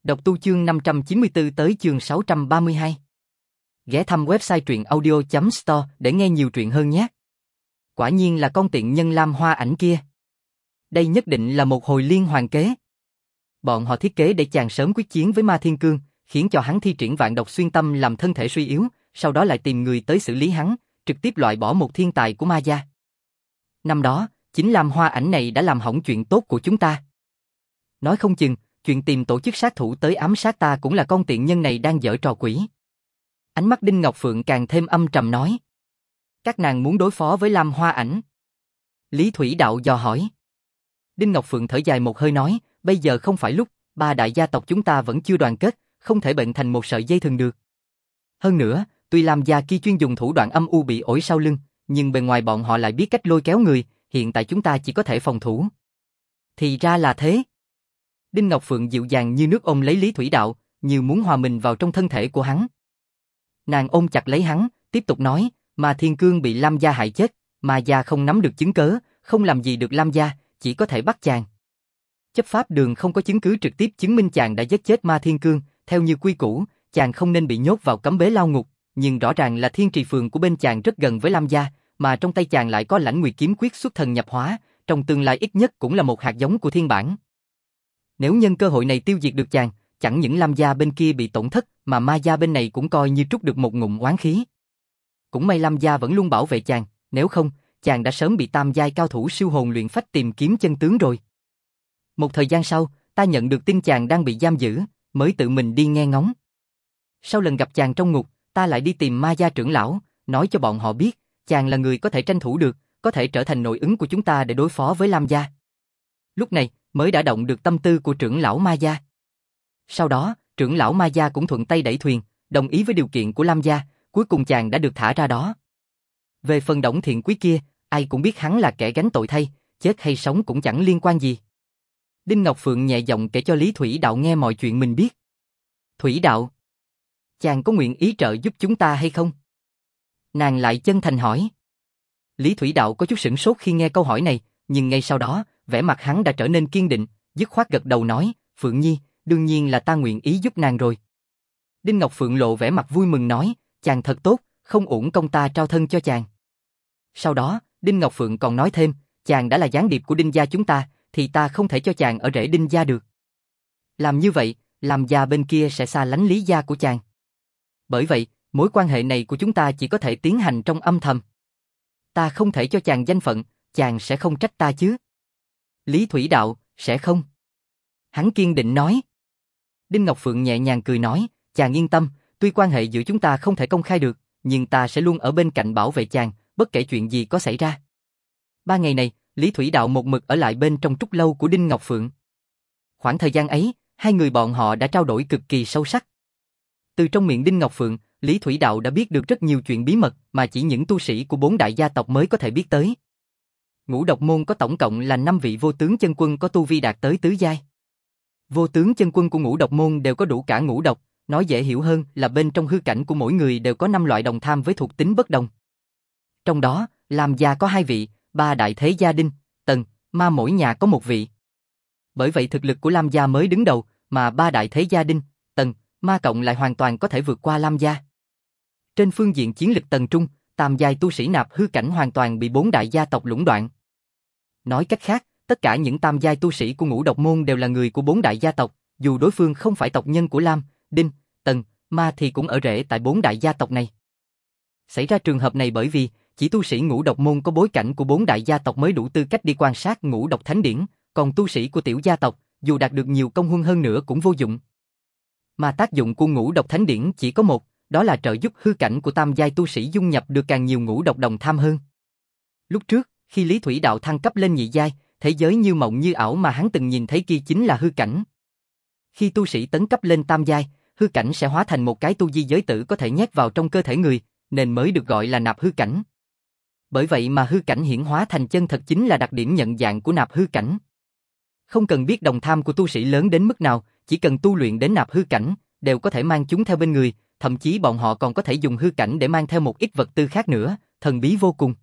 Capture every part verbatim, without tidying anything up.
Đọc tu chương năm trăm chín mươi tư tới chương sáu trăm ba mươi hai. Ghé thăm website truyện audio chấm store để nghe nhiều truyện hơn nhé. Quả nhiên là con tiện nhân Lam Hoa Ảnh kia. Đây nhất định là một hồi liên hoàn kế. Bọn họ thiết kế để chàng sớm quyết chiến với Ma Thiên Cương, khiến cho hắn thi triển vạn độc xuyên tâm làm thân thể suy yếu, sau đó lại tìm người tới xử lý hắn, trực tiếp loại bỏ một thiên tài của Ma gia. Năm đó, chính Lam Hoa Ảnh này đã làm hỏng chuyện tốt của chúng ta. Nói không chừng, chuyện tìm tổ chức sát thủ tới ám sát ta cũng là con tiện nhân này đang giở trò quỷ. Ánh mắt Đinh Ngọc Phượng càng thêm âm trầm nói. Các nàng muốn đối phó với Lam Hoa Ảnh? Lý Thủy Đạo dò hỏi. Đinh Ngọc Phượng thở dài một hơi nói, bây giờ không phải lúc, ba đại gia tộc chúng ta vẫn chưa đoàn kết, không thể bệnh thành một sợi dây thừng được. Hơn nữa, tuy Lam gia kia chuyên dùng thủ đoạn âm u bị ổi sau lưng, nhưng bề ngoài bọn họ lại biết cách lôi kéo người, hiện tại chúng ta chỉ có thể phòng thủ. Thì ra là thế. Đinh Ngọc Phượng dịu dàng như nước ôm lấy Lý Thủy Đạo, như muốn hòa mình vào trong thân thể của hắn. Nàng ôm chặt lấy hắn, tiếp tục nói, mà Thiên Cương bị Lam gia hại chết, mà gia không nắm được chứng cớ, không làm gì được Lam gia, chỉ có thể bắt chàng. Chấp pháp đường không có chứng cứ trực tiếp chứng minh chàng đã giết chết Ma Thiên Cương, theo như quy củ, chàng không nên bị nhốt vào cấm bế lao ngục, nhưng rõ ràng là Thiên Trì Phường của bên chàng rất gần với Lam gia, mà trong tay chàng lại có Lãnh Nguyệt kiếm quyết xuất thần nhập hóa, trong tương lai ít nhất cũng là một hạt giống của thiên bản. Nếu nhân cơ hội này tiêu diệt được chàng, chẳng những Lam gia bên kia bị tổn thất, mà Ma gia bên này cũng coi như trút được một ngụm oán khí. Cũng may Lam gia vẫn luôn bảo vệ chàng, nếu không, chàng đã sớm bị tam giai cao thủ siêu hồn luyện phách tìm kiếm chân tướng rồi. Một thời gian sau, ta nhận được tin chàng đang bị giam giữ, mới tự mình đi nghe ngóng. Sau lần gặp chàng trong ngục, ta lại đi tìm Ma gia trưởng lão, nói cho bọn họ biết, chàng là người có thể tranh thủ được, có thể trở thành nội ứng của chúng ta để đối phó với Lam gia. Lúc này, mới đã động được tâm tư của trưởng lão Ma gia. Sau đó, trưởng lão Ma gia cũng thuận tay đẩy thuyền, đồng ý với điều kiện của Lam gia, cuối cùng chàng đã được thả ra đó. Về phần Đổng Thiện Quý kia, ai cũng biết hắn là kẻ gánh tội thay, chết hay sống cũng chẳng liên quan gì. Đinh Ngọc Phượng nhẹ giọng kể cho Lý Thủy Đạo nghe mọi chuyện mình biết. Thủy Đạo, chàng có nguyện ý trợ giúp chúng ta hay không? Nàng lại chân thành hỏi. Lý Thủy Đạo có chút sửng sốt khi nghe câu hỏi này, nhưng ngay sau đó, vẻ mặt hắn đã trở nên kiên định, dứt khoát gật đầu nói, Phượng Nhi, đương nhiên là ta nguyện ý giúp nàng rồi. Đinh Ngọc Phượng lộ vẻ mặt vui mừng nói, chàng thật tốt, không uổng công ta trao thân cho chàng. Sau đó, Đinh Ngọc Phượng còn nói thêm, chàng đã là gián điệp của Đinh gia chúng ta, thì ta không thể cho chàng ở rễ Đinh gia được. Làm như vậy, làm gia bên kia sẽ xa lánh Lý gia của chàng. Bởi vậy, mối quan hệ này của chúng ta chỉ có thể tiến hành trong âm thầm. Ta không thể cho chàng danh phận, chàng sẽ không trách ta chứ? Lý Thủy Đạo, sẽ không. Hắn kiên định nói. Đinh Ngọc Phượng nhẹ nhàng cười nói, chàng yên tâm, tuy quan hệ giữa chúng ta không thể công khai được, nhưng ta sẽ luôn ở bên cạnh bảo vệ chàng, bất kể chuyện gì có xảy ra. Ba ngày này, Lý Thủy Đạo một mực ở lại bên trong trúc lâu của Đinh Ngọc Phượng. Khoảng thời gian ấy, hai người bọn họ đã trao đổi cực kỳ sâu sắc. Từ trong miệng Đinh Ngọc Phượng, Lý Thủy Đạo đã biết được rất nhiều chuyện bí mật mà chỉ những tu sĩ của bốn đại gia tộc mới có thể biết tới. Ngũ độc môn có tổng cộng là năm vị vô tướng chân quân có tu vi đạt tới tứ giai. Vô tướng chân quân của ngũ độc môn đều có đủ cả ngũ độc, nói dễ hiểu hơn là bên trong hư cảnh của mỗi người đều có năm loại đồng tham với thuộc tính bất đồng. Trong đó, Lam gia có hai vị, ba đại thế gia Đinh, Tần, Ma mỗi nhà có một vị. Bởi vậy thực lực của Lam gia mới đứng đầu, mà ba đại thế gia Đinh, Tần, Ma cộng lại hoàn toàn có thể vượt qua Lam gia. Trên phương diện chiến lực tầng trung, tam giai tu sĩ nạp hư cảnh hoàn toàn bị bốn đại gia tộc lũng đoạn. Nói cách khác, tất cả những tam giai tu sĩ của ngũ độc môn đều là người của bốn đại gia tộc, dù đối phương không phải tộc nhân của Lam, Đinh, Tần, Ma thì cũng ở rễ tại bốn đại gia tộc này. Xảy ra trường hợp này bởi vì chỉ tu sĩ ngũ độc môn có bối cảnh của bốn đại gia tộc mới đủ tư cách đi quan sát ngũ độc thánh điển, còn tu sĩ của tiểu gia tộc, dù đạt được nhiều công huân hơn nữa cũng vô dụng. Mà tác dụng của ngũ độc thánh điển chỉ có một, đó là trợ giúp hư cảnh của tam giai tu sĩ dung nhập được càng nhiều ngũ độc đồng tham hơn. Lúc trước, khi Lý Thủy Đạo thăng cấp lên nhị giai, thế giới như mộng như ảo mà hắn từng nhìn thấy kia chính là hư cảnh. Khi tu sĩ tấn cấp lên tam giai, hư cảnh sẽ hóa thành một cái tu di giới tử có thể nhét vào trong cơ thể người, nên mới được gọi là nạp hư cảnh. Bởi vậy mà hư cảnh hiển hóa thành chân thật chính là đặc điểm nhận dạng của nạp hư cảnh. Không cần biết đồng tham của tu sĩ lớn đến mức nào, chỉ cần tu luyện đến nạp hư cảnh, đều có thể mang chúng theo bên người, thậm chí bọn họ còn có thể dùng hư cảnh để mang theo một ít vật tư khác nữa, thần bí vô cùng.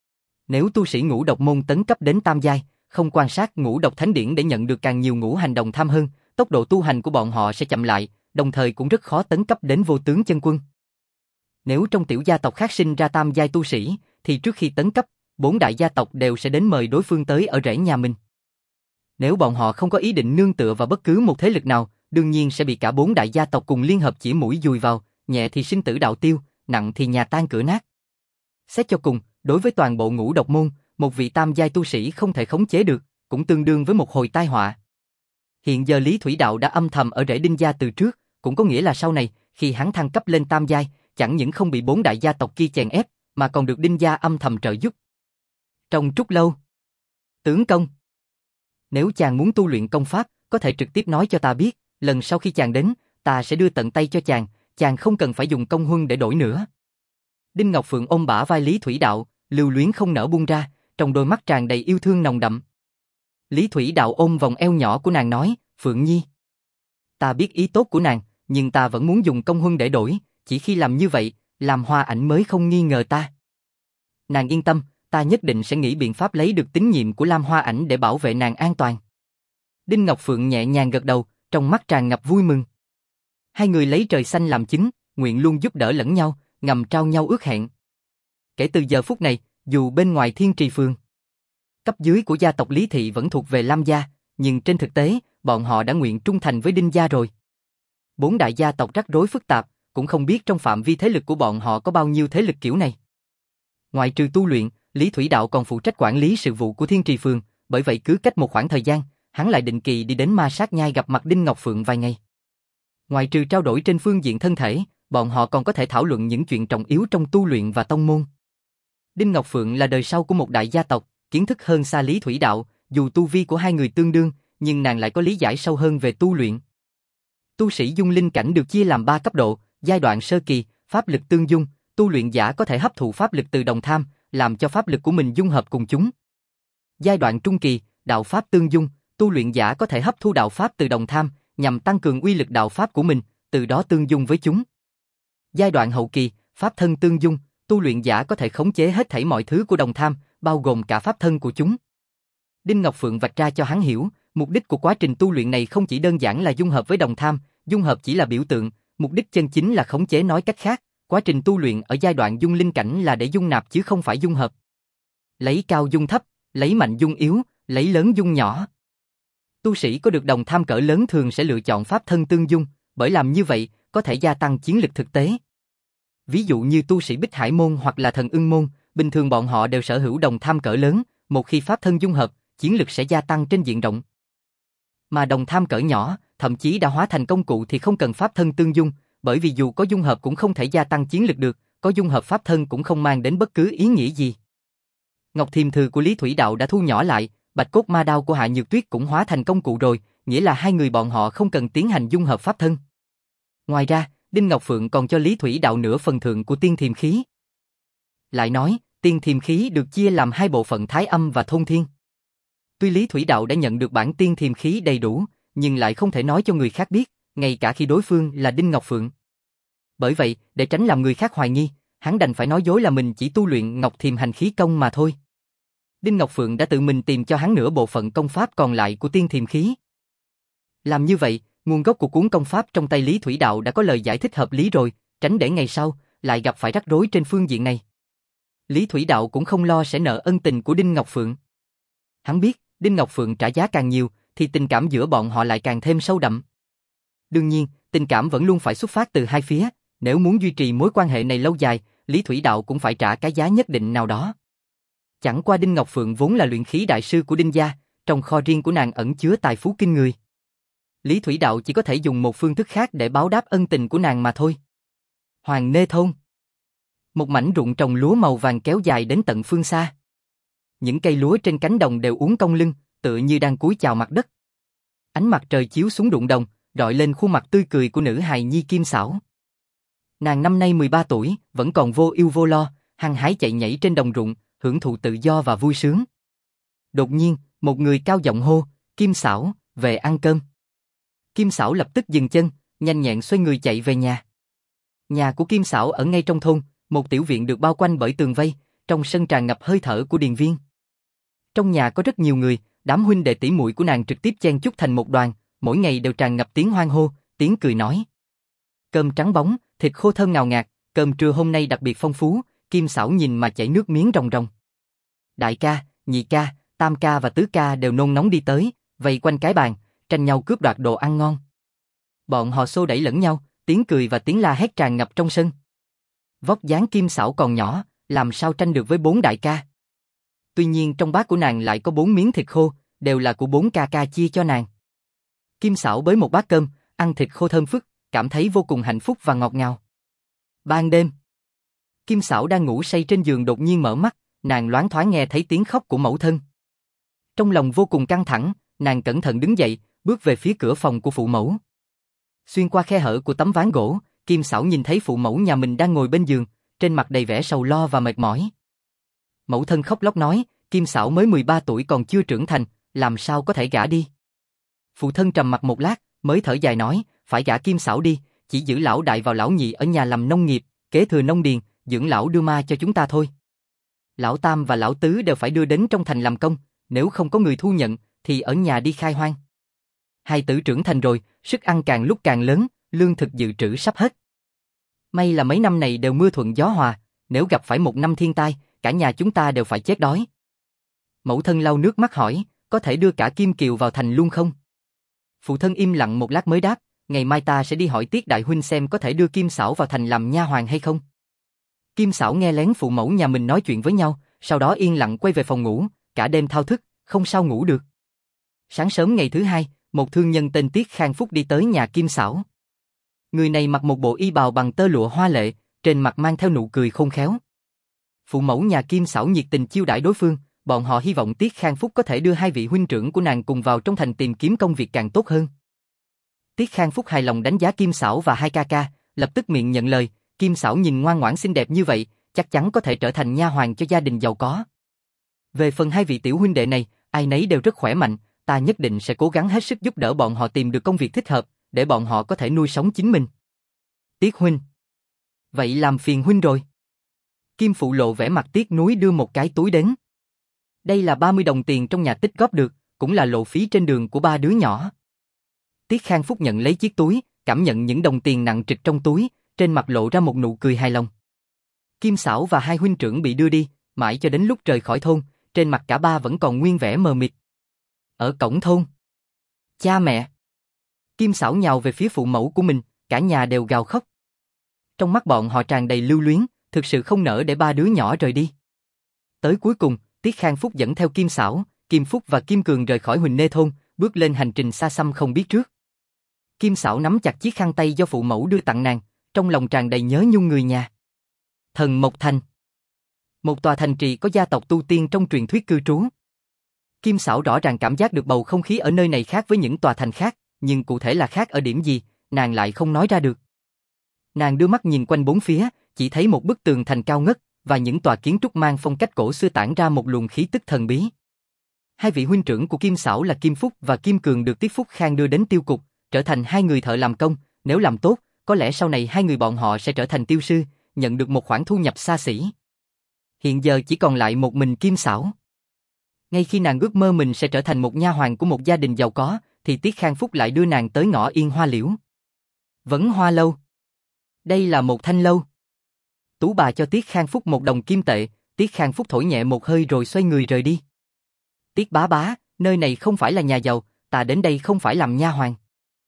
Nếu tu sĩ ngũ độc môn tấn cấp đến tam giai, không quan sát ngũ độc thánh điển để nhận được càng nhiều ngũ hành đồng tham hơn, tốc độ tu hành của bọn họ sẽ chậm lại, đồng thời cũng rất khó tấn cấp đến vô tướng chân quân. Nếu trong tiểu gia tộc khác sinh ra tam giai tu sĩ, thì trước khi tấn cấp, bốn đại gia tộc đều sẽ đến mời đối phương tới ở rễ nhà mình. Nếu bọn họ không có ý định nương tựa vào bất cứ một thế lực nào, đương nhiên sẽ bị cả bốn đại gia tộc cùng liên hợp chỉ mũi dùi vào, nhẹ thì sinh tử đạo tiêu, nặng thì nhà tan cửa nát. Xét cho cùng, đối với toàn bộ ngũ độc môn, một vị tam giai tu sĩ không thể khống chế được, cũng tương đương với một hồi tai họa. Hiện giờ Lý Thủy Đạo đã âm thầm ở rễ Đinh gia từ trước, cũng có nghĩa là sau này, khi hắn thăng cấp lên tam giai, chẳng những không bị bốn đại gia tộc kia chèn ép, mà còn được Đinh gia âm thầm trợ giúp. Trong Trúc Lâu, tướng công, nếu chàng muốn tu luyện công pháp, có thể trực tiếp nói cho ta biết, lần sau khi chàng đến, ta sẽ đưa tận tay cho chàng, chàng không cần phải dùng công huân để đổi nữa. Đinh Ngọc Phượng ôm bả vai Lý Thủy Đạo, lưu luyến không nỡ buông ra, trong đôi mắt tràn đầy yêu thương nồng đậm. Lý Thủy Đạo ôm vòng eo nhỏ của nàng nói, Phượng Nhi, ta biết ý tốt của nàng, nhưng ta vẫn muốn dùng công huân để đổi, chỉ khi làm như vậy, làm Hoa Ảnh mới không nghi ngờ ta. Nàng yên tâm, ta nhất định sẽ nghĩ biện pháp lấy được tín nhiệm của Lam Hoa Ảnh để bảo vệ nàng an toàn. Đinh Ngọc Phượng nhẹ nhàng gật đầu, trong mắt tràn ngập vui mừng. Hai người lấy trời xanh làm chứng, nguyện luôn giúp đỡ lẫn nhau, ngầm trao nhau ước hẹn. Kể từ giờ phút này, dù bên ngoài Thiên Trì Phường, cấp dưới của gia tộc Lý Thị vẫn thuộc về Lam gia, nhưng trên thực tế, bọn họ đã nguyện trung thành với Đinh gia rồi. Bốn đại gia tộc rắc rối phức tạp, cũng không biết trong phạm vi thế lực của bọn họ có bao nhiêu thế lực kiểu này. Ngoài trừ tu luyện, Lý Thủy Đạo còn phụ trách quản lý sự vụ của Thiên Trì Phường, bởi vậy cứ cách một khoảng thời gian, hắn lại định kỳ đi đến Ma Sát Nhai gặp mặt Đinh Ngọc Phượng vài ngày. Ngoài trừ trao đổi trên phương diện thân thể, bọn họ còn có thể thảo luận những chuyện trọng yếu trong tu luyện và tông môn. Đinh Ngọc Phượng là đời sau của một đại gia tộc, kiến thức hơn xa Lý Thủy Đạo, dù tu vi của hai người tương đương, nhưng nàng lại có lý giải sâu hơn về tu luyện. Tu sĩ dung linh cảnh được chia làm ba cấp độ, giai đoạn sơ kỳ, pháp lực tương dung, tu luyện giả có thể hấp thụ pháp lực từ đồng tham, làm cho pháp lực của mình dung hợp cùng chúng. Giai đoạn trung kỳ, đạo pháp tương dung, tu luyện giả có thể hấp thu đạo pháp từ đồng tham, nhằm tăng cường uy lực đạo pháp của mình, từ đó tương dung với chúng. Giai đoạn hậu kỳ, pháp thân tương dung, tu luyện giả có thể khống chế hết thảy mọi thứ của đồng tham, bao gồm cả pháp thân của chúng. Đinh Ngọc Phượng vạch ra cho hắn hiểu, mục đích của quá trình tu luyện này không chỉ đơn giản là dung hợp với đồng tham, dung hợp chỉ là biểu tượng, mục đích chân chính là khống chế. Nói cách khác, quá trình tu luyện ở giai đoạn dung linh cảnh là để dung nạp chứ không phải dung hợp. Lấy cao dung thấp, lấy mạnh dung yếu, lấy lớn dung nhỏ. Tu sĩ có được đồng tham cỡ lớn thường sẽ lựa chọn pháp thân tương dung, bởi làm như vậy có thể gia tăng chiến lực thực tế. Ví dụ như tu sĩ Bích Hải môn hoặc là Thần Ưng môn, bình thường bọn họ đều sở hữu đồng tham cỡ lớn, một khi pháp thân dung hợp, chiến lực sẽ gia tăng trên diện rộng. Mà đồng tham cỡ nhỏ, thậm chí đã hóa thành công cụ thì không cần pháp thân tương dung, bởi vì dù có dung hợp cũng không thể gia tăng chiến lực được, có dung hợp pháp thân cũng không mang đến bất cứ ý nghĩa gì. Ngọc Thiềm Thư của Lý Thủy Đạo đã thu nhỏ lại, bạch cốt ma đao của Hạ Nhược Tuyết cũng hóa thành công cụ rồi, nghĩa là hai người bọn họ không cần tiến hành dung hợp pháp thân. Ngoài ra, Đinh Ngọc Phượng còn cho Lý Thủy Đạo nửa phần thượng của tiên thiềm khí. Lại nói, tiên thiềm khí được chia làm hai bộ phận thái âm và thôn thiên. Tuy Lý Thủy Đạo đã nhận được bản tiên thiềm khí đầy đủ, nhưng lại không thể nói cho người khác biết, ngay cả khi đối phương là Đinh Ngọc Phượng. Bởi vậy, để tránh làm người khác hoài nghi, hắn đành phải nói dối là mình chỉ tu luyện Ngọc Thiềm Hành Khí Công mà thôi. Đinh Ngọc Phượng đã tự mình tìm cho hắn nửa bộ phận công pháp còn lại của tiên thiềm khí. Làm như vậy, nguồn gốc của cuốn công pháp trong tay Lý Thủy Đạo đã có lời giải thích hợp lý rồi, tránh để ngày sau lại gặp phải rắc rối trên phương diện này. Lý Thủy Đạo cũng không lo sẽ nợ ân tình của Đinh Ngọc Phượng. Hắn biết, Đinh Ngọc Phượng trả giá càng nhiều, thì tình cảm giữa bọn họ lại càng thêm sâu đậm. Đương nhiên, tình cảm vẫn luôn phải xuất phát từ hai phía, nếu muốn duy trì mối quan hệ này lâu dài, Lý Thủy Đạo cũng phải trả cái giá nhất định nào đó. Chẳng qua Đinh Ngọc Phượng vốn là luyện khí đại sư của Đinh gia, trong kho riêng của nàng ẩn chứa tài phú kinh người. Lý Thủy Đạo chỉ có thể dùng một phương thức khác để báo đáp ân tình của nàng mà thôi. Hoàng Nê Thôn. Một mảnh ruộng trồng lúa màu vàng kéo dài đến tận phương xa. Những cây lúa trên cánh đồng đều uốn cong lưng, tựa như đang cúi chào mặt đất. Ánh mặt trời chiếu xuống ruộng đồng, rọi lên khuôn mặt tươi cười của nữ hài nhi Kim Xảo. Nàng năm nay mười ba tuổi, vẫn còn vô ưu vô lo, hăng hái chạy nhảy trên đồng ruộng, hưởng thụ tự do và vui sướng. Đột nhiên, một người cao giọng hô, Kim Xảo, về ăn cơm. Kim Xảo lập tức dừng chân, nhanh nhẹn xoay người chạy về nhà. Nhà của Kim Xảo ở ngay trong thôn, một tiểu viện được bao quanh bởi tường vây, trong sân tràn ngập hơi thở của điền viên. Trong nhà có rất nhiều người, đám huynh đệ tỷ muội của nàng trực tiếp chen chúc thành một đoàn, mỗi ngày đều tràn ngập tiếng hoan hô, tiếng cười nói. Cơm trắng bóng, thịt khô thơm ngào ngạt, cơm trưa hôm nay đặc biệt phong phú, Kim Sảo nhìn mà chảy nước miếng ròng ròng. Đại ca, nhị ca, tam ca và tứ ca đều nôn nóng đi tới, vây quanh cái bàn, tranh nhau cướp đoạt đồ ăn ngon. Bọn họ xô đẩy lẫn nhau, tiếng cười và tiếng la hét tràn ngập trong sân. Vóc dáng Kim Sảo còn nhỏ, làm sao tranh được với bốn đại ca. Tuy nhiên trong bát của nàng lại có bốn miếng thịt khô, đều là của bốn ca ca chia cho nàng. Kim Sảo bới một bát cơm, ăn thịt khô thơm phức, cảm thấy vô cùng hạnh phúc và ngọt ngào. Ban đêm, Kim Sảo đang ngủ say trên giường đột nhiên mở mắt, nàng loáng thoáng nghe thấy tiếng khóc của mẫu thân. Trong lòng vô cùng căng thẳng, nàng cẩn thận đứng dậy, bước về phía cửa phòng của phụ mẫu. Xuyên qua khe hở của tấm ván gỗ, Kim Sảo nhìn thấy phụ mẫu nhà mình đang ngồi bên giường, trên mặt đầy vẻ sầu lo và mệt mỏi. Mẫu thân khóc lóc nói, Kim Sảo mới mười ba tuổi còn chưa trưởng thành, làm sao có thể gả đi. Phụ thân trầm mặt một lát, mới thở dài nói, phải gả Kim Sảo đi, chỉ giữ lão đại vào lão nhị ở nhà làm nông nghiệp, kế thừa nông điền, dưỡng lão đưa ma cho chúng ta thôi. Lão tam và lão tứ đều phải đưa đến trong thành làm công, nếu không có người thu nhận, thì ở nhà đi khai hoang. Hai tử trưởng thành rồi, sức ăn càng lúc càng lớn, lương thực dự trữ sắp hết. May là mấy năm này đều mưa thuận gió hòa, nếu gặp phải một năm thiên tai, cả nhà chúng ta đều phải chết đói. Mẫu thân lau nước mắt hỏi, có thể đưa cả Kim Kiều vào thành luôn không? Phụ thân im lặng một lát mới đáp, ngày mai ta sẽ đi hỏi Tiết đại huynh xem có thể đưa Kim Sảo vào thành làm nha hoàn hay không. Kim Sảo nghe lén phụ mẫu nhà mình nói chuyện với nhau, sau đó yên lặng quay về phòng ngủ, cả đêm thao thức, không sao ngủ được. Sáng sớm ngày thứ hai, một thương nhân tên Tiết Khang Phúc đi tới nhà Kim Sảo. Người này mặc một bộ y bào bằng tơ lụa hoa lệ, trên mặt mang theo nụ cười khôn khéo. Phụ mẫu nhà Kim Sảo nhiệt tình chiêu đãi đối phương, bọn họ hy vọng Tiết Khang Phúc có thể đưa hai vị huynh trưởng của nàng cùng vào trong thành tìm kiếm công việc càng tốt hơn. Tiết Khang Phúc hài lòng đánh giá Kim Sảo và hai ca ca, lập tức miệng nhận lời, Kim Sảo nhìn ngoan ngoãn xinh đẹp như vậy, chắc chắn có thể trở thành nha hoàn cho gia đình giàu có. Về phần hai vị tiểu huynh đệ này, ai nấy đều rất khỏe mạnh, ta nhất định sẽ cố gắng hết sức giúp đỡ bọn họ tìm được công việc thích hợp, để bọn họ có thể nuôi sống chính mình. Tiết huynh. Vậy làm phiền huynh rồi. Kim Phụ lộ vẻ mặt tiếc nuối đưa một cái túi đến. Đây là ba mươi đồng tiền trong nhà tích góp được, cũng là lộ phí trên đường của ba đứa nhỏ. Tiết Khang Phúc nhận lấy chiếc túi, cảm nhận những đồng tiền nặng trịch trong túi, trên mặt lộ ra một nụ cười hài lòng. Kim Sảo và hai huynh trưởng bị đưa đi, mãi cho đến lúc rời khỏi thôn, trên mặt cả ba vẫn còn nguyên vẻ mờ mịt. Ở cổng thôn, cha mẹ. Kim Sảo nhào về phía phụ mẫu của mình, cả nhà đều gào khóc. Trong mắt bọn họ tràn đầy lưu luyến, thực sự không nỡ để ba đứa nhỏ rời đi. Tới cuối cùng, Tiết Khang Phúc dẫn theo Kim Sảo, Kim Phúc và Kim Cường rời khỏi Huỳnh Nê thôn, bước lên hành trình xa xăm không biết trước. Kim Sảo nắm chặt chiếc khăn tay do phụ mẫu đưa tặng nàng, trong lòng tràn đầy nhớ nhung người nhà. Thần Mộc Thành, một tòa thành trì có gia tộc tu tiên trong truyền thuyết cư trú. Kim Sảo rõ ràng cảm giác được bầu không khí ở nơi này khác với những tòa thành khác, nhưng cụ thể là khác ở điểm gì, nàng lại không nói ra được. Nàng đưa mắt nhìn quanh bốn phía, chỉ thấy một bức tường thành cao ngất và những tòa kiến trúc mang phong cách cổ xưa tản ra một luồng khí tức thần bí. Hai vị huynh trưởng của Kim Sảo là Kim Phúc và Kim Cường được Tiết Phúc Khang đưa đến tiêu cục, trở thành hai người thợ làm công, nếu làm tốt, có lẽ sau này hai người bọn họ sẽ trở thành tiêu sư, nhận được một khoản thu nhập xa xỉ. Hiện giờ chỉ còn lại một mình Kim Sảo. Ngay khi nàng ước mơ mình sẽ trở thành một nha hoàn của một gia đình giàu có, thì Tiết Khang Phúc lại đưa nàng tới ngõ Yên Hoa Liễu. Vấn Hoa Lâu. Đây là một thanh lâu. Tú bà cho Tiết Khang Phúc một đồng kim tệ, Tiết Khang Phúc thổi nhẹ một hơi rồi xoay người rời đi. Tiết bá bá, nơi này không phải là nhà giàu, ta đến đây không phải làm nha hoàn.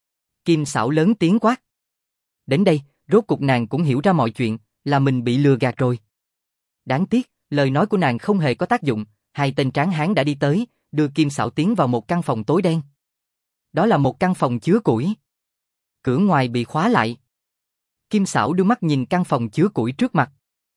Kim Sảo lớn tiếng quát. Đến đây, rốt cục nàng cũng hiểu ra mọi chuyện, là mình bị lừa gạt rồi. Đáng tiếc, lời nói của nàng không hề có tác dụng, hai tên tráng hán đã đi tới, đưa Kim Sảo tiến vào một căn phòng tối đen. Đó là một căn phòng chứa củi. Cửa ngoài bị khóa lại. Kim Sảo đưa mắt nhìn căn phòng chứa củi trước mặt.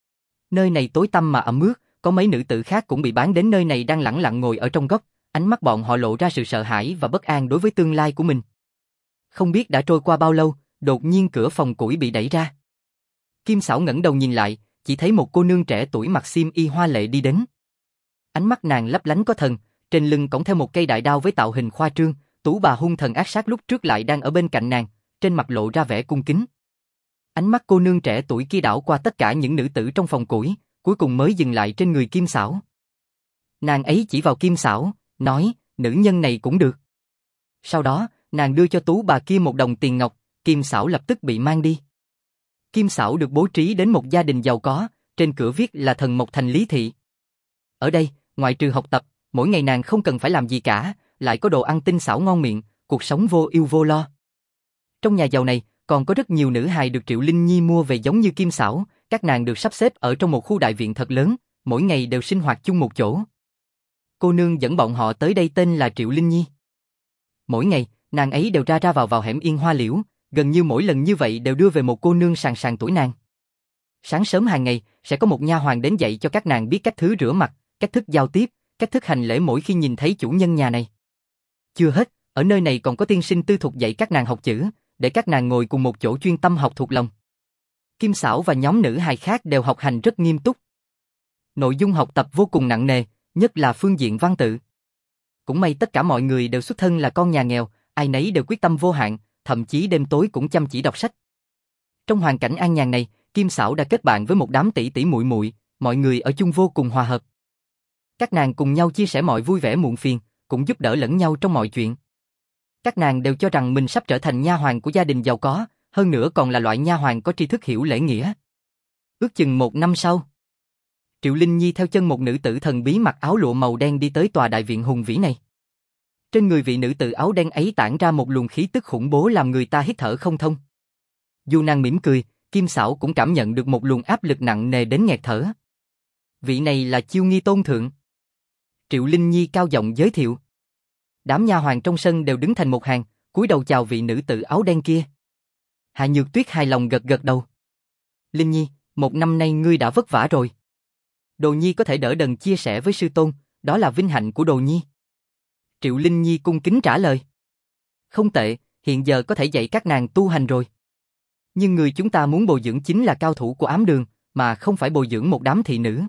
Nơi này tối tăm mà ẩm ướt, có mấy nữ tử khác cũng bị bán đến nơi này đang lẳng lặng ngồi ở trong góc, ánh mắt bọn họ lộ ra sự sợ hãi và bất an đối với tương lai của mình. Không biết đã trôi qua bao lâu, đột nhiên cửa phòng củi bị đẩy ra. Kim Sảo ngẩng đầu nhìn lại, chỉ thấy một cô nương trẻ tuổi mặc xiêm y hoa lệ đi đến. Ánh mắt nàng lấp lánh có thần, trên lưng cõng theo một cây đại đao với tạo hình khoa trương, Tú bà hung thần ác sát lúc trước lại đang ở bên cạnh nàng, trên mặt lộ ra vẻ cung kính. Ánh mắt cô nương trẻ tuổi kia đảo qua tất cả những nữ tử trong phòng củi, cuối cùng mới dừng lại trên người Kim Sảo. Nàng ấy chỉ vào Kim Sảo, nói, nữ nhân này cũng được. Sau đó, Nàng đưa cho tú bà kia một đồng tiền ngọc, Kim Xảo lập tức bị mang đi. Kim Xảo được bố trí đến một gia đình giàu có, trên cửa viết là Thần Mộc Thành Lý Thị. Ở đây, ngoại trừ học tập, mỗi ngày nàng không cần phải làm gì cả, lại có đồ ăn tinh xảo ngon miệng, cuộc sống vô ưu vô lo. Trong nhà giàu này, còn có rất nhiều nữ hài được Triệu Linh Nhi mua về giống như Kim Xảo, các nàng được sắp xếp ở trong một khu đại viện thật lớn, mỗi ngày đều sinh hoạt chung một chỗ. Cô nương dẫn bọn họ tới đây tên là Triệu Linh Nhi. Mỗi ngày, nàng ấy đều ra ra vào vào hẻm Yên Hoa Liễu, gần như mỗi lần như vậy đều đưa về một cô nương sàn sàn tuổi nàng. Sáng sớm hàng ngày, sẽ có một nha hoàn đến dạy cho các nàng biết cách thứ rửa mặt, cách thức giao tiếp, cách thức hành lễ mỗi khi nhìn thấy chủ nhân nhà này. Chưa hết, ở nơi này còn có tiên sinh tư thục dạy các nàng học chữ, để các nàng ngồi cùng một chỗ chuyên tâm học thuộc lòng. Kim Xảo và nhóm nữ hài khác đều học hành rất nghiêm túc. Nội dung học tập vô cùng nặng nề, nhất là phương diện văn tự. Cũng may tất cả mọi người đều xuất thân là con nhà nghèo, ai nấy đều quyết tâm vô hạn, thậm chí đêm tối cũng chăm chỉ đọc sách. Trong hoàn cảnh an nhàn này, Kim Xảo đã kết bạn với một đám tỷ tỷ muội muội, mọi người ở chung vô cùng hòa hợp. Các nàng cùng nhau chia sẻ mọi vui vẻ muộn phiền, cũng giúp đỡ lẫn nhau trong mọi chuyện. Các nàng đều cho rằng mình sắp trở thành nha hoàn của gia đình giàu có, hơn nữa còn là loại nha hoàn có tri thức hiểu lễ nghĩa. Ước chừng một năm sau, Triệu Linh Nhi theo chân một nữ tử thần bí mặc áo lụa màu đen đi tới tòa đại viện hùng vĩ này. Trên người vị nữ tử áo đen ấy tản ra một luồng khí tức khủng bố làm người ta hít thở không thông. Dù nàng mỉm cười, Kim Xảo cũng cảm nhận được một luồng áp lực nặng nề đến nghẹt thở. Vị này là Chiêu Nghi Tôn Thượng. Triệu Linh Nhi cao giọng giới thiệu. Đám nha hoàn trong sân đều đứng thành một hàng, cúi đầu chào vị nữ tử áo đen kia. Hạ Nhược Tuyết hài lòng gật gật đầu. Linh Nhi, một năm nay ngươi đã vất vả rồi. Đồ Nhi có thể đỡ đần chia sẻ với sư tôn, đó là vinh hạnh của Đồ Nhi. Triệu Linh Nhi cung kính trả lời. Không tệ, hiện giờ có thể dạy các nàng tu hành rồi. Nhưng người chúng ta muốn bồi dưỡng chính là cao thủ của ám đường, mà không phải bồi dưỡng một đám thị nữ.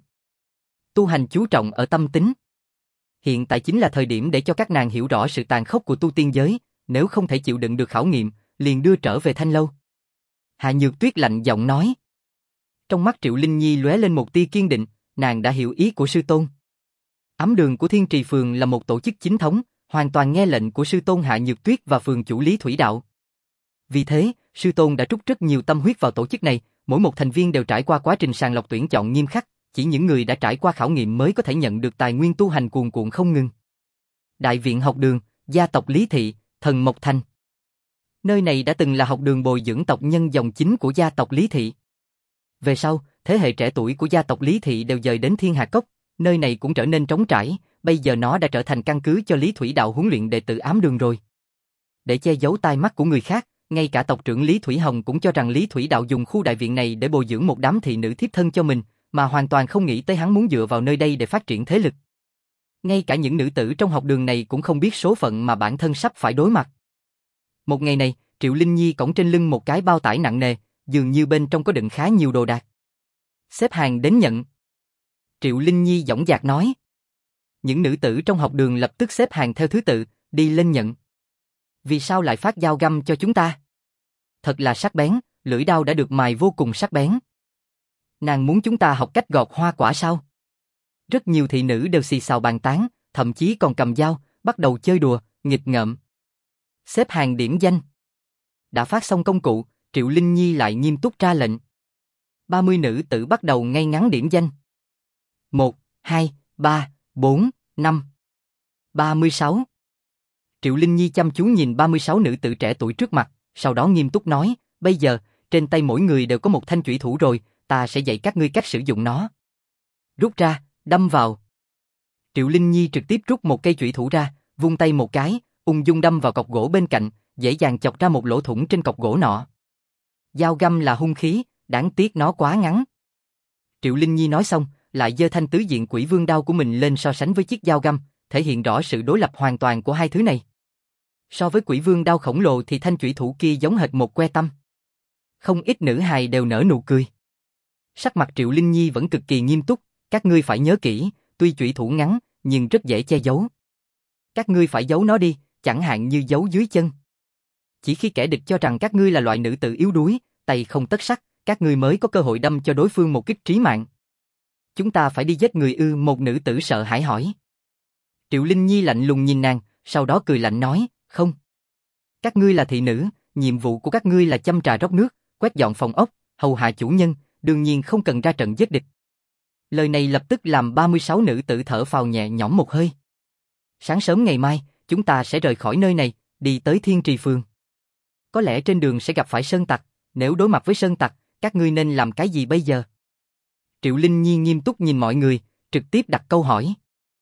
Tu hành chú trọng ở tâm tính. Hiện tại chính là thời điểm để cho các nàng hiểu rõ sự tàn khốc của tu tiên giới, nếu không thể chịu đựng được khảo nghiệm, liền đưa trở về Thanh Lâu. Hạ Nhược Tuyết lạnh giọng nói. Trong mắt Triệu Linh Nhi lóe lên một tia kiên định, nàng đã hiểu ý của sư tôn. Ám đường của Thiên Trì Phường là một tổ chức chính thống, hoàn toàn nghe lệnh của sư tôn Hạ Nhược Tuyết và phường chủ Lý Thủy Đạo. Vì thế, sư tôn đã trút rất nhiều tâm huyết vào tổ chức này, mỗi một thành viên đều trải qua quá trình sàng lọc tuyển chọn nghiêm khắc, chỉ những người đã trải qua khảo nghiệm mới có thể nhận được tài nguyên tu hành cuồn cuộn không ngừng. Đại viện học đường, gia tộc Lý Thị, Thần Mộc Thành. Nơi này đã từng là học đường bồi dưỡng tộc nhân dòng chính của gia tộc Lý Thị. Về sau, thế hệ trẻ tuổi của gia tộc Lý Thị đều dời đến Thiên Hà Cốc, nơi này cũng trở nên trống trải, bây giờ nó đã trở thành căn cứ cho Lý Thủy Đạo huấn luyện đệ tử ám đường rồi. Để che giấu tai mắt của người khác, ngay cả tộc trưởng Lý Thủy Hồng cũng cho rằng Lý Thủy Đạo dùng khu đại viện này để bồi dưỡng một đám thị nữ thiếp thân cho mình, mà hoàn toàn không nghĩ tới hắn muốn dựa vào nơi đây để phát triển thế lực. Ngay cả những nữ tử trong học đường này cũng không biết số phận mà bản thân sắp phải đối mặt. Một ngày này, Triệu Linh Nhi cõng trên lưng một cái bao tải nặng nề, dường như bên trong có đựng khá nhiều đồ đạc. Xếp hàng đến nhận. Triệu Linh Nhi dõng dạc nói. Những nữ tử trong học đường lập tức xếp hàng theo thứ tự, đi lên nhận. Vì sao lại phát dao găm cho chúng ta? Thật là sắc bén, lưỡi đao đã được mài vô cùng sắc bén. Nàng muốn chúng ta học cách gọt hoa quả sao? Rất nhiều thị nữ đều xì xào bàn tán, thậm chí còn cầm dao, bắt đầu chơi đùa, nghịch ngợm. Xếp hàng điểm danh. Đã phát xong công cụ, Triệu Linh Nhi lại nghiêm túc ra lệnh. ba mươi nữ tử bắt đầu ngay ngắn điểm danh. một, hai, ba, bốn, năm. ba mươi sáu. Triệu Linh Nhi chăm chú nhìn ba mươi sáu nữ tử trẻ tuổi trước mặt, sau đó nghiêm túc nói, bây giờ, trên tay mỗi người đều có một thanh chủy thủ rồi, ta sẽ dạy các ngươi cách sử dụng nó. Rút ra, đâm vào. Triệu Linh Nhi trực tiếp rút một cây chủy thủ ra, vung tay một cái, ung dung đâm vào cọc gỗ bên cạnh, dễ dàng chọc ra một lỗ thủng trên cọc gỗ nọ. Dao găm là hung khí, đáng tiếc nó quá ngắn. Triệu Linh Nhi nói xong, lại giơ thanh tứ diện Quỷ Vương đao của mình lên so sánh với chiếc dao găm, thể hiện rõ sự đối lập hoàn toàn của hai thứ này. So với Quỷ Vương đao khổng lồ thì thanh chủy thủ kia giống hệt một que tăm. Không ít nữ hài đều nở nụ cười. Sắc mặt Triệu Linh Nhi vẫn cực kỳ nghiêm túc, các ngươi phải nhớ kỹ, tuy chủy thủ ngắn, nhưng rất dễ che giấu. Các ngươi phải giấu nó đi, chẳng hạn như giấu dưới chân. Chỉ khi kẻ địch cho rằng các ngươi là loại nữ tử yếu đuối, tay không tất sắt, các ngươi mới có cơ hội đâm cho đối phương một kích trí mạng. Chúng ta phải đi giết người ư? Một nữ tử sợ hãi hỏi. Triệu Linh Nhi lạnh lùng nhìn nàng, sau đó cười lạnh nói, không. Các ngươi là thị nữ, nhiệm vụ của các ngươi là châm trà rót nước, quét dọn phòng ốc, hầu hạ chủ nhân, đương nhiên không cần ra trận giết địch. Lời này lập tức làm ba mươi sáu nữ tử thở phào nhẹ nhõm một hơi. Sáng sớm ngày mai, chúng ta sẽ rời khỏi nơi này, đi tới Thiên Trì Phường. Có lẽ trên đường sẽ gặp phải sơn tặc, nếu đối mặt với sơn tặc, các ngươi nên làm cái gì bây giờ? Triệu Linh Nhi nghiêm túc nhìn mọi người, trực tiếp đặt câu hỏi.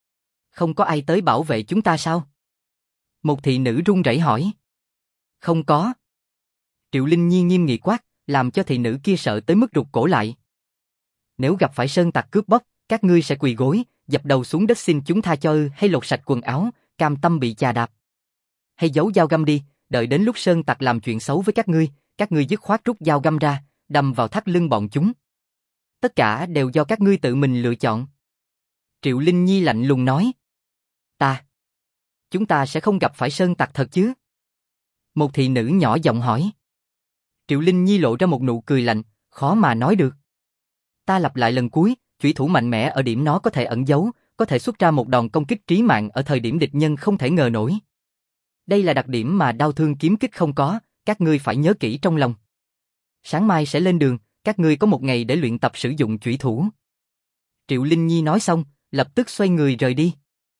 Không có ai tới bảo vệ chúng ta sao? Một thị nữ run rẩy hỏi. Không có. Triệu Linh Nhi nghiêm nghị quát, làm cho thị nữ kia sợ tới mức rụt cổ lại. Nếu gặp phải sơn tặc cướp bóc, các ngươi sẽ quỳ gối, dập đầu xuống đất xin chúng tha cho ư hay lột sạch quần áo, cam tâm bị chà đạp? Hay giấu dao găm đi, đợi đến lúc sơn tặc làm chuyện xấu với các ngươi, các ngươi dứt khoát rút dao găm ra, đâm vào thắt lưng bọn chúng. Tất cả đều do các ngươi tự mình lựa chọn. Triệu Linh Nhi lạnh lùng nói. Ta. Chúng ta sẽ không gặp phải sơn tặc thật chứ? Một thị nữ nhỏ giọng hỏi. Triệu Linh Nhi lộ ra một nụ cười lạnh, khó mà nói được. Ta lặp lại lần cuối, chủy thủ mạnh mẽ ở điểm nó có thể ẩn giấu, có thể xuất ra một đòn công kích trí mạng ở thời điểm địch nhân không thể ngờ nổi. Đây là đặc điểm mà đao thương kiếm kích không có, các ngươi phải nhớ kỹ trong lòng. Sáng mai sẽ lên đường, các ngươi có một ngày để luyện tập sử dụng chủy thủ. Triệu Linh Nhi nói xong, lập tức xoay người rời đi.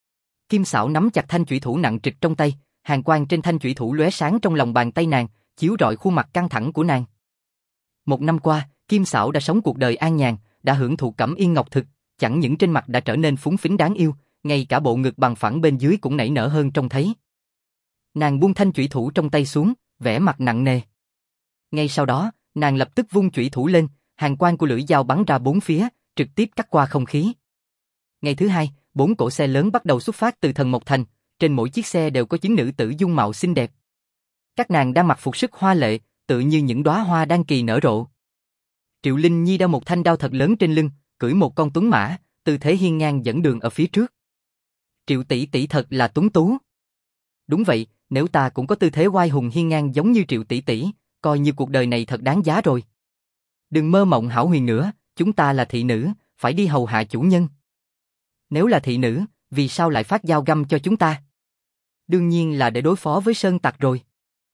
Kim Sảo nắm chặt thanh chủy thủ nặng trịch trong tay, hàn quang trên thanh chủy thủ lóe sáng trong lòng bàn tay nàng, chiếu rọi khuôn mặt căng thẳng của nàng. Một năm qua, Kim Sảo đã sống cuộc đời an nhàn, đã hưởng thụ cẩm yên ngọc thực, chẳng những trên mặt đã trở nên phúng phính đáng yêu, ngay cả bộ ngực bằng phẳng bên dưới cũng nảy nở hơn trông thấy. Nàng buông thanh chủy thủ trong tay xuống, vẻ mặt nặng nề. Ngay sau đó, nàng lập tức vung chủy thủ lên, hàn quang của lưỡi dao bắn ra bốn phía, trực tiếp cắt qua không khí. Ngày thứ hai, bốn cỗ xe lớn bắt đầu xuất phát từ Thần Mộc Thành, trên mỗi chiếc xe đều có chín nữ tử dung mạo xinh đẹp. Các nàng đang mặc phục sức hoa lệ, tự như những đóa hoa đang kỳ nở rộ. Triệu Linh Nhi đeo một thanh đao thật lớn trên lưng, cưỡi một con tuấn mã, tư thế hiên ngang dẫn đường ở phía trước. Triệu tỷ tỷ thật là tuấn tú. Đúng vậy, nếu ta cũng có tư thế oai hùng hiên ngang giống như Triệu tỷ tỷ, coi như cuộc đời này thật đáng giá rồi. Đừng mơ mộng hão huyền nữa, chúng ta là thị nữ, phải đi hầu hạ chủ nhân. Nếu là thị nữ, vì sao lại phát dao găm cho chúng ta? Đương nhiên là để đối phó với sơn tặc rồi.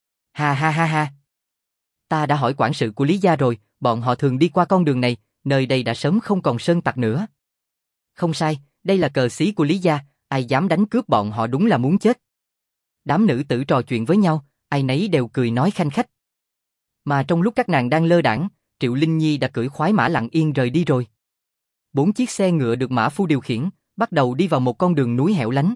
Ha ha ha ha. Ta đã hỏi quản sự của Lý gia rồi, bọn họ thường đi qua con đường này, nơi đây đã sớm không còn sơn tặc nữa. Không sai, đây là cờ xí của Lý gia, ai dám đánh cướp bọn họ đúng là muốn chết. Đám nữ tử trò chuyện với nhau, ai nấy đều cười nói khanh khách. Mà trong lúc các nàng đang lơ đãng, Triệu Linh Nhi đã cưỡi khoái mã lặng yên rời đi rồi. Bốn chiếc xe ngựa được mã phu điều khiển, bắt đầu đi vào một con đường núi hẻo lánh.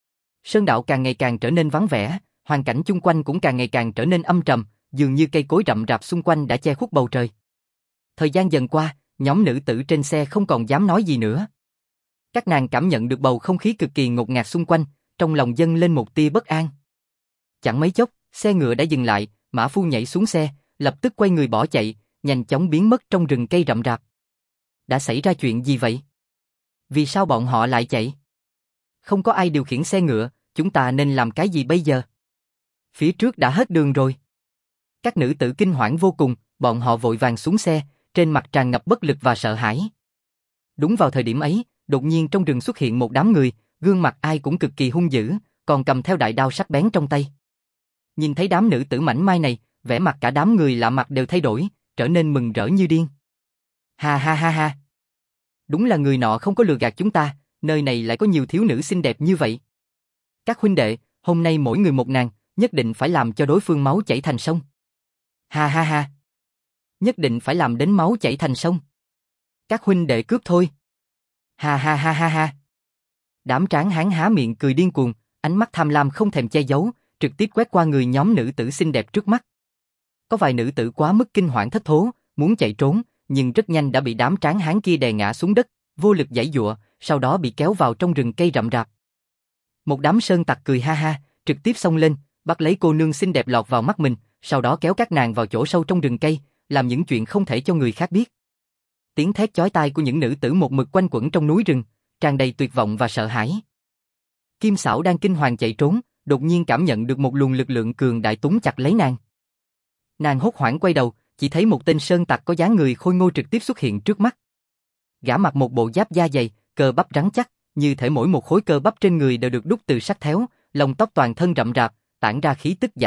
Sơn đạo càng ngày càng trở nên vắng vẻ, hoàn cảnh chung quanh cũng càng ngày càng trở nên âm trầm, dường như cây cối rậm rạp xung quanh đã che khuất bầu trời. Thời gian dần qua, nhóm nữ tử trên xe không còn dám nói gì nữa. Các nàng cảm nhận được bầu không khí cực kỳ ngột ngạt xung quanh, trong lòng dâng lên một tia bất an. Chẳng mấy chốc, xe ngựa đã dừng lại, mã phu nhảy xuống xe, lập tức quay người bỏ chạy, nhanh chóng biến mất trong rừng cây rậm rạp. Đã xảy ra chuyện gì vậy? Vì sao bọn họ lại chạy? Không có ai điều khiển xe ngựa, chúng ta nên làm cái gì bây giờ? Phía trước đã hết đường rồi. Các nữ tử kinh hoảng vô cùng, bọn họ vội vàng xuống xe, trên mặt tràn ngập bất lực và sợ hãi. Đúng vào thời điểm ấy, đột nhiên trong rừng xuất hiện một đám người, gương mặt ai cũng cực kỳ hung dữ, còn cầm theo đại đao sắc bén trong tay. Nhìn thấy đám nữ tử mảnh mai này, vẻ mặt cả đám người lạ mặt đều thay đổi, trở nên mừng rỡ như điên. Ha ha ha ha. Đúng là người nọ không có lừa gạt chúng ta, nơi này lại có nhiều thiếu nữ xinh đẹp như vậy. Các huynh đệ, hôm nay mỗi người một nàng, nhất định phải làm cho đối phương máu chảy thành sông. Ha ha ha. Nhất định phải làm đến máu chảy thành sông. Các huynh đệ cướp thôi. Ha ha ha ha ha. Đám tráng hán há miệng cười điên cuồng, ánh mắt tham lam không thèm che giấu, trực tiếp quét qua người nhóm nữ tử xinh đẹp trước mắt. Có vài nữ tử quá mức kinh hoảng thất thố, muốn chạy trốn, nhưng rất nhanh đã bị đám tráng hán kia đè ngã xuống đất, vô lực giãy giụa, sau đó bị kéo vào trong rừng cây rậm rạp. Một đám sơn tặc cười ha ha, trực tiếp xông lên, bắt lấy cô nương xinh đẹp lọt vào mắt mình, sau đó kéo các nàng vào chỗ sâu trong rừng cây, làm những chuyện không thể cho người khác biết. Tiếng thét chói tai của những nữ tử một mực quanh quẩn trong núi rừng, tràn đầy tuyệt vọng và sợ hãi. Kim Sảo đang kinh hoàng chạy trốn, đột nhiên cảm nhận được một luồng lực lượng cường đại túm chặt lấy nàng. Nàng hốt hoảng quay đầu, chỉ thấy một tên sơn tặc có dáng người khôi ngô trực tiếp xuất hiện trước mắt. Gã mặc một bộ giáp da dày, cơ bắp rắn chắc, như thể mỗi một khối cơ bắp trên người đều được đúc từ sắt thép, lông tóc toàn thân rậm rạp, tản ra khí tức giả tính,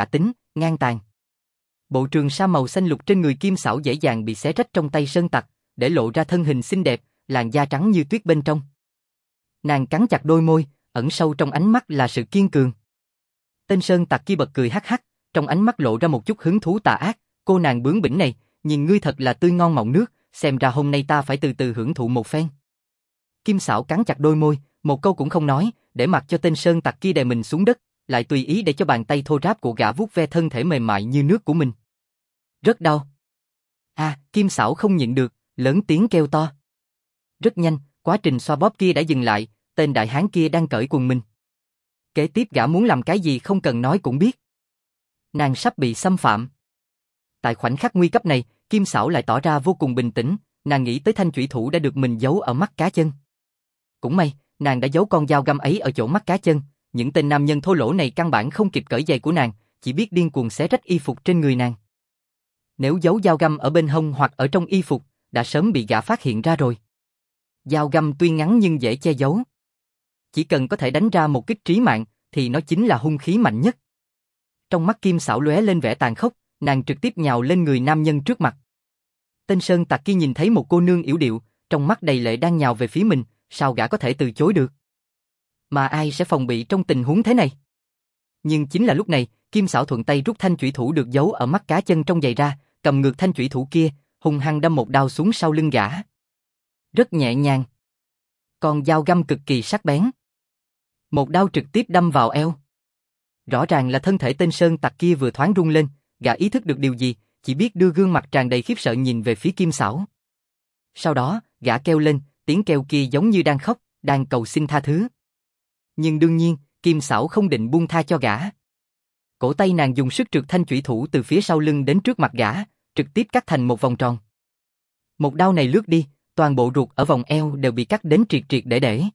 ngang tàn. Bộ trường sa màu xanh lục trên người Kim Xảo dễ dàng bị xé rách trong tay Sơn Tặc, để lộ ra thân hình xinh đẹp, làn da trắng như tuyết bên trong. Nàng cắn chặt đôi môi, ẩn sâu trong ánh mắt là sự kiên cường. Tên Sơn Tặc kia bật cười hắc hắc, trong ánh mắt lộ ra một chút hứng thú tà ác. Cô nàng bướng bỉnh này, nhìn ngươi thật là tươi ngon mọng nước, xem ra hôm nay ta phải từ từ hưởng thụ một phen. Kim Xảo cắn chặt đôi môi, một câu cũng không nói, để mặc cho tên Sơn Tặc kia đè mình xuống đất, lại tùy ý để cho bàn tay thô ráp của gã vuốt ve thân thể mềm mại như nước của mình. Rất đau. À, Kim Xảo không nhịn được, lớn tiếng kêu to. Rất nhanh, quá trình xoa bóp kia đã dừng lại, tên đại hán kia đang cởi quần mình. Kế tiếp gã muốn làm cái gì không cần nói cũng biết. Nàng sắp bị xâm phạm. Tại khoảnh khắc nguy cấp này, Kim Xảo lại tỏ ra vô cùng bình tĩnh, nàng nghĩ tới thanh chủy thủ đã được mình giấu ở mắt cá chân. Cũng may, nàng đã giấu con dao găm ấy ở chỗ mắt cá chân, những tên nam nhân thô lỗ này căn bản không kịp cởi giày của nàng, chỉ biết điên cuồng xé rách y phục trên người nàng. Nếu giấu dao găm ở bên hông hoặc ở trong y phục, đã sớm bị gã phát hiện ra rồi. Dao găm tuy ngắn nhưng dễ che giấu. Chỉ cần có thể đánh ra một kích trí mạng, thì nó chính là hung khí mạnh nhất. Trong mắt Kim Xảo lóe lên vẻ tàn khốc, nàng trực tiếp nhào lên người nam nhân trước mặt. Tên Sơn Tặc kia nhìn thấy một cô nương yểu điệu, trong mắt đầy lệ đang nhào về phía mình, sao gã có thể từ chối được? Mà ai sẽ phòng bị trong tình huống thế này? Nhưng chính là lúc này, Kim Xảo thuận tay rút thanh chủy thủ được giấu ở mắt cá chân trong giày ra, cầm ngược thanh chủy thủ kia, hung hăng đâm một đao xuống sau lưng gã. Rất nhẹ nhàng. Còn dao găm cực kỳ sắc bén. Một đao trực tiếp đâm vào eo. Rõ ràng là thân thể tên Sơn Tặc kia vừa thoáng rung lên, gã ý thức được điều gì, chỉ biết đưa gương mặt tràn đầy khiếp sợ nhìn về phía Kim Xảo. Sau đó, gã kêu lên, tiếng kêu kia giống như đang khóc, đang cầu xin tha thứ. Nhưng đương nhiên, Kim Xảo không định buông tha cho gã. Cổ tay nàng dùng sức trượt thanh chủy thủ từ phía sau lưng đến trước mặt gã, trực tiếp cắt thành một vòng tròn. Một đao này lướt đi, toàn bộ ruột ở vòng eo đều bị cắt đến triệt triệt để để.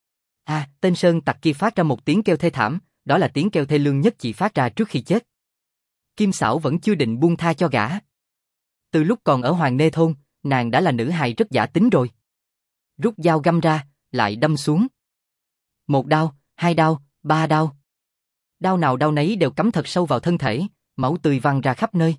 À, tên Sơn Tặc kia phát ra một tiếng kêu thê thảm, đó là tiếng kêu thê lương nhất chị phát ra trước khi chết. Kim Xảo vẫn chưa định buông tha cho gã. Từ lúc còn ở Hoàng Nê Thôn, nàng đã là nữ hài rất dã tính rồi. Rút dao găm ra, lại đâm xuống. Một đao, hai đao, ba đao. Đao nào đao nấy đều cắm thật sâu vào thân thể, máu tươi văng ra khắp nơi.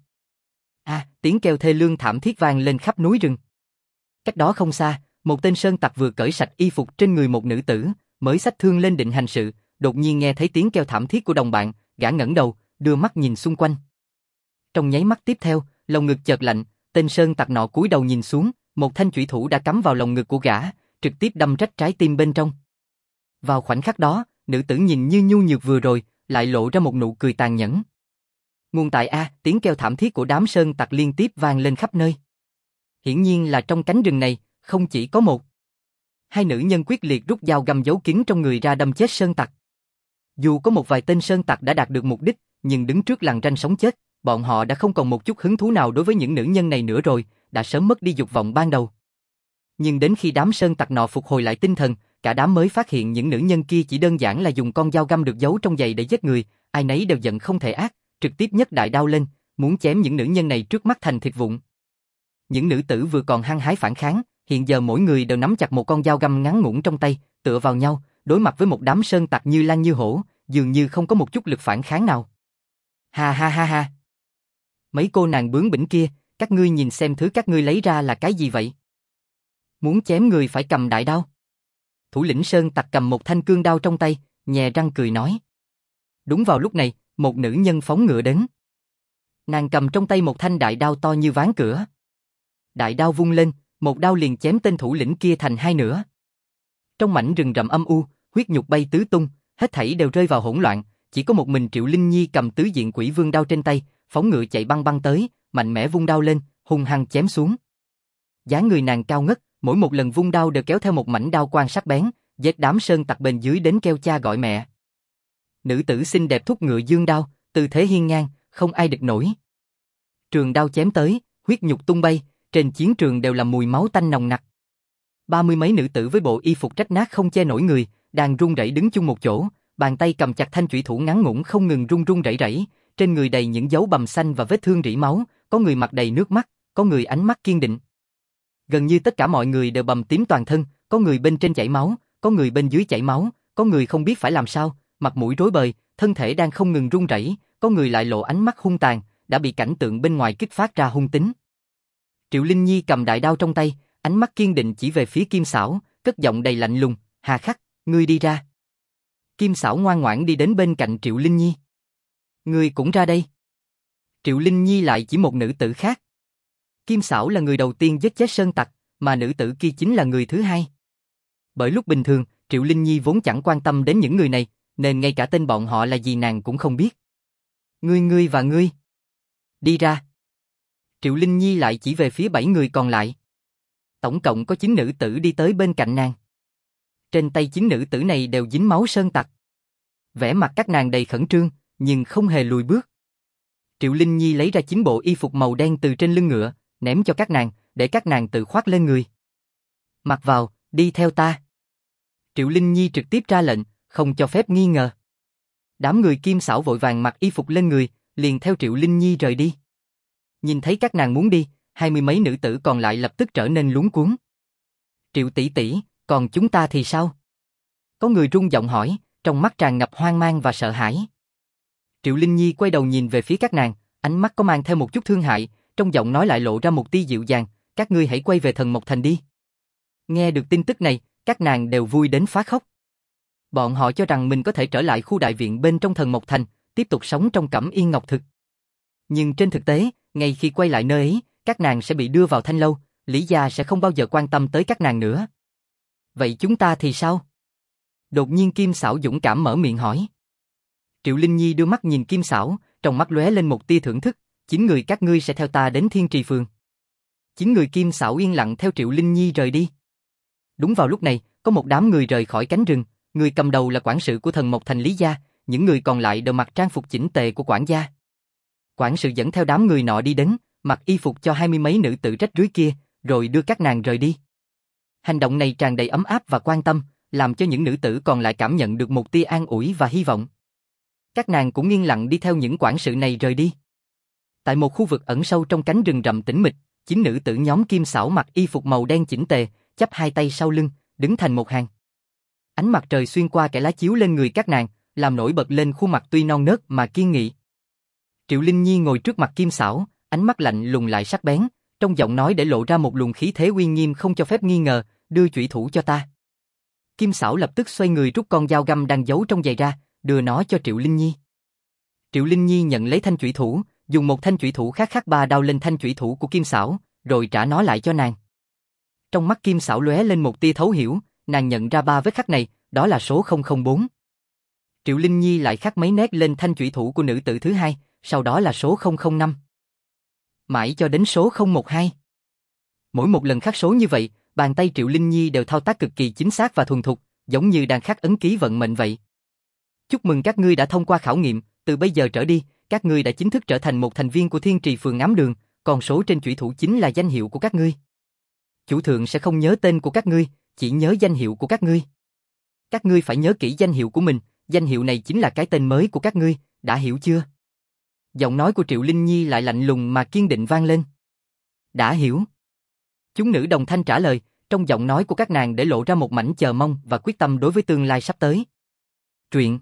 À, tiếng kêu thê lương thảm thiết vang lên khắp núi rừng. Cách đó không xa, một tên Sơn Tặc vừa cởi sạch y phục trên người một nữ tử, mới xách thương lên định hành sự, đột nhiên nghe thấy tiếng kêu thảm thiết của đồng bạn, gã ngẩng đầu, đưa mắt nhìn xung quanh. Trong nháy mắt tiếp theo, lồng ngực chợt lạnh, tên Sơn Tặc nọ cúi đầu nhìn xuống, một thanh chủy thủ đã cắm vào lồng ngực của gã, trực tiếp đâm rách trái tim bên trong. Vào khoảnh khắc đó, nữ tử nhìn như nhu nhược vừa rồi, lại lộ ra một nụ cười tàn nhẫn. Nguồn tại A, tiếng kêu thảm thiết của đám Sơn Tặc liên tiếp vang lên khắp nơi. Hiển nhiên là trong cánh rừng này, không chỉ có một. Hai nữ nhân quyết liệt rút dao găm giấu kín trong người ra đâm chết Sơn Tặc. Dù có một vài tên Sơn Tặc đã đạt được mục đích, nhưng đứng trước lằn ranh sống chết, bọn họ đã không còn một chút hứng thú nào đối với những nữ nhân này nữa rồi, đã sớm mất đi dục vọng ban đầu. Nhưng đến khi đám Sơn Tặc nọ phục hồi lại tinh thần, cả đám mới phát hiện những nữ nhân kia chỉ đơn giản là dùng con dao găm được giấu trong giày để giết người, ai nấy đều giận không thể ác, trực tiếp nhấc đại đao lên, muốn chém những nữ nhân này trước mắt thành thịt vụn. Những nữ tử vừa còn hăng hái phản kháng, hiện giờ mỗi người đều nắm chặt một con dao găm ngắn ngủn trong tay, tựa vào nhau, đối mặt với một đám Sơn Tặc như lan như hổ, dường như không có một chút lực phản kháng nào. Ha ha ha ha. Mấy cô nàng bướng bỉnh kia, các ngươi nhìn xem thứ các ngươi lấy ra là cái gì vậy? Muốn chém người phải cầm đại đao. Thủ lĩnh Sơn Tặc cầm một thanh cương đao trong tay, nhè răng cười nói. Đúng vào lúc này, một nữ nhân phóng ngựa đến. Nàng cầm trong tay một thanh đại đao to như ván cửa. Đại đao vung lên, một đao liền chém tên thủ lĩnh kia thành hai nửa. Trong mảnh rừng rậm âm u, huyết nhục bay tứ tung, hết thảy đều rơi vào hỗn loạn, chỉ có một mình Triệu Linh Nhi cầm tứ diện quỷ vương đao trên tay, phóng ngựa chạy băng băng tới, mạnh mẽ vung đao lên, hung hăng chém xuống. Dáng người nàng cao ngất, mỗi một lần vung đao đều kéo theo một mảnh đao quang sắc bén, giết đám Sơn Tặc bên dưới đến kêu cha gọi mẹ. Nữ tử xinh đẹp thúc ngựa dương đao, tư thế hiên ngang, không ai địch nổi. Trường đao chém tới, huyết nhục tung bay, trên chiến trường đều là mùi máu tanh nồng nặc. Ba mươi mấy nữ tử với bộ y phục rách nát không che nổi người, đang run rẩy đứng chung một chỗ, bàn tay cầm chặt thanh chủy thủ ngắn ngủn không ngừng run run rẩy rẩy, trên người đầy những dấu bầm xanh và vết thương rỉ máu, có người mặt đầy nước mắt, có người ánh mắt kiên định. Gần như tất cả mọi người đều bầm tím toàn thân, có người bên trên chảy máu, có người bên dưới chảy máu, có người không biết phải làm sao, mặt mũi rối bời, thân thể đang không ngừng run rẩy, có người lại lộ ánh mắt hung tàn, đã bị cảnh tượng bên ngoài kích phát ra hung tính. Triệu Linh Nhi cầm đại đao trong tay, ánh mắt kiên định chỉ về phía Kim Xảo, cất giọng đầy lạnh lùng, "Hà Khắc, ngươi đi ra." Kim Xảo ngoan ngoãn đi đến bên cạnh Triệu Linh Nhi. "Ngươi cũng ra đây." Triệu Linh Nhi lại chỉ một nữ tử khác. Kim Xảo là người đầu tiên giết chết Sơn Tặc, mà nữ tử kia chính là người thứ hai. Bởi lúc bình thường, Triệu Linh Nhi vốn chẳng quan tâm đến những người này, nên ngay cả tên bọn họ là gì nàng cũng không biết. "Ngươi ngươi và ngươi, đi ra." Triệu Linh Nhi lại chỉ về phía bảy người còn lại. Tổng cộng có chín nữ tử đi tới bên cạnh nàng. Trên tay chín nữ tử này đều dính máu Sơn Tặc. Vẻ mặt các nàng đầy khẩn trương, nhưng không hề lùi bước. Triệu Linh Nhi lấy ra chín bộ y phục màu đen từ trên lưng ngựa, ném cho các nàng, để các nàng tự khoác lên người. "Mặc vào, đi theo ta." Triệu Linh Nhi trực tiếp ra lệnh, không cho phép nghi ngờ. Đám người Kim Xảo vội vàng mặc y phục lên người, liền theo Triệu Linh Nhi rời đi. Nhìn thấy các nàng muốn đi, hai mươi mấy nữ tử còn lại lập tức trở nên luống cuống. "Triệu tỷ tỷ, còn chúng ta thì sao?" Có người run giọng hỏi, trong mắt tràn ngập hoang mang và sợ hãi. Triệu Linh Nhi quay đầu nhìn về phía các nàng, ánh mắt có mang theo một chút thương hại, trong giọng nói lại lộ ra một tia dịu dàng, "Các ngươi hãy quay về Thần Mộc Thành đi." Nghe được tin tức này, các nàng đều vui đến phá khóc. Bọn họ cho rằng mình có thể trở lại khu đại viện bên trong Thần Mộc Thành, tiếp tục sống trong Cẩm Yên Ngọc Thực. Nhưng trên thực tế, ngay khi quay lại nơi ấy, các nàng sẽ bị đưa vào thanh lâu, Lý gia sẽ không bao giờ quan tâm tới các nàng nữa. "Vậy chúng ta thì sao?" Đột nhiên Kim Xảo dũng cảm mở miệng hỏi. Triệu Linh Nhi đưa mắt nhìn Kim Xảo, trong mắt lóe lên một tia thưởng thức, "Chín người các ngươi sẽ theo ta đến Thiên Trì Phường." Chín người Kim Xảo yên lặng theo Triệu Linh Nhi rời đi. Đúng vào lúc này, có một đám người rời khỏi cánh rừng, người cầm đầu là quản sự của Thần Mộc Thành Lý gia, những người còn lại đều mặc trang phục chỉnh tề của quản gia. Quản sự dẫn theo đám người nọ đi đến, mặc y phục cho hai mươi mấy nữ tử rách rưới kia, rồi đưa các nàng rời đi. Hành động này tràn đầy ấm áp và quan tâm, làm cho những nữ tử còn lại cảm nhận được một tia an ủi và hy vọng. Các nàng cũng yên lặng đi theo những quản sự này rời đi. Tại một khu vực ẩn sâu trong cánh rừng rậm tĩnh mịch, chín nữ tử nhóm Kim Xảo mặc y phục màu đen chỉnh tề, chắp hai tay sau lưng, đứng thành một hàng. Ánh mặt trời xuyên qua kẽ lá chiếu lên người các nàng, làm nổi bật lên khuôn mặt tuy non nớt mà kiên nghị. Triệu Linh Nhi ngồi trước mặt Kim Xảo, ánh mắt lạnh lùng lại sắc bén, trong giọng nói để lộ ra một luồng khí thế uy nghiêm không cho phép nghi ngờ, "Đưa chủy thủ cho ta." Kim Xảo lập tức xoay người rút con dao găm đang giấu trong giày ra, đưa nó cho Triệu Linh Nhi. Triệu Linh Nhi nhận lấy thanh chủy thủ, dùng một thanh chủy thủ khác khắc ba đao lên thanh chủy thủ của Kim Xảo, rồi trả nó lại cho nàng. Trong mắt Kim Xảo lóe lên một tia thấu hiểu, nàng nhận ra ba vết khắc này, đó là số không không bốn. Triệu Linh Nhi lại khắc mấy nét lên thanh chủy thủ của nữ tử thứ hai, sau đó là số không không năm. Mãi cho đến số không một hai. Mỗi một lần khắc số như vậy, bàn tay Triệu Linh Nhi đều thao tác cực kỳ chính xác và thuần thục, giống như đang khắc ấn ký vận mệnh vậy. "Chúc mừng các ngươi đã thông qua khảo nghiệm, từ bây giờ trở đi, các ngươi đã chính thức trở thành một thành viên của Thiên Trì Phường Ám Đường, còn số trên chủy thủ chính là danh hiệu của các ngươi. Chủ thượng sẽ không nhớ tên của các ngươi, chỉ nhớ danh hiệu của các ngươi. Các ngươi phải nhớ kỹ danh hiệu của mình, danh hiệu này chính là cái tên mới của các ngươi, đã hiểu chưa?" Giọng nói của Triệu Linh Nhi lại lạnh lùng mà kiên định vang lên. "Đã hiểu." Chúng nữ đồng thanh trả lời, trong giọng nói của các nàng để lộ ra một mảnh chờ mong và quyết tâm đối với tương lai sắp tới. Truyện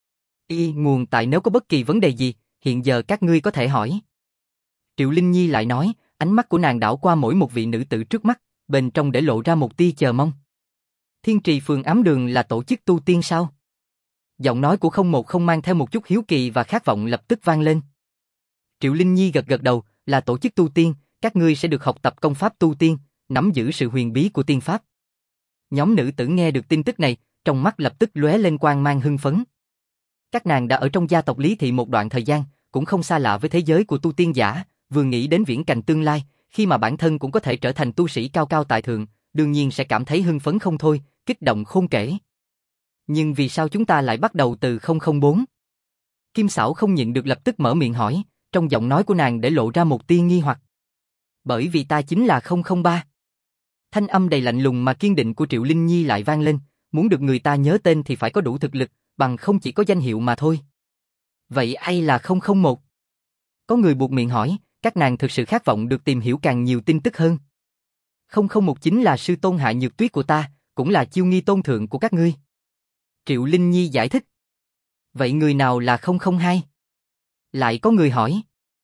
y nguồn tại nếu có bất kỳ vấn đề gì, hiện giờ các ngươi có thể hỏi. Triệu Linh Nhi lại nói, ánh mắt của nàng đảo qua mỗi một vị nữ tử trước mắt, bên trong để lộ ra một tia chờ mong. Thiên Trì Phường Ám Đường là tổ chức tu tiên sao? Giọng nói của không một không mang theo một chút hiếu kỳ và khát vọng lập tức vang lên. Triệu Linh Nhi gật gật đầu, là tổ chức tu tiên, các ngươi sẽ được học tập công pháp tu tiên, nắm giữ sự huyền bí của tiên pháp. Nhóm nữ tử nghe được tin tức này, trong mắt lập tức lóe lên quang mang hưng phấn. Các nàng đã ở trong gia tộc Lý Thị một đoạn thời gian, cũng không xa lạ với thế giới của tu tiên giả, vừa nghĩ đến viễn cảnh tương lai, khi mà bản thân cũng có thể trở thành tu sĩ cao cao tại thượng, đương nhiên sẽ cảm thấy hưng phấn không thôi, kích động khôn kể. Nhưng vì sao chúng ta lại bắt đầu từ không không bốn? Kim Xảo không nhịn được lập tức mở miệng hỏi, trong giọng nói của nàng để lộ ra một tia nghi hoặc. Bởi vì ta chính là không không ba. Thanh âm đầy lạnh lùng mà kiên định của Triệu Linh Nhi lại vang lên, muốn được người ta nhớ tên thì phải có đủ thực lực, bằng không chỉ có danh hiệu mà thôi. Vậy ai là không không một? Có người buột miệng hỏi, các nàng thực sự khát vọng được tìm hiểu càng nhiều tin tức hơn. không không một chính là sư tôn Hạ Nhược Tuyết của ta, cũng là chiêu nghi tôn thượng của các ngươi. Triệu Linh Nhi giải thích. Vậy người nào là không không hai? Lại có người hỏi.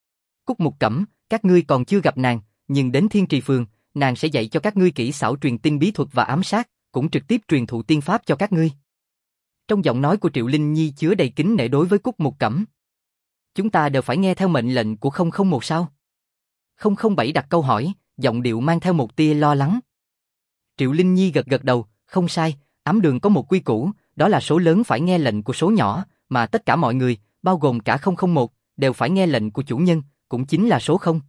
Cúc Mục Cẩm, các ngươi còn chưa gặp nàng, nhưng đến Thiên Trì Phường, nàng sẽ dạy cho các ngươi kỹ xảo truyền tin bí thuật và ám sát, cũng trực tiếp truyền thụ tiên pháp cho các ngươi. Trong giọng nói của Triệu Linh Nhi chứa đầy kính nể đối với Cúc Mục Cẩm. Chúng ta đều phải nghe theo mệnh lệnh của không không một sao? không không bảy đặt câu hỏi, giọng điệu mang theo một tia lo lắng. Triệu Linh Nhi gật gật đầu, không sai, ám đường có một quy củ, đó là số lớn phải nghe lệnh của số nhỏ, mà tất cả mọi người, bao gồm cả không không một, đều phải nghe lệnh của chủ nhân, cũng chính là số không.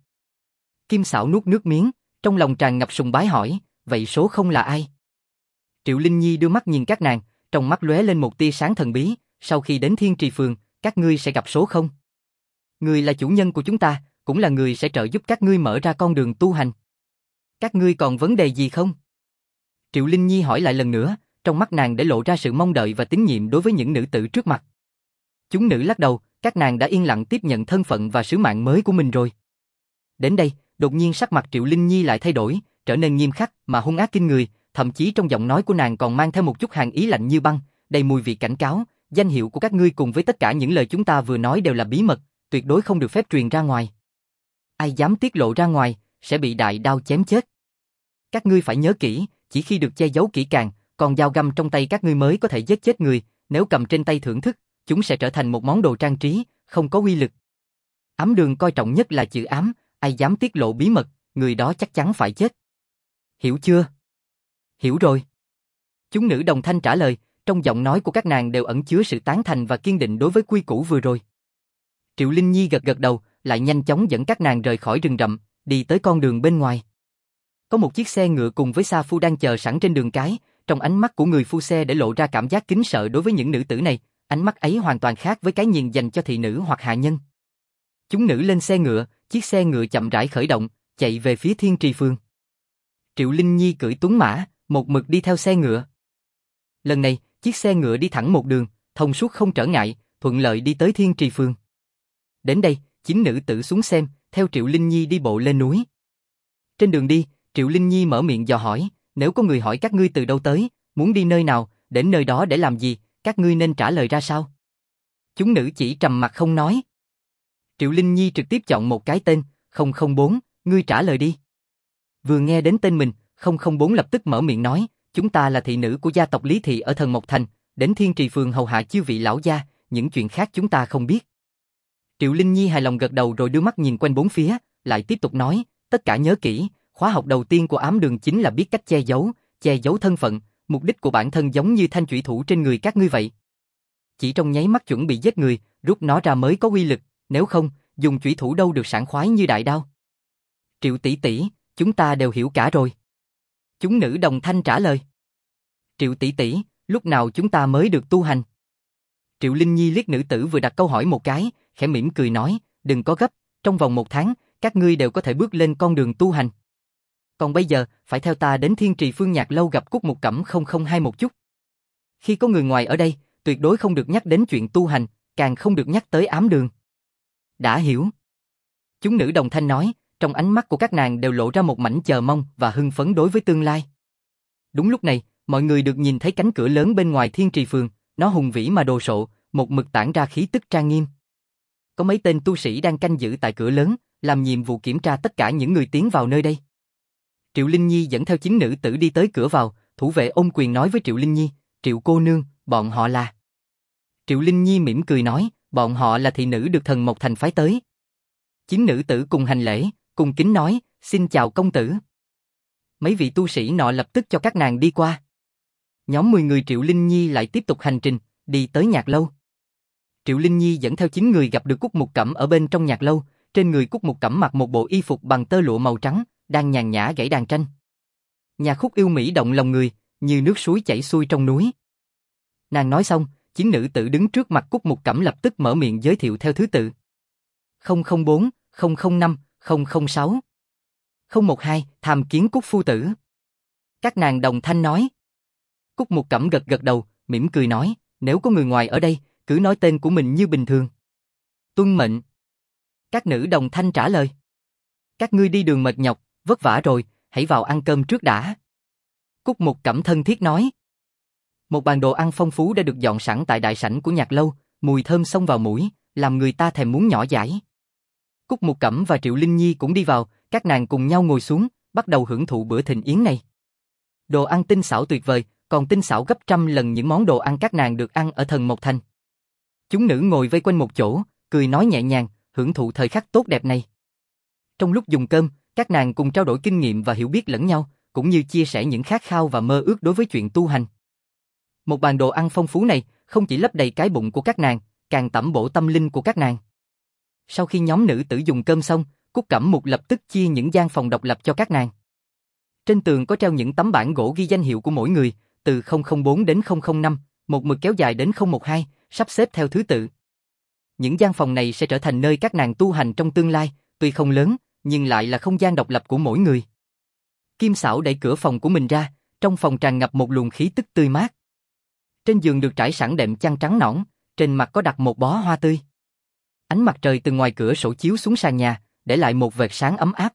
Kim Sảo nuốt nước miếng, trong lòng tràn ngập sùng bái hỏi, vậy số không là ai? Triệu Linh Nhi đưa mắt nhìn các nàng, trong mắt lóe lên một tia sáng thần bí, sau khi đến Thiên Trì Phường, các ngươi sẽ gặp số không. Người là chủ nhân của chúng ta, cũng là người sẽ trợ giúp các ngươi mở ra con đường tu hành. Các ngươi còn vấn đề gì không? Triệu Linh Nhi hỏi lại lần nữa, trong mắt nàng để lộ ra sự mong đợi và tín nhiệm đối với những nữ tử trước mặt. Chúng nữ lắc đầu, các nàng đã yên lặng tiếp nhận thân phận và sứ mạng mới của mình rồi. Đến đây, đột nhiên sắc mặt Triệu Linh Nhi lại thay đổi, trở nên nghiêm khắc mà hung ác kinh người, thậm chí trong giọng nói của nàng còn mang theo một chút hàn ý lạnh như băng, đầy mùi vị cảnh cáo, danh hiệu của các ngươi cùng với tất cả những lời chúng ta vừa nói đều là bí mật, tuyệt đối không được phép truyền ra ngoài. Ai dám tiết lộ ra ngoài, sẽ bị đại đao chém chết. Các ngươi phải nhớ kỹ, chỉ khi được che giấu kỹ càng, còn dao găm trong tay các ngươi mới có thể giết chết người, nếu cầm trên tay thưởng thức, chúng sẽ trở thành một món đồ trang trí, không có uy lực. Ám đường coi trọng nhất là chữ ám, ai dám tiết lộ bí mật, người đó chắc chắn phải chết. Hiểu chưa? Hiểu rồi. Chúng nữ đồng thanh trả lời, trong giọng nói của các nàng đều ẩn chứa sự tán thành và kiên định đối với quy củ vừa rồi. Triệu Linh Nhi gật gật đầu, lại nhanh chóng dẫn các nàng rời khỏi rừng rậm, đi tới con đường bên ngoài. Có một chiếc xe ngựa cùng với sa phu đang chờ sẵn trên đường cái, trong ánh mắt của người phu xe để lộ ra cảm giác kính sợ đối với những nữ tử này, ánh mắt ấy hoàn toàn khác với cái nhìn dành cho thị nữ hoặc hạ nhân. Chúng nữ lên xe ngựa, chiếc xe ngựa chậm rãi khởi động, chạy về phía Thiên Trì Phường. Triệu Linh Nhi cưỡi tuấn mã, một mực đi theo xe ngựa. Lần này, chiếc xe ngựa đi thẳng một đường, thông suốt không trở ngại, thuận lợi đi tới Thiên Trì Phường. Đến đây, chín nữ tử xuống xem, theo Triệu Linh Nhi đi bộ lên núi. Trên đường đi, Triệu Linh Nhi mở miệng dò hỏi, nếu có người hỏi các ngươi từ đâu tới, muốn đi nơi nào, đến nơi đó để làm gì, các ngươi nên trả lời ra sao? Chúng nữ chỉ trầm mặt không nói. Triệu Linh Nhi trực tiếp chọn một cái tên, không không bốn, ngươi trả lời đi. Vừa nghe đến tên mình, không không bốn lập tức mở miệng nói, chúng ta là thị nữ của gia tộc Lý Thị ở Thần Mộc Thành, đến Thiên Trì Phường hầu hạ chư vị lão gia, những chuyện khác chúng ta không biết. Triệu Linh Nhi hài lòng gật đầu rồi đưa mắt nhìn quanh bốn phía, lại tiếp tục nói, tất cả nhớ kỹ, khóa học đầu tiên của ám đường chính là biết cách che giấu, che giấu thân phận, mục đích của bản thân giống như thanh chủy thủ trên người các ngươi vậy. Chỉ trong nháy mắt chuẩn bị giết người, rút nó ra mới có uy lực, nếu không, dùng chủy thủ đâu được sảng khoái như đại đao. Triệu tỷ tỷ, chúng ta đều hiểu cả rồi. Chúng nữ đồng thanh trả lời. Triệu tỷ tỷ, lúc nào chúng ta mới được tu hành? Triệu Linh Nhi liếc nữ tử vừa đặt câu hỏi một cái, khẽ mỉm cười nói, đừng có gấp, trong vòng một tháng, các ngươi đều có thể bước lên con đường tu hành. Còn bây giờ, phải theo ta đến Thiên Trì Phương Nhạc Lâu gặp Cúc Mục Cẩm không không hai một chút. Khi có người ngoài ở đây, tuyệt đối không được nhắc đến chuyện tu hành, càng không được nhắc tới ám đường. Đã hiểu. Chúng nữ đồng thanh nói, trong ánh mắt của các nàng đều lộ ra một mảnh chờ mong và hưng phấn đối với tương lai. Đúng lúc này, mọi người được nhìn thấy cánh cửa lớn bên ngoài Thiên Trì Phường, nó hùng vĩ mà đồ sộ, một mực tản ra khí tức trang nghiêm. Có mấy tên tu sĩ đang canh giữ tại cửa lớn, làm nhiệm vụ kiểm tra tất cả những người tiến vào nơi đây. Triệu Linh Nhi dẫn theo chín nữ tử đi tới cửa vào, thủ vệ ôm quyền nói với Triệu Linh Nhi, Triệu cô nương, bọn họ là... Triệu Linh Nhi mỉm cười nói, bọn họ là thị nữ được Thần Mộc Thành phái tới. Chín nữ tử cùng hành lễ, cùng kính nói, xin chào công tử. Mấy vị tu sĩ nọ lập tức cho các nàng đi qua. Nhóm mười người Triệu Linh Nhi lại tiếp tục hành trình, đi tới nhạc lâu. Triệu Linh Nhi dẫn theo chín người gặp được Cúc Mục Cẩm ở bên trong nhạc lâu, trên người Cúc Mục Cẩm mặc một bộ y phục bằng tơ lụa màu trắng, đang nhàn nhã gảy đàn tranh. Nhạc khúc yêu mỹ động lòng người, như nước suối chảy xuôi trong núi. Nàng nói xong, chín nữ tử đứng trước mặt Cúc Mục Cẩm lập tức mở miệng giới thiệu theo thứ tự. không không bốn, không không năm, không không sáu, không một hai, tham kiến Cúc phu tử. Các nàng đồng thanh nói. Cúc Mục Cẩm gật gật đầu, mỉm cười nói, nếu có người ngoài ở đây, cứ nói tên của mình như bình thường. Tuân mệnh. Các nữ đồng thanh trả lời. Các ngươi đi đường mệt nhọc, vất vả rồi, hãy vào ăn cơm trước đã. Cúc Mục Cẩm thân thiết nói. Một bàn đồ ăn phong phú đã được dọn sẵn tại đại sảnh của nhạc lâu, mùi thơm xông vào mũi, làm người ta thèm muốn nhỏ dãi. Cúc Mục Cẩm và Triệu Linh Nhi cũng đi vào, các nàng cùng nhau ngồi xuống, bắt đầu hưởng thụ bữa thịnh yến này. Đồ ăn tinh xảo tuyệt vời, còn tinh xảo gấp trăm lần những món đồ ăn các nàng được ăn ở Thần Mộc Thành. Chúng nữ ngồi vây quanh một chỗ, cười nói nhẹ nhàng, hưởng thụ thời khắc tốt đẹp này. Trong lúc dùng cơm, các nàng cùng trao đổi kinh nghiệm và hiểu biết lẫn nhau, cũng như chia sẻ những khát khao và mơ ước đối với chuyện tu hành. Một bàn đồ ăn phong phú này không chỉ lấp đầy cái bụng của các nàng, càng tẩm bổ tâm linh của các nàng. Sau khi nhóm nữ tử dùng cơm xong, Cúc Cẩm Mục lập tức chia những gian phòng độc lập cho các nàng. Trên tường có treo những tấm bảng gỗ ghi danh hiệu của mỗi người, từ không không bốn đến không không năm, một mực kéo dài đến không một hai, sắp xếp theo thứ tự. Những gian phòng này sẽ trở thành nơi các nàng tu hành trong tương lai, tuy không lớn, nhưng lại là không gian độc lập của mỗi người. Kim Sảo đẩy cửa phòng của mình ra, trong phòng tràn ngập một luồng khí tức tươi mát. Trên giường được trải sẵn đệm chăn trắng nõn, trên mặt có đặt một bó hoa tươi. Ánh mặt trời từ ngoài cửa sổ chiếu xuống sàn nhà, để lại một vệt sáng ấm áp.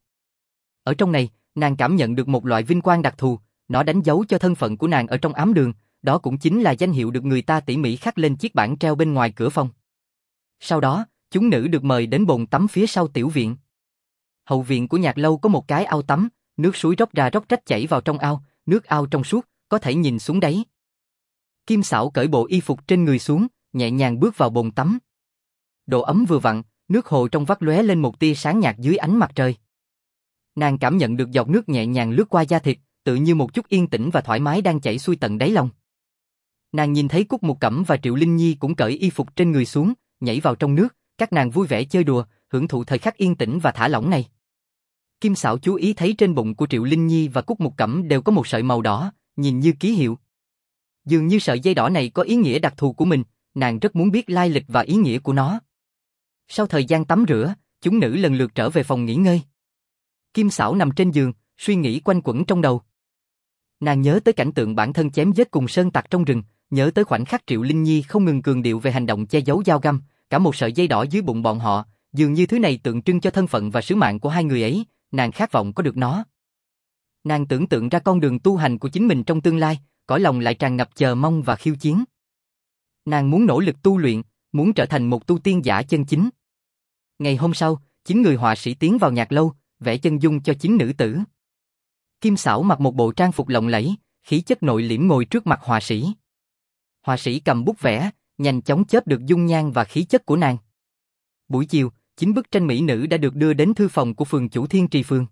Ở trong này, nàng cảm nhận được một loại vinh quang đặc thù, nó đánh dấu cho thân phận của nàng ở trong ám đường, đó cũng chính là danh hiệu được người ta tỉ mỉ khắc lên chiếc bảng treo bên ngoài cửa phòng. Sau đó, chúng nữ được mời đến bồn tắm phía sau tiểu viện. Hậu viện của nhạc lâu có một cái ao tắm, nước suối róc ra róc rách chảy vào trong ao, nước ao trong suốt, có thể nhìn xuống đáy. Kim Sảo cởi bộ y phục trên người xuống, nhẹ nhàng bước vào bồn tắm. Độ ấm vừa vặn, nước hồ trong vắt lóe lên một tia sáng nhạt dưới ánh mặt trời. Nàng cảm nhận được giọt nước nhẹ nhàng lướt qua da thịt, tự như một chút yên tĩnh và thoải mái đang chảy xuôi tận đáy lòng. Nàng nhìn thấy Cúc Mục Cẩm và Triệu Linh Nhi cũng cởi y phục trên người xuống, nhảy vào trong nước, các nàng vui vẻ chơi đùa, hưởng thụ thời khắc yên tĩnh và thả lỏng này. Kim Sảo chú ý thấy trên bụng của Triệu Linh Nhi và Cúc Mục Cẩm đều có một sợi màu đỏ, nhìn như ký hiệu. Dường như sợi dây đỏ này có ý nghĩa đặc thù của mình, nàng rất muốn biết lai lịch và ý nghĩa của nó. Sau thời gian tắm rửa, chúng nữ lần lượt trở về phòng nghỉ ngơi. Kim Sảo nằm trên giường, suy nghĩ quanh quẩn trong đầu. Nàng nhớ tới cảnh tượng bản thân chém giết cùng sơn tặc trong rừng, nhớ tới khoảnh khắc Triệu Linh Nhi không ngừng cường điệu về hành động che giấu dao găm, cả một sợi dây đỏ dưới bụng bọn họ, dường như thứ này tượng trưng cho thân phận và sứ mạng của hai người ấy, nàng khát vọng có được nó. Nàng tưởng tượng ra con đường tu hành của chính mình trong tương lai, cõi lòng lại tràn ngập chờ mong và khiêu chiến. Nàng muốn nỗ lực tu luyện, muốn trở thành một tu tiên giả chân chính. Ngày hôm sau, chín người họa sĩ tiến vào nhạc lâu, vẽ chân dung cho chín nữ tử. Kim Sảo mặc một bộ trang phục lộng lẫy, khí chất nội liễm ngồi trước mặt họa sĩ. Họa sĩ cầm bút vẽ, nhanh chóng chớp được dung nhan và khí chất của nàng. Buổi chiều, chín bức tranh mỹ nữ đã được đưa đến thư phòng của phường chủ Thiên Trì Phường.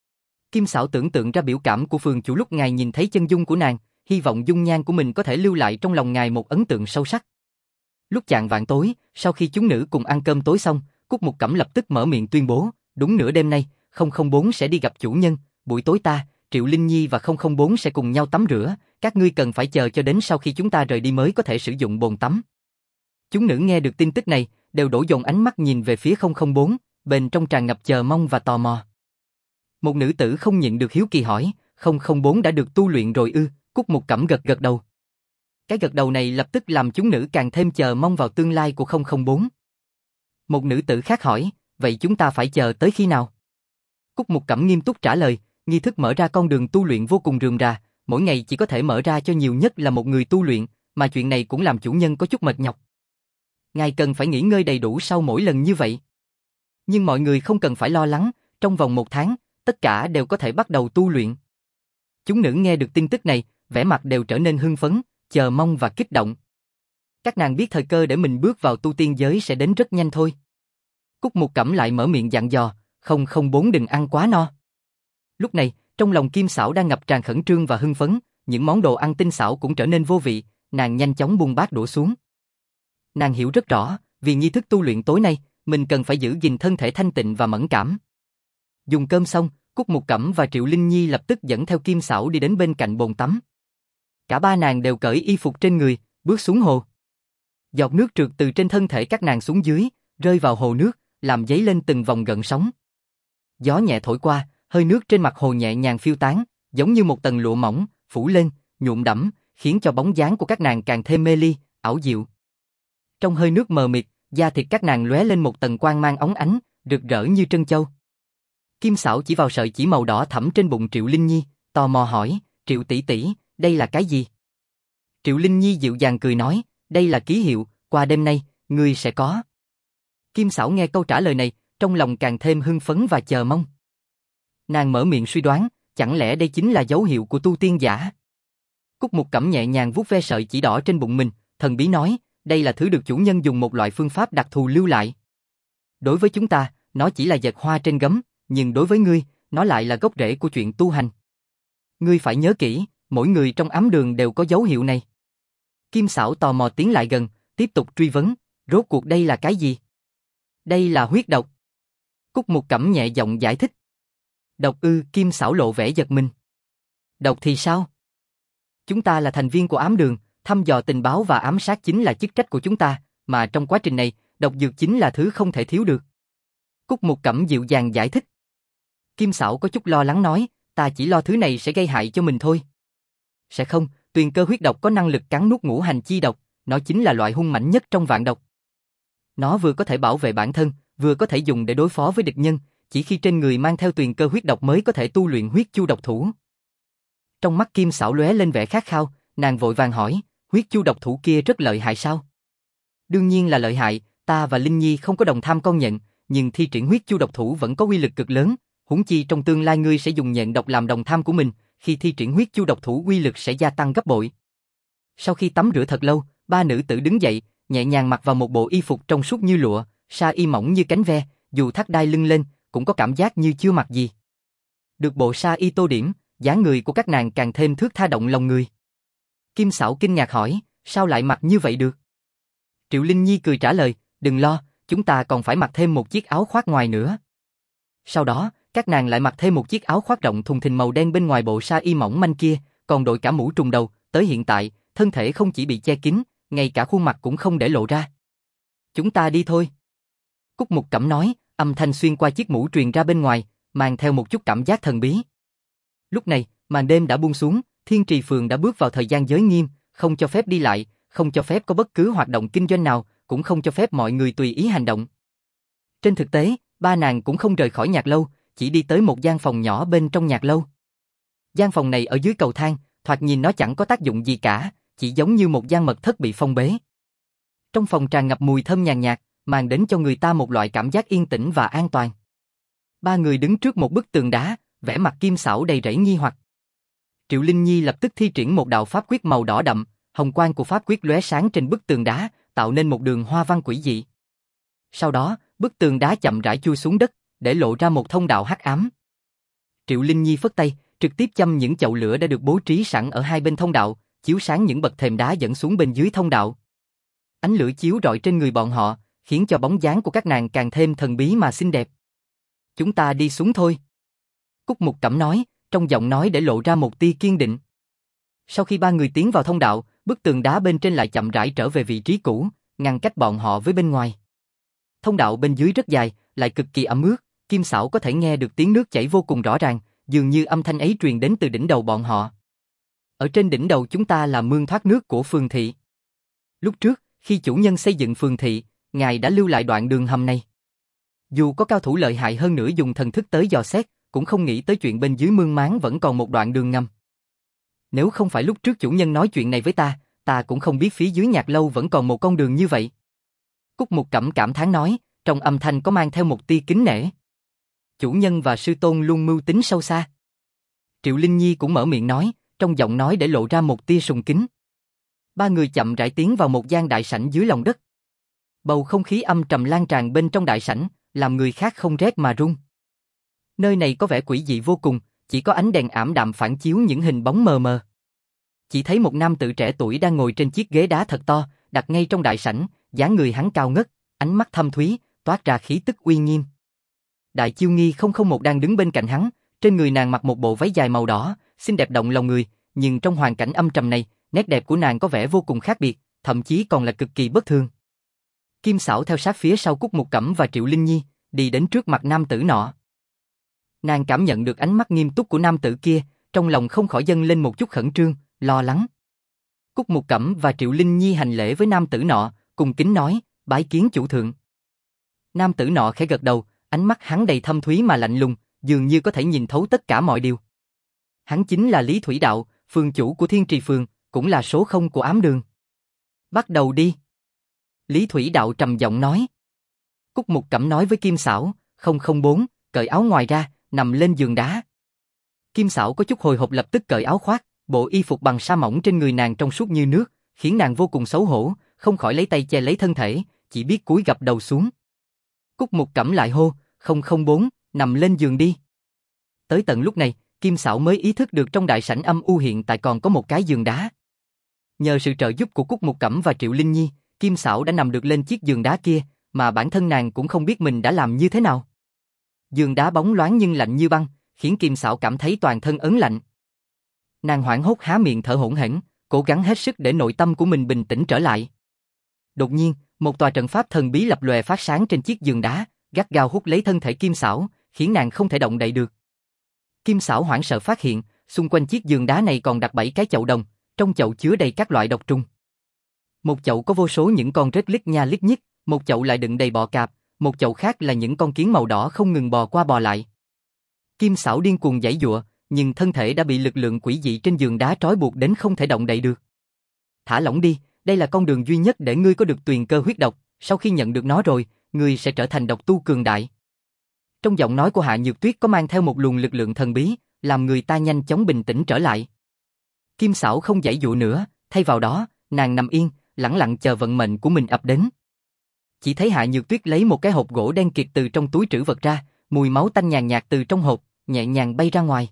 Kim Sảo tưởng tượng ra biểu cảm của phường chủ lúc ngài nhìn thấy chân dung của nàng, hy vọng dung nhan của mình có thể lưu lại trong lòng ngài một ấn tượng sâu sắc. Lúc chạng vạng tối, sau khi chúng nữ cùng ăn cơm tối xong, Cúc Mục Cẩm lập tức mở miệng tuyên bố, đúng nửa đêm nay, không không bốn sẽ đi gặp chủ nhân, buổi tối ta, Triệu Linh Nhi và không không bốn sẽ cùng nhau tắm rửa, các ngươi cần phải chờ cho đến sau khi chúng ta rời đi mới có thể sử dụng bồn tắm. Chúng nữ nghe được tin tức này, đều đổ dồn ánh mắt nhìn về phía không không bốn, bên trong tràn ngập chờ mong và tò mò. Một nữ tử không nhịn được hiếu kỳ hỏi, không không bốn đã được tu luyện rồi ư? Cúc Mục Cẩm gật gật đầu. Cái gật đầu này lập tức làm chúng nữ càng thêm chờ mong vào tương lai của không không bốn. Một nữ tử khác hỏi, vậy chúng ta phải chờ tới khi nào? Cúc Mục Cẩm nghiêm túc trả lời, nghi thức mở ra con đường tu luyện vô cùng rườm rà, mỗi ngày chỉ có thể mở ra cho nhiều nhất là một người tu luyện, mà chuyện này cũng làm chủ nhân có chút mệt nhọc. Ngài cần phải nghỉ ngơi đầy đủ sau mỗi lần như vậy. Nhưng mọi người không cần phải lo lắng, trong vòng một tháng, tất cả đều có thể bắt đầu tu luyện. Chúng nữ nghe được tin tức này, vẻ mặt đều trở nên hưng phấn, chờ mong và kích động. Các nàng biết thời cơ để mình bước vào tu tiên giới sẽ đến rất nhanh thôi. Cúc Mục Cẩm lại mở miệng dặn dò, không không bốn đừng ăn quá no. Lúc này, trong lòng Kim Sảo đang ngập tràn khẩn trương và hưng phấn, những món đồ ăn tinh xảo cũng trở nên vô vị, nàng nhanh chóng buông bát đũa xuống. Nàng hiểu rất rõ, vì nghi thức tu luyện tối nay, mình cần phải giữ gìn thân thể thanh tịnh và mẫn cảm. Dùng cơm xong, Cúc Mục Cẩm và Triệu Linh Nhi lập tức dẫn theo Kim Sảo đi đến bên cạnh bồn tắm. Cả ba nàng đều cởi y phục trên người, bước xuống hồ. Giọt nước trượt từ trên thân thể các nàng xuống dưới, rơi vào hồ nước, làm dấy lên từng vòng gợn sóng. Gió nhẹ thổi qua, hơi nước trên mặt hồ nhẹ nhàng phiêu tán, giống như một tầng lụa mỏng, phủ lên, nhuộm đẫm, khiến cho bóng dáng của các nàng càng thêm mê ly, ảo diệu. Trong hơi nước mờ mịt, da thịt các nàng lóe lên một tầng quang mang óng ánh, rực rỡ như trân châu. Kim Sảo chỉ vào sợi chỉ màu đỏ thẫm trên bụng Triệu Linh Nhi, tò mò hỏi, Triệu tỷ tỷ, đây là cái gì? Triệu Linh Nhi dịu dàng cười nói, đây là ký hiệu, qua đêm nay, ngươi sẽ có. Kim Sảo nghe câu trả lời này, trong lòng càng thêm hưng phấn và chờ mong. Nàng mở miệng suy đoán, chẳng lẽ đây chính là dấu hiệu của tu tiên giả? Cúc Mục Cẩm nhẹ nhàng vuốt ve sợi chỉ đỏ trên bụng mình, thần bí nói, đây là thứ được chủ nhân dùng một loại phương pháp đặc thù lưu lại. Đối với chúng ta, nó chỉ là dệt hoa trên gấm, nhưng đối với ngươi, nó lại là gốc rễ của chuyện tu hành. Ngươi phải nhớ kỹ, mỗi người trong ám đường đều có dấu hiệu này. Kim Sảo tò mò tiến lại gần, tiếp tục truy vấn, rốt cuộc đây là cái gì? Đây là huyết độc. Cúc Mục Cẩm nhẹ giọng giải thích. Độc ư? Kim Sảo lộ vẻ giật mình. Độc thì sao? Chúng ta là thành viên của ám đường, thăm dò tình báo và ám sát chính là chức trách của chúng ta, mà trong quá trình này, độc dược chính là thứ không thể thiếu được. Cúc Mục Cẩm dịu dàng giải thích. Kim Sảo có chút lo lắng nói, ta chỉ lo thứ này sẽ gây hại cho mình thôi. Sẽ không, tuyền cơ huyết độc có năng lực cắn nuốt ngũ hành chi độc, nó chính là loại hung mãnh nhất trong vạn độc. Nó vừa có thể bảo vệ bản thân, vừa có thể dùng để đối phó với địch nhân, chỉ khi trên người mang theo tuyền cơ huyết độc mới có thể tu luyện huyết chu độc thủ. Trong mắt Kim Sảo lóe lên vẻ khát khao, nàng vội vàng hỏi, huyết chu độc thủ kia rất lợi hại sao? Đương nhiên là lợi hại, ta và Linh Nhi không có đồng tham con nhện, nhưng thi triển huyết chu độc thủ vẫn có uy lực cực lớn, huống chi trong tương lai ngươi sẽ dùng nhện độc làm đồng tham của mình, khi thi triển huyết chu độc thủ uy lực sẽ gia tăng gấp bội. Sau khi tắm rửa thật lâu, ba nữ tử đứng dậy, nhẹ nhàng mặc vào một bộ y phục trong suốt như lụa, sa y mỏng như cánh ve, dù thắt đai lưng lên, cũng có cảm giác như chưa mặc gì. Được bộ sa y tô điểm, dáng người của các nàng càng thêm thướt tha động lòng người. Kim Sảo kinh ngạc hỏi, sao lại mặc như vậy được? Triệu Linh Nhi cười trả lời, đừng lo, chúng ta còn phải mặc thêm một chiếc áo khoác ngoài nữa. Sau đó, các nàng lại mặc thêm một chiếc áo khoác rộng thùng thình màu đen bên ngoài bộ sa y mỏng manh kia, còn đội cả mũ trùm đầu, tới hiện tại, thân thể không chỉ bị che kín, ngay cả khuôn mặt cũng không để lộ ra. Chúng ta đi thôi. Cúc Mục Cẩm nói, âm thanh xuyên qua chiếc mũ truyền ra bên ngoài, mang theo một chút cảm giác thần bí. Lúc này, màn đêm đã buông xuống, Thiên Trì Phường đã bước vào thời gian giới nghiêm, không cho phép đi lại, không cho phép có bất cứ hoạt động kinh doanh nào, cũng không cho phép mọi người tùy ý hành động. Trên thực tế, ba nàng cũng không rời khỏi nhạc lâu, chỉ đi tới một gian phòng nhỏ bên trong nhạc lâu. Gian phòng này ở dưới cầu thang, thoạt nhìn nó chẳng có tác dụng gì cả, chỉ giống như một gian mật thất bị phong bế. Trong phòng tràn ngập mùi thơm nhàn nhạt, mang đến cho người ta một loại cảm giác yên tĩnh và an toàn. Ba người đứng trước một bức tường đá, vẻ mặt Kim Sảo đầy rẫy nghi hoặc. Triệu Linh Nhi lập tức thi triển một đạo pháp quyết màu đỏ đậm, hồng quang của pháp quyết lóe sáng trên bức tường đá, tạo nên một đường hoa văn quỷ dị. Sau đó, bức tường đá chậm rãi chui xuống đất, để lộ ra một thông đạo hắc ám. Triệu Linh Nhi phất tay, trực tiếp châm những chậu lửa đã được bố trí sẵn ở hai bên thông đạo, chiếu sáng những bậc thềm đá dẫn xuống bên dưới thông đạo. Ánh lửa chiếu rọi trên người bọn họ, khiến cho bóng dáng của các nàng càng thêm thần bí mà xinh đẹp. Chúng ta đi xuống thôi. Cúc Mục Cẩm nói, trong giọng nói để lộ ra một tia kiên định. Sau khi ba người tiến vào thông đạo, bức tường đá bên trên lại chậm rãi trở về vị trí cũ, ngăn cách bọn họ với bên ngoài. Thông đạo bên dưới rất dài, lại cực kỳ ẩm ướt, Kim Sảo có thể nghe được tiếng nước chảy vô cùng rõ ràng, dường như âm thanh ấy truyền đến từ đỉnh đầu bọn họ. Ở trên đỉnh đầu chúng ta là mương thoát nước của phường thị. Lúc trước, khi chủ nhân xây dựng phường thị, ngài đã lưu lại đoạn đường hầm này. Dù có cao thủ lợi hại hơn nữa dùng thần thức tới dò xét, cũng không nghĩ tới chuyện bên dưới mương máng vẫn còn một đoạn đường ngầm. Nếu không phải lúc trước chủ nhân nói chuyện này với ta, ta cũng không biết phía dưới nhạc lâu vẫn còn một con đường như vậy. Cúc Mục Cẩm cảm thán nói, trong âm thanh có mang theo một tia kính nể. Chủ nhân và sư tôn luôn mưu tính sâu xa. Triệu Linh Nhi cũng mở miệng nói, trong giọng nói để lộ ra một tia sùng kính. Ba người chậm rãi tiến vào một gian đại sảnh dưới lòng đất. Bầu không khí âm trầm lan tràn bên trong đại sảnh, làm người khác không rét mà run. Nơi này có vẻ quỷ dị vô cùng, chỉ có ánh đèn ảm đạm phản chiếu những hình bóng mờ mờ. Chỉ thấy một nam tử trẻ tuổi đang ngồi trên chiếc ghế đá thật to, đặt ngay trong đại sảnh, dáng người hắn cao ngất, ánh mắt thâm thúy, toát ra khí tức uy nghiêm. Đại Chiêu Nghi không không một đang đứng bên cạnh hắn, trên người nàng mặc một bộ váy dài màu đỏ, xinh đẹp động lòng người, nhưng trong hoàn cảnh âm trầm này, nét đẹp của nàng có vẻ vô cùng khác biệt, thậm chí còn là cực kỳ bất thường. Kim Sảo theo sát phía sau Cúc Mục Cẩm và Triệu Linh Nhi, đi đến trước mặt nam tử nọ. Nàng cảm nhận được ánh mắt nghiêm túc của nam tử kia, trong lòng không khỏi dâng lên một chút khẩn trương, lo lắng. Cúc Mục Cẩm và Triệu Linh Nhi hành lễ với nam tử nọ, cùng kính nói, bái kiến chủ thượng. Nam tử nọ khẽ gật đầu, ánh mắt hắn đầy thâm thúy mà lạnh lùng, dường như có thể nhìn thấu tất cả mọi điều. Hắn chính là Lý Thủy Đạo, phường chủ của Thiên Trì Phường, cũng là số không của ám đường. Bắt đầu đi. Lý Thủy Đạo trầm giọng nói. Cúc Mục Cẩm nói với Kim Xảo, không không bốn, cởi áo ngoài ra, nằm lên giường đá. Kim Xảo có chút hồi hộp lập tức cởi áo khoác, bộ y phục bằng sa mỏng trên người nàng trong suốt như nước, khiến nàng vô cùng xấu hổ, không khỏi lấy tay che lấy thân thể, chỉ biết cúi gập đầu xuống. Cúc Mục Cẩm lại hô, không không bốn, nằm lên giường đi. Tới tận lúc này, Kim Xảo mới ý thức được trong đại sảnh âm u hiện tại còn có một cái giường đá. Nhờ sự trợ giúp của Cúc Mục Cẩm và Triệu Linh Nhi, Kim Xảo đã nằm được lên chiếc giường đá kia, mà bản thân nàng cũng không biết mình đã làm như thế nào. Giường đá bóng loáng nhưng lạnh như băng, khiến Kim Xảo cảm thấy toàn thân ớn lạnh. Nàng hoảng hốt há miệng thở hổn hển, cố gắng hết sức để nội tâm của mình bình tĩnh trở lại. Đột nhiên, một tòa trận pháp thần bí lập lòe phát sáng trên chiếc giường đá, gắt gao hút lấy thân thể Kim Xảo, khiến nàng không thể động đậy được. Kim Xảo hoảng sợ phát hiện, xung quanh chiếc giường đá này còn đặt bảy cái chậu đồng, trong chậu chứa đầy các loại độc trùng. Một chậu có vô số những con rết lít nha lít nhít, một chậu lại đựng đầy bọ cạp, một chậu khác là những con kiến màu đỏ không ngừng bò qua bò lại. Kim Xảo điên cuồng giãy giụa, nhưng thân thể đã bị lực lượng quỷ dị trên giường đá trói buộc đến không thể động đậy được. Thả lỏng đi, đây là con đường duy nhất để ngươi có được tuyền cơ huyết độc, sau khi nhận được nó rồi, ngươi sẽ trở thành độc tu cường đại. Trong giọng nói của Hạ Nhược Tuyết có mang theo một luồng lực lượng thần bí, làm người ta nhanh chóng bình tĩnh trở lại. Kim Xảo không giãy giụa nữa, thay vào đó, nàng nằm yên, lẳng lặng chờ vận mệnh của mình ập đến. Chỉ thấy Hạ Nhược Tuyết lấy một cái hộp gỗ đen kịt từ trong túi trữ vật ra, mùi máu tanh nhàn nhạt từ trong hộp, nhẹ nhàng bay ra ngoài.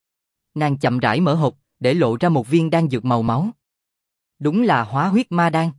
Nàng chậm rãi mở hộp, để lộ ra một viên đan dược màu máu. Đúng là hóa huyết ma đan.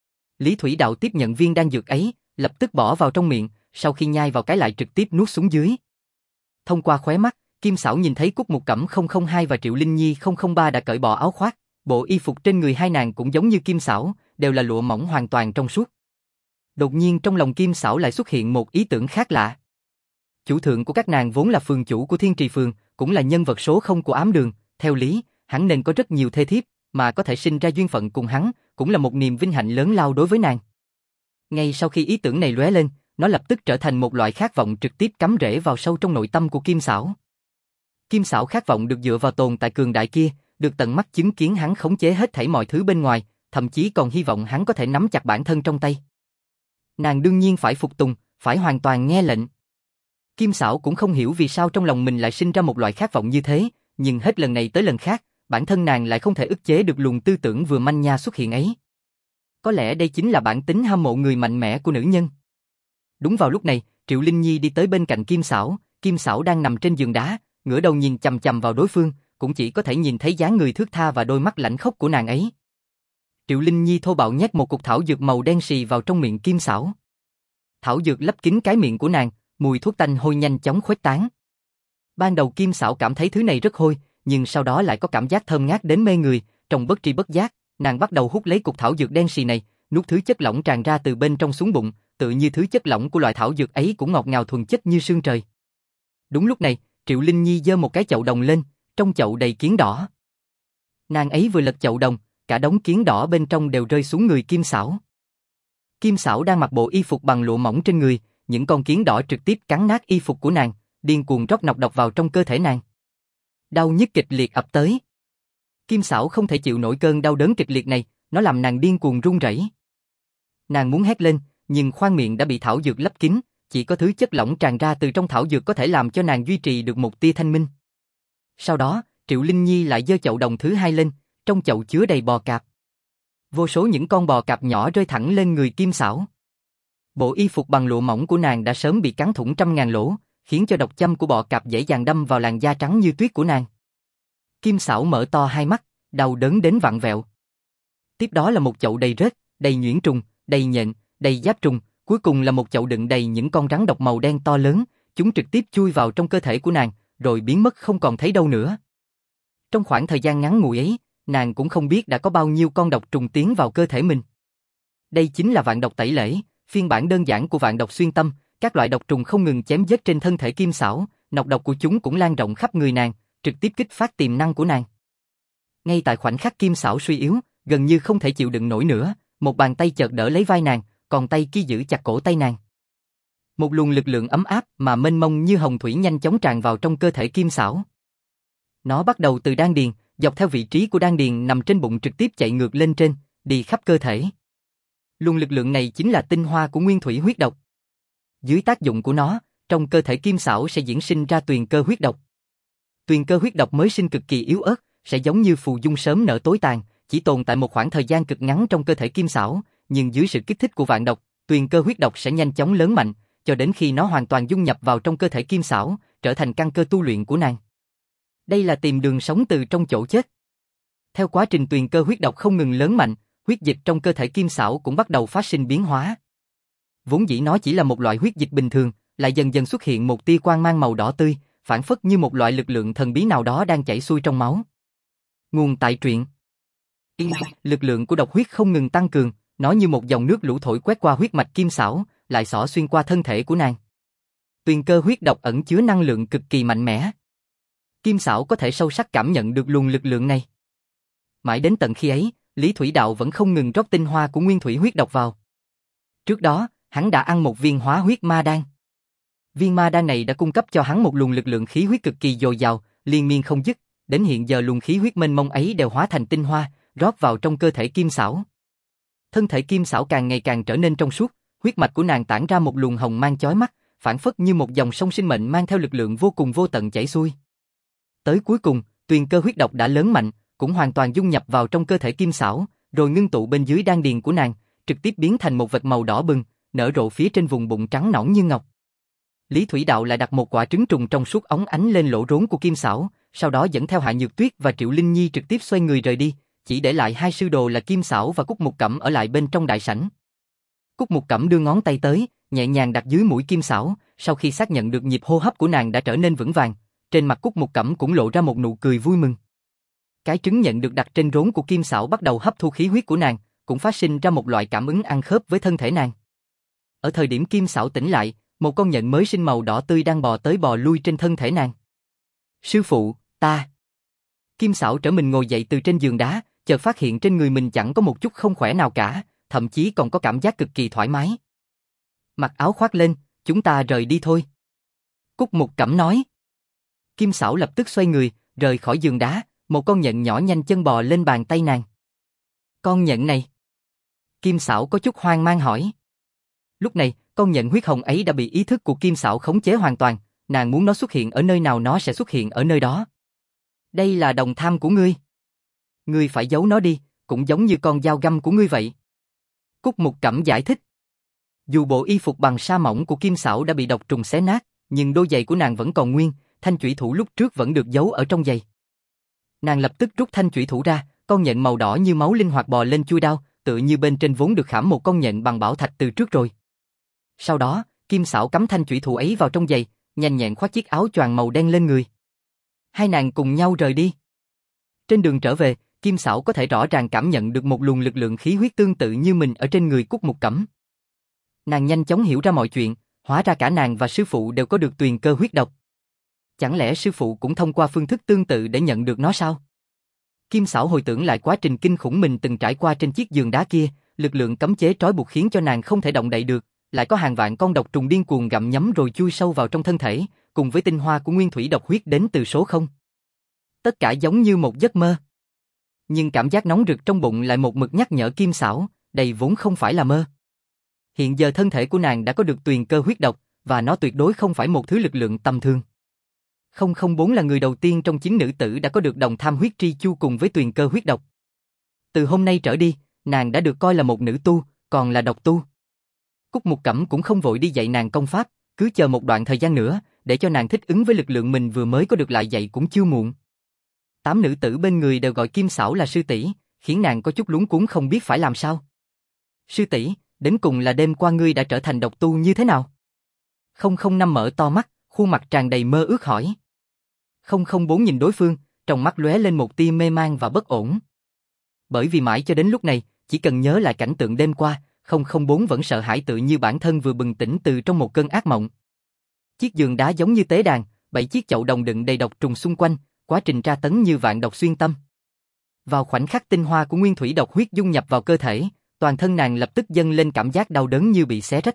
Lý Thủy Đạo tiếp nhận viên đan dược ấy, lập tức bỏ vào trong miệng, sau khi nhai vào cái lại trực tiếp nuốt xuống dưới. Thông qua khóe mắt, Kim Xảo nhìn thấy Cúc Mục Cẩm không không hai và Triệu Linh Nhi không không ba đã cởi bỏ áo khoác, bộ y phục trên người hai nàng cũng giống như Kim Xảo, đều là lụa mỏng hoàn toàn trong suốt. Đột nhiên trong lòng Kim Xảo lại xuất hiện một ý tưởng khác lạ. Chủ thượng của các nàng vốn là phường chủ của Thiên Trì Phường, cũng là nhân vật số không của ám đường, theo lý, hắn nên có rất nhiều thê thiếp, mà có thể sinh ra duyên phận cùng hắn, cũng là một niềm vinh hạnh lớn lao đối với nàng. Ngay sau khi ý tưởng này lóe lên, nó lập tức trở thành một loại khát vọng trực tiếp cắm rễ vào sâu trong nội tâm của Kim Xảo. Kim Xảo khát vọng được dựa vào tồn tại cường đại kia, được tận mắt chứng kiến hắn khống chế hết thảy mọi thứ bên ngoài, thậm chí còn hy vọng hắn có thể nắm chặt bản thân trong tay. Nàng đương nhiên phải phục tùng, phải hoàn toàn nghe lệnh. Kim Xảo cũng không hiểu vì sao trong lòng mình lại sinh ra một loại khát vọng như thế, nhưng hết lần này tới lần khác, bản thân nàng lại không thể ức chế được luồng tư tưởng vừa manh nha xuất hiện ấy. Có lẽ đây chính là bản tính hâm mộ người mạnh mẽ của nữ nhân. Đúng vào lúc này, Triệu Linh Nhi đi tới bên cạnh Kim Xảo, Kim Xảo đang nằm trên giường đá, ngửa đầu nhìn chằm chằm vào đối phương, cũng chỉ có thể nhìn thấy dáng người thướt tha và đôi mắt lạnh khốc của nàng ấy. Triệu Linh Nhi thô bạo nhét một cục thảo dược màu đen xì vào trong miệng Kim Xảo. Thảo dược lấp kín cái miệng của nàng, mùi thuốc tanh hôi nhanh chóng khuếch tán. Ban đầu Kim Xảo cảm thấy thứ này rất hôi, nhưng sau đó lại có cảm giác thơm ngát đến mê người, trong bất tri bất giác, nàng bắt đầu hút lấy cục thảo dược đen xì này, nuốt thứ chất lỏng tràn ra từ bên trong xuống bụng, tự như thứ chất lỏng của loại thảo dược ấy cũng ngọt ngào thuần chất như sương trời. Đúng lúc này, Triệu Linh Nhi giơ một cái chậu đồng lên, trong chậu đầy kiến đỏ. Nàng ấy vừa lật chậu đồng, cả đống kiến đỏ bên trong đều rơi xuống người Kim Xảo. Kim Xảo đang mặc bộ y phục bằng lụa mỏng trên người, những con kiến đỏ trực tiếp cắn nát y phục của nàng, điên cuồng rót nọc độc vào trong cơ thể nàng. Đau nhức kịch liệt ập tới. Kim Xảo không thể chịu nổi cơn đau đớn kịch liệt này, nó làm nàng điên cuồng run rẩy. Nàng muốn hét lên, nhưng khoang miệng đã bị thảo dược lấp kín, chỉ có thứ chất lỏng tràn ra từ trong thảo dược có thể làm cho nàng duy trì được một tia thanh minh. Sau đó, Triệu Linh Nhi lại giơ chậu đồng thứ hai lên, trong chậu chứa đầy bò cạp. Vô số những con bò cạp nhỏ rơi thẳng lên người Kim Xảo. Bộ y phục bằng lụa mỏng của nàng đã sớm bị cắn thủng trăm ngàn lỗ, khiến cho độc châm của bọ cạp dễ dàng đâm vào làn da trắng như tuyết của nàng. Kim Xảo mở to hai mắt, đau đớn đến vặn vẹo. Tiếp đó là một chậu đầy rết, đầy nhuyễn trùng, đầy nhện, đầy giáp trùng, cuối cùng là một chậu đựng đầy những con rắn độc màu đen to lớn, chúng trực tiếp chui vào trong cơ thể của nàng, rồi biến mất không còn thấy đâu nữa. Trong khoảng thời gian ngắn ngủi ấy, nàng cũng không biết đã có bao nhiêu con độc trùng tiến vào cơ thể mình. Đây chính là vạn độc tẩy lễ, phiên bản đơn giản của vạn độc xuyên tâm, các loại độc trùng không ngừng chém giết trên thân thể Kim Xảo, nọc độc của chúng cũng lan rộng khắp người nàng, trực tiếp kích phát tiềm năng của nàng. Ngay tại khoảnh khắc Kim Xảo suy yếu, gần như không thể chịu đựng nổi nữa, một bàn tay chợt đỡ lấy vai nàng, còn tay kia giữ chặt cổ tay nàng. Một luồng lực lượng ấm áp mà mênh mông như hồng thủy nhanh chóng tràn vào trong cơ thể Kim Xảo. Nó bắt đầu từ đan điền, dọc theo vị trí của đan điền nằm trên bụng trực tiếp chạy ngược lên trên, đi khắp cơ thể. Luồng lực lượng này chính là tinh hoa của nguyên thủy huyết độc. Dưới tác dụng của nó, trong cơ thể Kim Xảo sẽ diễn sinh ra tuyền cơ huyết độc. Tuyền cơ huyết độc mới sinh cực kỳ yếu ớt, sẽ giống như phù dung sớm nở tối tàn, chỉ tồn tại một khoảng thời gian cực ngắn trong cơ thể Kim Xảo, nhưng dưới sự kích thích của vạn độc, tuyền cơ huyết độc sẽ nhanh chóng lớn mạnh, cho đến khi nó hoàn toàn dung nhập vào trong cơ thể Kim Xảo, trở thành căn cơ tu luyện của nàng. Đây là tìm đường sống từ trong chỗ chết. Theo quá trình tuyền cơ huyết độc không ngừng lớn mạnh, huyết dịch trong cơ thể Kim Xảo cũng bắt đầu phát sinh biến hóa. Vốn dĩ nó chỉ là một loại huyết dịch bình thường, lại dần dần xuất hiện một tia quang mang màu đỏ tươi, phản phất như một loại lực lượng thần bí nào đó đang chảy xuôi trong máu. Nguồn tại truyện. Lực lượng của độc huyết không ngừng tăng cường, nó như một dòng nước lũ thổi quét qua huyết mạch Kim Xảo, lại xỏ xuyên qua thân thể của nàng. Tuyền cơ huyết độc ẩn chứa năng lượng cực kỳ mạnh mẽ. Kim Xảo có thể sâu sắc cảm nhận được luồng lực lượng này. Mãi đến tận khi ấy, Lý Thủy Đạo vẫn không ngừng rót tinh hoa của nguyên thủy huyết độc vào. Trước đó, hắn đã ăn một viên hóa huyết ma đan. Viên ma đan này đã cung cấp cho hắn một luồng lực lượng khí huyết cực kỳ dồi dào, liên miên không dứt, đến hiện giờ luồng khí huyết mênh mông ấy đều hóa thành tinh hoa, rót vào trong cơ thể Kim Xảo. Thân thể Kim Xảo càng ngày càng trở nên trong suốt, huyết mạch của nàng tản ra một luồng hồng mang chói mắt, phản phất như một dòng sông sinh mệnh mang theo lực lượng vô cùng vô tận chảy xuôi. Tới cuối cùng, tuyền cơ huyết độc đã lớn mạnh, cũng hoàn toàn dung nhập vào trong cơ thể Kim Xảo, rồi ngưng tụ bên dưới đan điền của nàng, trực tiếp biến thành một vệt màu đỏ bừng, nở rộ phía trên vùng bụng trắng nõn như ngọc. Lý Thủy Đạo lại đặt một quả trứng trùng trong suốt óng ánh lên lỗ rốn của Kim Xảo, sau đó dẫn theo Hạ Nhược Tuyết và Triệu Linh Nhi trực tiếp xoay người rời đi, chỉ để lại hai sư đồ là Kim Xảo và Cúc Mục Cẩm ở lại bên trong đại sảnh. Cúc Mục Cẩm đưa ngón tay tới, nhẹ nhàng đặt dưới mũi Kim Xảo, sau khi xác nhận được nhịp hô hấp của nàng đã trở nên vững vàng, trên mặt Cúc Mục Cẩm cũng lộ ra một nụ cười vui mừng. Cái trứng nhận được đặt trên rốn của Kim Xảo bắt đầu hấp thu khí huyết của nàng, cũng phát sinh ra một loại cảm ứng ăn khớp với thân thể nàng. Ở thời điểm Kim Xảo tỉnh lại, một con nhện mới sinh màu đỏ tươi đang bò tới bò lui trên thân thể nàng. Sư phụ, ta. Kim Xảo trở mình ngồi dậy từ trên giường đá, chợt phát hiện trên người mình chẳng có một chút không khỏe nào cả, thậm chí còn có cảm giác cực kỳ thoải mái. Mặc áo khoác lên, chúng ta rời đi thôi. Cúc Mục Cẩm nói. Kim Xảo lập tức xoay người, rời khỏi giường đá, một con nhện nhỏ nhanh chân bò lên bàn tay nàng. Con nhện này? Kim Xảo có chút hoang mang hỏi. Lúc này, con nhện huyết hồng ấy đã bị ý thức của Kim Xảo khống chế hoàn toàn, nàng muốn nó xuất hiện ở nơi nào nó sẽ xuất hiện ở nơi đó. Đây là đồng tham của ngươi. Ngươi phải giấu nó đi, cũng giống như con dao găm của ngươi vậy. Cúc Mục Cẩm giải thích. Dù bộ y phục bằng sa mỏng của Kim Xảo đã bị độc trùng xé nát, nhưng đôi giày của nàng vẫn còn nguyên, thanh chủy thủ lúc trước vẫn được giấu ở trong giày. Nàng lập tức rút thanh chủy thủ ra, con nhện màu đỏ như máu linh hoạt bò lên chui đao, tựa như bên trên vốn được khảm một con nhện bằng bảo thạch từ trước rồi. Sau đó, Kim Xảo cắm thanh chủy thủ ấy vào trong giày, nhanh nhẹn khoác chiếc áo choàng màu đen lên người. Hai nàng cùng nhau rời đi. Trên đường trở về, Kim Xảo có thể rõ ràng cảm nhận được một luồng lực lượng khí huyết tương tự như mình ở trên người Cúc Mục Cẩm. Nàng nhanh chóng hiểu ra mọi chuyện, hóa ra cả nàng và sư phụ đều có được tuyền cơ huyết độc. Chẳng lẽ sư phụ cũng thông qua phương thức tương tự để nhận được nó sao? Kim Xảo hồi tưởng lại quá trình kinh khủng mình từng trải qua trên chiếc giường đá kia, lực lượng cấm chế trói buộc khiến cho nàng không thể động đậy được, lại có hàng vạn con độc trùng điên cuồng gặm nhấm rồi chui sâu vào trong thân thể, cùng với tinh hoa của nguyên thủy độc huyết đến từ số không. Tất cả giống như một giấc mơ. Nhưng cảm giác nóng rực trong bụng lại một mực nhắc nhở Kim Xảo, đây vốn không phải là mơ. Hiện giờ thân thể của nàng đã có được tuyền cơ huyết độc, và nó tuyệt đối không phải một thứ lực lượng tầm thường. không không bốn là người đầu tiên trong chín nữ tử đã có được đồng tham huyết tri chu cùng với tuyền cơ huyết độc. Từ hôm nay trở đi, nàng đã được coi là một nữ tu, còn là độc tu. Cúc Mục Cẩm cũng không vội đi dạy nàng công pháp, cứ chờ một đoạn thời gian nữa, để cho nàng thích ứng với lực lượng mình vừa mới có được lại dạy cũng chưa muộn. Tám nữ tử bên người đều gọi Kim Xảo là sư tỷ, khiến nàng có chút luống cuống không biết phải làm sao. Sư tỷ, đến cùng là đêm qua ngươi đã trở thành độc tu như thế nào? không không năm mở to mắt, khuôn mặt tràn đầy mơ ước hỏi. không không bốn nhìn đối phương, trong mắt lóe lên một tia mê man và bất ổn. Bởi vì mãi cho đến lúc này, chỉ cần nhớ lại cảnh tượng đêm qua, không không bốn vẫn sợ hãi tự như bản thân vừa bừng tỉnh từ trong một cơn ác mộng. Chiếc giường đá giống như tế đàn, bảy chiếc chậu đồng đựng đầy độc trùng xung quanh, quá trình tra tấn như vạn độc xuyên tâm. Vào khoảnh khắc tinh hoa của nguyên thủy độc huyết dung nhập vào cơ thể, toàn thân nàng lập tức dâng lên cảm giác đau đớn như bị xé rách.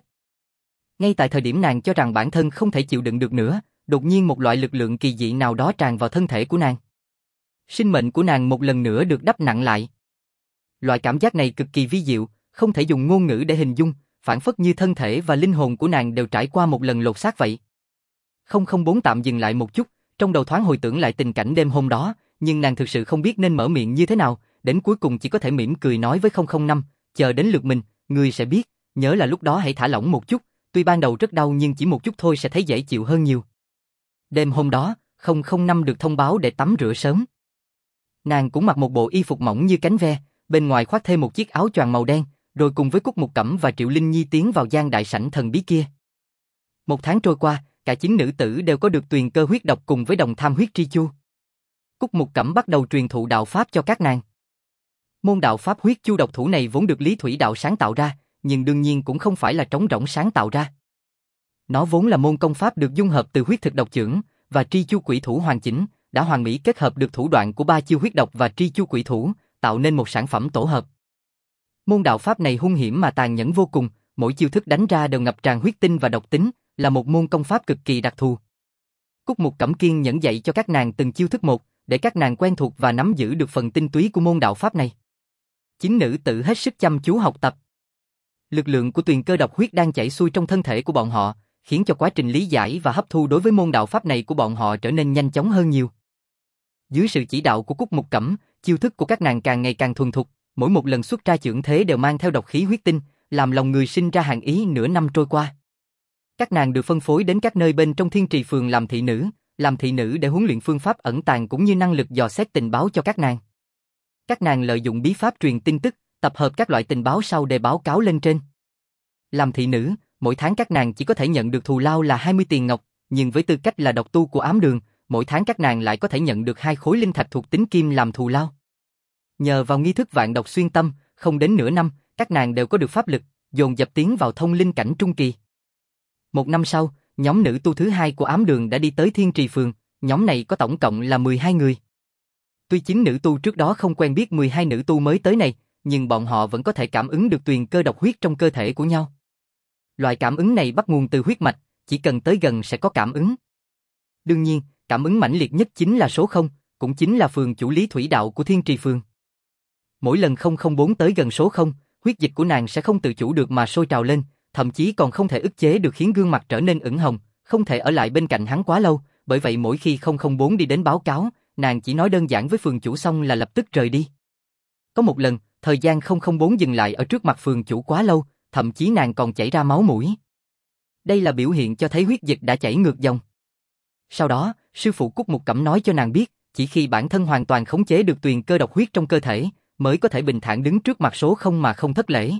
Ngay tại thời điểm nàng cho rằng bản thân không thể chịu đựng được nữa, đột nhiên một loại lực lượng kỳ dị nào đó tràn vào thân thể của nàng. Sinh mệnh của nàng một lần nữa được đắp nặng lại. Loại cảm giác này cực kỳ vi diệu, không thể dùng ngôn ngữ để hình dung, phản phất như thân thể và linh hồn của nàng đều trải qua một lần lột xác vậy. không không bốn tạm dừng lại một chút, trong đầu thoáng hồi tưởng lại tình cảnh đêm hôm đó, nhưng nàng thực sự không biết nên mở miệng như thế nào, đến cuối cùng chỉ có thể mỉm cười nói với không không năm, chờ đến lượt mình, ngươi sẽ biết, nhớ là lúc đó hãy thả lỏng một chút, tuy ban đầu rất đau nhưng chỉ một chút thôi sẽ thấy dễ chịu hơn nhiều. Đêm hôm đó, không không năm được thông báo để tắm rửa sớm. Nàng cũng mặc một bộ y phục mỏng như cánh ve, bên ngoài khoác thêm một chiếc áo choàng màu đen, rồi cùng với Cúc Mục Cẩm và Triệu Linh Nhi tiến vào gian đại sảnh thần bí kia. Một tháng trôi qua, cả chín nữ tử đều có được tuyền cơ huyết độc cùng với đồng tham huyết tri chu. Cúc Mục Cẩm bắt đầu truyền thụ đạo pháp cho các nàng. Môn đạo pháp huyết chu độc thủ này vốn được Lý Thủy Đạo sáng tạo ra, nhưng đương nhiên cũng không phải là trống rỗng sáng tạo ra. Nó vốn là môn công pháp được dung hợp từ huyết thực độc chưởng và tri chu quỷ thủ hoàn chỉnh, đã hoàn mỹ kết hợp được thủ đoạn của ba chiêu huyết độc và tri chu quỷ thủ, tạo nên một sản phẩm tổ hợp. Môn đạo pháp này hung hiểm mà tàn nhẫn vô cùng, mỗi chiêu thức đánh ra đều ngập tràn huyết tinh và độc tính, là một môn công pháp cực kỳ đặc thù. Cúc Mục Cẩm kiên nhẫn dạy cho các nàng từng chiêu thức một, để các nàng quen thuộc và nắm giữ được phần tinh túy của môn đạo pháp này. Chín nữ tử hết sức chăm chú học tập. Lực lượng của tuyền cơ độc huyết đang chảy xuôi trong thân thể của bọn họ, khiến cho quá trình lý giải và hấp thu đối với môn đạo pháp này của bọn họ trở nên nhanh chóng hơn nhiều. Dưới sự chỉ đạo của Cúc Mục Cẩm, chiêu thức của các nàng càng ngày càng thuần thục, mỗi một lần xuất ra chưởng thế đều mang theo độc khí huyết tinh, làm lòng người sinh ra hàn ý. Nửa năm trôi qua, các nàng được phân phối đến các nơi bên trong Thiên Trì Phường làm thị nữ, làm thị nữ để huấn luyện phương pháp ẩn tàng cũng như năng lực dò xét tình báo cho các nàng. Các nàng lợi dụng bí pháp truyền tin tức, tập hợp các loại tình báo sau để báo cáo lên trên. Làm thị nữ, mỗi tháng các nàng chỉ có thể nhận được thù lao là hai mươi tiền ngọc, nhưng với tư cách là độc tu của ám đường, mỗi tháng các nàng lại có thể nhận được hai khối linh thạch thuộc tính kim làm thù lao. Nhờ vào nghi thức vạn độc xuyên tâm, không đến nửa năm, các nàng đều có được pháp lực, dồn dập tiến vào thông linh cảnh trung kỳ. Một năm sau, nhóm nữ tu thứ hai của ám đường đã đi tới Thiên Trì Phường, nhóm này có tổng cộng là mười hai người. Tuy chín nữ tu trước đó không quen biết mười hai nữ tu mới tới này, nhưng bọn họ vẫn có thể cảm ứng được tuyền cơ độc huyết trong cơ thể của nhau. Loại cảm ứng này bắt nguồn từ huyết mạch, chỉ cần tới gần sẽ có cảm ứng. Đương nhiên, cảm ứng mãnh liệt nhất chính là số không, cũng chính là phường chủ Lý Thủy Đạo của Thiên Trì Phường. Mỗi lần không không bốn tới gần số không, huyết dịch của nàng sẽ không tự chủ được mà sôi trào lên, thậm chí còn không thể ức chế được khiến gương mặt trở nên ửng hồng, không thể ở lại bên cạnh hắn quá lâu, bởi vậy mỗi khi không không bốn đi đến báo cáo, nàng chỉ nói đơn giản với phường chủ xong là lập tức rời đi. Có một lần, thời gian không không bốn dừng lại ở trước mặt phường chủ quá lâu, thậm chí nàng còn chảy ra máu mũi. Đây là biểu hiện cho thấy huyết dịch đã chảy ngược dòng. Sau đó, sư phụ Cúc Mục Cẩm nói cho nàng biết, chỉ khi bản thân hoàn toàn khống chế được tuyền cơ độc huyết trong cơ thể, mới có thể bình thản đứng trước mặt số không mà không thất lễ.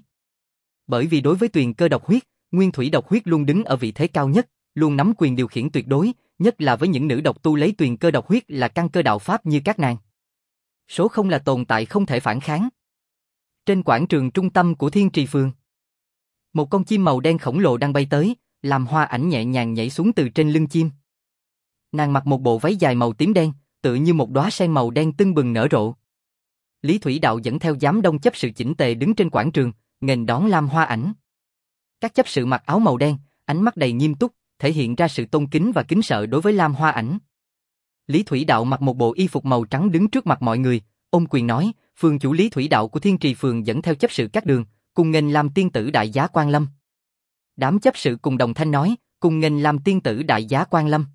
Bởi vì đối với tuyền cơ độc huyết, nguyên thủy độc huyết luôn đứng ở vị thế cao nhất, luôn nắm quyền điều khiển tuyệt đối, nhất là với những nữ độc tu lấy tuyền cơ độc huyết là căn cơ đạo pháp như các nàng. Số không là tồn tại không thể phản kháng. Trên quảng trường trung tâm của Thiên Trì Phường, một con chim màu đen khổng lồ đang bay tới, làm Hoa Ảnh nhẹ nhàng nhảy xuống từ trên lưng chim. Nàng mặc một bộ váy dài màu tím đen, tựa như một đóa sen màu đen tưng bừng nở rộ. Lý Thủy Đạo dẫn theo giám đông chấp sự chỉnh tề đứng trên quảng trường, nghênh đón Lam Hoa Ảnh. Các chấp sự mặc áo màu đen, ánh mắt đầy nghiêm túc, thể hiện ra sự tôn kính và kính sợ đối với Lam Hoa Ảnh. Lý Thủy Đạo mặc một bộ y phục màu trắng đứng trước mặt mọi người, ôm quyền nói, phường chủ Lý Thủy Đạo của Thiên Trì Phường dẫn theo chấp sự các đường, cùng nghênh Lam tiên tử đại giá Quan Lâm. Đám chấp sự cùng đồng thanh nói, cùng nghênh Lam tiên tử đại giá Quan Lâm.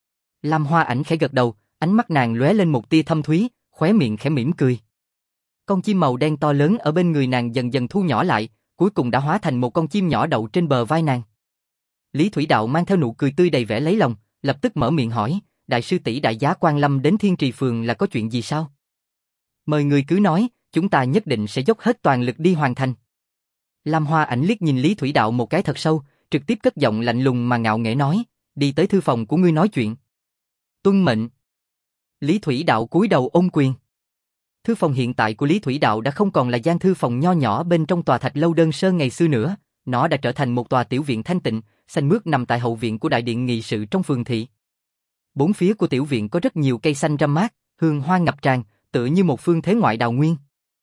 Lam Hoa Ảnh khẽ gật đầu, ánh mắt nàng lóe lên một tia thâm thúy, khóe miệng khẽ mỉm cười. Con chim màu đen to lớn ở bên người nàng dần dần thu nhỏ lại, cuối cùng đã hóa thành một con chim nhỏ đậu trên bờ vai nàng. Lý Thủy Đạo mang theo nụ cười tươi đầy vẻ lấy lòng, lập tức mở miệng hỏi, đại sư tỷ đại giá Quan Lâm đến Thiên Trì Phường là có chuyện gì sao? Mời người cứ nói, chúng ta nhất định sẽ dốc hết toàn lực đi hoàn thành. Lam Hoa Ảnh liếc nhìn Lý Thủy Đạo một cái thật sâu, trực tiếp cất giọng lạnh lùng mà ngạo nghễ nói, đi tới thư phòng của ngươi nói chuyện. Tuân mệnh. Lý Thủy Đạo cúi đầu ôm quyền. Thư phòng hiện tại của Lý Thủy Đạo đã không còn là gian thư phòng nho nhỏ bên trong tòa thạch lâu đơn sơ ngày xưa nữa, nó đã trở thành một tòa tiểu viện thanh tịnh, xanh mướt nằm tại hậu viện của đại điện nghị sự trong phường thị. Bốn phía của tiểu viện có rất nhiều cây xanh râm mát, hương hoa ngập tràn, tựa như một phương thế ngoại đào nguyên.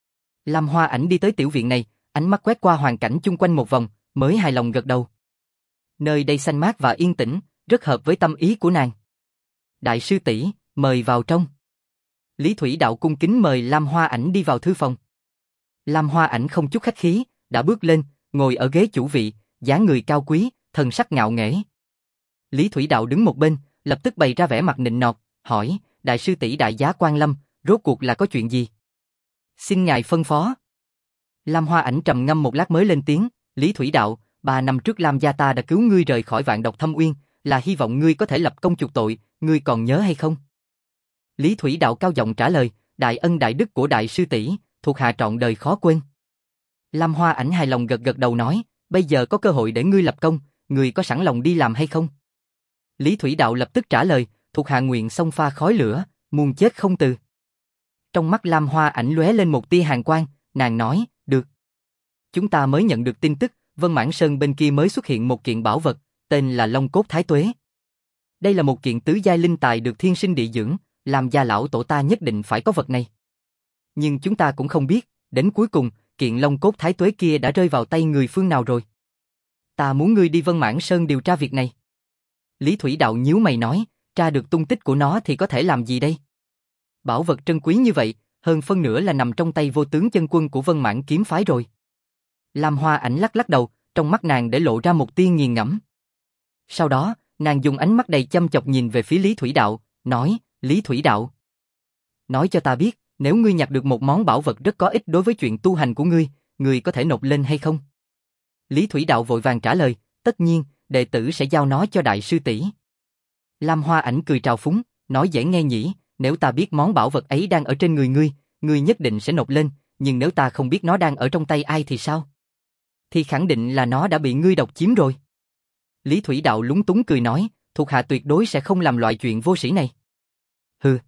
Lam Hoa Ảnh đi tới tiểu viện này, ánh mắt quét qua hoàn cảnh chung quanh một vòng, mới hài lòng gật đầu. Nơi đây xanh mát và yên tĩnh, rất hợp với tâm ý của nàng. Đại sư tỷ, mời vào trong. Lý Thủy Đạo cung kính mời Lam Hoa Ảnh đi vào thư phòng. Lam Hoa Ảnh không chút khách khí, đã bước lên, ngồi ở ghế chủ vị, dáng người cao quý, thần sắc ngạo nghễ. Lý Thủy Đạo đứng một bên, lập tức bày ra vẻ mặt nịnh nọt, hỏi, đại sư tỷ đại giá quan lâm, rốt cuộc là có chuyện gì? Xin ngài phân phó. Lam Hoa Ảnh trầm ngâm một lát mới lên tiếng, Lý Thủy Đạo, ba năm trước Lam gia ta đã cứu ngươi rời khỏi Vạn Độc Thâm Uyên, là hy vọng ngươi có thể lập công chuộc tội, ngươi còn nhớ hay không? Lý Thủy Đạo cao giọng trả lời, đại ân đại đức của đại sư tỷ, thuộc hạ trọn đời khó quên. Lam Hoa Ảnh hài lòng gật gật đầu nói, bây giờ có cơ hội để ngươi lập công, ngươi có sẵn lòng đi làm hay không? Lý Thủy Đạo lập tức trả lời, thuộc hạ nguyện xông pha khói lửa, muôn chết không từ. Trong mắt Lam Hoa Ảnh lóe lên một tia hàn quang, nàng nói, được. Chúng ta mới nhận được tin tức, Vân Mãn Sơn bên kia mới xuất hiện một kiện bảo vật, tên là Long Cốt Thái Tuế. Đây là một kiện tứ giai linh tài được thiên sinh địa dưỡng, làm gia lão tổ ta nhất định phải có vật này. Nhưng chúng ta cũng không biết, đến cuối cùng, kiện Long Cốt Thái Tuế kia đã rơi vào tay người phương nào rồi. Ta muốn ngươi đi Vân Mãn Sơn điều tra việc này. Lý Thủy Đạo nhíu mày nói, tra được tung tích của nó thì có thể làm gì đây? Bảo vật trân quý như vậy, hơn phân nửa là nằm trong tay vô tướng chân quân của Vân Mãn kiếm phái rồi. Lam Hoa Ảnh lắc lắc đầu, trong mắt nàng để lộ ra một tia nghiền ngẫm. Sau đó, nàng dùng ánh mắt đầy chăm chọc nhìn về phía Lý Thủy Đạo, nói, Lý Thủy Đạo. Nói cho ta biết, nếu ngươi nhặt được một món bảo vật rất có ích đối với chuyện tu hành của ngươi, ngươi có thể nộp lên hay không? Lý Thủy Đạo vội vàng trả lời, tất nhiên, đệ tử sẽ giao nó cho đại sư tỷ. Lam Hoa Ảnh cười trào phúng, nói dễ nghe nhỉ, nếu ta biết món bảo vật ấy đang ở trên người ngươi, ngươi nhất định sẽ nộp lên, nhưng nếu ta không biết nó đang ở trong tay ai thì sao? Thì khẳng định là nó đã bị ngươi độc chiếm rồi. Lý Thủy Đạo lúng túng cười nói, thuộc hạ tuyệt đối sẽ không làm loại chuyện vô sĩ này. Hừ.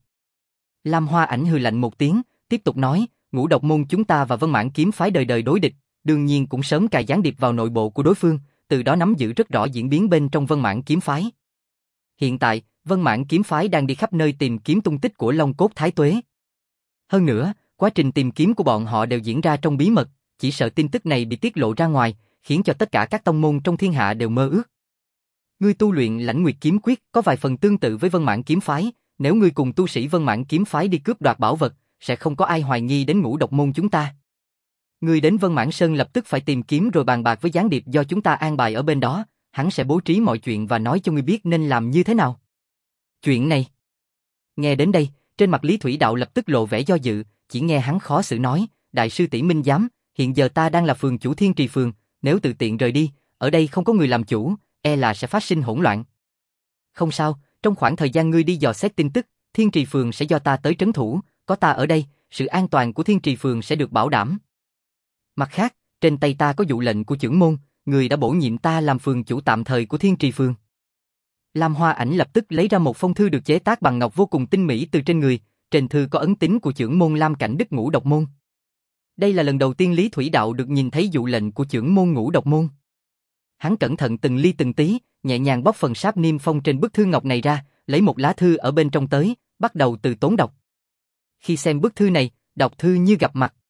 Lam Hoa Ảnh hừ lạnh một tiếng, tiếp tục nói, Ngũ Độc môn chúng ta và Vân Mãn kiếm phái đời đời đối địch, đương nhiên cũng sớm cài gián điệp vào nội bộ của đối phương, từ đó nắm giữ rất rõ diễn biến bên trong Vân Mãn kiếm phái. Hiện tại, Vân Mãn kiếm phái đang đi khắp nơi tìm kiếm tung tích của Long Cốt Thái Tuế. Hơn nữa, quá trình tìm kiếm của bọn họ đều diễn ra trong bí mật, chỉ sợ tin tức này bị tiết lộ ra ngoài, khiến cho tất cả các tông môn trong thiên hạ đều mơ ước. Ngươi tu luyện Lãnh Nguyệt kiếm quyết có vài phần tương tự với Vân Mãn kiếm phái, nếu ngươi cùng tu sĩ Vân Mãn kiếm phái đi cướp đoạt bảo vật, sẽ không có ai hoài nghi đến Ngũ Độc môn chúng ta. Ngươi đến Vân Mãn Sơn lập tức phải tìm kiếm rồi bàn bạc với gián điệp do chúng ta an bài ở bên đó, hắn sẽ bố trí mọi chuyện và nói cho ngươi biết nên làm như thế nào. Chuyện này. Nghe đến đây, trên mặt Lý Thủy Đạo lập tức lộ vẻ do dự, chỉ nghe hắn khó xử nói, đại sư tỷ minh giám, hiện giờ ta đang là phường chủ Thiên Trì phường, nếu tự tiện rời đi, ở đây không có người làm chủ, e là sẽ phát sinh hỗn loạn. Không sao, trong khoảng thời gian ngươi đi dò xét tin tức, Thiên Trì phường sẽ do ta tới trấn thủ, có ta ở đây, sự an toàn của Thiên Trì phường sẽ được bảo đảm. Mặt khác, trên tay ta có dụ lệnh của chưởng môn, người đã bổ nhiệm ta làm phường chủ tạm thời của Thiên Trì phường. Lam Hoa Ảnh lập tức lấy ra một phong thư được chế tác bằng ngọc vô cùng tinh mỹ từ trên người, trên thư có ấn tín của chưởng môn Lam Cảnh Đức Ngũ Độc môn. Đây là lần đầu tiên Lý Thủy Đạo được nhìn thấy dụ lệnh của chưởng môn Ngũ Độc môn. Hắn cẩn thận từng ly từng tí, nhẹ nhàng bóc phần sáp niêm phong trên bức thư ngọc này ra, lấy một lá thư ở bên trong tới, bắt đầu từ tốn đọc. Khi xem bức thư này, đọc thư như gặp mặt.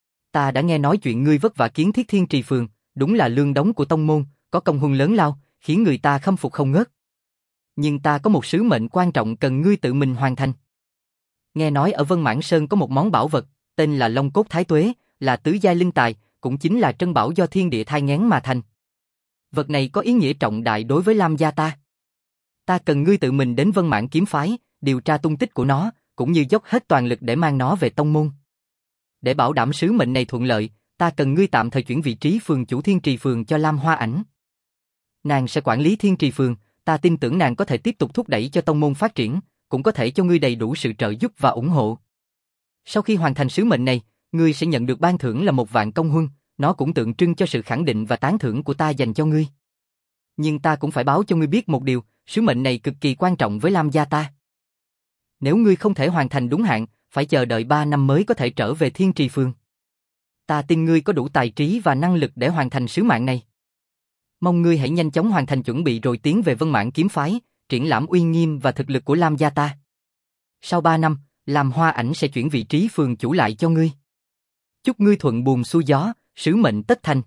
Ta đã nghe nói chuyện ngươi vất vả kiến thiết Thiên Trì phường, đúng là lương đống của tông môn, có công huân lớn lao, khiến người ta khâm phục không ngớt. Nhưng ta có một sứ mệnh quan trọng cần ngươi tự mình hoàn thành. Nghe nói ở Vân Mãn Sơn có một món bảo vật, tên là Long Cốt Thái Tuế, là tứ giai linh tài, cũng chính là trân bảo do thiên địa thai nghén mà thành. Vật này có ý nghĩa trọng đại đối với Lam gia ta. Ta cần ngươi tự mình đến Vân Mãn kiếm phái, điều tra tung tích của nó, cũng như dốc hết toàn lực để mang nó về tông môn. Để bảo đảm sứ mệnh này thuận lợi, ta cần ngươi tạm thời chuyển vị trí phường chủ Thiên Trì phường cho Lam Hoa Ảnh. Nàng sẽ quản lý Thiên Trì phường, ta tin tưởng nàng có thể tiếp tục thúc đẩy cho tông môn phát triển, cũng có thể cho ngươi đầy đủ sự trợ giúp và ủng hộ. Sau khi hoàn thành sứ mệnh này, ngươi sẽ nhận được ban thưởng là một vạn công huân, nó cũng tượng trưng cho sự khẳng định và tán thưởng của ta dành cho ngươi. Nhưng ta cũng phải báo cho ngươi biết một điều, sứ mệnh này cực kỳ quan trọng với Lam gia ta. Nếu ngươi không thể hoàn thành đúng hạn, phải chờ đợi ba năm mới có thể trở về Thiên Trì phường. Ta tin ngươi có đủ tài trí và năng lực để hoàn thành sứ mạng này. Mong ngươi hãy nhanh chóng hoàn thành chuẩn bị rồi tiến về Vân Mãn kiếm phái, triển lãm uy nghiêm và thực lực của Lam gia ta. Sau ba năm, Lam Hoa Ảnh sẽ chuyển vị trí phường chủ lại cho ngươi. Chúc ngươi thuận buồm xuôi gió, sứ mệnh tất thành.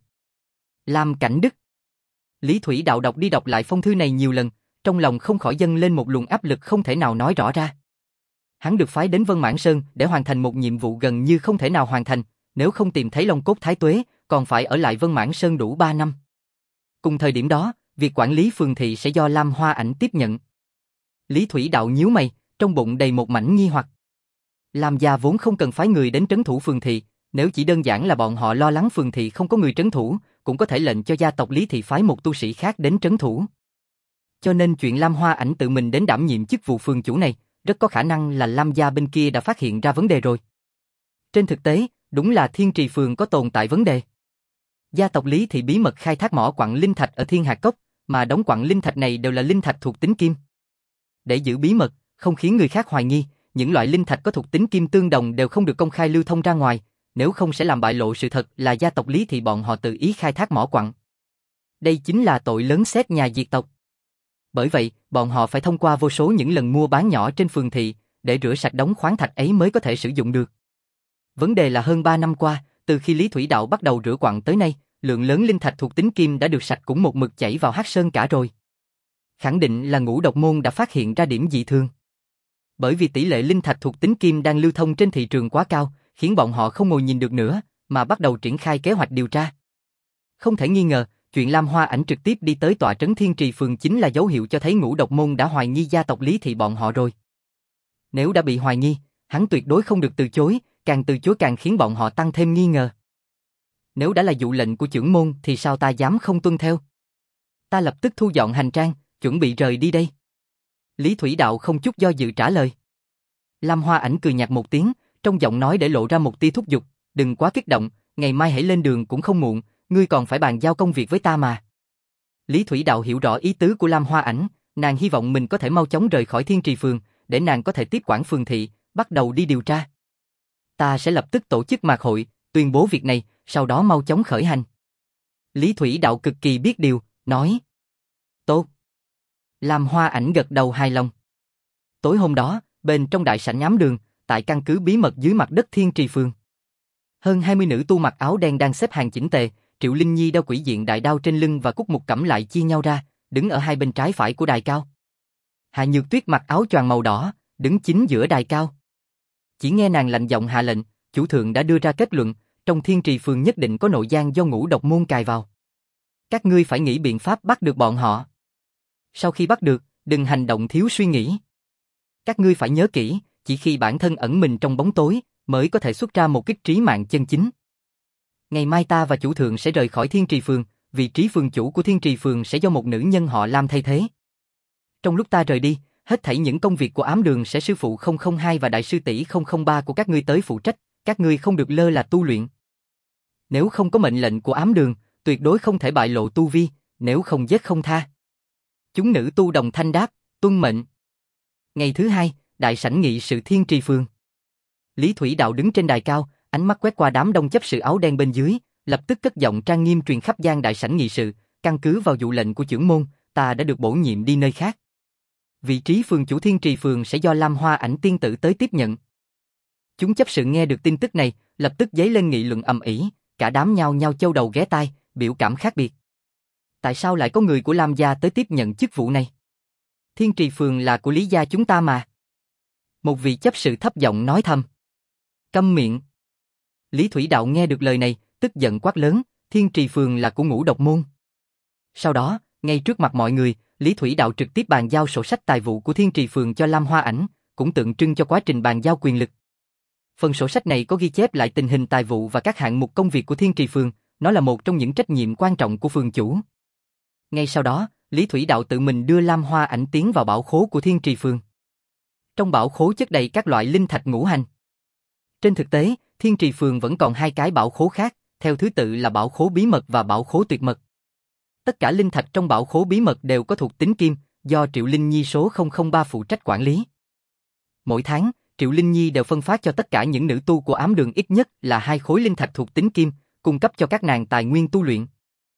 Lam Cảnh Đức. Lý Thủy Đạo đọc đi đọc lại phong thư này nhiều lần, trong lòng không khỏi dâng lên một luồng áp lực không thể nào nói rõ ra. Hắn được phái đến Vân Mãn Sơn để hoàn thành một nhiệm vụ gần như không thể nào hoàn thành, nếu không tìm thấy Long Cốt Thái Tuế, còn phải ở lại Vân Mãn Sơn đủ ba năm. Cùng thời điểm đó, việc quản lý phường thị sẽ do Lam Hoa Ảnh tiếp nhận. Lý Thủy Đạo nhíu mày, trong bụng đầy một mảnh nghi hoặc. Lam gia vốn không cần phái người đến trấn thủ phường thị, nếu chỉ đơn giản là bọn họ lo lắng phường thị không có người trấn thủ, cũng có thể lệnh cho gia tộc Lý thị phái một tu sĩ khác đến trấn thủ. Cho nên chuyện Lam Hoa Ảnh tự mình đến đảm nhiệm chức vụ phường chủ này, rất có khả năng là Lam gia bên kia đã phát hiện ra vấn đề rồi. Trên thực tế, đúng là Thiên Trì phường có tồn tại vấn đề. Gia tộc Lý thị bí mật khai thác mỏ quặng linh thạch ở Thiên Hạt Cốc, mà đống quặng linh thạch này đều là linh thạch thuộc tính kim. Để giữ bí mật, không khiến người khác hoài nghi, những loại linh thạch có thuộc tính kim tương đồng đều không được công khai lưu thông ra ngoài, nếu không sẽ làm bại lộ sự thật là gia tộc Lý thị bọn họ tự ý khai thác mỏ quặng. Đây chính là tội lớn xét nhà diệt tộc. Bởi vậy, bọn họ phải thông qua vô số những lần mua bán nhỏ trên phường thị, để rửa sạch đống khoáng thạch ấy mới có thể sử dụng được. Vấn đề là hơn ba năm qua, từ khi Lý Thủy Đạo bắt đầu rửa quặng tới nay, lượng lớn linh thạch thuộc tính kim đã được sạch cũng một mực chảy vào Hắc Sơn cả rồi. Khẳng định là Ngũ Độc Môn đã phát hiện ra điểm dị thường. Bởi vì tỷ lệ linh thạch thuộc tính kim đang lưu thông trên thị trường quá cao, khiến bọn họ không ngồi nhìn được nữa, mà bắt đầu triển khai kế hoạch điều tra. Không thể nghi ngờ, chuyện Lam Hoa Ảnh trực tiếp đi tới tọa trấn Thiên Trì phường chính là dấu hiệu cho thấy Ngũ Độc Môn đã hoài nghi gia tộc Lý thị bọn họ rồi. Nếu đã bị hoài nghi, hắn tuyệt đối không được từ chối, càng từ chối càng khiến bọn họ tăng thêm nghi ngờ. Nếu đã là dụ lệnh của trưởng môn thì sao ta dám không tuân theo? Ta lập tức thu dọn hành trang, chuẩn bị rời đi đây. Lý Thủy Đạo không chút do dự trả lời. Lam Hoa Ảnh cười nhạt một tiếng, trong giọng nói để lộ ra một tia thúc giục, đừng quá kích động, ngày mai hãy lên đường cũng không muộn, ngươi còn phải bàn giao công việc với ta mà. Lý Thủy Đạo hiểu rõ ý tứ của Lam Hoa Ảnh, nàng hy vọng mình có thể mau chóng rời khỏi Thiên Trì phường, để nàng có thể tiếp quản phường thị, bắt đầu đi điều tra. Ta sẽ lập tức tổ chức mạc hội, tuyên bố việc này, sau đó mau chóng khởi hành. Lý Thủy Đạo cực kỳ biết điều, nói. Tốt. Lam Hoa Ảnh gật đầu hài lòng. Tối hôm đó, bên trong đại sảnh ám đường, tại căn cứ bí mật dưới mặt đất Thiên Trì phường. Hơn hai mươi nữ tu mặc áo đen đang xếp hàng chỉnh tề, Triệu Linh Nhi đeo quỷ diện đại đao trên lưng và Cúc Mục Cẩm lại chia nhau ra, đứng ở hai bên trái phải của đài cao. Hạ Nhược Tuyết mặc áo choàng màu đỏ, đứng chính giữa đài cao. Chỉ nghe nàng lạnh giọng hạ lệnh, chủ thượng đã đưa ra kết luận, trong Thiên Trì phường nhất định có nội gian do Ngũ Độc Môn cài vào. Các ngươi phải nghĩ biện pháp bắt được bọn họ. Sau khi bắt được, đừng hành động thiếu suy nghĩ. Các ngươi phải nhớ kỹ, chỉ khi bản thân ẩn mình trong bóng tối, mới có thể xuất ra một kích trí mạng chân chính. Ngày mai ta và chủ thượng sẽ rời khỏi Thiên Trì phường, vị trí phường chủ của Thiên Trì phường sẽ do một nữ nhân họ Lam thay thế. Trong lúc ta rời đi, hết thảy những công việc của ám đường sẽ sư phụ không không hai và đại sư tỷ không không ba của các ngươi tới phụ trách, các ngươi không được lơ là tu luyện. Nếu không có mệnh lệnh của ám đường, tuyệt đối không thể bại lộ tu vi, nếu không giết không tha. Chúng nữ tu đồng thanh đáp, tuân mệnh. Ngày thứ hai, đại sảnh nghị sự Thiên Trì phường. Lý Thủy Đạo đứng trên đài cao, ánh mắt quét qua đám đông chấp sự áo đen bên dưới, lập tức cất giọng trang nghiêm truyền khắp gian đại sảnh nghị sự, căn cứ vào dụ lệnh của trưởng môn, ta đã được bổ nhiệm đi nơi khác. Vị trí phường chủ Thiên Trì phường sẽ do Lam Hoa Ảnh tiên tử tới tiếp nhận. Chúng chấp sự nghe được tin tức này, lập tức dấy lên nghị luận ầm ĩ, cả đám nhao nhao châu đầu ghé tai, biểu cảm khác biệt. Tại sao lại có người của Lam gia tới tiếp nhận chức vụ này? Thiên Trì phường là của Lý gia chúng ta mà. Một vị chấp sự thấp giọng nói thầm. Câm miệng. Lý Thủy Đạo nghe được lời này, tức giận quát lớn, Thiên Trì phường là của Ngũ Độc Môn. Sau đó, ngay trước mặt mọi người, Lý Thủy Đạo trực tiếp bàn giao sổ sách tài vụ của Thiên Trì phường cho Lam Hoa Ảnh, cũng tượng trưng cho quá trình bàn giao quyền lực. Phần sổ sách này có ghi chép lại tình hình tài vụ và các hạng mục công việc của Thiên Trì phường, nó là một trong những trách nhiệm quan trọng của phường chủ. Ngay sau đó, Lý Thủy Đạo tự mình đưa Lam Hoa Ảnh tiến vào bảo khố của Thiên Trì phường. Trong bảo khố chất đầy các loại linh thạch ngũ hành. Trên thực tế, Thiên Trì phường vẫn còn hai cái bảo khố khác, theo thứ tự là bảo khố bí mật và bảo khố tuyệt mật. Tất cả linh thạch trong bảo khố bí mật đều có thuộc tính kim, do Triệu Linh Nhi số không không ba phụ trách quản lý. Mỗi tháng, Triệu Linh Nhi đều phân phát cho tất cả những nữ tu của ám đường ít nhất là hai khối linh thạch thuộc tính kim, cung cấp cho các nàng tài nguyên tu luyện.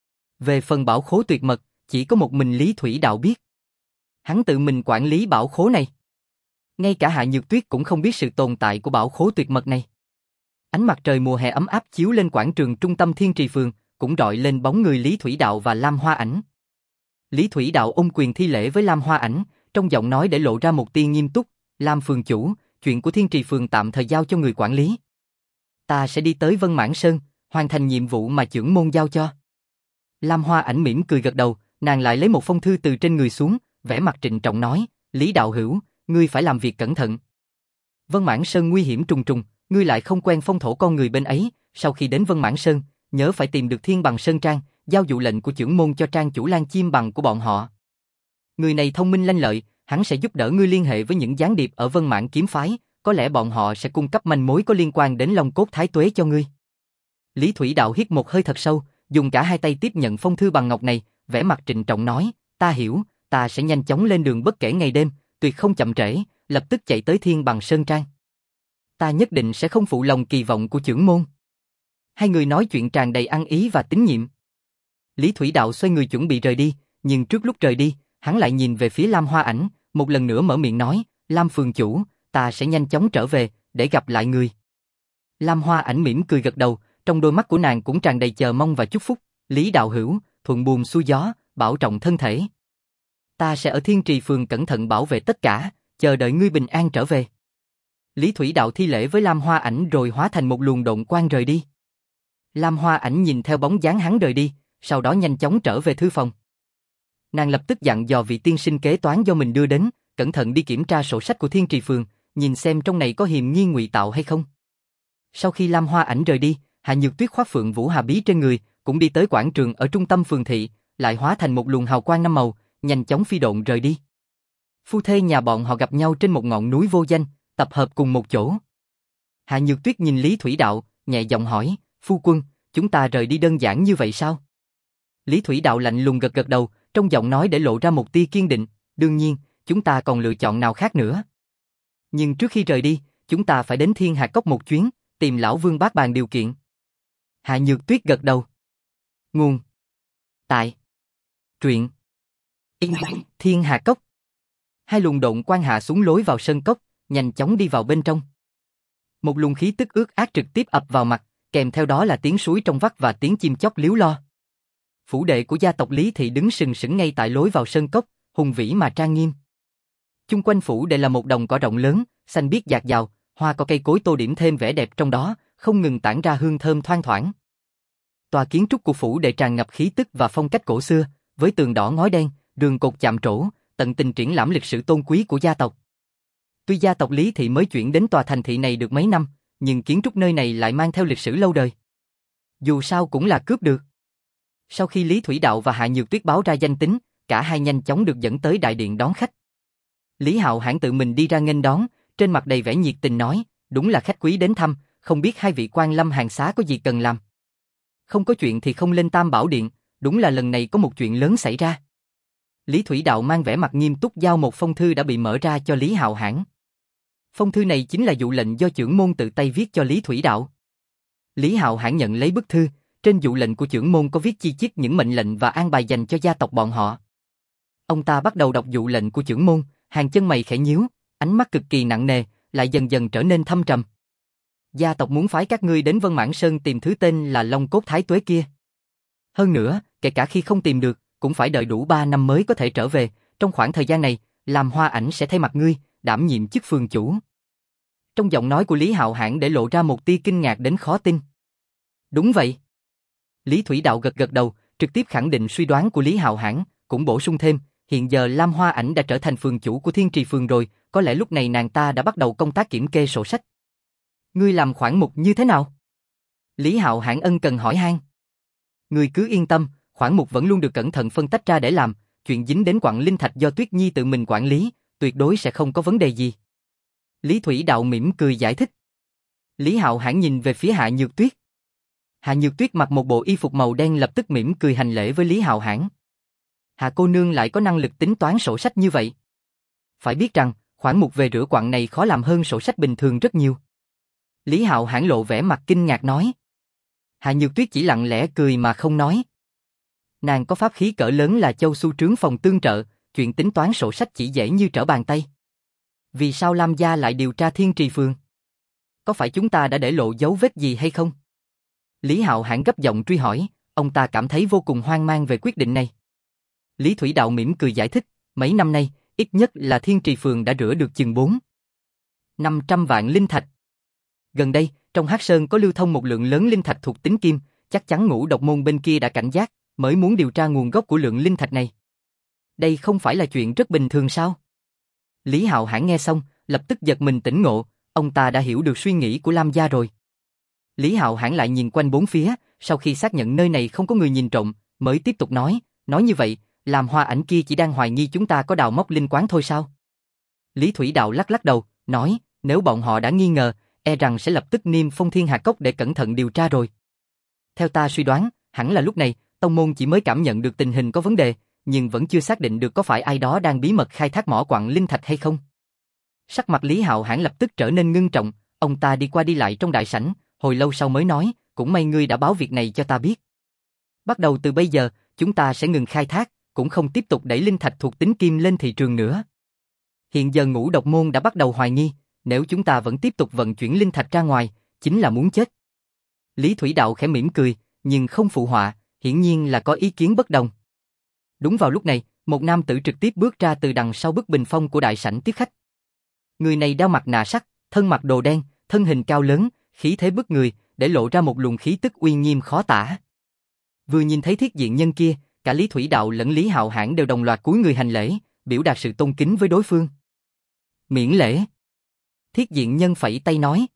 Về phần bảo khố tuyệt mật, chỉ có một mình Lý Thủy Đạo biết. Hắn tự mình quản lý bảo khố này. Ngay cả Hạ Nhược Tuyết cũng không biết sự tồn tại của bảo khố tuyệt mật này. Ánh mặt trời mùa hè ấm áp chiếu lên quảng trường trung tâm Thiên Trì phường, cũng rọi lên bóng người Lý Thủy Đạo và Lam Hoa Ảnh. Lý Thủy Đạo ôm quyền thi lễ với Lam Hoa Ảnh, trong giọng nói để lộ ra một tia nghiêm túc, Lam phường chủ, chuyện của Thiên Trì phường tạm thời giao cho người quản lý. Ta sẽ đi tới Vân Mãn Sơn, hoàn thành nhiệm vụ mà chưởng môn giao cho. Lam Hoa Ảnh mỉm cười gật đầu, nàng lại lấy một phong thư từ trên người xuống, vẻ mặt trịnh trọng nói, Lý đạo hữu, ngươi phải làm việc cẩn thận. Vân Mãn Sơn nguy hiểm trùng trùng, ngươi lại không quen phong thổ con người bên ấy, sau khi đến Vân Mãn Sơn, nhớ phải tìm được Thiên Bằng Sơn Trang, giao dụ lệnh của chưởng môn cho trang chủ Lan Chim Bằng của bọn họ. Người này thông minh lanh lợi, hắn sẽ giúp đỡ ngươi liên hệ với những gián điệp ở Vân Mãn kiếm phái, có lẽ bọn họ sẽ cung cấp manh mối có liên quan đến Long Cốt Thái Tuế cho ngươi. Lý Thủy Đạo hít một hơi thật sâu, dùng cả hai tay tiếp nhận phong thư bằng ngọc này, vẻ mặt trịnh trọng nói, ta hiểu, ta sẽ nhanh chóng lên đường bất kể ngày đêm, tuyệt không chậm trễ, lập tức chạy tới Thiên Bằng Sơn Trang. Ta nhất định sẽ không phụ lòng kỳ vọng của chưởng môn. Hai người nói chuyện tràn đầy ăn ý và tín nhiệm. Lý Thủy Đạo xoay người chuẩn bị rời đi, nhưng trước lúc rời đi, hắn lại nhìn về phía Lam Hoa Ảnh, một lần nữa mở miệng nói, Lam phường chủ, ta sẽ nhanh chóng trở về, để gặp lại người. Lam Hoa Ảnh mỉm cười gật đầu, trong đôi mắt của nàng cũng tràn đầy chờ mong và chúc phúc, Lý đạo hữu, thuận buồm xuôi gió, bảo trọng thân thể. Ta sẽ ở Thiên Trì phường cẩn thận bảo vệ tất cả, chờ đợi ngươi bình an trở về. Lý Thủy Đạo thi lễ với Lam Hoa Ảnh rồi hóa thành một luồng độn quang rời đi. Lam Hoa Ảnh nhìn theo bóng dáng hắn rời đi, sau đó nhanh chóng trở về thư phòng. Nàng lập tức dặn dò vị tiên sinh kế toán do mình đưa đến, cẩn thận đi kiểm tra sổ sách của Thiên Trì phường, nhìn xem trong này có hiềm nghi ngụy tạo hay không. Sau khi Lam Hoa Ảnh rời đi, Hạ Nhược Tuyết khoác Phượng Vũ Hà Bí trên người, cũng đi tới quảng trường ở trung tâm phường thị, lại hóa thành một luồng hào quang năm màu, nhanh chóng phi độn rời đi. Phu thê nhà bọn họ gặp nhau trên một ngọn núi vô danh, tập hợp cùng một chỗ. Hạ Nhược Tuyết nhìn Lý Thủy Đạo, nhẹ giọng hỏi, phu quân, chúng ta rời đi đơn giản như vậy sao? Lý Thủy Đạo lạnh lùng gật gật đầu, trong giọng nói để lộ ra một tia kiên định, đương nhiên, chúng ta còn lựa chọn nào khác nữa. Nhưng trước khi rời đi, chúng ta phải đến Thiên Hạc Cốc một chuyến, tìm lão Vương bác bàn điều kiện. Hạ Nhược Tuyết gật đầu. Nguồn. Tại. Truyện. Thiên Hạc Cốc. Hai luồng độn quang hạ xuống lối vào sân cốc, nhanh chóng đi vào bên trong. Một luồng khí tức ướt át trực tiếp ập vào mặt, kèm theo đó là tiếng suối trong vắt và tiếng chim chóc líu lo. Phủ đệ của gia tộc Lý Thị đứng sừng sững ngay tại lối vào sân cốc, hùng vĩ mà trang nghiêm. Chung quanh phủ đệ là một đồng cỏ rộng lớn, xanh biếc dạt dào, hoa cỏ cây cối tô điểm thêm vẻ đẹp trong đó, không ngừng tản ra hương thơm thoang thoảng. Tòa kiến trúc của phủ đệ tràn ngập khí tức và phong cách cổ xưa, với tường đỏ ngói đen, rường cột chạm trổ, tận tình triển lãm lịch sử tôn quý của gia tộc. Tuy gia tộc Lý Thị mới chuyển đến tòa thành thị này được mấy năm, nhưng kiến trúc nơi này lại mang theo lịch sử lâu đời. Dù sao cũng là cướp được. Sau khi Lý Thủy Đạo và Hạ Nhược Tuyết báo ra danh tính, cả hai nhanh chóng được dẫn tới đại điện đón khách. Lý Hạo Hãn tự mình đi ra nghênh đón, trên mặt đầy vẻ nhiệt tình nói, đúng là khách quý đến thăm, không biết hai vị quan lâm hàng xá có gì cần làm. Không có chuyện thì không lên Tam Bảo Điện, đúng là lần này có một chuyện lớn xảy ra. Lý Thủy Đạo mang vẻ mặt nghiêm túc giao một phong thư đã bị mở ra cho Lý Hạo Hãn. Phong thư này chính là dụ lệnh do chưởng môn tự tay viết cho Lý Thủy Đạo. Lý Hạo Hãn nhận lấy bức thư, trên dụ lệnh của chưởng môn có viết chi tiết những mệnh lệnh và an bài dành cho gia tộc bọn họ. Ông ta bắt đầu đọc dụ lệnh của chưởng môn, hàng chân mày khẽ nhíu, ánh mắt cực kỳ nặng nề, lại dần dần trở nên thâm trầm. Gia tộc muốn phái các ngươi đến Vân Mãn Sơn tìm thứ tên là Long Cốt Thái Tuế kia. Hơn nữa, kể cả khi không tìm được, cũng phải đợi đủ ba năm mới có thể trở về, trong khoảng thời gian này, Lam Hoa Ảnh sẽ thay mặt ngươi, đảm nhiệm chức phường chủ. Trong giọng nói của Lý Hạo Hãn để lộ ra một tia kinh ngạc đến khó tin. Đúng vậy. Lý Thủy Đạo gật gật đầu, trực tiếp khẳng định suy đoán của Lý Hạo Hãn, cũng bổ sung thêm, hiện giờ Lam Hoa Ảnh đã trở thành phường chủ của Thiên Trì phường rồi, có lẽ lúc này nàng ta đã bắt đầu công tác kiểm kê sổ sách. Ngươi làm khoản mục như thế nào? Lý Hạo Hãn ân cần hỏi han. Ngươi cứ yên tâm, khoản mục vẫn luôn được cẩn thận phân tách ra để làm, chuyện dính đến quặng linh thạch do Tuyết Nhi tự mình quản lý, tuyệt đối sẽ không có vấn đề gì. Lý Thủy Đạo mỉm cười giải thích. Lý Hạo Hãn nhìn về phía Hạ Nhược Tuyết. Hạ Nhược Tuyết mặc một bộ y phục màu đen lập tức mỉm cười hành lễ với Lý Hạo Hãn. Hạ cô nương lại có năng lực tính toán sổ sách như vậy. Phải biết rằng, khoản mục về rửa quặng này khó làm hơn sổ sách bình thường rất nhiều. Lý Hạo Hãn lộ vẻ mặt kinh ngạc nói. Hạ Nhược Tuyết chỉ lặng lẽ cười mà không nói. Nàng có pháp khí cỡ lớn là châu su trướng phòng tương trợ, chuyện tính toán sổ sách chỉ dễ như trở bàn tay. Vì sao Lam gia lại điều tra Thiên Trì phường? Có phải chúng ta đã để lộ dấu vết gì hay không? Lý Hạo Hãn gấp giọng truy hỏi, ông ta cảm thấy vô cùng hoang mang về quyết định này. Lý Thủy Đạo mỉm cười giải thích, mấy năm nay, ít nhất là Thiên Trì phường đã rửa được chừng bốn năm trăm vạn linh thạch. Gần đây, trong Hắc Sơn có lưu thông một lượng lớn linh thạch thuộc tính kim, chắc chắn Ngũ Độc Môn bên kia đã cảnh giác, mới muốn điều tra nguồn gốc của lượng linh thạch này. Đây không phải là chuyện rất bình thường sao? Lý Hạo Hãn nghe xong, lập tức giật mình tỉnh ngộ, ông ta đã hiểu được suy nghĩ của Lam gia rồi. Lý Hạo Hãn lại nhìn quanh bốn phía, sau khi xác nhận nơi này không có người nhìn trộm, mới tiếp tục nói, nói như vậy, làm Hoa Ảnh kia chỉ đang hoài nghi chúng ta có đào móc linh quán thôi sao? Lý Thủy Đạo lắc lắc đầu, nói, nếu bọn họ đã nghi ngờ, e rằng sẽ lập tức niêm phong Thiên Hà Cốc để cẩn thận điều tra rồi. Theo ta suy đoán, hẳn là lúc này, tông môn chỉ mới cảm nhận được tình hình có vấn đề, nhưng vẫn chưa xác định được có phải ai đó đang bí mật khai thác mỏ quặng linh thạch hay không. Sắc mặt Lý Hạo Hãn lập tức trở nên ngưng trọng, ông ta đi qua đi lại trong đại sảnh, hồi lâu sau mới nói, cũng may ngươi đã báo việc này cho ta biết. Bắt đầu từ bây giờ, chúng ta sẽ ngừng khai thác, cũng không tiếp tục đẩy linh thạch thuộc tính kim lên thị trường nữa. Hiện giờ Ngũ Độc Môn đã bắt đầu hoài nghi, nếu chúng ta vẫn tiếp tục vận chuyển linh thạch ra ngoài, chính là muốn chết. Lý Thủy Đạo khẽ mỉm cười, nhưng không phụ họa, hiển nhiên là có ý kiến bất đồng. Đúng vào lúc này, một nam tử trực tiếp bước ra từ đằng sau bức bình phong của đại sảnh tiếp khách. Người này đeo mặt nạ sắt, thân mặc đồ đen, thân hình cao lớn, khí thế bức người, để lộ ra một luồng khí tức uy nghiêm khó tả. Vừa nhìn thấy Thiết Diện Nhân kia, cả Lý Thủy Đạo lẫn Lý Hạo Hãn đều đồng loạt cúi người hành lễ, biểu đạt sự tôn kính với đối phương. Miễn lễ. Thiết Diện Nhân phẩy tay nói.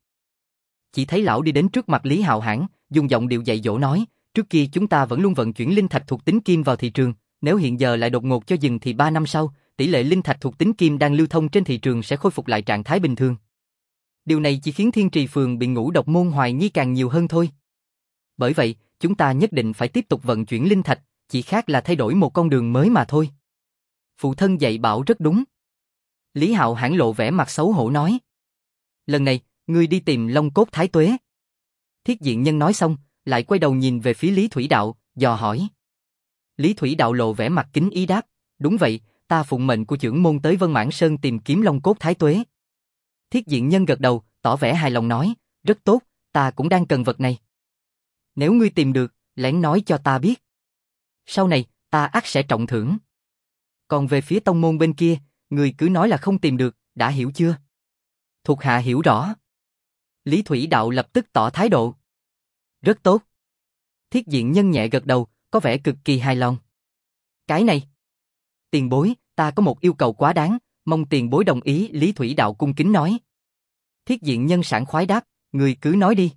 Chỉ thấy lão đi đến trước mặt Lý Hạo Hãn, dùng giọng điệu dạy dỗ nói, trước kia chúng ta vẫn luôn vận chuyển linh thạch thuộc tính kim vào thị trường, nếu hiện giờ lại đột ngột cho dừng thì ba năm sau, tỷ lệ linh thạch thuộc tính kim đang lưu thông trên thị trường sẽ khôi phục lại trạng thái bình thường. Điều này chỉ khiến Thiên Trì Phường bị Ngũ Độc Môn hoài nghi càng nhiều hơn thôi. Bởi vậy, chúng ta nhất định phải tiếp tục vận chuyển linh thạch, chỉ khác là thay đổi một con đường mới mà thôi. Phụ thân dạy bảo rất đúng. Lý Hạo Hãn lộ vẻ mặt xấu hổ nói. Lần này, ngươi đi tìm Long Cốt Thái Tuế. Thiết Diện Nhân nói xong, lại quay đầu nhìn về phía Lý Thủy Đạo, dò hỏi. Lý Thủy Đạo lộ vẻ mặt kính ý đáp, đúng vậy, ta phụng mệnh của trưởng môn tới Vân Mãn Sơn tìm kiếm Long Cốt Thái Tuế. Thiết Diện Nhân gật đầu, tỏ vẻ hài lòng nói, rất tốt, ta cũng đang cần vật này. Nếu ngươi tìm được, lén nói cho ta biết. Sau này, ta ắt sẽ trọng thưởng. Còn về phía tông môn bên kia, ngươi cứ nói là không tìm được, đã hiểu chưa? Thuộc hạ hiểu rõ. Lý Thủy Đạo lập tức tỏ thái độ. Rất tốt. Thiết Diện Nhân nhẹ gật đầu, có vẻ cực kỳ hài lòng. Cái này. Tiền bối, ta có một yêu cầu quá đáng, mong tiền bối đồng ý. Lý Thủy Đạo cung kính nói. Thiết Diện Nhân sảng khoái đáp, người cứ nói đi.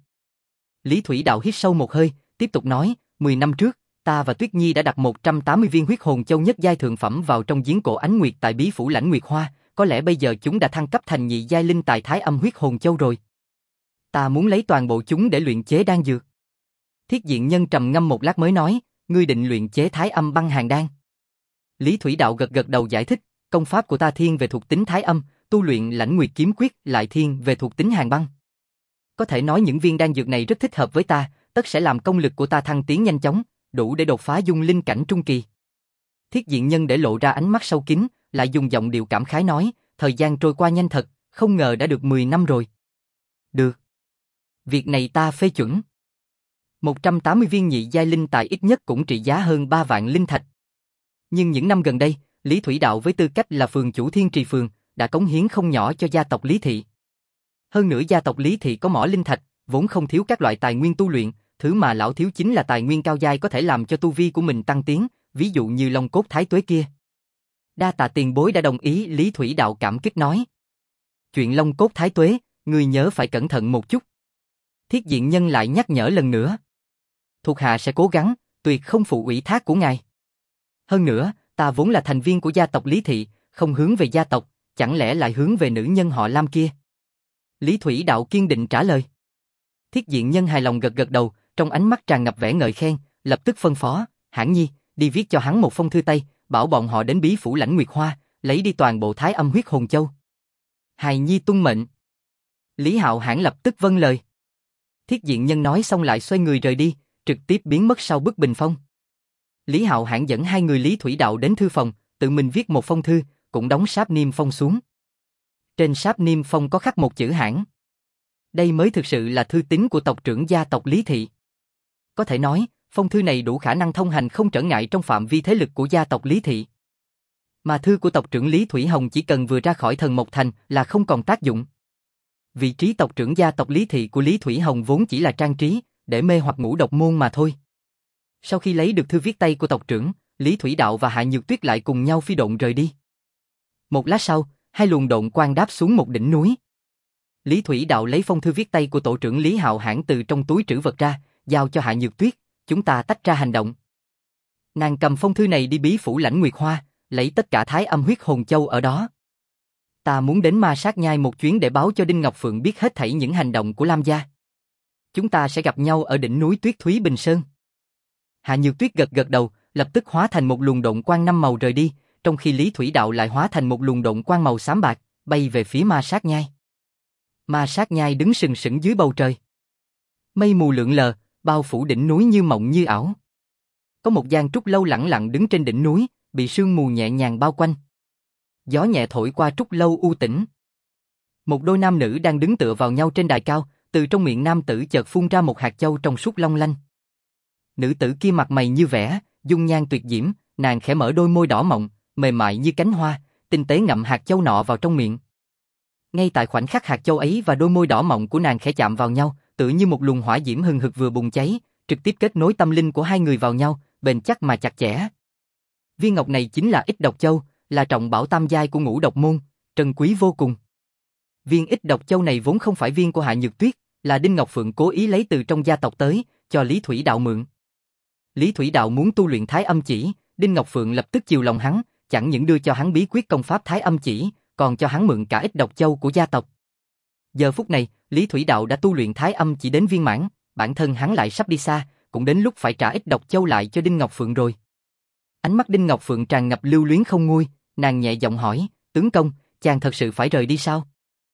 Lý Thủy Đạo hít sâu một hơi, tiếp tục nói, mười năm trước, ta và Tuyết Nhi đã đặt một trăm tám mươi viên huyết hồn châu nhất giai thượng phẩm vào trong giếng cổ Ánh Nguyệt tại bí phủ Lãnh Nguyệt Hoa, có lẽ bây giờ chúng đã thăng cấp thành nhị giai linh tài Thái Âm huyết hồn châu rồi. Ta muốn lấy toàn bộ chúng để luyện chế đan dược. Thiết Diện Nhân trầm ngâm một lát mới nói, ngươi định luyện chế Thái Âm băng hàn đan. Lý Thủy Đạo gật gật đầu giải thích, công pháp của ta thiên về thuộc tính Thái Âm, tu luyện Lãnh Nguyệt kiếm quyết lại thiên về thuộc tính hàn băng. Có thể nói những viên đan dược này rất thích hợp với ta, tất sẽ làm công lực của ta thăng tiến nhanh chóng, đủ để đột phá dung linh cảnh trung kỳ. Thiết Diện Nhân để lộ ra ánh mắt sâu kín, lại dùng giọng điệu cảm khái nói, thời gian trôi qua nhanh thật, không ngờ đã được mười năm rồi. Được. Việc này ta phê chuẩn. một trăm tám mươi viên nhị giai linh tài ít nhất cũng trị giá hơn ba vạn linh thạch. Nhưng những năm gần đây, Lý Thủy Đạo với tư cách là phường chủ Thiên Trì Phường, đã cống hiến không nhỏ cho gia tộc Lý Thị. Hơn nữa gia tộc Lý Thị có mỏ linh thạch, vốn không thiếu các loại tài nguyên tu luyện, thứ mà lão thiếu chính là tài nguyên cao giai có thể làm cho tu vi của mình tăng tiến, ví dụ như Long Cốt Thái Tuế kia. Đa tạ tiền bối đã đồng ý. Lý Thủy Đạo cảm kích nói. Chuyện Long Cốt Thái Tuế, ngươi nhớ phải cẩn thận một chút. Thiết Diện Nhân lại nhắc nhở lần nữa. Thuộc hạ sẽ cố gắng, tuyệt không phụ ủy thác của ngài. Hơn nữa, ta vốn là thành viên của gia tộc Lý Thị, không hướng về gia tộc, chẳng lẽ lại hướng về nữ nhân họ Lam kia? Lý Thủy Đạo kiên định trả lời. Thiết Diện Nhân hài lòng gật gật đầu, trong ánh mắt tràn ngập vẻ ngợi khen, lập tức phân phó, Hãn Nhi, đi viết cho hắn một phong thư tay, bảo bọn họ đến bí phủ Lãnh Nguyệt Hoa, lấy đi toàn bộ Thái Âm huyết hồn châu. Hài Nhi tuân mệnh. Lý Hạo Hãn lập tức vâng lời. Thiết Diện Nhân nói xong lại xoay người rời đi, trực tiếp biến mất sau bức bình phong. Lý Hạo Hãn dẫn hai người Lý Thủy Đạo đến thư phòng, tự mình viết một phong thư, cũng đóng sáp niêm phong xuống. Trên sáp niêm phong có khắc một chữ Hãn. Đây mới thực sự là thư tín của tộc trưởng gia tộc Lý Thị. Có thể nói, phong thư này đủ khả năng thông hành không trở ngại trong phạm vi thế lực của gia tộc Lý Thị. Mà thư của tộc trưởng Lý Thủy Hồng chỉ cần vừa ra khỏi Thần Mộc Thành là không còn tác dụng. Vị trí tộc trưởng gia tộc Lý Thị của Lý Thủy Hồng vốn chỉ là trang trí, để mê hoặc Ngũ Độc Môn mà thôi. Sau khi lấy được thư viết tay của tộc trưởng, Lý Thủy Đạo và Hạ Nhược Tuyết lại cùng nhau phi độn rời đi. Một lát sau, hai luồng độn quang đáp xuống một đỉnh núi. Lý Thủy Đạo lấy phong thư viết tay của tổ trưởng Lý Hạo Hãn từ trong túi trữ vật ra, giao cho Hạ Nhược Tuyết, chúng ta tách ra hành động. Nàng cầm phong thư này đi bí phủ Lãnh Nguyệt Hoa, lấy tất cả thái âm huyết hồn châu ở đó. Ta muốn đến Ma Sát Nhai một chuyến để báo cho Đinh Ngọc Phượng biết hết thảy những hành động của Lam gia. Chúng ta sẽ gặp nhau ở đỉnh núi Tuyết Thúy Bình Sơn. Hạ Nhược Tuyết gật gật đầu, lập tức hóa thành một luồng độn quang năm màu rời đi, trong khi Lý Thủy Đạo lại hóa thành một luồng độn quang màu xám bạc, bay về phía Ma Sát Nhai. Ma Sát Nhai đứng sừng sững dưới bầu trời. Mây mù lượn lờ, bao phủ đỉnh núi như mộng như ảo. Có một gian trúc lâu lẳng lặng đứng trên đỉnh núi, bị sương mù nhẹ nhàng bao quanh. Gió nhẹ thổi qua trúc lâu u tĩnh. Một đôi nam nữ đang đứng tựa vào nhau trên đài cao, từ trong miệng nam tử chợt phun ra một hạt châu trong suốt long lanh. Nữ tử kia mặt mày như vẽ, dung nhan tuyệt diễm, nàng khẽ mở đôi môi đỏ mọng, mềm mại như cánh hoa, tinh tế ngậm hạt châu nọ vào trong miệng. Ngay tại khoảnh khắc hạt châu ấy và đôi môi đỏ mọng của nàng khẽ chạm vào nhau, tựa như một luồng hỏa diễm hừng hực vừa bùng cháy, trực tiếp kết nối tâm linh của hai người vào nhau, bền chắc mà chặt chẽ. Viên ngọc này chính là Ích Độc Châu, là trọng bảo tam giai của Ngũ Độc Môn, trân quý vô cùng. Viên Ích Độc Châu này vốn không phải viên của Hạ Nhược Tuyết, là Đinh Ngọc Phượng cố ý lấy từ trong gia tộc tới, cho Lý Thủy Đạo mượn. Lý Thủy Đạo muốn tu luyện Thái Âm Chỉ, Đinh Ngọc Phượng lập tức chiều lòng hắn, chẳng những đưa cho hắn bí quyết công pháp Thái Âm Chỉ, còn cho hắn mượn cả Ích Độc Châu của gia tộc. Giờ phút này, Lý Thủy Đạo đã tu luyện Thái Âm Chỉ đến viên mãn, bản thân hắn lại sắp đi xa, cũng đến lúc phải trả Ích Độc Châu lại cho Đinh Ngọc Phượng rồi. Ánh mắt Đinh Ngọc Phượng tràn ngập lưu luyến không nguôi, nàng nhẹ giọng hỏi, tướng công, chàng thật sự phải rời đi sao?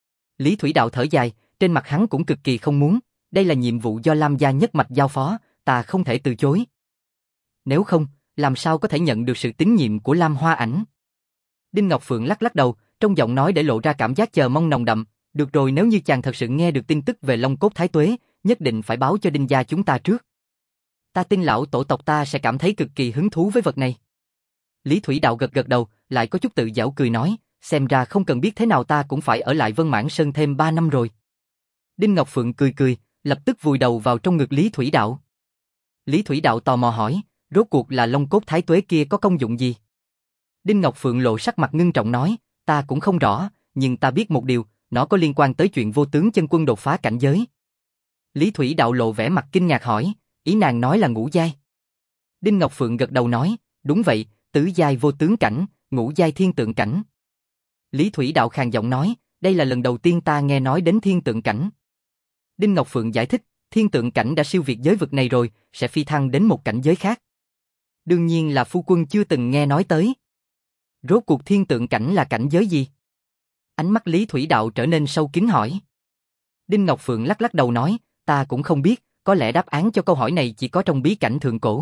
Lý Thủy Đạo thở dài, trên mặt hắn cũng cực kỳ không muốn, đây là nhiệm vụ do Lam gia nhất mạch giao phó, ta không thể từ chối. Nếu không, làm sao có thể nhận được sự tín nhiệm của Lam Hoa Ảnh? Đinh Ngọc Phượng lắc lắc đầu, trong giọng nói để lộ ra cảm giác chờ mong nồng đậm, được rồi, nếu như chàng thật sự nghe được tin tức về Long Cốt Thái Tuế, nhất định phải báo cho Đinh gia chúng ta trước. Ta tin lão tổ tộc ta sẽ cảm thấy cực kỳ hứng thú với vật này. Lý Thủy Đạo gật gật đầu, lại có chút tự giễu cười nói, xem ra không cần biết thế nào ta cũng phải ở lại Vân Mãn Sơn thêm ba năm rồi. Đinh Ngọc Phượng cười cười, lập tức vùi đầu vào trong ngực Lý Thủy Đạo. Lý Thủy Đạo tò mò hỏi, rốt cuộc là Long Cốt Thái Tuế kia có công dụng gì? Đinh Ngọc Phượng lộ sắc mặt ngưng trọng nói, ta cũng không rõ, nhưng ta biết một điều, nó có liên quan tới chuyện vô tướng chân quân đột phá cảnh giới. Lý Thủy Đạo lộ vẻ mặt kinh ngạc hỏi, ý nàng nói là ngũ giai. Đinh Ngọc Phượng gật đầu nói, đúng vậy, tứ giai vô tướng cảnh, ngũ giai thiên tượng cảnh. Lý Thủy Đạo khàn giọng nói, đây là lần đầu tiên ta nghe nói đến thiên tượng cảnh. Đinh Ngọc Phượng giải thích, thiên tượng cảnh đã siêu việt giới vực này rồi, sẽ phi thăng đến một cảnh giới khác. Đương nhiên là phu quân chưa từng nghe nói tới. Rốt cuộc thiên tượng cảnh là cảnh giới gì? Ánh mắt Lý Thủy Đạo trở nên sâu kín hỏi. Đinh Ngọc Phượng lắc lắc đầu nói, ta cũng không biết, có lẽ đáp án cho câu hỏi này chỉ có trong bí cảnh thượng cổ.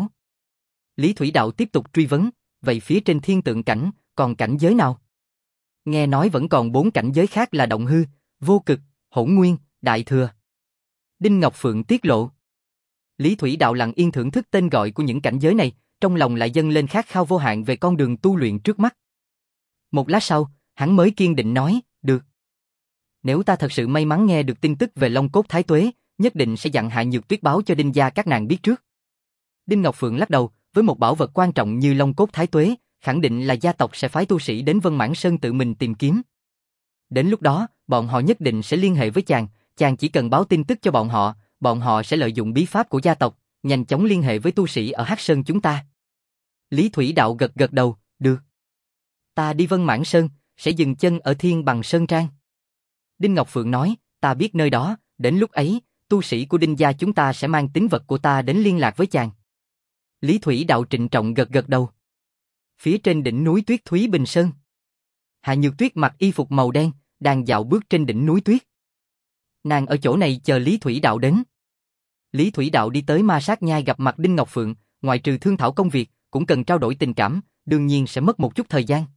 Lý Thủy Đạo tiếp tục truy vấn, vậy phía trên thiên tượng cảnh, còn cảnh giới nào? Nghe nói vẫn còn bốn cảnh giới khác là động hư, vô cực, hỗn nguyên, đại thừa. Đinh Ngọc Phượng tiết lộ. Lý Thủy Đạo lặng yên thưởng thức tên gọi của những cảnh giới này, trong lòng lại dâng lên khát khao vô hạn về con đường tu luyện trước mắt. Một lát sau, hắn mới kiên định nói, được. Nếu ta thật sự may mắn nghe được tin tức về Long Cốt Thái Tuế, nhất định sẽ dặn Hạ Nhược Tuyết báo cho Đinh gia các nàng biết trước. Đinh Ngọc Phượng lắc đầu, với một bảo vật quan trọng như Long Cốt Thái Tuế, khẳng định là gia tộc sẽ phái tu sĩ đến Vân Mãn Sơn tự mình tìm kiếm. Đến lúc đó, bọn họ nhất định sẽ liên hệ với chàng, chàng chỉ cần báo tin tức cho bọn họ, bọn họ sẽ lợi dụng bí pháp của gia tộc, nhanh chóng liên hệ với tu sĩ ở Hắc Sơn chúng ta. Lý Thủy Đạo gật gật đầu, được. Ta đi Vân Mãn Sơn, sẽ dừng chân ở Thiên Bằng Sơn Trang. Đinh Ngọc Phượng nói, ta biết nơi đó, đến lúc ấy, tu sĩ của Đinh gia chúng ta sẽ mang tín vật của ta đến liên lạc với chàng. Lý Thủy Đạo trịnh trọng gật gật đầu. Phía trên đỉnh núi Tuyết Thúy Bình Sơn, Hạ Nhược Tuyết mặc y phục màu đen, đang dạo bước trên đỉnh núi tuyết. Nàng ở chỗ này chờ Lý Thủy Đạo đến. Lý Thủy Đạo đi tới Ma Sát Nhai gặp mặt Đinh Ngọc Phượng, ngoại trừ thương thảo công việc, cũng cần trao đổi tình cảm, đương nhiên sẽ mất một chút thời gian.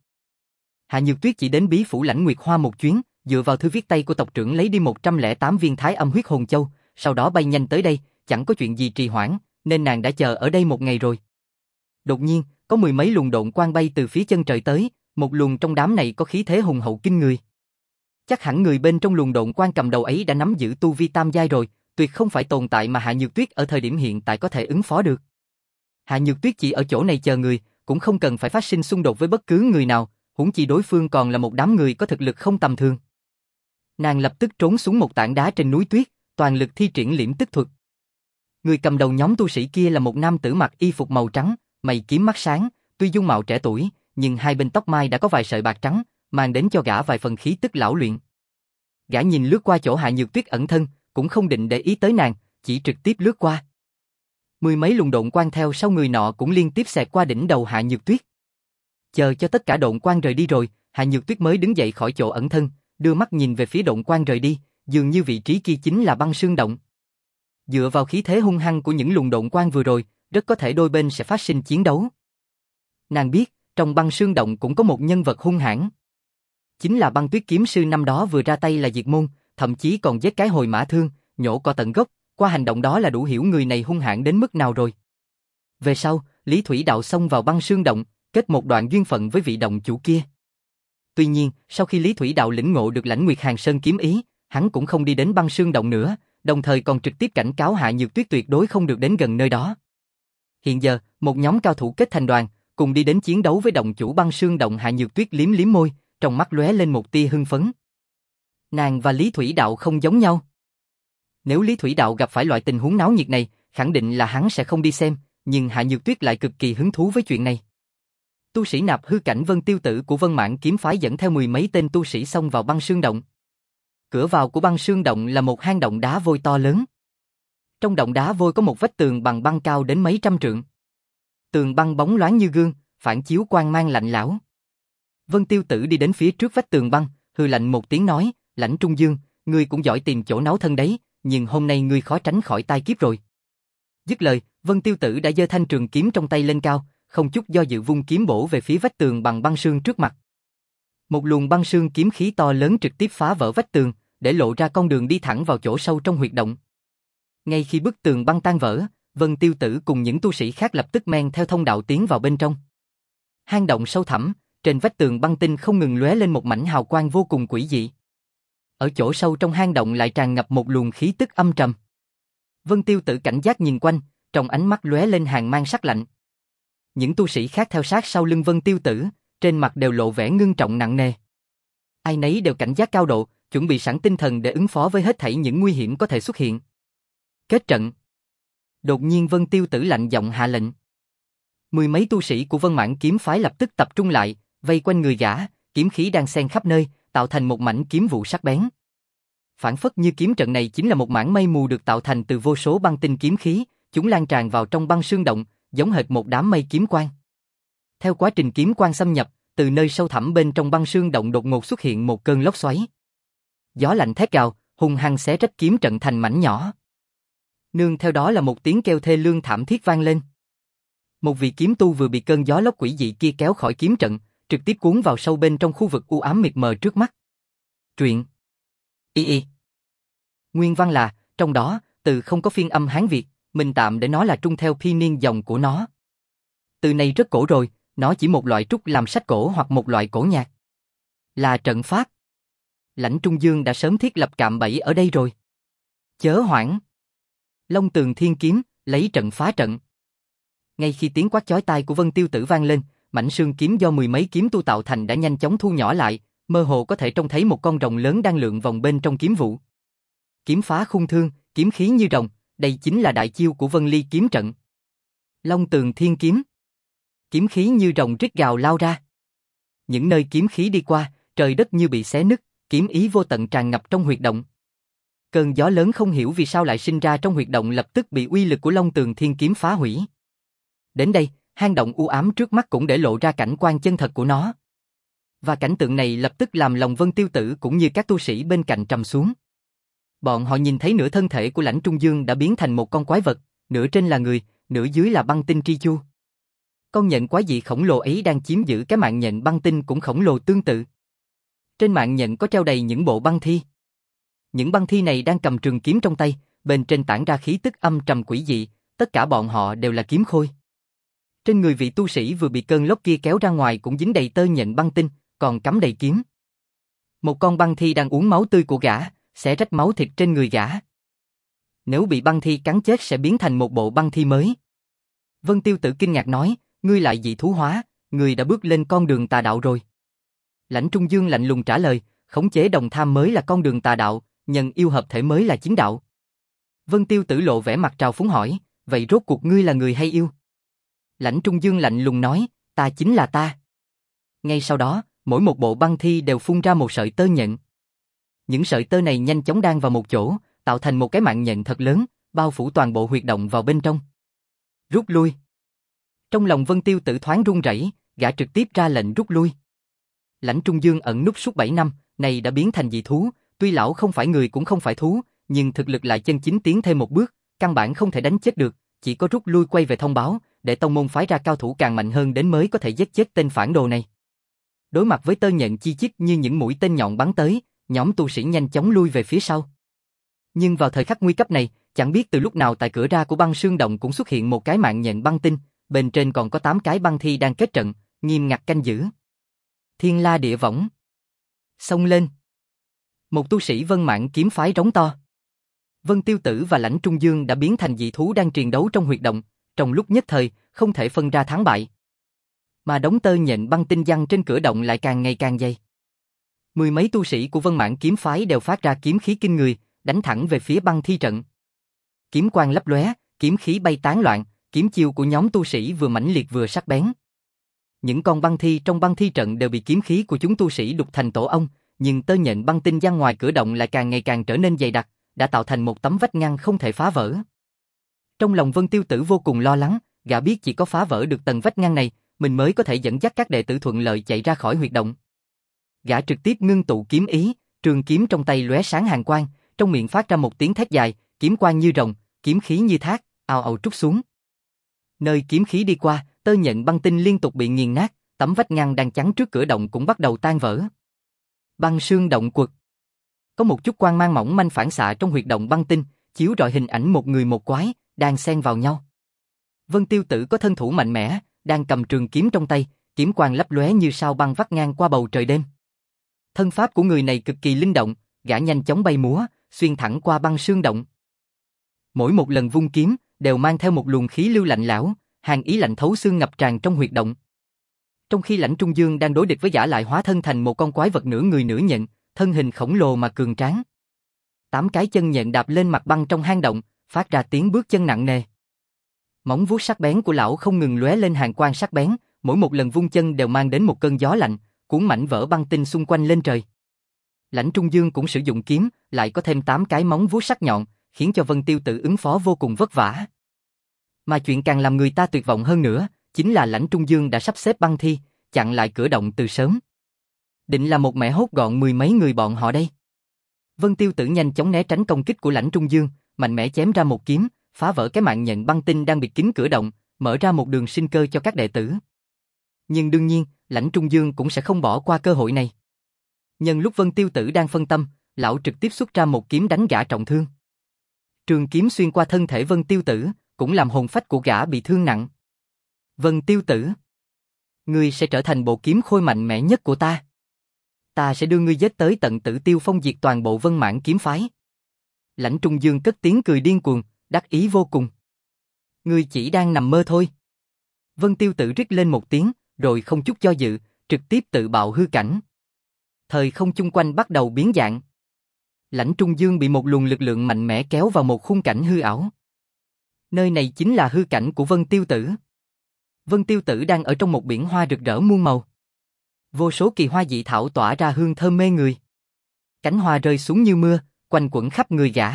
Hạ Nhược Tuyết chỉ đến bí phủ Lãnh Nguyệt Hoa một chuyến, dựa vào thư viết tay của tộc trưởng lấy đi một trăm lẻ tám viên Thái Âm huyết hồn châu, sau đó bay nhanh tới đây, chẳng có chuyện gì trì hoãn, nên nàng đã chờ ở đây một ngày rồi. Đột nhiên, có mười mấy luồng độn quang bay từ phía chân trời tới, một luồng trong đám này có khí thế hùng hậu kinh người. Chắc hẳn người bên trong luồng độn quan cầm đầu ấy đã nắm giữ tu vi tam giai rồi, tuyệt không phải tồn tại mà Hạ Nhược Tuyết ở thời điểm hiện tại có thể ứng phó được. Hạ Nhược Tuyết chỉ ở chỗ này chờ người, cũng không cần phải phát sinh xung đột với bất cứ người nào, huống chi đối phương còn là một đám người có thực lực không tầm thường. Nàng lập tức trốn xuống một tảng đá trên núi tuyết, toàn lực thi triển liễm tức thuật. Người cầm đầu nhóm tu sĩ kia là một nam tử mặc y phục màu trắng, mày kiếm mắt sáng, tuy dung mạo trẻ tuổi, nhưng hai bên tóc mai đã có vài sợi bạc trắng, mang đến cho gã vài phần khí tức lão luyện. Gã nhìn lướt qua chỗ Hạ Nhược Tuyết ẩn thân, cũng không định để ý tới nàng, chỉ trực tiếp lướt qua. Mười mấy luồng độn quang theo sau người nọ cũng liên tiếp xẹt qua đỉnh đầu Hạ Nhược Tuyết. Chờ cho tất cả độn quang rời đi rồi, Hạ Nhược Tuyết mới đứng dậy khỏi chỗ ẩn thân, đưa mắt nhìn về phía độn quang rời đi, dường như vị trí kia chính là băng sương động. Dựa vào khí thế hung hăng của những luồng độn quang vừa rồi, rất có thể đôi bên sẽ phát sinh chiến đấu. Nàng biết, trong băng sương động cũng có một nhân vật hung hãn. Chính là Băng Tuyết kiếm sư năm đó vừa ra tay là diệt môn, thậm chí còn giết cái hồi mã thương, nhổ cỏ tận gốc, qua hành động đó là đủ hiểu người này hung hãn đến mức nào rồi. Về sau, Lý Thủy Đạo xông vào băng sương động, kết một đoạn duyên phận với vị động chủ kia. Tuy nhiên, sau khi Lý Thủy Đạo lĩnh ngộ được Lãnh Nguyệt Hàn Sơn kiếm ý, hắn cũng không đi đến băng sương động nữa, đồng thời còn trực tiếp cảnh cáo Hạ Nhược Tuyết tuyệt đối không được đến gần nơi đó. Hiện giờ, một nhóm cao thủ kết thành đoàn, cùng đi đến chiến đấu với động chủ băng sương động. Hạ Nhược Tuyết liếm liếm môi, trong mắt lóe lên một tia hưng phấn. Nàng và Lý Thủy Đạo không giống nhau. Nếu Lý Thủy Đạo gặp phải loại tình huống náo nhiệt này, khẳng định là hắn sẽ không đi xem, nhưng Hạ Nhược Tuyết lại cực kỳ hứng thú với chuyện này. Tu sĩ nạp hư cảnh Vân Tiêu Tử của Vân Mãn kiếm phái dẫn theo mười mấy tên tu sĩ xông vào băng sương động. Cửa vào của băng sương động là một hang động đá vôi to lớn. Trong động đá vôi có một vách tường bằng băng cao đến mấy trăm trượng. Tường băng bóng loáng như gương, phản chiếu quang mang lạnh lẽo. Vân Tiêu Tử đi đến phía trước vách tường băng, hừ lạnh một tiếng nói, Lãnh Trung Dương, ngươi cũng giỏi tìm chỗ náo thân đấy, nhưng hôm nay ngươi khó tránh khỏi tai kiếp rồi. Dứt lời, Vân Tiêu Tử đã giơ thanh trường kiếm trong tay lên cao, không chút do dự vung kiếm bổ về phía vách tường bằng băng sương trước mặt. Một luồng băng sương kiếm khí to lớn trực tiếp phá vỡ vách tường, để lộ ra con đường đi thẳng vào chỗ sâu trong huyệt động. Ngay khi bức tường băng tan vỡ, Vân Tiêu Tử cùng những tu sĩ khác lập tức men theo thông đạo tiến vào bên trong. Hang động sâu thẳm, trên vách tường băng tinh không ngừng lóe lên một mảnh hào quang vô cùng quỷ dị. Ở chỗ sâu trong hang động lại tràn ngập một luồng khí tức âm trầm. Vân Tiêu Tử cảnh giác nhìn quanh, trong ánh mắt lóe lên hàn mang sắc lạnh. Những tu sĩ khác theo sát sau lưng Vân Tiêu Tử, trên mặt đều lộ vẻ ngưng trọng nặng nề. Ai nấy đều cảnh giác cao độ, chuẩn bị sẵn tinh thần để ứng phó với hết thảy những nguy hiểm có thể xuất hiện. Kết trận. Đột nhiên Vân Tiêu Tử lạnh giọng hạ lệnh. Mười mấy tu sĩ của Vân Mãn kiếm phái lập tức tập trung lại, vây quanh người gã, kiếm khí đang xen khắp nơi, tạo thành một mảnh kiếm vụ sắc bén. Phản phất như kiếm trận này chính là một mảng mây mù được tạo thành từ vô số băng tinh kiếm khí, chúng lan tràn vào trong băng sương động, giống hệt một đám mây kiếm quang. Theo quá trình kiếm quang xâm nhập, từ nơi sâu thẳm bên trong băng sương động đột ngột xuất hiện một cơn lốc xoáy. Gió lạnh thét gào, hung hăng xé rách kiếm trận thành mảnh nhỏ. Nương theo đó là một tiếng kêu thê lương thảm thiết vang lên. Một vị kiếm tu vừa bị cơn gió lốc quỷ dị kia kéo khỏi kiếm trận, trực tiếp cuốn vào sâu bên trong khu vực u ám mịt mờ trước mắt. Truyện y y nguyên văn là, trong đó, từ không có phiên âm Hán Việt, mình tạm để nó là trung theo phi niên dòng của nó. Từ này rất cổ rồi, nó chỉ một loại trúc làm sách cổ hoặc một loại cổ nhạc. Là trận pháp. Lãnh Trung Dương đã sớm thiết lập cạm bẫy ở đây rồi. Chớ hoảng. Long Tường Thiên Kiếm, lấy trận phá trận. Ngay khi tiếng quát chói tai của Vân Tiêu Tử vang lên, mảnh sương kiếm do mười mấy kiếm tu tạo thành đã nhanh chóng thu nhỏ lại, mơ hồ có thể trông thấy một con rồng lớn đang lượn vòng bên trong kiếm vụ. Kiếm phá khung thương, kiếm khí như rồng, đây chính là đại chiêu của Vân Ly kiếm trận. Long Tường Thiên Kiếm. Kiếm khí như rồng rít gào lao ra. Những nơi kiếm khí đi qua, trời đất như bị xé nứt, kiếm ý vô tận tràn ngập trong huyệt động. Cơn gió lớn không hiểu vì sao lại sinh ra trong huyệt động lập tức bị uy lực của Long Tường Thiên Kiếm phá hủy. Đến đây, hang động u ám trước mắt cũng để lộ ra cảnh quan chân thật của nó. Và cảnh tượng này lập tức làm lòng Vân Tiêu Tử cũng như các tu sĩ bên cạnh trầm xuống. Bọn họ nhìn thấy nửa thân thể của Lãnh Trung Dương đã biến thành một con quái vật, nửa trên là người, nửa dưới là băng tinh tri chu. Con nhện quái dị khổng lồ ấy đang chiếm giữ cái mạng nhện băng tinh cũng khổng lồ tương tự. Trên mạng nhện có treo đầy những bộ băng thi. Những băng thi này đang cầm trường kiếm trong tay, bên trên tản ra khí tức âm trầm quỷ dị, tất cả bọn họ đều là kiếm khôi. Trên người vị tu sĩ vừa bị cơn lốc kia kéo ra ngoài cũng dính đầy tơ nhện băng tinh, còn cắm đầy kiếm. Một con băng thi đang uống máu tươi của gã, sẽ rách máu thịt trên người gã. Nếu bị băng thi cắn chết sẽ biến thành một bộ băng thi mới. Vân Tiêu Tử kinh ngạc nói, ngươi lại dị thú hóa, ngươi đã bước lên con đường tà đạo rồi. Lãnh Trung Dương lạnh lùng trả lời, khống chế đồng tham mới là con đường tà đạo, nhân yêu hợp thể mới là chính đạo. Vân Tiêu Tử lộ vẻ mặt trào phúng hỏi, vậy rốt cuộc ngươi là người hay yêu? Lãnh Trung Dương lạnh lùng nói, ta chính là ta. Ngay sau đó, mỗi một bộ băng thi đều phun ra một sợi tơ nhện. Những sợi tơ này nhanh chóng đan vào một chỗ, tạo thành một cái mạng nhện thật lớn, bao phủ toàn bộ huyệt động vào bên trong. Rút lui. Trong lòng Vân Tiêu Tử thoáng run rẩy, gã trực tiếp ra lệnh rút lui. Lãnh Trung Dương ẩn núp suốt bảy năm, này đã biến thành dị thú, tuy lão không phải người cũng không phải thú, nhưng thực lực lại chân chính tiến thêm một bước, căn bản không thể đánh chết được, chỉ có rút lui quay về thông báo, để tông môn phái ra cao thủ càng mạnh hơn đến mới có thể giết chết tên phản đồ này. Đối mặt với tơ nhện chi chít như những mũi tên nhọn bắn tới, nhóm tu sĩ nhanh chóng lui về phía sau. Nhưng vào thời khắc nguy cấp này, chẳng biết từ lúc nào tại cửa ra của băng sương động cũng xuất hiện một cái mạng nhện băng tinh, bên trên còn có tám cái băng thi đang kết trận, nghiêm ngặt canh giữ. Thiên la địa võng. Xông lên. Một tu sĩ Vân Mãn kiếm phái rống to. Vân Tiêu Tử và Lãnh Trung Dương đã biến thành dị thú đang triền đấu trong huyệt động, trong lúc nhất thời, không thể phân ra thắng bại. Mà đống tơ nhện băng tinh giăng trên cửa động lại càng ngày càng dày. Mười mấy tu sĩ của Vân Mãn kiếm phái đều phát ra kiếm khí kinh người, đánh thẳng về phía băng thi trận. Kiếm quang lấp lóe, kiếm khí bay tán loạn, kiếm chiêu của nhóm tu sĩ vừa mãnh liệt vừa sắc bén. Những con băng thi trong băng thi trận đều bị kiếm khí của chúng tu sĩ đục thành tổ ong, nhưng tơ nhện băng tinh giăng ngoài cửa động lại càng ngày càng trở nên dày đặc, đã tạo thành một tấm vách ngăn không thể phá vỡ. Trong lòng Vân Tiêu Tử vô cùng lo lắng, gã biết chỉ có phá vỡ được tầng vách ngăn này, mình mới có thể dẫn dắt các đệ tử thuận lợi chạy ra khỏi huyệt động. Gã trực tiếp ngưng tụ kiếm ý, trường kiếm trong tay lóe sáng hàn quang, trong miệng phát ra một tiếng thét dài, kiếm quang như rồng, kiếm khí như thác, ào ào trút xuống. Nơi kiếm khí đi qua, tơ nhện băng tinh liên tục bị nghiền nát, tấm vách ngăn đang chắn trước cửa động cũng bắt đầu tan vỡ. Băng sương động quật. Có một chút quang mang mỏng manh phản xạ trong huyệt động băng tinh, chiếu rọi hình ảnh một người một quái, đang xen vào nhau. Vân Tiêu Tử có thân thủ mạnh mẽ, đang cầm trường kiếm trong tay, kiếm quang lấp lóe như sao băng vắt ngang qua bầu trời đêm. Thân pháp của người này cực kỳ linh động, gã nhanh chóng bay múa, xuyên thẳng qua băng sương động. Mỗi một lần vung kiếm, đều mang theo một luồng khí lưu lạnh lẽo, hàn ý lạnh thấu xương ngập tràn trong huyệt động. Trong khi Lãnh Trung Dương đang đối địch với gã lại hóa thân thành một con quái vật nửa người nửa nhện, thân hình khổng lồ mà cường tráng. Tám cái chân nhện đạp lên mặt băng trong hang động, phát ra tiếng bước chân nặng nề. Móng vuốt sắc bén của lão không ngừng lóe lên hàn quang sắc bén, mỗi một lần vung chân đều mang đến một cơn gió lạnh, cuốn mảnh vỡ băng tinh xung quanh lên trời. Lãnh Trung Dương cũng sử dụng kiếm, lại có thêm tám cái móng vuốt sắc nhọn, khiến cho Vân Tiêu Tử ứng phó vô cùng vất vả. Mà chuyện càng làm người ta tuyệt vọng hơn nữa, chính là Lãnh Trung Dương đã sắp xếp băng thi, chặn lại cửa động từ sớm. Định là một mẻ hốt gọn mười mấy người bọn họ đây. Vân Tiêu Tử nhanh chóng né tránh công kích của Lãnh Trung Dương, mạnh mẽ chém ra một kiếm, phá vỡ cái mạng nhện băng tinh đang bịt kín cửa động, mở ra một đường sinh cơ cho các đệ tử. Nhưng đương nhiên, Lãnh Trung Dương cũng sẽ không bỏ qua cơ hội này. Nhân lúc Vân Tiêu Tử đang phân tâm, lão trực tiếp xuất ra một kiếm đánh gã trọng thương. Trường kiếm xuyên qua thân thể Vân Tiêu Tử, cũng làm hồn phách của gã bị thương nặng. Vân Tiêu Tử, ngươi sẽ trở thành bộ kiếm khôi mạnh mẽ nhất của ta. Ta sẽ đưa ngươi giết tới tận Tử Tiêu Phong, diệt toàn bộ Vân Mãn kiếm phái. Lãnh Trung Dương cất tiếng cười điên cuồng, đắc ý vô cùng. Ngươi chỉ đang nằm mơ thôi. Vân Tiêu Tử rít lên một tiếng, rồi không chút do dự, trực tiếp tự bạo hư cảnh. Thời không chung quanh bắt đầu biến dạng. Lãnh Trung Dương bị một luồng lực lượng mạnh mẽ kéo vào một khung cảnh hư ảo. Nơi này chính là hư cảnh của Vân Tiêu Tử. Vân Tiêu Tử đang ở trong một biển hoa rực rỡ muôn màu. Vô số kỳ hoa dị thảo tỏa ra hương thơm mê người. Cánh hoa rơi xuống như mưa, quanh quẩn khắp người gã.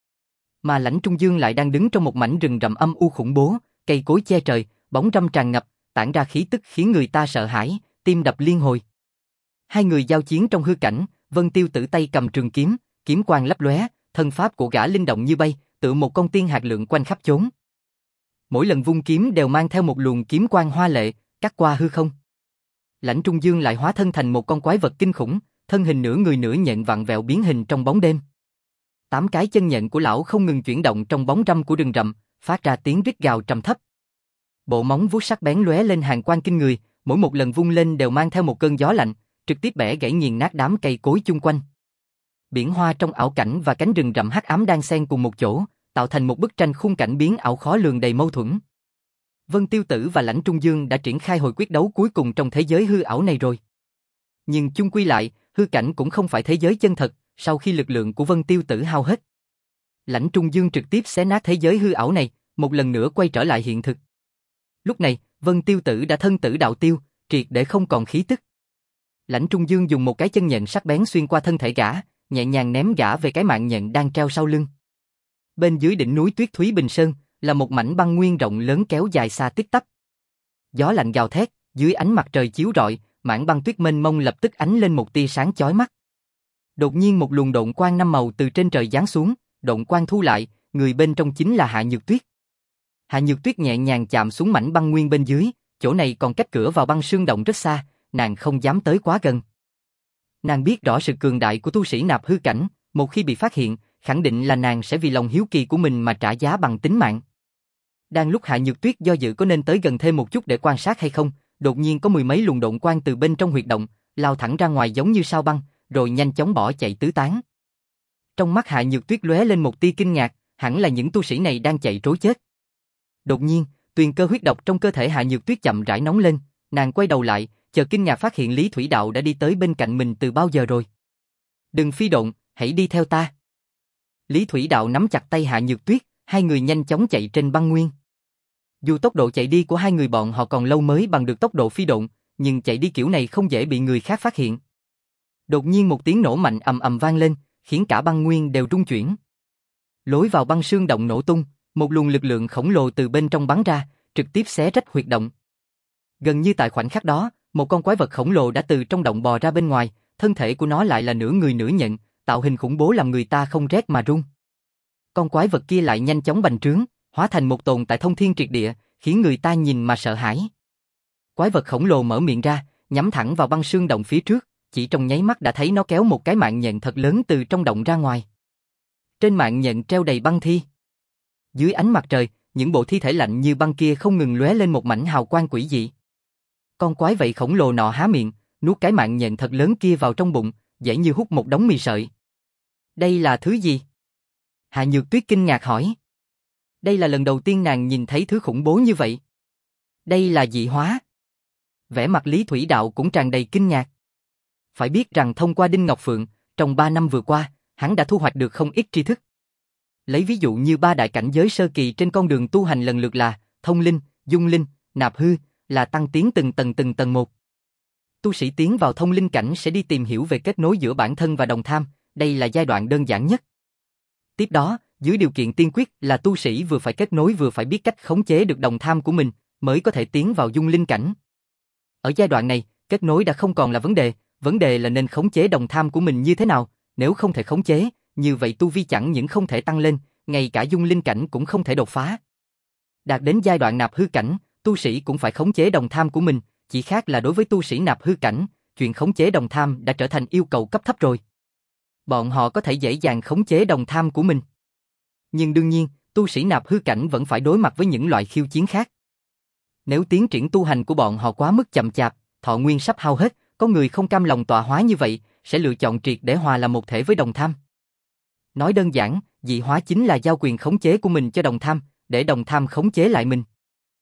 Mà Lãnh Trung Dương lại đang đứng trong một mảnh rừng rậm âm u khủng bố, cây cối che trời, bóng râm tràn ngập, tản ra khí tức khiến người ta sợ hãi, tim đập liên hồi. Hai người giao chiến trong hư cảnh, Vân Tiêu Tử tay cầm trường kiếm, kiếm quang lấp lóe, thân pháp của gã linh động như bay, tựa một con tiên hạt lượn quanh khắp chốn. Mỗi lần vung kiếm đều mang theo một luồng kiếm quang hoa lệ, cắt qua hư không. Lãnh Trung Dương lại hóa thân thành một con quái vật kinh khủng, thân hình nửa người nửa nhện vặn vẹo biến hình trong bóng đêm. Tám cái chân nhện của lão không ngừng chuyển động trong bóng râm của rừng rậm, phát ra tiếng rít gào trầm thấp. Bộ móng vuốt sắc bén lóe lên hàn quang kinh người, mỗi một lần vung lên đều mang theo một cơn gió lạnh, trực tiếp bẻ gãy nghiền nát đám cây cối chung quanh. Biển hoa trong ảo cảnh và cánh rừng rậm hắc ám đang xen cùng một chỗ, tạo thành một bức tranh khung cảnh biến ảo khó lường đầy mâu thuẫn. Vân Tiêu Tử và Lãnh Trung Dương đã triển khai hồi quyết đấu cuối cùng trong thế giới hư ảo này rồi. Nhưng chung quy lại, hư cảnh cũng không phải thế giới chân thật, sau khi lực lượng của Vân Tiêu Tử hao hết. Lãnh Trung Dương trực tiếp xé nát thế giới hư ảo này, một lần nữa quay trở lại hiện thực. Lúc này, Vân Tiêu Tử đã thân tử đạo tiêu, triệt để không còn khí tức. Lãnh Trung Dương dùng một cái chân nhện sắc bén xuyên qua thân thể gã, nhẹ nhàng ném gã về cái mạng nhện đang treo sau lưng. Bên dưới đỉnh núi Tuyết Thúy Bình Sơn là một mảnh băng nguyên rộng lớn kéo dài xa tít tắp. Gió lạnh gào thét, dưới ánh mặt trời chiếu rọi, mảng băng tuyết mênh mông lập tức ánh lên một tia sáng chói mắt. Đột nhiên một luồng độn quang năm màu từ trên trời giáng xuống, độn quang thu lại, người bên trong chính là Hạ Nhược Tuyết. Hạ Nhược Tuyết nhẹ nhàng chạm xuống mảnh băng nguyên bên dưới, chỗ này còn cách cửa vào băng sương động rất xa, nàng không dám tới quá gần. Nàng biết rõ sự cường đại của tu sĩ nạp hư cảnh, một khi bị phát hiện, khẳng định là nàng sẽ vì lòng hiếu kỳ của mình mà trả giá bằng tính mạng. Đang lúc Hạ Nhược Tuyết do dự có nên tới gần thêm một chút để quan sát hay không, đột nhiên có mười mấy luồng độn quang từ bên trong huyệt động, lao thẳng ra ngoài giống như sao băng, rồi nhanh chóng bỏ chạy tứ tán. Trong mắt Hạ Nhược Tuyết lóe lên một tia kinh ngạc, hẳn là những tu sĩ này đang chạy trối chết. Đột nhiên, tuyền cơ huyết độc trong cơ thể Hạ Nhược Tuyết chậm rãi nóng lên, nàng quay đầu lại, chợt kinh ngạc phát hiện Lý Thủy Đạo đã đi tới bên cạnh mình từ bao giờ rồi. Đừng phi độn, hãy đi theo ta. Lý Thủy Đạo nắm chặt tay Hạ Nhược Tuyết, hai người nhanh chóng chạy trên băng nguyên. Dù tốc độ chạy đi của hai người bọn họ còn lâu mới bằng được tốc độ phi độn, nhưng chạy đi kiểu này không dễ bị người khác phát hiện. Đột nhiên một tiếng nổ mạnh ầm ầm vang lên, khiến cả băng nguyên đều rung chuyển. Lối vào băng sương động nổ tung, một luồng lực lượng khổng lồ từ bên trong bắn ra, trực tiếp xé rách huyệt động. Gần như tại khoảnh khắc đó, một con quái vật khổng lồ đã từ trong động bò ra bên ngoài, thân thể của nó lại là nửa người nửa nhện, tạo hình khủng bố làm người ta không rét mà run. Con quái vật kia lại nhanh chóng bành trướng, hóa thành một tồn tại thông thiên triệt địa, khiến người ta nhìn mà sợ hãi. Quái vật khổng lồ mở miệng ra, nhắm thẳng vào băng sương động phía trước, chỉ trong nháy mắt đã thấy nó kéo một cái mạng nhện thật lớn từ trong động ra ngoài. Trên mạng nhện treo đầy băng thi. Dưới ánh mặt trời, những bộ thi thể lạnh như băng kia không ngừng lóe lên một mảnh hào quang quỷ dị. Con quái vậy khổng lồ nọ há miệng, nuốt cái mạng nhện thật lớn kia vào trong bụng, dễ như hút một đống mì sợi. Đây là thứ gì? Hạ Nhược Tuyết kinh ngạc hỏi. Đây là lần đầu tiên nàng nhìn thấy thứ khủng bố như vậy. Đây là dị hóa. Vẻ mặt Lý Thủy Đạo cũng tràn đầy kinh ngạc. Phải biết rằng thông qua Đinh Ngọc Phượng, trong ba năm vừa qua, hắn đã thu hoạch được không ít tri thức. Lấy ví dụ như ba đại cảnh giới sơ kỳ trên con đường tu hành lần lượt là thông linh, dung linh, nạp hư, là tăng tiến từng tầng từng tầng một. Tu sĩ tiến vào thông linh cảnh sẽ đi tìm hiểu về kết nối giữa bản thân và đồng tham, đây là giai đoạn đơn giản nhất. Tiếp đó, dưới điều kiện tiên quyết là tu sĩ vừa phải kết nối vừa phải biết cách khống chế được đồng tham của mình, mới có thể tiến vào dung linh cảnh. Ở giai đoạn này, kết nối đã không còn là vấn đề, vấn đề là nên khống chế đồng tham của mình như thế nào, nếu không thể khống chế, như vậy tu vi chẳng những không thể tăng lên, ngay cả dung linh cảnh cũng không thể đột phá. Đạt đến giai đoạn nạp hư cảnh, tu sĩ cũng phải khống chế đồng tham của mình, chỉ khác là đối với tu sĩ nạp hư cảnh, chuyện khống chế đồng tham đã trở thành yêu cầu cấp thấp rồi. Bọn họ có thể dễ dàng khống chế đồng tham của mình. Nhưng đương nhiên, tu sĩ nạp hư cảnh vẫn phải đối mặt với những loại khiêu chiến khác. Nếu tiến triển tu hành của bọn họ quá mức chậm chạp, thọ nguyên sắp hao hết, có người không cam lòng tọa hóa như vậy, sẽ lựa chọn triệt để hòa làm một thể với đồng tham. Nói đơn giản, dị hóa chính là giao quyền khống chế của mình cho đồng tham, để đồng tham khống chế lại mình.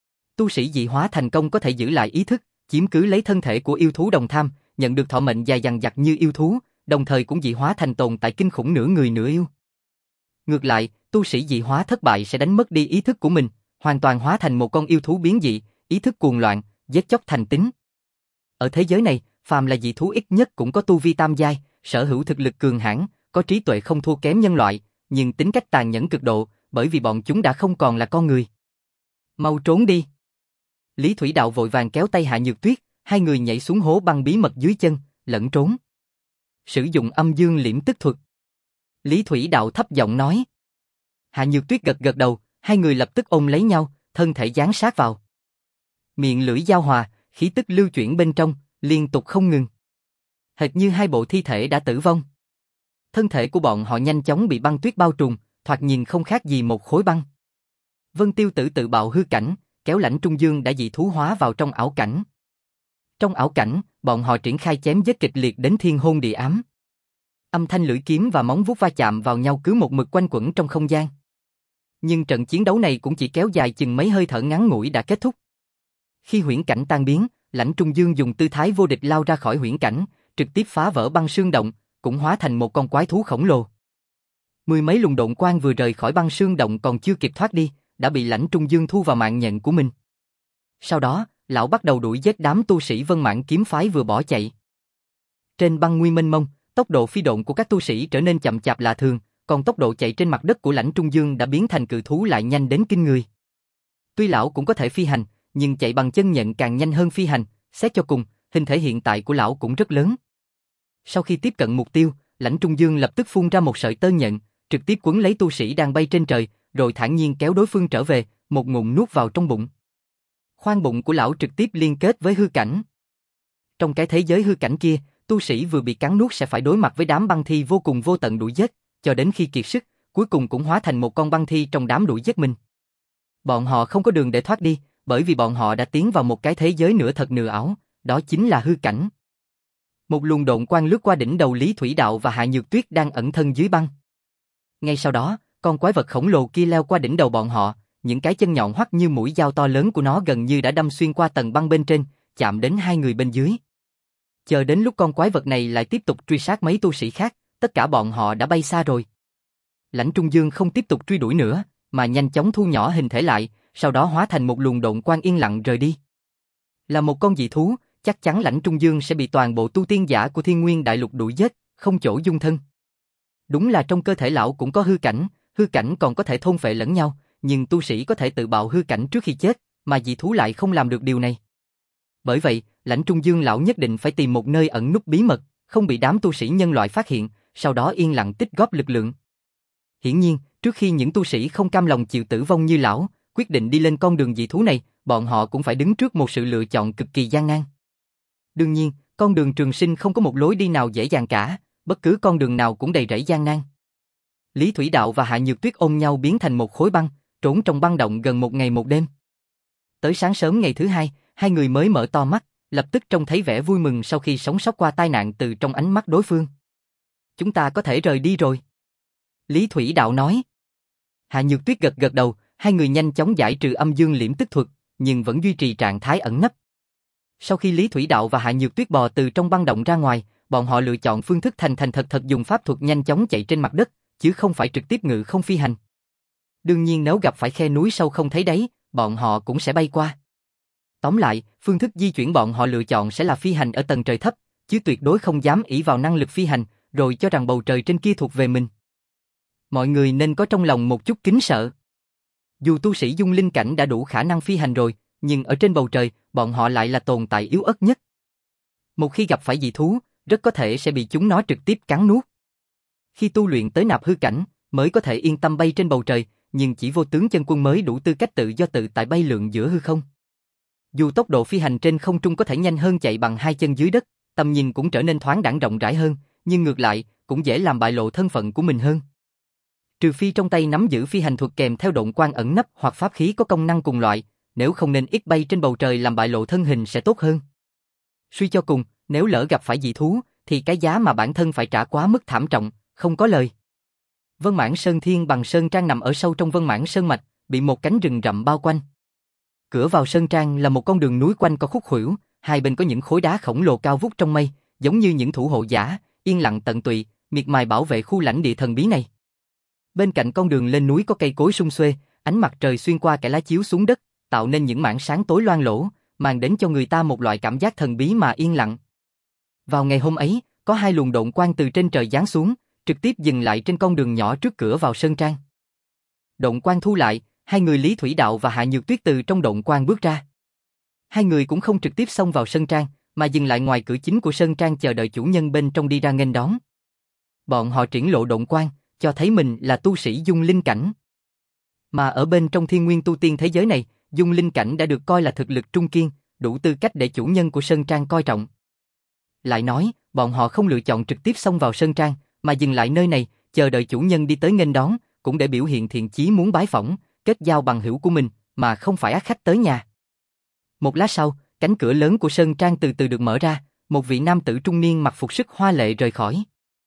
Tu sĩ dị hóa thành công có thể giữ lại ý thức, chiếm cứ lấy thân thể của yêu thú đồng tham, nhận được thọ mệnh dài dằng dặc như yêu thú, đồng thời cũng dị hóa thành tồn tại kinh khủng nửa người nửa yêu. Ngược lại, tu sĩ dị hóa thất bại sẽ đánh mất đi ý thức của mình, hoàn toàn hóa thành một con yêu thú biến dị, ý thức cuồng loạn, giết chóc thành tính. Ở thế giới này, phàm là dị thú ít nhất cũng có tu vi tam giai, sở hữu thực lực cường hãn, có trí tuệ không thua kém nhân loại, nhưng tính cách tàn nhẫn cực độ, bởi vì bọn chúng đã không còn là con người. Mau trốn đi. Lý Thủy Đạo vội vàng kéo tay Hạ Nhược Tuyết, hai người nhảy xuống hố băng bí mật dưới chân, lẫn trốn. Sử dụng âm dương liễm tức thuật. Lý Thủy Đạo thấp giọng nói. Hạ Nhược Tuyết gật gật đầu, hai người lập tức ôm lấy nhau, thân thể dán sát vào. Miệng lưỡi giao hòa, khí tức lưu chuyển bên trong, liên tục không ngừng. Hệt như hai bộ thi thể đã tử vong. Thân thể của bọn họ nhanh chóng bị băng tuyết bao trùm, thoạt nhìn không khác gì một khối băng. Vân Tiêu Tử tự bạo hư cảnh, kéo Lãnh Trung Dương đã dị thú hóa vào trong ảo cảnh. Trong ảo cảnh, bọn họ triển khai chém giết kịch liệt đến thiên hôn địa ám. Âm thanh lưỡi kiếm và móng vuốt va chạm vào nhau cứ một mực quanh quẩn trong không gian. Nhưng trận chiến đấu này cũng chỉ kéo dài chừng mấy hơi thở ngắn ngủi đã kết thúc. Khi huyễn cảnh tan biến, Lãnh Trung Dương dùng tư thái vô địch lao ra khỏi huyễn cảnh, trực tiếp phá vỡ băng sương động, cũng hóa thành một con quái thú khổng lồ. Mười mấy luồng độn quang vừa rời khỏi băng sương động còn chưa kịp thoát đi, đã bị Lãnh Trung Dương thu vào mạng nhện của mình. Sau đó, lão bắt đầu đuổi giết đám tu sĩ Vân Mãn kiếm phái vừa bỏ chạy. Trên băng nguyên mênh mông, tốc độ phi độn của các tu sĩ trở nên chậm chạp lạ thường, còn tốc độ chạy trên mặt đất của Lãnh Trung Dương đã biến thành cự thú lại nhanh đến kinh người. Tuy lão cũng có thể phi hành, nhưng chạy bằng chân nhện càng nhanh hơn phi hành, xét cho cùng, hình thể hiện tại của lão cũng rất lớn. Sau khi tiếp cận mục tiêu, Lãnh Trung Dương lập tức phun ra một sợi tơ nhện, trực tiếp quấn lấy tu sĩ đang bay trên trời, rồi thản nhiên kéo đối phương trở về, một ngụm nuốt vào trong bụng. Khoang bụng của lão trực tiếp liên kết với hư cảnh. Trong cái thế giới hư cảnh kia, tu sĩ vừa bị cắn nuốt sẽ phải đối mặt với đám băng thi vô cùng vô tận đuổi giết, cho đến khi kiệt sức, cuối cùng cũng hóa thành một con băng thi trong đám đuổi giết mình. Bọn họ không có đường để thoát đi, bởi vì bọn họ đã tiến vào một cái thế giới nửa thật nửa ảo, đó chính là hư cảnh. Một luồng độn quang lướt qua đỉnh đầu Lý Thủy Đạo và Hạ Nhược Tuyết đang ẩn thân dưới băng. Ngay sau đó, con quái vật khổng lồ kia leo qua đỉnh đầu bọn họ, những cái chân nhọn hoắt như mũi dao to lớn của nó gần như đã đâm xuyên qua tầng băng bên trên, chạm đến hai người bên dưới. Chờ đến lúc con quái vật này lại tiếp tục truy sát mấy tu sĩ khác, tất cả bọn họ đã bay xa rồi. Lãnh Trung Dương không tiếp tục truy đuổi nữa, mà nhanh chóng thu nhỏ hình thể lại, sau đó hóa thành một luồng độn quang yên lặng rời đi. Là một con dị thú, chắc chắn Lãnh Trung Dương sẽ bị toàn bộ tu tiên giả của Thiên Nguyên Đại Lục đuổi giết, không chỗ dung thân. Đúng là trong cơ thể lão cũng có hư cảnh, hư cảnh còn có thể thôn phệ lẫn nhau, nhưng tu sĩ có thể tự bạo hư cảnh trước khi chết, mà dị thú lại không làm được điều này. Bởi vậy, Lãnh Trung Dương lão nhất định phải tìm một nơi ẩn núp bí mật, không bị đám tu sĩ nhân loại phát hiện, sau đó yên lặng tích góp lực lượng. Hiển nhiên, trước khi những tu sĩ không cam lòng chịu tử vong như lão, quyết định đi lên con đường dị thú này, bọn họ cũng phải đứng trước một sự lựa chọn cực kỳ gian nan. Đương nhiên, con đường trường sinh không có một lối đi nào dễ dàng cả, bất cứ con đường nào cũng đầy rẫy gian nan. Lý Thủy Đạo và Hạ Nhược Tuyết ôm nhau biến thành một khối băng, trốn trong băng động gần một ngày một đêm. Tới sáng sớm ngày thứ hai, hai người mới mở to mắt, lập tức trông thấy vẻ vui mừng sau khi sống sót qua tai nạn từ trong ánh mắt đối phương. Chúng ta có thể rời đi rồi. Lý Thủy Đạo nói. Hạ Nhược Tuyết gật gật đầu, hai người nhanh chóng giải trừ âm dương liễm tức thuật, nhưng vẫn duy trì trạng thái ẩn nấp. Sau khi Lý Thủy Đạo và Hạ Nhược Tuyết bò từ trong băng động ra ngoài, bọn họ lựa chọn phương thức thành thành thật thật dùng pháp thuật nhanh chóng chạy trên mặt đất, chứ không phải trực tiếp ngự không phi hành. Đương nhiên nếu gặp phải khe núi sâu không thấy đáy, bọn họ cũng sẽ bay qua. Tóm lại, phương thức di chuyển bọn họ lựa chọn sẽ là phi hành ở tầng trời thấp, chứ tuyệt đối không dám ỷ vào năng lực phi hành, rồi cho rằng bầu trời trên kia thuộc về mình. Mọi người nên có trong lòng một chút kính sợ. Dù tu sĩ dung linh cảnh đã đủ khả năng phi hành rồi, nhưng ở trên bầu trời, bọn họ lại là tồn tại yếu ớt nhất. Một khi gặp phải dị thú, rất có thể sẽ bị chúng nó trực tiếp cắn nuốt. Khi tu luyện tới nạp hư cảnh, mới có thể yên tâm bay trên bầu trời, nhưng chỉ vô tướng chân quân mới đủ tư cách tự do tự tại bay lượn giữa hư không. Dù tốc độ phi hành trên không trung có thể nhanh hơn chạy bằng hai chân dưới đất, tầm nhìn cũng trở nên thoáng đãng rộng rãi hơn, nhưng ngược lại, cũng dễ làm bại lộ thân phận của mình hơn. Trừ phi trong tay nắm giữ phi hành thuật kèm theo độn quang ẩn nấp hoặc pháp khí có công năng cùng loại, nếu không nên ít bay trên bầu trời làm bại lộ thân hình sẽ tốt hơn. Suy cho cùng, nếu lỡ gặp phải dị thú, thì cái giá mà bản thân phải trả quá mức thảm trọng, không có lời. Vân Mãn Sơn Thiên Bằng Sơn Trang nằm ở sâu trong Vân Mãn Sơn Mạch, bị một cánh rừng rậm bao quanh. Cửa vào Sơn Trang là một con đường núi quanh co khúc khuỷu, hai bên có những khối đá khổng lồ cao vút trong mây, giống như những thủ hộ giả, yên lặng tận tụy, miệt mài bảo vệ khu lãnh địa thần bí này. Bên cạnh con đường lên núi có cây cối sum xuê, ánh mặt trời xuyên qua kẽ lá chiếu xuống đất, tạo nên những mảng sáng tối loang lổ, mang đến cho người ta một loại cảm giác thần bí mà yên lặng. Vào ngày hôm ấy, có hai luồng độn quang từ trên trời giáng xuống, trực tiếp dừng lại trên con đường nhỏ trước cửa vào Sơn Trang. Độn quang thu lại, hai người Lý Thủy Đạo và Hạ Nhược Tuyết từ trong độn quang bước ra. Hai người cũng không trực tiếp xông vào Sơn Trang, mà dừng lại ngoài cửa chính của Sơn Trang chờ đợi chủ nhân bên trong đi ra nghênh đón. Bọn họ triển lộ độn quang, cho thấy mình là tu sĩ dung linh cảnh. Mà ở bên trong thiên nguyên tu tiên thế giới này, dung linh cảnh đã được coi là thực lực trung kiên, đủ tư cách để chủ nhân của Sơn Trang coi trọng. Lại nói, bọn họ không lựa chọn trực tiếp xông vào Sơn Trang, mà dừng lại nơi này, chờ đợi chủ nhân đi tới nghênh đón, cũng để biểu hiện thiện chí muốn bái phỏng, kết giao bằng hữu của mình, mà không phải ác khách tới nhà. Một lát sau, cánh cửa lớn của Sơn Trang từ từ được mở ra, một vị nam tử trung niên mặc phục sức hoa lệ rời khỏi.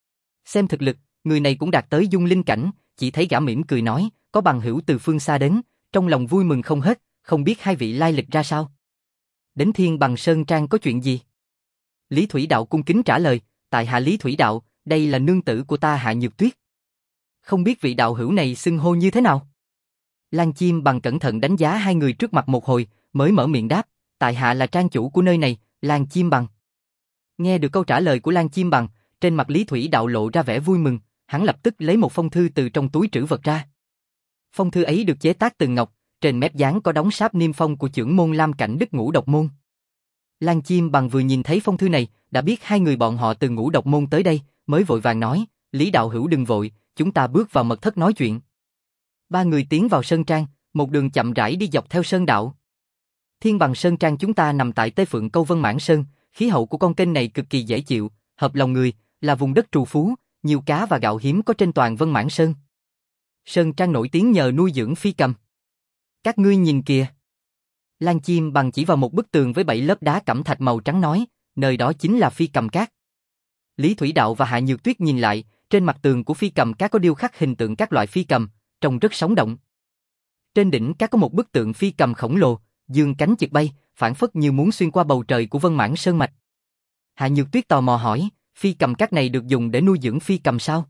Xem thực lực, người này cũng đạt tới dung linh cảnh, chỉ thấy gã mỉm cười nói, có bằng hữu từ phương xa đến, trong lòng vui mừng không hết, không biết hai vị lai lịch ra sao. Đến Thiên Bằng Sơn Trang có chuyện gì? Lý Thủy Đạo cung kính trả lời, tại hạ Lý Thủy Đạo, đây là nương tử của ta Hạ Nhược Tuyết. Không biết vị đạo hữu này xưng hô như thế nào? Lan Chim Bằng cẩn thận đánh giá hai người trước mặt một hồi, mới mở miệng đáp, tại hạ là trang chủ của nơi này, Lan Chim Bằng. Nghe được câu trả lời của Lan Chim Bằng, trên mặt Lý Thủy Đạo lộ ra vẻ vui mừng, hắn lập tức lấy một phong thư từ trong túi trữ vật ra. Phong thư ấy được chế tác từ ngọc, trên mép dán có đóng sáp niêm phong của chưởng môn Lam Cảnh Đức Ngũ Độc Môn. Lan Chim Bằng vừa nhìn thấy phong thư này, đã biết hai người bọn họ từ Ngũ Độc Môn tới đây, mới vội vàng nói, Lý đạo hữu đừng vội, chúng ta bước vào mật thất nói chuyện. Ba người tiến vào sơn trang, một đường chậm rãi đi dọc theo sơn đạo. Thiên Bằng Sơn Trang chúng ta nằm tại Tây Phượng Câu Vân Mãn Sơn, khí hậu của con kênh này cực kỳ dễ chịu, hợp lòng người, là vùng đất trù phú, nhiều cá và gạo hiếm có trên toàn Vân Mãn Sơn. Sơn Trang nổi tiếng nhờ nuôi dưỡng phi cầm. Các ngươi nhìn kìa. Lan Chim Bằng chỉ vào một bức tường với bảy lớp đá cẩm thạch màu trắng nói, nơi đó chính là phi cầm cát. Lý Thủy Đạo và Hạ Nhược Tuyết nhìn lại, trên mặt tường của phi cầm cát có điêu khắc hình tượng các loại phi cầm, trông rất sống động. Trên đỉnh cát có một bức tượng phi cầm khổng lồ, dương cánh chực bay, phảng phất như muốn xuyên qua bầu trời của Vân Mãn Sơn mạch. Hạ Nhược Tuyết tò mò hỏi, phi cầm cát này được dùng để nuôi dưỡng phi cầm sao?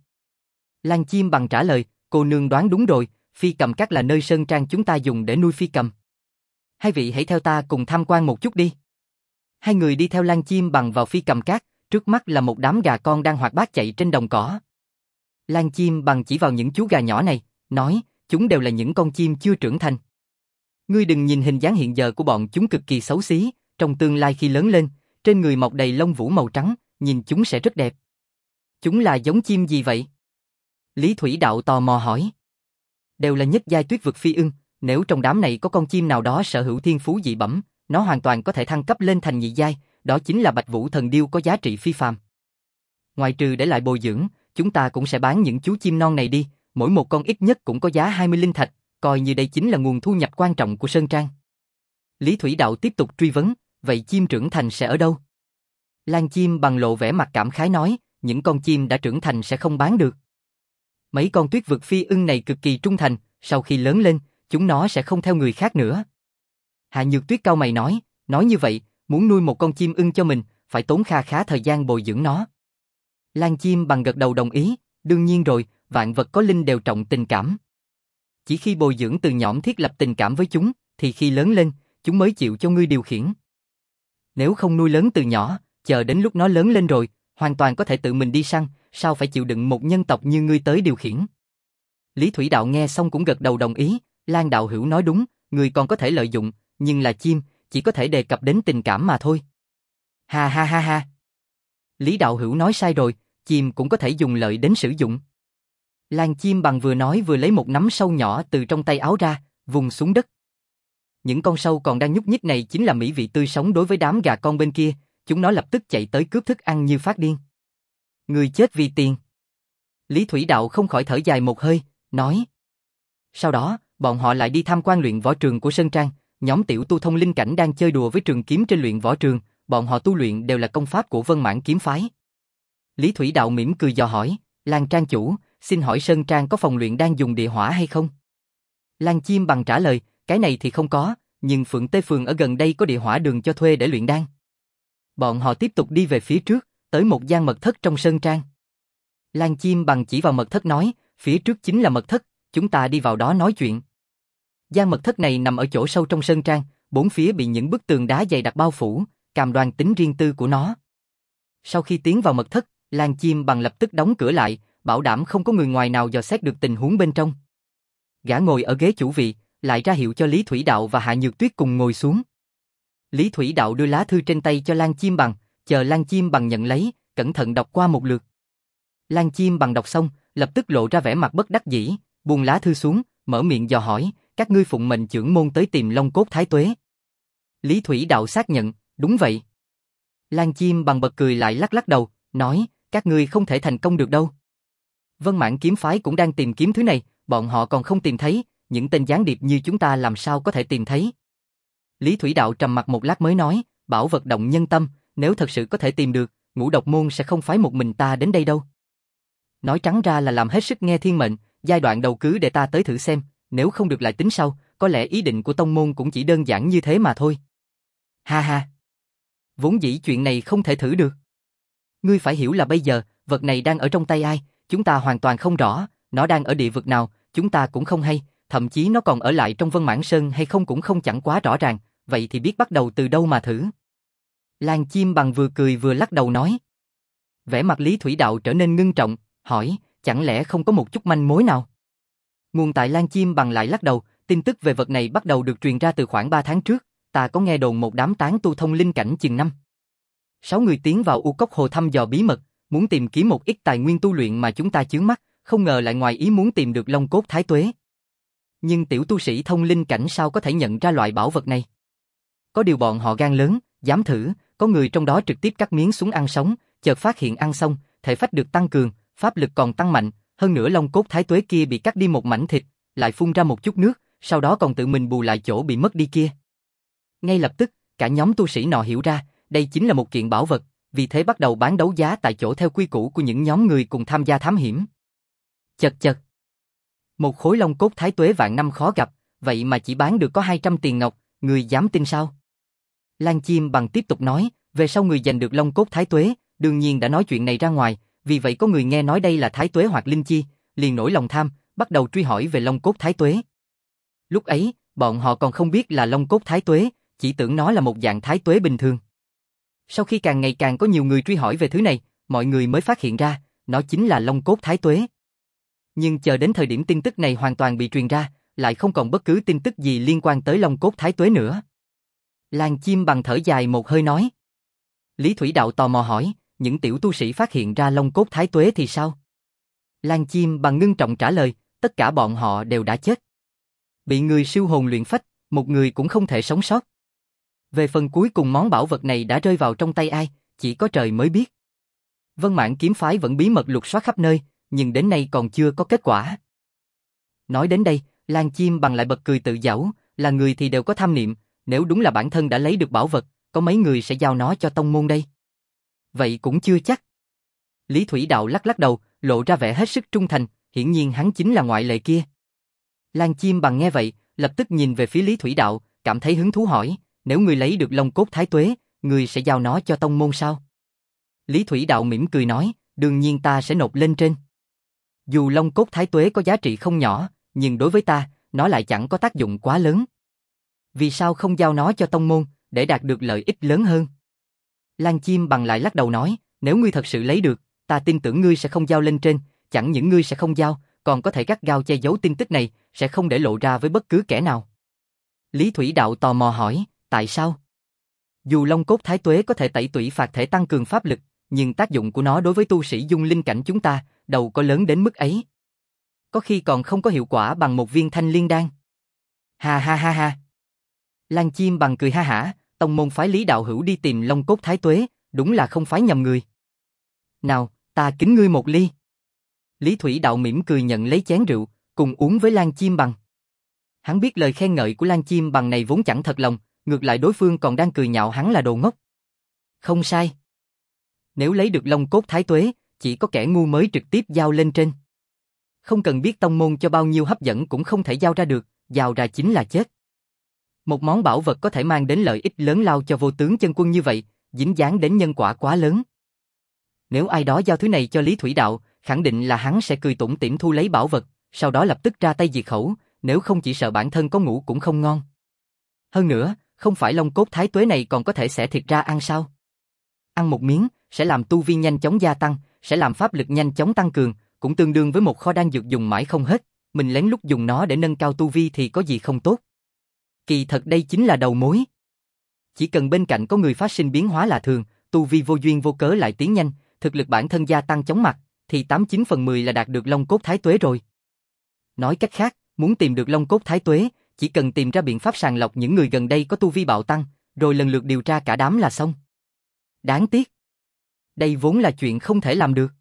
Lan Chim Bằng trả lời, cô nương đoán đúng rồi, phi cầm cát là nơi sơn trang chúng ta dùng để nuôi phi cầm. Hai vị hãy theo ta cùng tham quan một chút đi. Hai người đi theo Lan Chim Bằng vào phi cầm cát, trước mắt là một đám gà con đang hoạt bát chạy trên đồng cỏ. Lan Chim Bằng chỉ vào những chú gà nhỏ này, nói, chúng đều là những con chim chưa trưởng thành. Ngươi đừng nhìn hình dáng hiện giờ của bọn chúng cực kỳ xấu xí, trong tương lai khi lớn lên, trên người mọc đầy lông vũ màu trắng, nhìn chúng sẽ rất đẹp. Chúng là giống chim gì vậy? Lý Thủy Đạo tò mò hỏi. Đều là nhất giai tuyết vực phi ưng, nếu trong đám này có con chim nào đó sở hữu thiên phú dị bẩm, nó hoàn toàn có thể thăng cấp lên thành nhị giai, đó chính là Bạch Vũ Thần Điêu có giá trị phi phàm. Ngoài trừ để lại bồi dưỡng, chúng ta cũng sẽ bán những chú chim non này đi, mỗi một con ít nhất cũng có giá hai mươi linh thạch, coi như đây chính là nguồn thu nhập quan trọng của sơn trang. Lý Thủy Đạo tiếp tục truy vấn, vậy chim trưởng thành sẽ ở đâu? Lan Chim Bằng lộ vẻ mặt cảm khái nói, những con chim đã trưởng thành sẽ không bán được. Mấy con tuyết vực phi ưng này cực kỳ trung thành, sau khi lớn lên, chúng nó sẽ không theo người khác nữa. Hạ Nhược Tuyết cau mày nói, nói như vậy, muốn nuôi một con chim ưng cho mình, phải tốn kha khá thời gian bồi dưỡng nó. Lan Chim Bằng gật đầu đồng ý, đương nhiên rồi, vạn vật có linh đều trọng tình cảm. Chỉ khi bồi dưỡng từ nhỏ thiết lập tình cảm với chúng, thì khi lớn lên, chúng mới chịu cho ngươi điều khiển. Nếu không nuôi lớn từ nhỏ, chờ đến lúc nó lớn lên rồi, hoàn toàn có thể tự mình đi săn, sao phải chịu đựng một nhân tộc như ngươi tới điều khiển. Lý Thủy Đạo nghe xong cũng gật đầu đồng ý, Lan đạo hữu nói đúng, người còn có thể lợi dụng, nhưng là chim, chỉ có thể đề cập đến tình cảm mà thôi. Ha ha ha ha. Lý đạo hữu nói sai rồi, chim cũng có thể dùng lợi đến sử dụng. Lan Chim Bằng vừa nói vừa lấy một nắm sâu nhỏ từ trong tay áo ra, vùng xuống đất. Những con sâu còn đang nhúc nhích này chính là mỹ vị tươi sống đối với đám gà con bên kia, chúng nó lập tức chạy tới cướp thức ăn như phát điên. Người chết vì tiền. Lý Thủy Đạo không khỏi thở dài một hơi, nói. Sau đó, bọn họ lại đi tham quan luyện võ trường của sơn trang, nhóm tiểu tu thông linh cảnh đang chơi đùa với trường kiếm trên luyện võ trường, bọn họ tu luyện đều là công pháp của Vân Mãn kiếm phái. Lý Thủy Đạo mỉm cười dò hỏi, Lan trang chủ, xin hỏi sơn trang có phòng luyện đang dùng địa hỏa hay không? Lan Chim Bằng trả lời, cái này thì không có, nhưng Phượng Tê Phường ở gần đây có địa hỏa đường cho thuê để luyện đan. Bọn họ tiếp tục đi về phía trước, tới một gian mật thất trong sơn trang. Lan Chim Bằng chỉ vào mật thất nói, phía trước chính là mật thất, chúng ta đi vào đó nói chuyện. Gian mật thất này nằm ở chỗ sâu trong sơn trang, bốn phía bị những bức tường đá dày đặc bao phủ, cam đoan tính riêng tư của nó. Sau khi tiến vào mật thất, Lan Chim Bằng lập tức đóng cửa lại, bảo đảm không có người ngoài nào dò xét được tình huống bên trong. Gã ngồi ở ghế chủ vị, lại ra hiệu cho Lý Thủy Đạo và Hạ Nhược Tuyết cùng ngồi xuống. Lý Thủy Đạo đưa lá thư trên tay cho Lan Chim Bằng, chờ Lan Chim Bằng nhận lấy, cẩn thận đọc qua một lượt. Lan Chim Bằng đọc xong, lập tức lộ ra vẻ mặt bất đắc dĩ, buông lá thư xuống, mở miệng dò hỏi, các ngươi phụng mệnh chưởng môn tới tìm Long Cốt Thái Tuế. Lý Thủy Đạo xác nhận, đúng vậy. Lan Chim Bằng bật cười lại lắc lắc đầu, nói, các ngươi không thể thành công được đâu. Vân Mãn kiếm phái cũng đang tìm kiếm thứ này, bọn họ còn không tìm thấy, những tên gián điệp như chúng ta làm sao có thể tìm thấy. Lý Thủy Đạo trầm mặt một lát mới nói, bảo vật động nhân tâm, nếu thật sự có thể tìm được, Ngũ Độc Môn sẽ không phái một mình ta đến đây đâu. Nói trắng ra là làm hết sức nghe thiên mệnh, giai đoạn đầu cứ để ta tới thử xem, nếu không được lại tính sau, có lẽ ý định của tông môn cũng chỉ đơn giản như thế mà thôi. Ha ha. Vốn dĩ chuyện này không thể thử được. Ngươi phải hiểu là bây giờ, vật này đang ở trong tay ai, chúng ta hoàn toàn không rõ, nó đang ở địa vực nào, chúng ta cũng không hay, thậm chí nó còn ở lại trong Vân Mãn Sơn hay không cũng không chẳng quá rõ ràng, vậy thì biết bắt đầu từ đâu mà thử. Lan Chim Bằng vừa cười vừa lắc đầu nói. Vẻ mặt Lý Thủy Đạo trở nên ngưng trọng, hỏi, chẳng lẽ không có một chút manh mối nào? Nguồn tại Lan Chim Bằng lại lắc đầu, tin tức về vật này bắt đầu được truyền ra từ khoảng ba tháng trước, ta có nghe đồn một đám tán tu thông linh cảnh chừng năm. Sáu người tiến vào U Cốc Hồ thăm dò bí mật, muốn tìm kiếm một ít tài nguyên tu luyện mà chúng ta chướng mắt, không ngờ lại ngoài ý muốn tìm được Long Cốt Thái Tuế. Nhưng tiểu tu sĩ thông linh cảnh sao có thể nhận ra loại bảo vật này? Có điều bọn họ gan lớn, dám thử, có người trong đó trực tiếp cắt miếng xuống ăn sống, chợt phát hiện ăn xong, thể phách được tăng cường, pháp lực còn tăng mạnh, hơn nữa Long Cốt Thái Tuế kia bị cắt đi một mảnh thịt, lại phun ra một chút nước, sau đó còn tự mình bù lại chỗ bị mất đi kia. Ngay lập tức, cả nhóm tu sĩ nọ hiểu ra, đây chính là một kiện bảo vật, vì thế bắt đầu bán đấu giá tại chỗ theo quy củ của những nhóm người cùng tham gia thám hiểm. Chật chật. Một khối Long Cốt Thái Tuế vạn năm khó gặp, vậy mà chỉ bán được có hai trăm tiền ngọc, người dám tin sao? Lan Chim Bằng tiếp tục nói, về sau người giành được Long Cốt Thái Tuế, đương nhiên đã nói chuyện này ra ngoài, vì vậy có người nghe nói đây là Thái Tuế hoặc Linh Chi, liền nổi lòng tham, bắt đầu truy hỏi về Long Cốt Thái Tuế. Lúc ấy, bọn họ còn không biết là Long Cốt Thái Tuế, chỉ tưởng nó là một dạng Thái Tuế bình thường. Sau khi càng ngày càng có nhiều người truy hỏi về thứ này, mọi người mới phát hiện ra, nó chính là Long Cốt Thái Tuế. Nhưng chờ đến thời điểm tin tức này hoàn toàn bị truyền ra, lại không còn bất cứ tin tức gì liên quan tới Long Cốt Thái Tuế nữa. Lan Chim Bằng thở dài một hơi nói. Lý Thủy Đạo tò mò hỏi, những tiểu tu sĩ phát hiện ra Long Cốt Thái Tuế thì sao? Lan Chim Bằng ngưng trọng trả lời, tất cả bọn họ đều đã chết. Bị người siêu hồn luyện phách, một người cũng không thể sống sót. Về phần cuối cùng món bảo vật này đã rơi vào trong tay ai, chỉ có trời mới biết. Vân Mãn kiếm phái vẫn bí mật lục soát khắp nơi, nhưng đến nay còn chưa có kết quả. Nói đến đây, Lan Chim Bằng lại bật cười tự giễu, là người thì đều có tham niệm, nếu đúng là bản thân đã lấy được bảo vật, có mấy người sẽ giao nó cho tông môn đây? Vậy cũng chưa chắc. Lý Thủy Đạo lắc lắc đầu, lộ ra vẻ hết sức trung thành, hiển nhiên hắn chính là ngoại lệ kia. Lan Chim Bằng nghe vậy, lập tức nhìn về phía Lý Thủy Đạo, cảm thấy hứng thú hỏi, nếu ngươi lấy được Long Cốt Thái Tuế, ngươi sẽ giao nó cho tông môn sao? Lý Thủy Đạo mỉm cười nói, đương nhiên ta sẽ nộp lên trên. Dù Long Cốt Thái Tuế có giá trị không nhỏ, nhưng đối với ta, nó lại chẳng có tác dụng quá lớn. Vì sao không giao nó cho tông môn, để đạt được lợi ích lớn hơn? Lan Chim Bằng lại lắc đầu nói, nếu ngươi thật sự lấy được, ta tin tưởng ngươi sẽ không giao lên trên, chẳng những ngươi sẽ không giao, còn có thể gắt gao che giấu tin tức này, sẽ không để lộ ra với bất cứ kẻ nào. Lý Thủy Đạo tò mò hỏi, tại sao? Dù Long Cốt Thái Tuế có thể tẩy tủy phạt thể tăng cường pháp lực, nhưng tác dụng của nó đối với tu sĩ dung linh cảnh chúng ta, đâu có lớn đến mức ấy. Có khi còn không có hiệu quả bằng một viên thanh liên đan. Ha ha ha ha. Lan Chim Bằng cười ha hả, tông môn phái Lý đạo hữu đi tìm Long Cốt Thái Tuế, đúng là không phái nhầm người. Nào, ta kính ngươi một ly. Lý Thủy Đạo mỉm cười nhận lấy chén rượu, cùng uống với Lan Chim Bằng. Hắn biết lời khen ngợi của Lan Chim Bằng này vốn chẳng thật lòng, ngược lại đối phương còn đang cười nhạo hắn là đồ ngốc. Không sai. Nếu lấy được Long Cốt Thái Tuế, chỉ có kẻ ngu mới trực tiếp giao lên trên. Không cần biết tông môn cho bao nhiêu hấp dẫn cũng không thể giao ra được, giao ra chính là chết. Một món bảo vật có thể mang đến lợi ích lớn lao cho vô tướng chân quân như vậy, dính dáng đến nhân quả quá lớn. Nếu ai đó giao thứ này cho Lý Thủy Đạo, khẳng định là hắn sẽ cười tủm tỉm thu lấy bảo vật, sau đó lập tức ra tay diệt khẩu, nếu không chỉ sợ bản thân có ngủ cũng không ngon. Hơn nữa, không phải Long Cốt Thái Tuế này còn có thể xẻ thịt ra ăn sao? Ăn một miếng, sẽ làm tu vi nhanh chóng gia tăng, sẽ làm pháp lực nhanh chóng tăng cường, cũng tương đương với một kho đan dược dùng mãi không hết, mình lén lút dùng nó để nâng cao tu vi thì có gì không tốt. Kỳ thật đây chính là đầu mối. Chỉ cần bên cạnh có người phát sinh biến hóa lạ thường, tu vi vô duyên vô cớ lại tiến nhanh, thực lực bản thân gia tăng chóng mặt, thì tám chín phần mười là đạt được Long Cốt Thái Tuế rồi. Nói cách khác, muốn tìm được Long Cốt Thái Tuế, chỉ cần tìm ra biện pháp sàng lọc những người gần đây có tu vi bạo tăng, rồi lần lượt điều tra cả đám là xong. Đáng tiếc. Đây vốn là chuyện không thể làm được.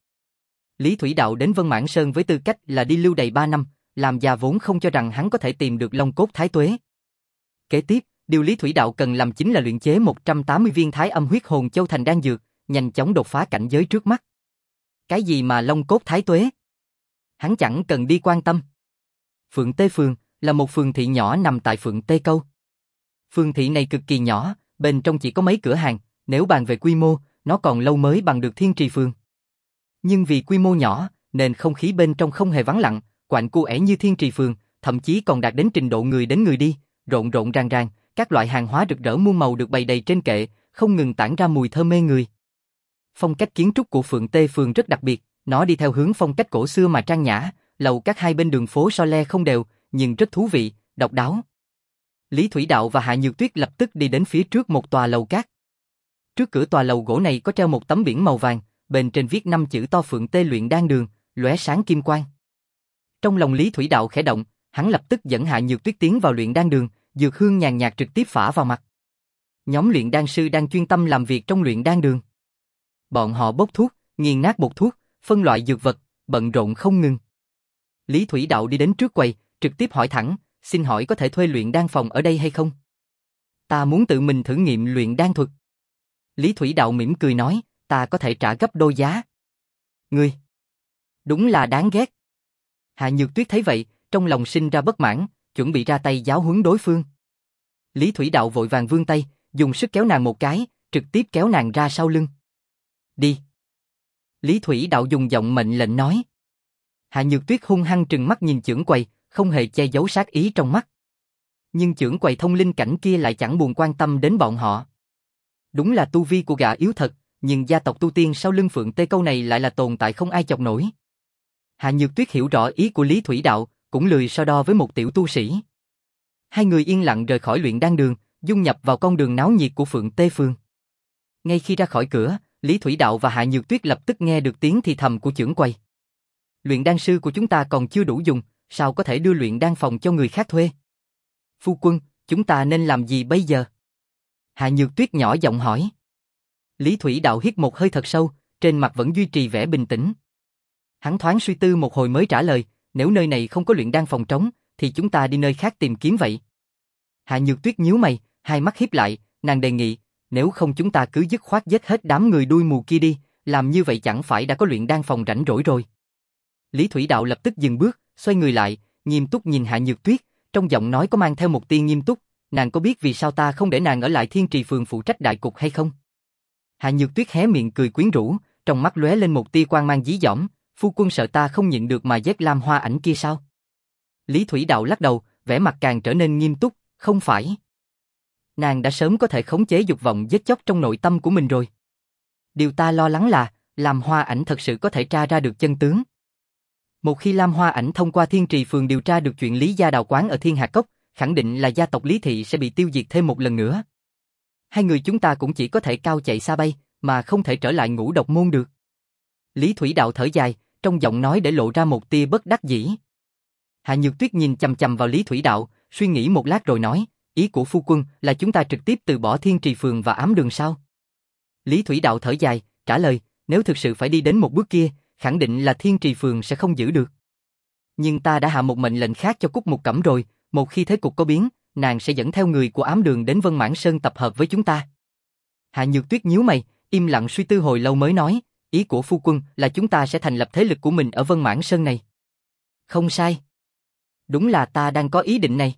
Lý Thủy Đạo đến Vân Mãn Sơn với tư cách là đi lưu đầy ba năm, làm già vốn không cho rằng hắn có thể tìm được Long Cốt Thái Tuế. Kế tiếp, điều Lý Thủy Đạo cần làm chính là luyện chế một trăm tám mươi viên Thái Âm Huyết Hồn Châu thành đan dược, nhanh chóng đột phá cảnh giới trước mắt. Cái gì mà Long Cốt Thái Tuế? Hắn chẳng cần đi quan tâm. Phượng Tê Phường là một phường thị nhỏ nằm tại Phượng Tê Câu. Phường thị này cực kỳ nhỏ, bên trong chỉ có mấy cửa hàng, nếu bàn về quy mô, nó còn lâu mới bằng được Thiên Trì Phường. Nhưng vì quy mô nhỏ, nên không khí bên trong không hề vắng lặng, quạnh cu é như Thiên Trì Phường, thậm chí còn đạt đến trình độ người đến người đi, rộn rộn ràng ràng, các loại hàng hóa rực rỡ muôn màu được bày đầy trên kệ, không ngừng tản ra mùi thơm mê người. Phong cách kiến trúc của Phượng Tê Phường rất đặc biệt, nó đi theo hướng phong cách cổ xưa mà trang nhã, lầu các hai bên đường phố so le không đều, nhưng rất thú vị, độc đáo. Lý Thủy Đạo và Hạ Nhược Tuyết lập tức đi đến phía trước một tòa lầu các. Trước cửa tòa lầu gỗ này có treo một tấm biển màu vàng, bên trên viết năm chữ to Phượng Tê Luyện Đan Đường, lóe sáng kim quang. Trong lòng Lý Thủy Đạo khẽ động, hắn lập tức dẫn Hạ Nhược Tuyết tiến vào luyện đan đường, dược hương nhàn nhạt trực tiếp phả vào mặt. Nhóm luyện đan sư đang chuyên tâm làm việc trong luyện đan đường. Bọn họ bốc thuốc, nghiền nát bột thuốc, phân loại dược vật, bận rộn không ngừng. Lý Thủy Đạo đi đến trước quầy, trực tiếp hỏi thẳng, xin hỏi có thể thuê luyện đan phòng ở đây hay không? Ta muốn tự mình thử nghiệm luyện đan thuật. Lý Thủy Đạo mỉm cười nói, ta có thể trả gấp đôi giá. Ngươi, đúng là đáng ghét. Hạ Nhược Tuyết thấy vậy, trong lòng sinh ra bất mãn, chuẩn bị ra tay giáo huấn đối phương. Lý Thủy Đạo vội vàng vươn tay, dùng sức kéo nàng một cái, trực tiếp kéo nàng ra sau lưng. Đi. Lý Thủy Đạo dùng giọng mệnh lệnh nói. Hạ Nhược Tuyết hung hăng trừng mắt nhìn chưởng quầy, không hề che giấu sát ý trong mắt. Nhưng chưởng quầy thông linh cảnh kia lại chẳng buồn quan tâm đến bọn họ. Đúng là tu vi của gã yếu thật, nhưng gia tộc tu tiên sau lưng Phượng Tê Câu này lại là tồn tại không ai chọc nổi. Hạ Nhược Tuyết hiểu rõ ý của Lý Thủy Đạo, cũng lười so đo với một tiểu tu sĩ. Hai người yên lặng rời khỏi luyện đan đường, dung nhập vào con đường náo nhiệt của Phượng Tê Phường. Ngay khi ra khỏi cửa, Lý Thủy Đạo và Hạ Nhược Tuyết lập tức nghe được tiếng thì thầm của chưởng quầy. Luyện đan sư của chúng ta còn chưa đủ dùng, sao có thể đưa luyện đan phòng cho người khác thuê? Phu quân, chúng ta nên làm gì bây giờ? Hạ Nhược Tuyết nhỏ giọng hỏi. Lý Thủy Đạo hít một hơi thật sâu, trên mặt vẫn duy trì vẻ bình tĩnh. Hắn thoáng suy tư một hồi mới trả lời, nếu nơi này không có luyện đan phòng trống, thì chúng ta đi nơi khác tìm kiếm vậy. Hạ Nhược Tuyết nhíu mày, hai mắt híp lại, nàng đề nghị, nếu không chúng ta cứ dứt khoát giết hết đám người đuôi mù kia đi, làm như vậy chẳng phải đã có luyện đan phòng rảnh rỗi rồi. Lý Thủy Đạo lập tức dừng bước, xoay người lại, nghiêm túc nhìn Hạ Nhược Tuyết, trong giọng nói có mang theo một tia nghiêm túc, nàng có biết vì sao ta không để nàng ở lại Thiên Trì Phường phụ trách đại cục hay không? Hạ Nhược Tuyết hé miệng cười quyến rũ, trong mắt lóe lên một tia quang mang dí dỏm, phu quân sợ ta không nhịn được mà giết Lam Hoa Ảnh kia sao? Lý Thủy Đạo lắc đầu, vẻ mặt càng trở nên nghiêm túc, không phải. Nàng đã sớm có thể khống chế dục vọng giết chóc trong nội tâm của mình rồi. Điều ta lo lắng là, Lam Hoa Ảnh thật sự có thể tra ra được chân tướng. Một khi Lam Hoa Ảnh thông qua Thiên Trì Phường điều tra được chuyện Lý gia đào quán ở Thiên Hạc Cốc, khẳng định là gia tộc Lý Thị sẽ bị tiêu diệt thêm một lần nữa. Hai người chúng ta cũng chỉ có thể cao chạy xa bay, mà không thể trở lại Ngũ Độc Môn được. Lý Thủy Đạo thở dài, trong giọng nói để lộ ra một tia bất đắc dĩ. Hạ Nhược Tuyết nhìn chằm chằm vào Lý Thủy Đạo, suy nghĩ một lát rồi nói, ý của phu quân là chúng ta trực tiếp từ bỏ Thiên Trì Phường và ám đường sao? Lý Thủy Đạo thở dài, trả lời, nếu thực sự phải đi đến một bước kia, khẳng định là Thiên Trì Phường sẽ không giữ được. Nhưng ta đã hạ một mệnh lệnh khác cho Cúc Mục Cẩm rồi, một khi thế cục có biến, nàng sẽ dẫn theo người của ám đường đến Vân Mãn Sơn tập hợp với chúng ta. Hạ Nhược Tuyết nhíu mày, im lặng suy tư hồi lâu mới nói, ý của phu quân là chúng ta sẽ thành lập thế lực của mình ở Vân Mãn Sơn này. Không sai. Đúng là ta đang có ý định này.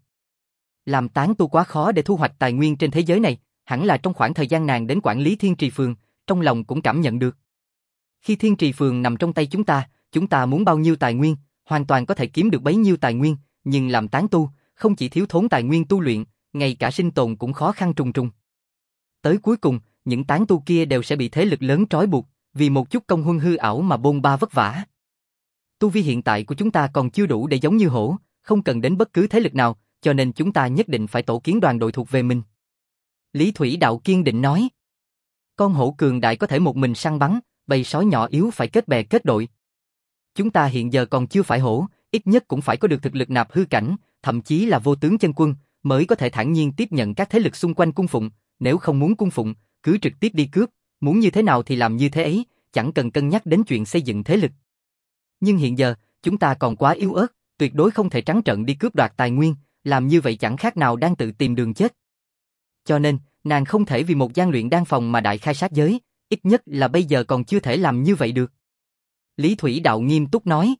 Làm tán tu quá khó để thu hoạch tài nguyên trên thế giới này, hẳn là trong khoảng thời gian nàng đến quản lý Thiên Trì Phường, trong lòng cũng cảm nhận được. Khi Thiên Trì Phường nằm trong tay chúng ta, chúng ta muốn bao nhiêu tài nguyên, hoàn toàn có thể kiếm được bấy nhiêu tài nguyên, nhưng làm tán tu, không chỉ thiếu thốn tài nguyên tu luyện, ngay cả sinh tồn cũng khó khăn trùng trùng. Tới cuối cùng, những tán tu kia đều sẽ bị thế lực lớn trói buộc, vì một chút công huân hư ảo mà bôn ba vất vả. Tu vi hiện tại của chúng ta còn chưa đủ để giống như hổ, không cần đến bất cứ thế lực nào, cho nên chúng ta nhất định phải tổ kiến đoàn đội thuộc về mình. Lý Thủy Đạo kiên định nói. Con hổ cường đại có thể một mình săn bắn, bầy sói nhỏ yếu phải kết bè kết đội. Chúng ta hiện giờ còn chưa phải hổ, ít nhất cũng phải có được thực lực nạp hư cảnh, thậm chí là vô tướng chân quân, mới có thể thản nhiên tiếp nhận các thế lực xung quanh cung phụng, nếu không muốn cung phụng, cứ trực tiếp đi cướp, muốn như thế nào thì làm như thế ấy, chẳng cần cân nhắc đến chuyện xây dựng thế lực. Nhưng hiện giờ, chúng ta còn quá yếu ớt, tuyệt đối không thể trắng trợn đi cướp đoạt tài nguyên, làm như vậy chẳng khác nào đang tự tìm đường chết. Cho nên, nàng không thể vì một gian luyện đan phòng mà đại khai sát giới, ít nhất là bây giờ còn chưa thể làm như vậy được. Lý Thủy Đạo nghiêm túc nói.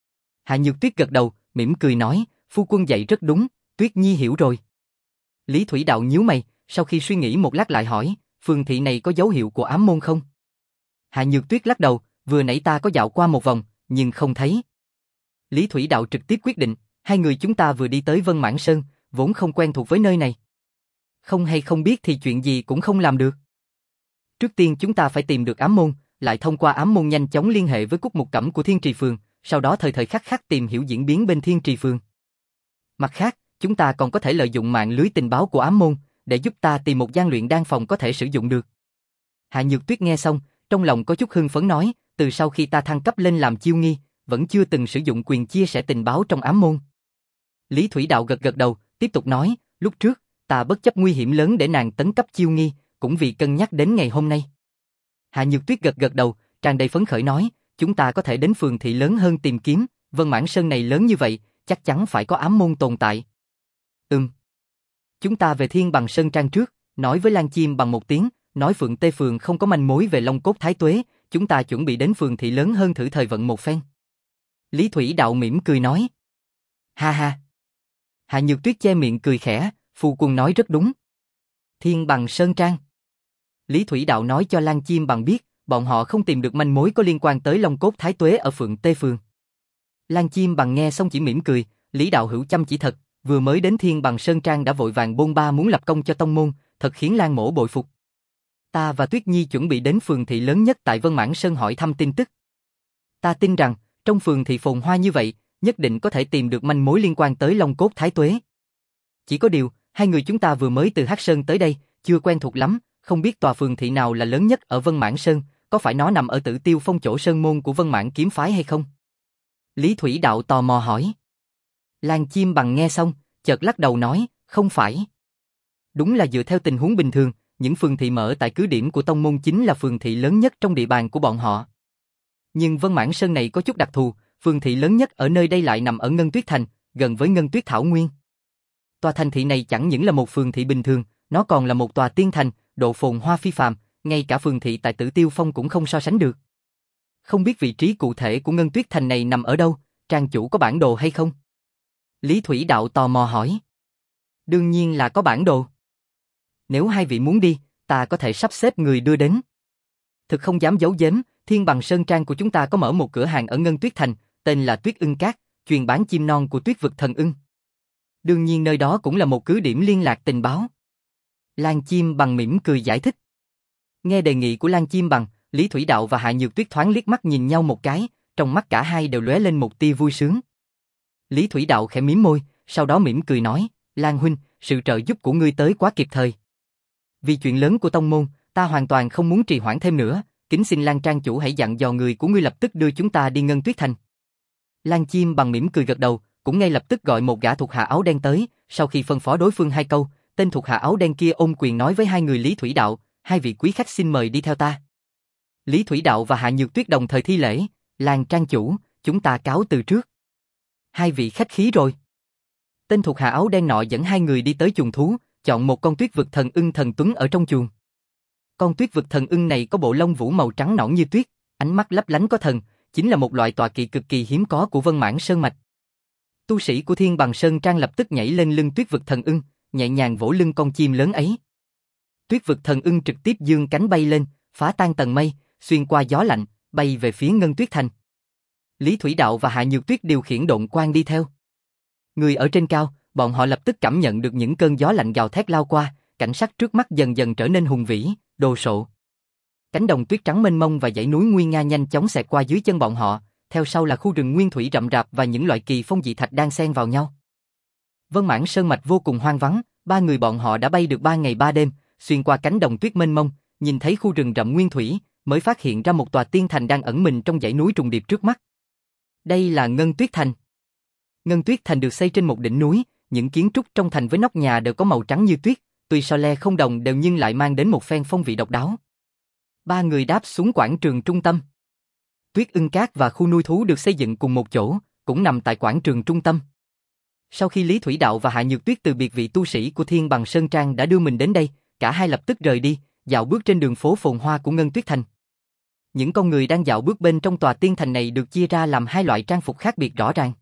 Hạ Nhược Tuyết gật đầu, mỉm cười nói, phu quân dạy rất đúng, Tuyết Nhi hiểu rồi. Lý Thủy Đạo nhíu mày, sau khi suy nghĩ một lát lại hỏi, phường thị này có dấu hiệu của ám môn không? Hạ Nhược Tuyết lắc đầu, vừa nãy ta có dạo qua một vòng, nhưng không thấy. Lý Thủy Đạo trực tiếp quyết định, hai người chúng ta vừa đi tới Vân Mãn Sơn, vốn không quen thuộc với nơi này. Không hay không biết thì chuyện gì cũng không làm được. Trước tiên chúng ta phải tìm được ám môn, lại thông qua ám môn nhanh chóng liên hệ với Cúc Mục Cẩm của Thiên Trì Phường, sau đó thời thời khắc khắc tìm hiểu diễn biến bên Thiên Trì Phường. Mặt khác, chúng ta còn có thể lợi dụng mạng lưới tình báo của ám môn, để giúp ta tìm một gian luyện đan phòng có thể sử dụng được. Hạ Nhược Tuyết nghe xong, trong lòng có chút hưng phấn nói, từ sau khi ta thăng cấp lên làm chiêu nghi, vẫn chưa từng sử dụng quyền chia sẻ tình báo trong ám môn. Lý Thủy Đạo gật gật đầu, tiếp tục nói, lúc trước, ta bất chấp nguy hiểm lớn để nàng tấn cấp chiêu nghi, cũng vì cân nhắc đến ngày hôm nay. Hạ Nhược Tuyết gật gật đầu, tràn đầy phấn khởi nói, chúng ta có thể đến phường thị lớn hơn tìm kiếm, Vân Mãn Sơn này lớn như vậy, chắc chắn phải có ám môn tồn tại. Ừm. Chúng ta về Thiên Bằng Sơn Trang trước, nói với Lan Chim bằng một tiếng, nói Phượng Tê Phường không có manh mối về Long Cốt Thái Tuế, chúng ta chuẩn bị đến phường thị lớn hơn thử thời vận một phen. Lý Thủy Đạo mỉm cười nói. Ha ha. Hạ Nhược Tuyết che miệng cười khẽ, phu quân nói rất đúng. Thiên Bằng Sơn Trang. Lý Thủy Đạo nói cho Lan Chim bằng biết, bọn họ không tìm được manh mối có liên quan tới Long Cốt Thái Tuế ở Phượng Tê Phường. Lan Chim bằng nghe xong chỉ mỉm cười, Lý Đạo Hữu chăm chỉ thật, vừa mới đến Thiên Bằng Sơn Trang đã vội vàng bôn ba muốn lập công cho tông môn, thật khiến Lan mỗ bội phục. Ta và Tuyết Nhi chuẩn bị đến phường thị lớn nhất tại Vân Mãn Sơn hỏi thăm tin tức. Ta tin rằng, trong phường thị phồn hoa như vậy, nhất định có thể tìm được manh mối liên quan tới Long Cốt Thái Tuế. Chỉ có điều, hai người chúng ta vừa mới từ Hắc Sơn tới đây, chưa quen thuộc lắm, không biết tòa phường thị nào là lớn nhất ở Vân Mãn Sơn, có phải nó nằm ở Tử Tiêu Phong chỗ sơn môn của Vân Mãn kiếm phái hay không? Lý Thủy Đạo tò mò hỏi. Lan Chim bằng nghe xong, chợt lắc đầu nói, không phải. Đúng là dựa theo tình huống bình thường, những phường thị mở tại cứ điểm của tông môn chính là phường thị lớn nhất trong địa bàn của bọn họ. Nhưng Vân Mãn Sơn này có chút đặc thù, phường thị lớn nhất ở nơi đây lại nằm ở Ngân Tuyết Thành, gần với Ngân Tuyết Thảo Nguyên. Tòa thành thị này chẳng những là một phường thị bình thường, nó còn là một tòa tiên thành, độ phồn hoa phi phàm, ngay cả phường thị tại Tử Tiêu Phong cũng không so sánh được. Không biết vị trí cụ thể của Ngân Tuyết Thành này nằm ở đâu, trang chủ có bản đồ hay không? Lý Thủy Đạo tò mò hỏi. Đương nhiên là có bản đồ. Nếu hai vị muốn đi, ta có thể sắp xếp người đưa đến. Thực không dám giấu giếm, Thiên Bằng Sơn Trang của chúng ta có mở một cửa hàng ở Ngân Tuyết Thành, tên là Tuyết Ưng Cát, chuyên bán chim non của Tuyết Vực Thần Ưng. Đương nhiên nơi đó cũng là một cứ điểm liên lạc tình báo. Lan Chim bằng mỉm cười giải thích. Nghe đề nghị của Lan Chim bằng, Lý Thủy Đạo và Hạ Nhược Tuyết thoáng liếc mắt nhìn nhau một cái, trong mắt cả hai đều lóe lên một tia vui sướng. Lý Thủy Đạo khẽ mím môi, sau đó mỉm cười nói, Lan huynh, sự trợ giúp của ngươi tới quá kịp thời. Vì chuyện lớn của tông môn, ta hoàn toàn không muốn trì hoãn thêm nữa, kính xin Lan Trang chủ hãy dặn dò người của ngươi lập tức đưa chúng ta đi Ngân Tuyết Thành. Lan Chim bằng mỉm cười gật đầu, cũng ngay lập tức gọi một gã thuộc hạ áo đen tới, sau khi phân phó đối phương hai câu, tên thuộc hạ áo đen kia ôm quyền nói với hai người Lý Thủy Đạo, hai vị quý khách xin mời đi theo ta. Lý Thủy Đạo và Hạ Nhược Tuyết đồng thời thi lễ, Lan Trang chủ, chúng ta cáo từ trước. Hai vị khách khí rồi. Tên thuộc hạ áo đen nọ dẫn hai người đi tới chuồng thú, chọn một con Tuyết Vực Thần Ưng thần tuấn ở trong chuồng. Con Tuyết Vực Thần Ưng này có bộ lông vũ màu trắng nõn như tuyết, ánh mắt lấp lánh có thần, chính là một loại tọa kỵ cực kỳ hiếm có của Vân Mãn Sơn mạch. Tu sĩ của Thiên Bằng Sơn Trang lập tức nhảy lên lưng Tuyết Vực Thần Ưng, nhẹ nhàng vỗ lưng con chim lớn ấy. Tuyết Vực Thần Ưng trực tiếp giương cánh bay lên, phá tan tầng mây, xuyên qua gió lạnh, bay về phía Ngân Tuyết Thành. Lý Thủy Đạo và Hạ Nhược Tuyết điều khiển độn quang đi theo. Người ở trên cao, bọn họ lập tức cảm nhận được những cơn gió lạnh gào thét lao qua, cảnh sắc trước mắt dần dần trở nên hùng vĩ, đồ sộ. Cánh đồng tuyết trắng mênh mông và dãy núi nguy nga nhanh chóng xẹt qua dưới chân bọn họ, theo sau là khu rừng nguyên thủy rậm rạp và những loại kỳ phong dị thạch đang xen vào nhau. Vân Mãn Sơn mạch vô cùng hoang vắng, ba người bọn họ đã bay được ba ngày ba đêm, xuyên qua cánh đồng tuyết mênh mông, nhìn thấy khu rừng rậm nguyên thủy, mới phát hiện ra một tòa tiên thành đang ẩn mình trong dãy núi trùng điệp trước mắt. Đây là Ngân Tuyết Thành. Ngân Tuyết Thành được xây trên một đỉnh núi, những kiến trúc trong thành với nóc nhà đều có màu trắng như tuyết, tuy so le không đồng đều nhưng lại mang đến một phen phong vị độc đáo. Ba người đáp xuống quảng trường trung tâm. Tuyết Ưng Cát và khu nuôi thú được xây dựng cùng một chỗ, cũng nằm tại quảng trường trung tâm. Sau khi Lý Thủy Đạo và Hạ Nhược Tuyết từ biệt vị tu sĩ của Thiên Bằng Sơn Trang đã đưa mình đến đây, cả hai lập tức rời đi, dạo bước trên đường phố phồn hoa của Ngân Tuyết Thành. Những con người đang dạo bước bên trong tòa tiên thành này được chia ra làm hai loại trang phục khác biệt rõ ràng.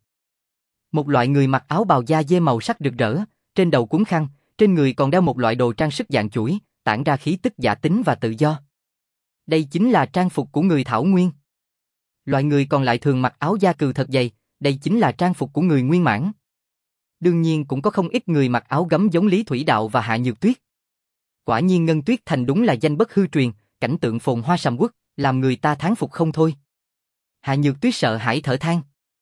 Một loại người mặc áo bào da dê màu sắc rực rỡ, trên đầu cuốn khăn, trên người còn đeo một loại đồ trang sức dạng chuỗi, tản ra khí tức giả tính và tự do. Đây chính là trang phục của người Thảo Nguyên. Loại người còn lại thường mặc áo da cừu thật dày, đây chính là trang phục của người Nguyên Mãn. Đương nhiên cũng có không ít người mặc áo gấm giống Lý Thủy Đạo và Hạ Nhược Tuyết. Quả nhiên Ngân Tuyết Thành đúng là danh bất hư truyền, cảnh tượng phồn hoa sầm uất, làm người ta thán phục không thôi. Hạ Nhược Tuyết sợ hãi thở than.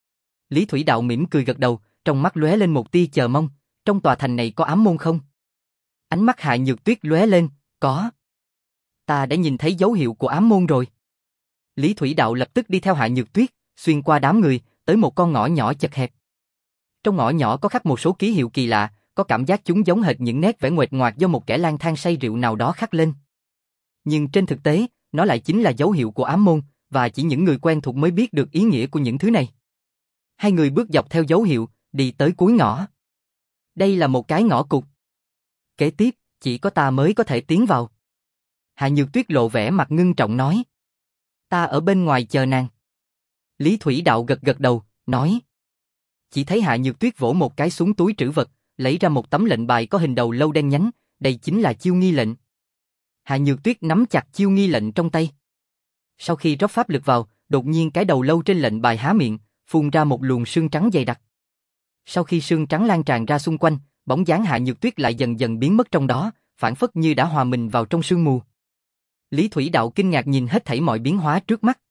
Lý Thủy Đạo mỉm cười gật đầu, trong mắt lóe lên một tia chờ mong, trong tòa thành này có ám môn không? Ánh mắt Hạ Nhược Tuyết lóe lên, có. Ta đã nhìn thấy dấu hiệu của ám môn rồi. Lý Thủy Đạo lập tức đi theo Hạ Nhược Tuyết, xuyên qua đám người, tới một con ngõ nhỏ chật hẹp. Trong ngõ nhỏ có khắc một số ký hiệu kỳ lạ, có cảm giác chúng giống hệt những nét vẽ nguệch ngoạc do một kẻ lang thang say rượu nào đó khắc lên. Nhưng trên thực tế, nó lại chính là dấu hiệu của ám môn, và chỉ những người quen thuộc mới biết được ý nghĩa của những thứ này. Hai người bước dọc theo dấu hiệu, đi tới cuối ngõ. Đây là một cái ngõ cụt. Kế tiếp, chỉ có ta mới có thể tiến vào. Hạ Nhược Tuyết lộ vẻ mặt ngưng trọng nói. Ta ở bên ngoài chờ nàng. Lý Thủy Đạo gật gật đầu, nói. Chỉ thấy Hạ Nhược Tuyết vỗ một cái xuống túi trữ vật, lấy ra một tấm lệnh bài có hình đầu lâu đen nhánh, đây chính là chiêu nghi lệnh. Hạ Nhược Tuyết nắm chặt chiêu nghi lệnh trong tay. Sau khi rót pháp lực vào, đột nhiên cái đầu lâu trên lệnh bài há miệng, phun ra một luồng sương trắng dày đặc. Sau khi sương trắng lan tràn ra xung quanh, bóng dáng Hạ Nhược Tuyết lại dần dần biến mất trong đó, phản phất như đã hòa mình vào trong sương mù. Lý Thủy Đạo kinh ngạc nhìn hết thảy mọi biến hóa trước mắt.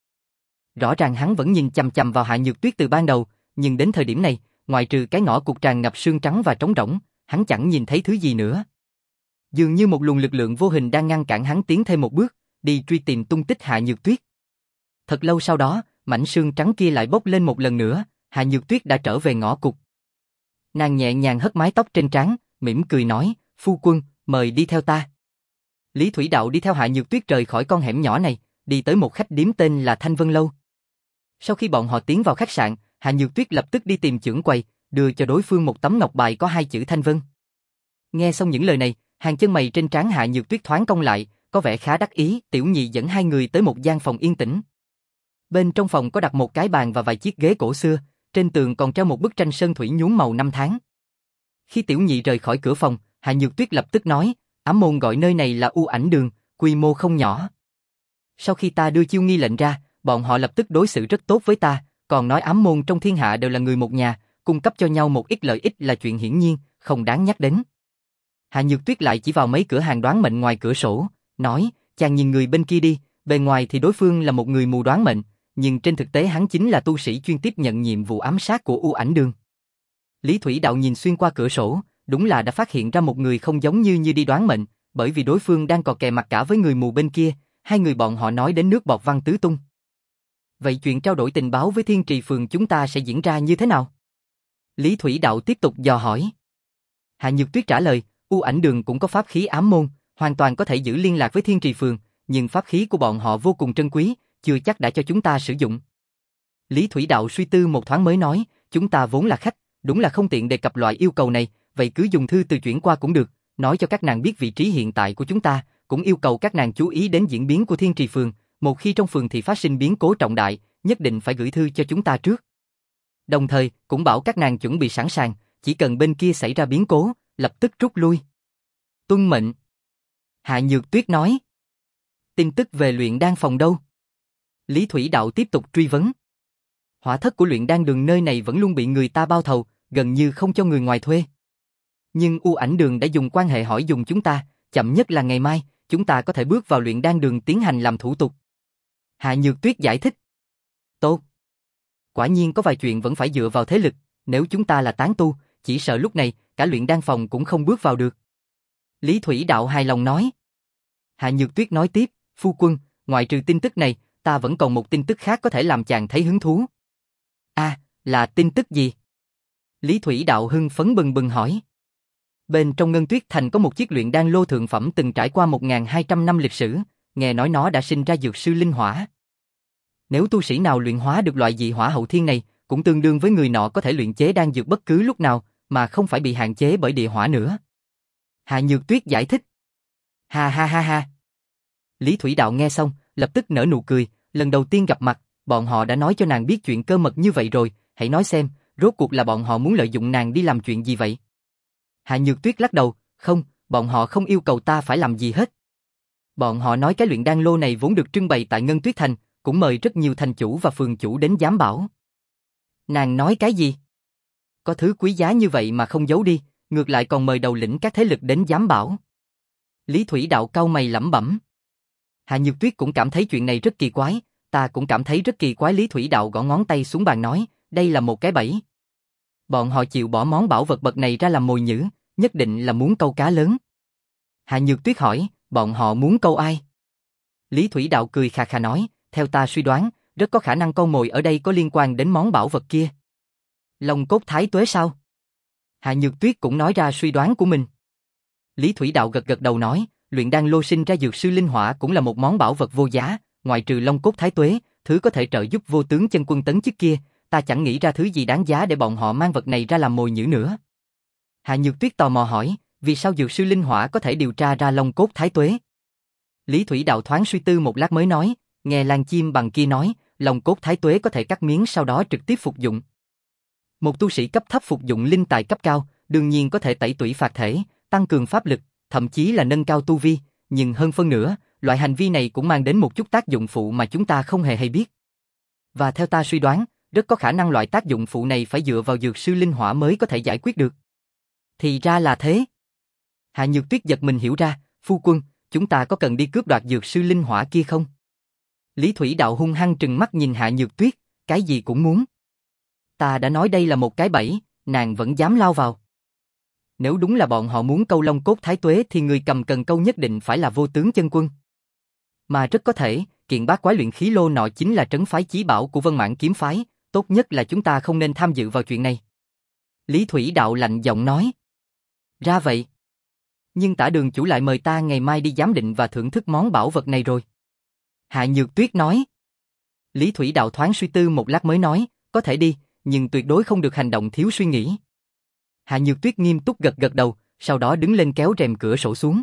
Rõ ràng hắn vẫn nhìn chằm chằm vào Hạ Nhược Tuyết từ ban đầu, nhưng đến thời điểm này, ngoại trừ cái ngõ cụt tràn ngập sương trắng và trống rỗng, hắn chẳng nhìn thấy thứ gì nữa. Dường như một luồng lực lượng vô hình đang ngăn cản hắn tiến thêm một bước, đi truy tìm tung tích Hạ Nhược Tuyết. Thật lâu sau đó, mảnh sương trắng kia lại bốc lên một lần nữa, Hạ Nhược Tuyết đã trở về ngõ cụt. Nàng nhẹ nhàng hất mái tóc trên trán, mỉm cười nói, phu quân, mời đi theo ta. Lý Thủy Đạo đi theo Hạ Nhược Tuyết rời khỏi con hẻm nhỏ này, đi tới một khách điếm tên là Thanh Vân Lâu. Sau khi bọn họ tiến vào khách sạn, Hạ Nhược Tuyết lập tức đi tìm chưởng quầy, đưa cho đối phương một tấm ngọc bài có hai chữ Thanh Vân. Nghe xong những lời này, hàng chân mày trên trán Hạ Nhược Tuyết thoáng cong lại, có vẻ khá đắc ý. Tiểu nhị dẫn hai người tới một gian phòng yên tĩnh. Bên trong phòng có đặt một cái bàn và vài chiếc ghế cổ xưa, trên tường còn treo một bức tranh sơn thủy nhuốm màu năm tháng. Khi tiểu nhị rời khỏi cửa phòng, Hạ Nhược Tuyết lập tức nói, ám môn gọi nơi này là U Ảnh Đường, quy mô không nhỏ. Sau khi ta đưa chiêu nghi lệnh ra, bọn họ lập tức đối xử rất tốt với ta, còn nói ám môn trong thiên hạ đều là người một nhà, cung cấp cho nhau một ít lợi ích là chuyện hiển nhiên, không đáng nhắc đến. Hạ Nhược Tuyết lại chỉ vào mấy cửa hàng đoán mệnh ngoài cửa sổ, nói, chàng nhìn người bên kia đi, bề ngoài thì đối phương là một người mù đoán mệnh, nhưng trên thực tế hắn chính là tu sĩ chuyên tiếp nhận nhiệm vụ ám sát của U Ảnh Đường. Lý Thủy Đạo nhìn xuyên qua cửa sổ, đúng là đã phát hiện ra một người không giống như như đi đoán mệnh, bởi vì đối phương đang cò kè mặt cả với người mù bên kia, hai người bọn họ nói đến nước bọt văng tứ tung. Vậy chuyện trao đổi tình báo với Thiên Trì Phường chúng ta sẽ diễn ra như thế nào? Lý Thủy Đạo tiếp tục dò hỏi. Hạ Nhược Tuyết trả lời, U Ảnh Đường cũng có pháp khí ám môn, hoàn toàn có thể giữ liên lạc với Thiên Trì Phường, nhưng pháp khí của bọn họ vô cùng trân quý, chưa chắc đã cho chúng ta sử dụng. Lý Thủy Đạo suy tư một thoáng mới nói, chúng ta vốn là khách, đúng là không tiện đề cập loại yêu cầu này, vậy cứ dùng thư từ chuyển qua cũng được, nói cho các nàng biết vị trí hiện tại của chúng ta, cũng yêu cầu các nàng chú ý đến diễn biến của Thiên Trì Phường, một khi trong phường thị phát sinh biến cố trọng đại, nhất định phải gửi thư cho chúng ta trước. Đồng thời, cũng bảo các nàng chuẩn bị sẵn sàng, chỉ cần bên kia xảy ra biến cố, lập tức rút lui. Tuân mệnh. Hạ Nhược Tuyết nói. Tin tức về luyện đan phòng đâu? Lý Thủy Đạo tiếp tục truy vấn. Hỏa thất của luyện đan đường nơi này vẫn luôn bị người ta bao thầu, gần như không cho người ngoài thuê. Nhưng U Ảnh Đường đã dùng quan hệ hỏi dùng chúng ta, chậm nhất là ngày mai, chúng ta có thể bước vào luyện đan đường tiến hành làm thủ tục. Hạ Nhược Tuyết giải thích. Tốt. Quả nhiên có vài chuyện vẫn phải dựa vào thế lực, nếu chúng ta là tán tu, chỉ sợ lúc này, cả luyện đan phòng cũng không bước vào được. Lý Thủy Đạo hài lòng nói. Hạ Nhược Tuyết nói tiếp, phu quân, ngoại trừ tin tức này, ta vẫn còn một tin tức khác có thể làm chàng thấy hứng thú. À, là tin tức gì? Lý Thủy Đạo hưng phấn bừng bừng hỏi. Bên trong Ngân Tuyết Thành có một chiếc luyện đan lô thượng phẩm từng trải qua một nghìn hai trăm năm lịch sử, nghe nói nó đã sinh ra dược sư linh hỏa. Nếu tu sĩ nào luyện hóa được loại dị hỏa hậu thiên này, cũng tương đương với người nọ có thể luyện chế đan dược bất cứ lúc nào, mà không phải bị hạn chế bởi địa hỏa nữa. Hạ Nhược Tuyết giải thích. Ha ha ha ha. Lý Thủy Đạo nghe xong, lập tức nở nụ cười, lần đầu tiên gặp mặt, bọn họ đã nói cho nàng biết chuyện cơ mật như vậy rồi, hãy nói xem, rốt cuộc là bọn họ muốn lợi dụng nàng đi làm chuyện gì vậy? Hạ Nhược Tuyết lắc đầu, không, bọn họ không yêu cầu ta phải làm gì hết. Bọn họ nói cái luyện đan lô này vốn được trưng bày tại Ngân Tuyết Thành, cũng mời rất nhiều thành chủ và phường chủ đến giám bảo. Nàng nói cái gì? Có thứ quý giá như vậy mà không giấu đi, ngược lại còn mời đầu lĩnh các thế lực đến giám bảo. Lý Thủy Đạo cau mày lẩm bẩm. Hạ Nhược Tuyết cũng cảm thấy chuyện này rất kỳ quái, ta cũng cảm thấy rất kỳ quái. Lý Thủy Đạo gõ ngón tay xuống bàn nói, đây là một cái bẫy. Bọn họ chịu bỏ món bảo vật bậc này ra làm mồi nhử, nhất định là muốn câu cá lớn. Hạ Nhược Tuyết hỏi, bọn họ muốn câu ai? Lý Thủy Đạo cười khà khà nói, theo ta suy đoán, rất có khả năng con mồi ở đây có liên quan đến món bảo vật kia. Long cốt thái tuế sao? Hạ Nhược Tuyết cũng nói ra suy đoán của mình. Lý Thủy Đạo gật gật đầu nói, luyện đan lô sinh ra dược sư linh hỏa cũng là một món bảo vật vô giá, ngoại trừ long cốt thái tuế, thứ có thể trợ giúp vô tướng chân quân tấn chức kia, ta chẳng nghĩ ra thứ gì đáng giá để bọn họ mang vật này ra làm mồi nhử nữa. Hạ Nhược Tuyết tò mò hỏi, vì sao dược sư linh hỏa có thể điều tra ra long cốt thái tuế? Lý Thủy Đạo thoáng suy tư một lát mới nói, nghe Lan Chim Bằng kia nói, long cốt thái tuế có thể cắt miếng sau đó trực tiếp phục dụng. Một tu sĩ cấp thấp phục dụng linh tài cấp cao, đương nhiên có thể tẩy tủy phạt thể, tăng cường pháp lực, thậm chí là nâng cao tu vi, nhưng hơn phân nữa, loại hành vi này cũng mang đến một chút tác dụng phụ mà chúng ta không hề hay biết. Và theo ta suy đoán, rất có khả năng loại tác dụng phụ này phải dựa vào dược sư linh hỏa mới có thể giải quyết được. Thì ra là thế. Hạ Nhược Tuyết giật mình hiểu ra, phu quân, chúng ta có cần đi cướp đoạt dược sư linh hỏa kia không? Lý Thủy Đạo hung hăng trừng mắt nhìn Hạ Nhược Tuyết, cái gì cũng muốn. Ta đã nói đây là một cái bẫy, nàng vẫn dám lao vào. Nếu đúng là bọn họ muốn câu long cốt thái tuế thì người cầm cần câu nhất định phải là vô tướng chân quân. Mà rất có thể, kiện bát quái luyện khí lô nọ chính là trấn phái chí bảo của Vân Mãn kiếm phái, tốt nhất là chúng ta không nên tham dự vào chuyện này. Lý Thủy Đạo lạnh giọng nói. Ra vậy. Nhưng Tả đường chủ lại mời ta ngày mai đi giám định và thưởng thức món bảo vật này rồi. Hạ Nhược Tuyết nói. Lý Thủy Đạo thoáng suy tư một lát mới nói, có thể đi, nhưng tuyệt đối không được hành động thiếu suy nghĩ. Hạ Nhược Tuyết nghiêm túc gật gật đầu, sau đó đứng lên kéo rèm cửa sổ xuống.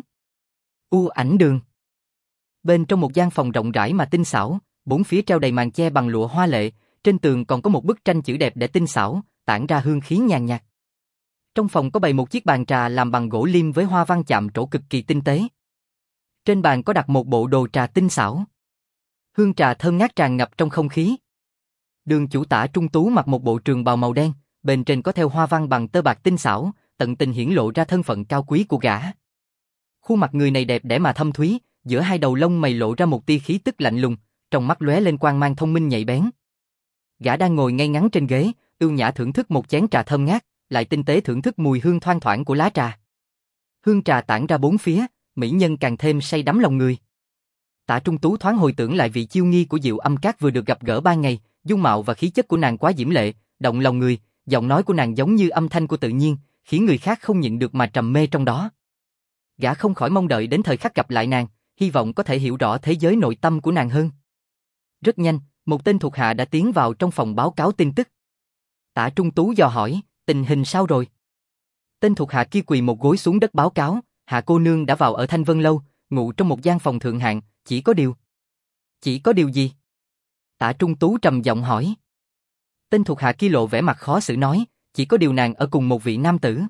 U ảnh đường. Bên trong một gian phòng rộng rãi mà tinh xảo, bốn phía treo đầy màn che bằng lụa hoa lệ, trên tường còn có một bức tranh chữ đẹp để tinh xảo, tản ra hương khí nhàn nhạt. Trong phòng có bày một chiếc bàn trà làm bằng gỗ lim với hoa văn chạm trổ cực kỳ tinh tế. Trên bàn có đặt một bộ đồ trà tinh xảo. Hương trà thơm ngát tràn ngập trong không khí. Đường chủ Tả Trung Tú mặc một bộ trường bào màu đen, bên trên có theo hoa văn bằng tơ bạc tinh xảo, tận tình hiển lộ ra thân phận cao quý của gã. Khuôn mặt người này đẹp đẽ mà thâm thúy, giữa hai đầu lông mày lộ ra một tia khí tức lạnh lùng, trong mắt lóe lên quang mang thông minh nhạy bén. Gã đang ngồi ngay ngắn trên ghế, ưu nhã thưởng thức một chén trà thơm ngát, lại tinh tế thưởng thức mùi hương thoang thoảng của lá trà. Hương trà tản ra bốn phía, mỹ nhân càng thêm say đắm lòng người. Tả Trung Tú thoáng hồi tưởng lại vị chiêu nghi của Diệu Âm Các vừa được gặp gỡ ba ngày, dung mạo và khí chất của nàng quá diễm lệ, động lòng người, giọng nói của nàng giống như âm thanh của tự nhiên, khiến người khác không nhịn được mà trầm mê trong đó. Gã không khỏi mong đợi đến thời khắc gặp lại nàng, hy vọng có thể hiểu rõ thế giới nội tâm của nàng hơn. Rất nhanh, một tên thuộc hạ đã tiến vào trong phòng báo cáo tin tức. Tả Trung Tú dò hỏi, tình hình sao rồi? Tên thuộc hạ kia quỳ một gối xuống đất báo cáo, Hạ cô nương đã vào ở Thanh Vân Lâu, ngủ trong một gian phòng thượng hạng, chỉ có điều. Chỉ có điều gì? Tả Trung Tú trầm giọng hỏi. Tên thuộc hạ kia lộ vẻ mặt khó xử nói, chỉ có điều nàng ở cùng một vị nam tử.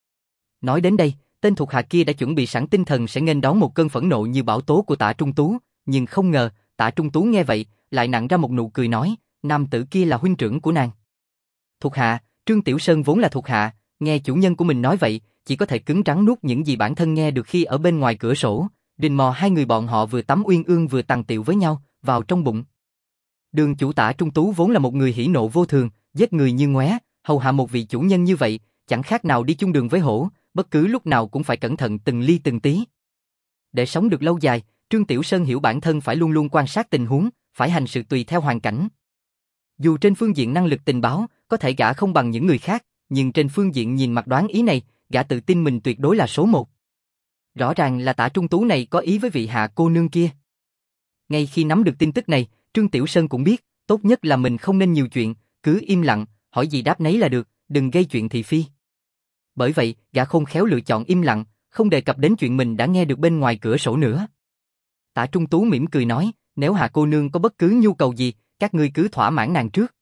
Nói đến đây, tên thuộc hạ kia đã chuẩn bị sẵn tinh thần sẽ nghênh đón một cơn phẫn nộ như bão tố của Tả Trung Tú, nhưng không ngờ, Tả Trung Tú nghe vậy, lại nặn ra một nụ cười nói, nam tử kia là huynh trưởng của nàng. Thuộc hạ, Trương Tiểu Sơn vốn là thuộc hạ, nghe chủ nhân của mình nói vậy, chỉ có thể cứng rắn nuốt những gì bản thân nghe được khi ở bên ngoài cửa sổ, rình mò hai người bọn họ vừa tắm uyên ương vừa tằng tiệu với nhau, vào trong bụng. Đường chủ Tả Trung Tú vốn là một người hỉ nộ vô thường, giết người như ngoé, hầu hạ một vị chủ nhân như vậy, chẳng khác nào đi chung đường với hổ, bất cứ lúc nào cũng phải cẩn thận từng ly từng tí. Để sống được lâu dài, Trương Tiểu Sơn hiểu bản thân phải luôn luôn quan sát tình huống, phải hành sự tùy theo hoàn cảnh. Dù trên phương diện năng lực tình báo, có thể gã không bằng những người khác, nhưng trên phương diện nhìn mặt đoán ý này, gã tự tin mình tuyệt đối là số một. Rõ ràng là Tả Trung Tú này có ý với vị Hạ cô nương kia. Ngay khi nắm được tin tức này, Trương Tiểu Sơn cũng biết, tốt nhất là mình không nên nhiều chuyện, cứ im lặng, hỏi gì đáp nấy là được, đừng gây chuyện thị phi. Bởi vậy, gã khôn khéo lựa chọn im lặng, không đề cập đến chuyện mình đã nghe được bên ngoài cửa sổ nữa. Tạ Trung Tú mỉm cười nói, nếu Hà cô nương có bất cứ nhu cầu gì, các ngươi cứ thỏa mãn nàng trước.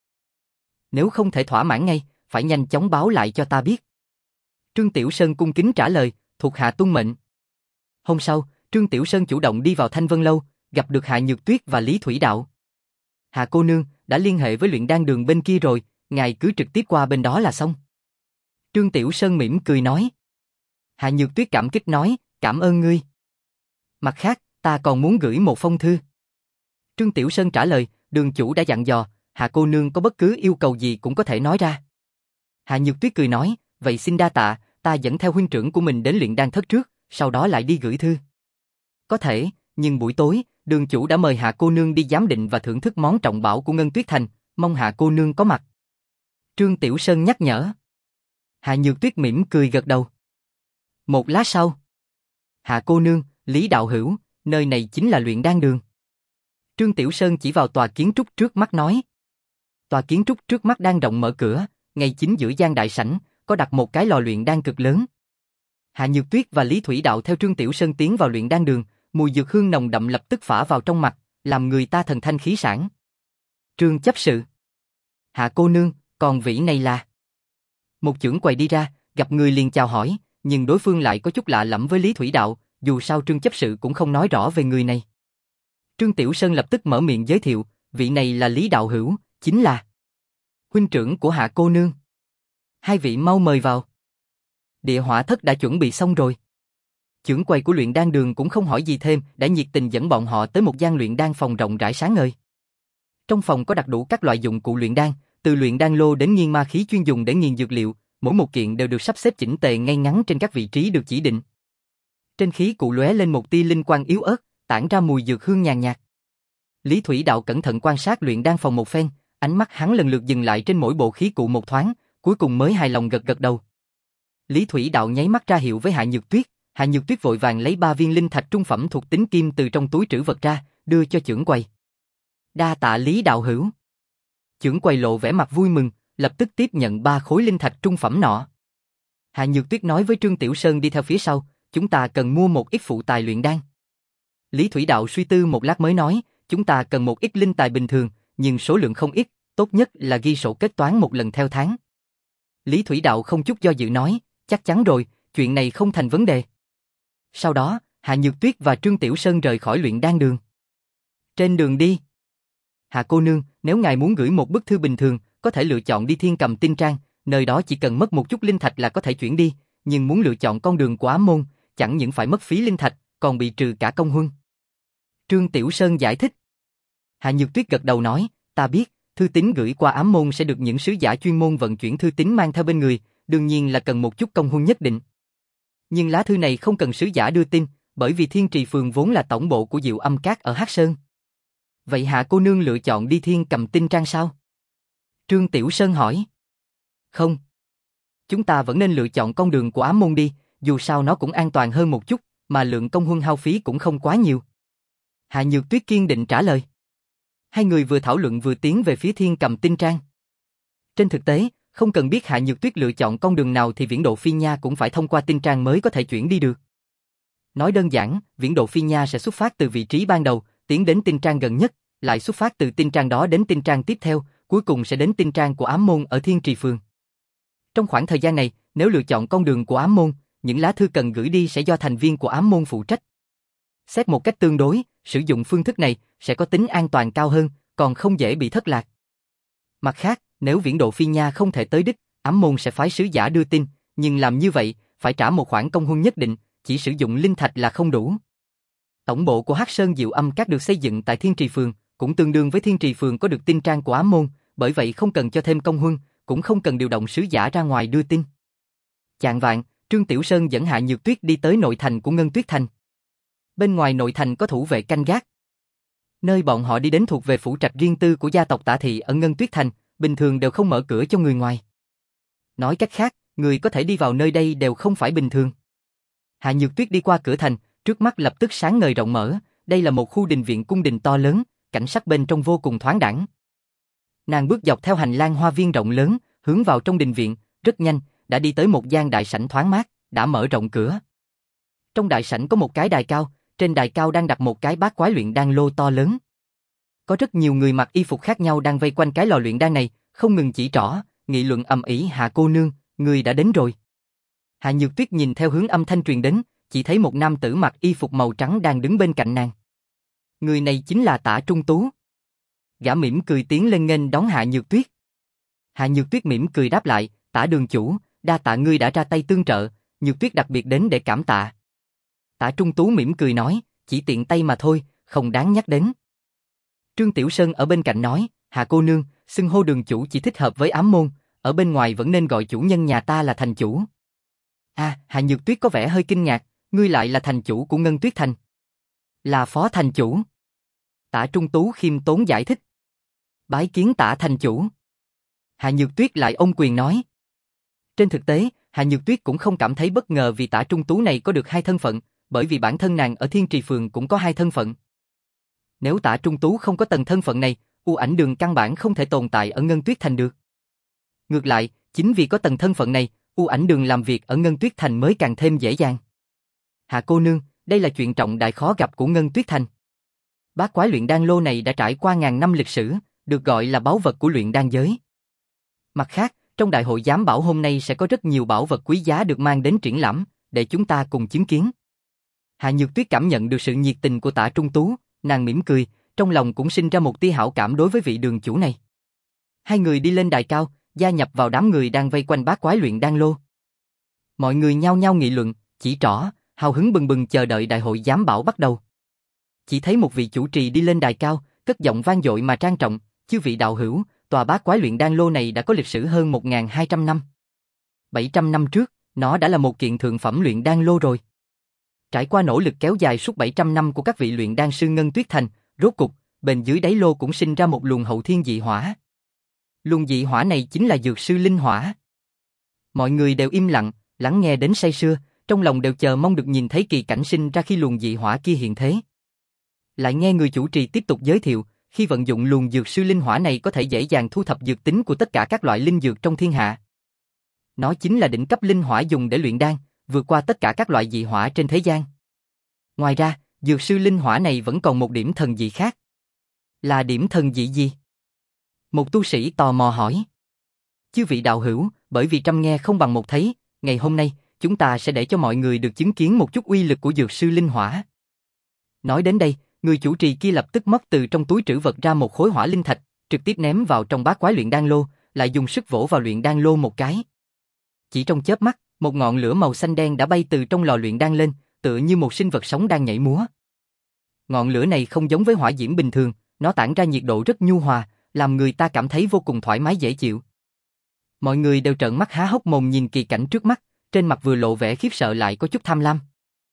Nếu không thể thỏa mãn ngay, phải nhanh chóng báo lại cho ta biết. Trương Tiểu Sơn cung kính trả lời, thuộc hạ tuân mệnh. Hôm sau, Trương Tiểu Sơn chủ động đi vào Thanh Vân Lâu, gặp được Hạ Nhược Tuyết và Lý Thủy Đạo. Hà cô nương, đã liên hệ với luyện đan đường bên kia rồi, ngài cứ trực tiếp qua bên đó là xong. Trương Tiểu Sơn mỉm cười nói. Hạ Nhược Tuyết cảm kích nói, cảm ơn ngươi. Mặt khác, ta còn muốn gửi một phong thư. Trương Tiểu Sơn trả lời, đường chủ đã dặn dò, Hạ cô nương có bất cứ yêu cầu gì cũng có thể nói ra. Hạ Nhược Tuyết cười nói, vậy xin đa tạ, ta dẫn theo huynh trưởng của mình đến luyện đan thất trước, sau đó lại đi gửi thư. Có thể, nhưng buổi tối, đường chủ đã mời Hạ cô nương đi giám định và thưởng thức món trọng bảo của Ngân Tuyết Thành, mong Hạ cô nương có mặt. Trương Tiểu Sơn nhắc nhở. Hạ Nhược Tuyết mỉm cười gật đầu. Một lát sau, Hạ cô nương, Lý đạo hữu, nơi này chính là luyện đan đường. Trương Tiểu Sơn chỉ vào tòa kiến trúc trước mắt nói. Tòa kiến trúc trước mắt đang rộng mở cửa, ngay chính giữa gian đại sảnh, có đặt một cái lò luyện đan cực lớn. Hạ Nhược Tuyết và Lý Thủy Đạo theo Trương Tiểu Sơn tiến vào luyện đan đường, mùi dược hương nồng đậm lập tức phả vào trong mặt, làm người ta thần thanh khí sảng. Trương chấp sự. Hạ cô nương, còn vị này là... Một chưởng quầy đi ra, gặp người liền chào hỏi, nhưng đối phương lại có chút lạ lẫm với Lý Thủy Đạo, dù sao Trương chấp sự cũng không nói rõ về người này. Trương Tiểu Sơn lập tức mở miệng giới thiệu, vị này là Lý đạo hữu, chính là huynh trưởng của Hạ cô nương. Hai vị mau mời vào. Địa hỏa thất đã chuẩn bị xong rồi. Chưởng quầy của luyện đan đường cũng không hỏi gì thêm, đã nhiệt tình dẫn bọn họ tới một gian luyện đan phòng rộng rãi sáng ngời. Trong phòng có đặt đủ các loại dụng cụ luyện đan, từ luyện đan lô đến nghiên ma khí chuyên dùng để nghiền dược liệu, mỗi một kiện đều được sắp xếp chỉnh tề ngay ngắn trên các vị trí được chỉ định. Trên khí cụ lóe lên một tia linh quang yếu ớt, tản ra mùi dược hương nhàn nhạt. Lý Thủy Đạo cẩn thận quan sát luyện đan phòng một phen, ánh mắt hắn lần lượt dừng lại trên mỗi bộ khí cụ một thoáng, cuối cùng mới hài lòng gật gật đầu. Lý Thủy Đạo nháy mắt ra hiệu với Hạ Nhược Tuyết, Hạ Nhược Tuyết vội vàng lấy ba viên linh thạch trung phẩm thuộc tính kim từ trong túi trữ vật ra, đưa cho chưởng quầy. Đa tạ Lý đạo hữu. Chưởng quầy lộ vẻ mặt vui mừng, lập tức tiếp nhận ba khối linh thạch trung phẩm nọ. Hạ Nhược Tuyết nói với Trương Tiểu Sơn đi theo phía sau, chúng ta cần mua một ít phụ tài luyện đan. Lý Thủy Đạo suy tư một lát mới nói, chúng ta cần một ít linh tài bình thường, nhưng số lượng không ít, tốt nhất là ghi sổ kết toán một lần theo tháng. Lý Thủy Đạo không chút do dự nói, chắc chắn rồi, chuyện này không thành vấn đề. Sau đó, Hạ Nhược Tuyết và Trương Tiểu Sơn rời khỏi luyện đan đường. Trên đường đi, Hạ cô nương, nếu ngài muốn gửi một bức thư bình thường, có thể lựa chọn đi Thiên Cầm Tinh Trang, nơi đó chỉ cần mất một chút linh thạch là có thể chuyển đi, nhưng muốn lựa chọn con đường của Ám Môn, chẳng những phải mất phí linh thạch, còn bị trừ cả công huân. Trương Tiểu Sơn giải thích. Hạ Nhược Tuyết gật đầu nói, ta biết, thư tín gửi qua Ám Môn sẽ được những sứ giả chuyên môn vận chuyển thư tín mang theo bên người, đương nhiên là cần một chút công huân nhất định. Nhưng lá thư này không cần sứ giả đưa tin, bởi vì Thiên Trì Phường vốn là tổng bộ của Diệu Âm Các ở Hắc Sơn. Vậy Hạ cô nương lựa chọn đi Thiên Cầm Tinh Trang sao? Trương Tiểu Sơn hỏi. Không. Chúng ta vẫn nên lựa chọn con đường của Ám Môn đi, dù sao nó cũng an toàn hơn một chút, mà lượng công huân hao phí cũng không quá nhiều. Hạ Nhược Tuyết kiên định trả lời. Hai người vừa thảo luận vừa tiến về phía Thiên Cầm Tinh Trang. Trên thực tế, không cần biết Hạ Nhược Tuyết lựa chọn con đường nào thì Viễn Độ Phi Nha cũng phải thông qua Tinh Trang mới có thể chuyển đi được. Nói đơn giản, Viễn Độ Phi Nha sẽ xuất phát từ vị trí ban đầu, tiến đến Tinh Trang gần nhất, lại xuất phát từ Tinh Trang đó đến Tinh Trang tiếp theo, cuối cùng sẽ đến Tinh Trang của Ám Môn ở Thiên Trì Phường. Trong khoảng thời gian này, nếu lựa chọn con đường của Ám Môn, những lá thư cần gửi đi sẽ do thành viên của Ám Môn phụ trách. Xét một cách tương đối, sử dụng phương thức này sẽ có tính an toàn cao hơn, còn không dễ bị thất lạc. Mặt khác, nếu Viễn Độ Phi Nha không thể tới đích, Ám Môn sẽ phái sứ giả đưa tin, nhưng làm như vậy, phải trả một khoản công huân nhất định, chỉ sử dụng linh thạch là không đủ. Tổng bộ của Hắc Sơn Diệu Âm Các được xây dựng tại Thiên Trì Phường, cũng tương đương với Thiên Trì Phường có được Tinh Trang của Ám Môn, bởi vậy không cần cho thêm công huân, cũng không cần điều động sứ giả ra ngoài đưa tin. Chạng vạng, Trương Tiểu Sơn dẫn Hạ Nhược Tuyết đi tới nội thành của Ngân Tuyết Thành. Bên ngoài nội thành có thủ vệ canh gác. Nơi bọn họ đi đến thuộc về phủ trạch riêng tư của gia tộc Tạ Thị ở Ngân Tuyết Thành, bình thường đều không mở cửa cho người ngoài. Nói cách khác, người có thể đi vào nơi đây đều không phải bình thường. Hạ Nhược Tuyết đi qua cửa thành, trước mắt lập tức sáng ngời rộng mở, đây là một khu đình viện cung đình to lớn, cảnh sắc bên trong vô cùng thoáng đãng. Nàng bước dọc theo hành lang hoa viên rộng lớn, hướng vào trong đình viện, rất nhanh, đã đi tới một gian đại sảnh thoáng mát, đã mở rộng cửa. Trong đại sảnh có một cái đài cao, trên đài cao đang đặt một cái bát quái luyện đan lô to lớn. Có rất nhiều người mặc y phục khác nhau đang vây quanh cái lò luyện đan này, không ngừng chỉ trỏ, nghị luận ầm ĩ. Hạ cô nương, người đã đến rồi. Hạ Nhược Tuyết nhìn theo hướng âm thanh truyền đến, chỉ thấy một nam tử mặc y phục màu trắng đang đứng bên cạnh nàng. Người này chính là Tả Trung Tú. Gã mỉm cười tiến lên nghênh đón Hạ Nhược Tuyết. Hạ Nhược Tuyết mỉm cười đáp lại, Tả đường chủ, đa tạ ngươi đã ra tay tương trợ, Nhược Tuyết đặc biệt đến để cảm tạ. Tả Trung Tú mỉm cười nói, chỉ tiện tay mà thôi, không đáng nhắc đến. Trương Tiểu Sơn ở bên cạnh nói, Hạ cô nương, xưng hô đường chủ chỉ thích hợp với ám môn, ở bên ngoài vẫn nên gọi chủ nhân nhà ta là thành chủ. À, Hạ Nhược Tuyết có vẻ hơi kinh ngạc, ngươi lại là thành chủ của Ngân Tuyết Thành. Là phó thành chủ. Tả Trung Tú khiêm tốn giải thích. Bái kiến Tả thành chủ. Hạ Nhược Tuyết lại ôm quyền nói. Trên thực tế, Hạ Nhược Tuyết cũng không cảm thấy bất ngờ vì Tả Trung Tú này có được hai thân phận, bởi vì bản thân nàng ở Thiên Trì Phường cũng có hai thân phận. Nếu Tả Trung Tú không có tầng thân phận này, U Ảnh Đường căn bản không thể tồn tại ở Ngân Tuyết Thành được. Ngược lại, chính vì có tầng thân phận này, U Ảnh Đường làm việc ở Ngân Tuyết Thành mới càng thêm dễ dàng. Hạ cô nương, đây là chuyện trọng đại khó gặp của Ngân Tuyết Thành. Bát quái luyện đan lô này đã trải qua ngàn năm lịch sử, được gọi là báu vật của luyện đan giới. Mặt khác, trong đại hội giám bảo hôm nay sẽ có rất nhiều bảo vật quý giá được mang đến triển lãm, để chúng ta cùng chứng kiến. Hạ Nhược Tuyết cảm nhận được sự nhiệt tình của Tả Trung Tú, nàng mỉm cười, trong lòng cũng sinh ra một tia hảo cảm đối với vị đường chủ này. Hai người đi lên đài cao, gia nhập vào đám người đang vây quanh bát quái luyện đan lô. Mọi người nhao nhao nghị luận, chỉ trỏ, hào hứng bừng bừng chờ đợi đại hội giám bảo bắt đầu. Chỉ thấy một vị chủ trì đi lên đài cao, cất giọng vang dội mà trang trọng, chư vị đạo hữu, tòa bát quái luyện đan lô này đã có lịch sử hơn một nghìn hai trăm năm. bảy trăm năm trước, nó đã là một kiện thượng phẩm luyện đan lô rồi. Trải qua nỗ lực kéo dài suốt bảy trăm năm của các vị luyện đan sư Ngân Tuyết Thành, rốt cục, bên dưới đáy lô cũng sinh ra một luồng hậu thiên dị hỏa. Luồng dị hỏa này chính là dược sư linh hỏa. Mọi người đều im lặng, lắng nghe đến say sưa, trong lòng đều chờ mong được nhìn thấy kỳ cảnh sinh ra khi luồng dị hỏa kia hiện thế. Lại nghe người chủ trì tiếp tục giới thiệu, khi vận dụng luồng dược sư linh hỏa này có thể dễ dàng thu thập dược tính của tất cả các loại linh dược trong thiên hạ. Nó chính là đỉnh cấp linh hỏa dùng để luyện đan, vượt qua tất cả các loại dị hỏa trên thế gian. Ngoài ra, dược sư linh hỏa này vẫn còn một điểm thần dị khác. Là điểm thần dị gì? Một tu sĩ tò mò hỏi. Chư vị đạo hữu, bởi vì trăm nghe không bằng một thấy, ngày hôm nay, chúng ta sẽ để cho mọi người được chứng kiến một chút uy lực của dược sư linh hỏa. Nói đến đây, người chủ trì kia lập tức móc từ trong túi trữ vật ra một khối hỏa linh thạch, trực tiếp ném vào trong bát quái luyện đan lô, lại dùng sức vỗ vào luyện đan lô một cái. Chỉ trong chớp mắt, một ngọn lửa màu xanh đen đã bay từ trong lò luyện đan lên, tựa như một sinh vật sống đang nhảy múa. Ngọn lửa này không giống với hỏa diễm bình thường, nó tản ra nhiệt độ rất nhu hòa, làm người ta cảm thấy vô cùng thoải mái dễ chịu. Mọi người đều trợn mắt há hốc mồm nhìn kỳ cảnh trước mắt, trên mặt vừa lộ vẻ khiếp sợ lại có chút tham lam.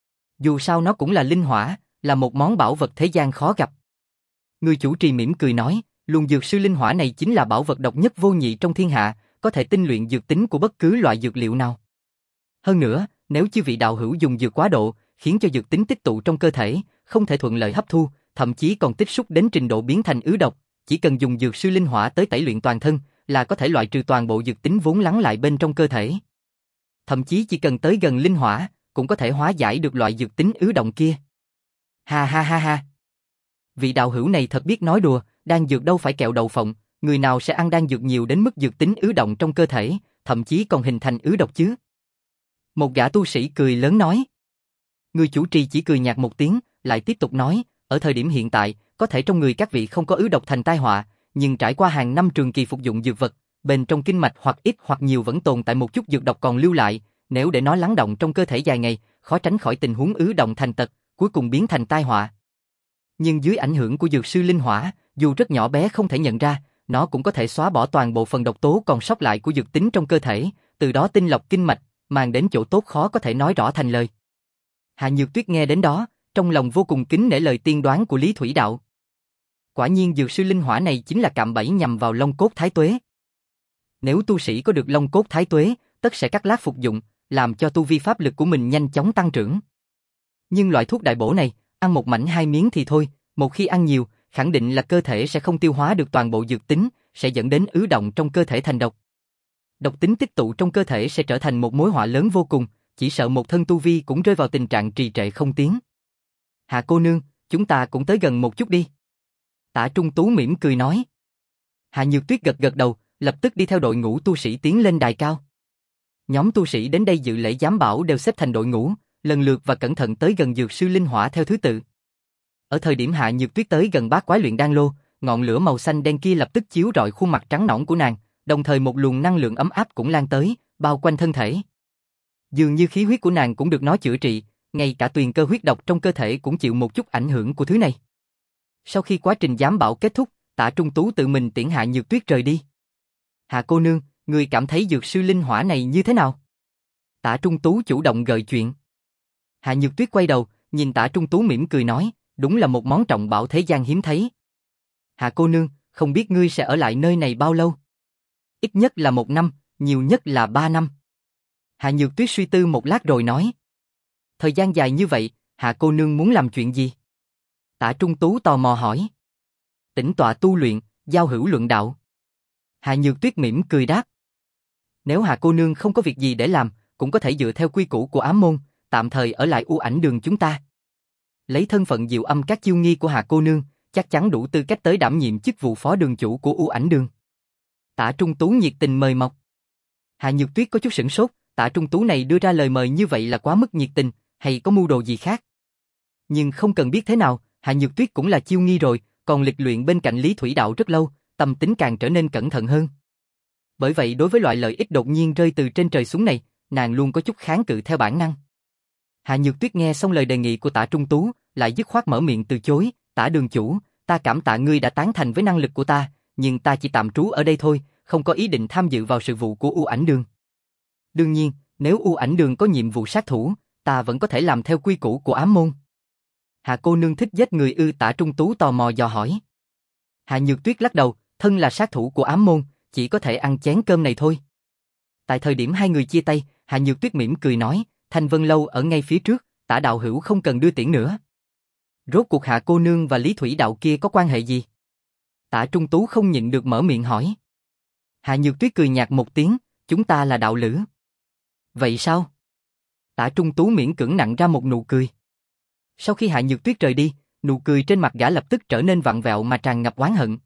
Dù sao nó cũng là linh hỏa, là một món bảo vật thế gian khó gặp. Người chủ trì mỉm cười nói, luồng dược sư linh hỏa này chính là bảo vật độc nhất vô nhị trong thiên hạ, có thể tinh luyện dược tính của bất cứ loại dược liệu nào. Hơn nữa, nếu chư vị đạo hữu dùng dược quá độ, khiến cho dược tính tích tụ trong cơ thể, không thể thuận lợi hấp thu, thậm chí còn tích xúc đến trình độ biến thành ứ độc, chỉ cần dùng dược sư linh hỏa tới tẩy luyện toàn thân, là có thể loại trừ toàn bộ dược tính vốn lắng lại bên trong cơ thể. Thậm chí chỉ cần tới gần linh hỏa, cũng có thể hóa giải được loại dược tính ứ động kia. Ha ha ha ha. Vị đạo hữu này thật biết nói đùa, đan dược đâu phải kẹo đậu phộng, người nào sẽ ăn đan dược nhiều đến mức dược tính ứ động trong cơ thể, thậm chí còn hình thành ứ độc chứ. Một gã tu sĩ cười lớn nói. Người chủ trì chỉ cười nhạt một tiếng, lại tiếp tục nói, ở thời điểm hiện tại, có thể trong người các vị không có ứ độc thành tai họa, nhưng trải qua hàng năm trường kỳ phục dụng dược vật, bên trong kinh mạch hoặc ít hoặc nhiều vẫn tồn tại một chút dược độc còn lưu lại, nếu để nó lắng động trong cơ thể dài ngày, khó tránh khỏi tình huống ứ động thành tật, cuối cùng biến thành tai họa. Nhưng dưới ảnh hưởng của dược sư linh hỏa, dù rất nhỏ bé không thể nhận ra, nó cũng có thể xóa bỏ toàn bộ phần độc tố còn sót lại của dược tính trong cơ thể, từ đó tinh lọc kinh mạch, mang đến chỗ tốt khó có thể nói rõ thành lời. Hạ Nhược Tuyết nghe đến đó, trong lòng vô cùng kính nể lời tiên đoán của Lý Thủy Đạo. Quả nhiên dược sư linh hỏa này chính là cạm bẫy nhằm vào long cốt thái tuế. Nếu tu sĩ có được long cốt thái tuế, tất sẽ cắt lát phục dụng, làm cho tu vi pháp lực của mình nhanh chóng tăng trưởng. Nhưng loại thuốc đại bổ này, ăn một mảnh hai miếng thì thôi, một khi ăn nhiều, khẳng định là cơ thể sẽ không tiêu hóa được toàn bộ dược tính, sẽ dẫn đến ứ động trong cơ thể thành độc. Độc tính tích tụ trong cơ thể sẽ trở thành một mối họa lớn vô cùng, chỉ sợ một thân tu vi cũng rơi vào tình trạng trì trệ không tiến. Hạ cô nương, chúng ta cũng tới gần một chút đi. Tả Trung Tú mỉm cười nói. Hạ Nhược Tuyết gật gật đầu, lập tức đi theo đội ngũ tu sĩ tiến lên đài cao. Nhóm tu sĩ đến đây dự lễ giám bảo đều xếp thành đội ngũ, lần lượt và cẩn thận tới gần dược sư linh hỏa theo thứ tự. Ở thời điểm Hạ Nhược Tuyết tới gần bát quái luyện đan lô, ngọn lửa màu xanh đen kia lập tức chiếu rọi khuôn mặt trắng nõn của nàng, đồng thời một luồng năng lượng ấm áp cũng lan tới, bao quanh thân thể. Dường như khí huyết của nàng cũng được nó chữa trị, ngay cả tuyền cơ huyết độc trong cơ thể cũng chịu một chút ảnh hưởng của thứ này. Sau khi quá trình giám bảo kết thúc, Tả Trung Tú tự mình tiễn Hạ Nhược Tuyết rời đi. Hạ cô nương, người cảm thấy dược sư linh hỏa này như thế nào? Tả Trung Tú chủ động gợi chuyện. Hạ Nhược Tuyết quay đầu, nhìn Tả Trung Tú mỉm cười nói, đúng là một món trọng bảo thế gian hiếm thấy. Hạ cô nương, không biết ngươi sẽ ở lại nơi này bao lâu? Ít nhất là một năm, nhiều nhất là ba năm. Hạ Nhược Tuyết suy tư một lát rồi nói. Thời gian dài như vậy, Hạ cô nương muốn làm chuyện gì? Tả Trung Tú tò mò hỏi. Tĩnh tọa tu luyện, giao hữu luận đạo. Hạ Nhược Tuyết mỉm cười đáp. Nếu Hạ cô nương không có việc gì để làm, cũng có thể dựa theo quy củ của ám môn, tạm thời ở lại U Ảnh Đường chúng ta. Lấy thân phận diệu âm các chiêu nghi của Hạ cô nương, chắc chắn đủ tư cách tới đảm nhiệm chức vụ phó đường chủ của U Ảnh Đường. Tả Trung Tú nhiệt tình mời mọc. Hạ Nhược Tuyết có chút sửng sốt, Tả Trung Tú này đưa ra lời mời như vậy là quá mức nhiệt tình, hay có mưu đồ gì khác? Nhưng không cần biết thế nào, Hạ Nhược Tuyết cũng là chiêu nghi rồi, còn lịch luyện bên cạnh Lý Thủy Đạo rất lâu, tâm tính càng trở nên cẩn thận hơn. Bởi vậy đối với loại lợi ích đột nhiên rơi từ trên trời xuống này, nàng luôn có chút kháng cự theo bản năng. Hạ Nhược Tuyết nghe xong lời đề nghị của Tả Trung Tú, lại dứt khoát mở miệng từ chối, Tả đường chủ, ta cảm tạ ngươi đã tán thành với năng lực của ta, nhưng ta chỉ tạm trú ở đây thôi, không có ý định tham dự vào sự vụ của U Ảnh Đường. Đương nhiên, nếu U Ảnh Đường có nhiệm vụ sát thủ, ta vẫn có thể làm theo quy củ của ám môn. Hạ cô nương thích giết người ư? Tả Trung Tú tò mò dò hỏi. Hạ Nhược Tuyết lắc đầu, thân là sát thủ của ám môn, chỉ có thể ăn chén cơm này thôi. Tại thời điểm hai người chia tay, Hạ Nhược Tuyết mỉm cười nói, Thanh Vân Lâu ở ngay phía trước, Tả đạo hữu không cần đưa tiễn nữa. Rốt cuộc Hạ cô nương và Lý Thủy Đạo kia có quan hệ gì? Tả Trung Tú không nhịn được mở miệng hỏi. Hạ Nhược Tuyết cười nhạt một tiếng, chúng ta là đạo lữ. Vậy sao? Tả Trung Tú miễn cưỡng nặn ra một nụ cười. Sau khi Hạ Nhược Tuyết rời đi, nụ cười trên mặt gã lập tức trở nên vặn vẹo mà tràn ngập oán hận.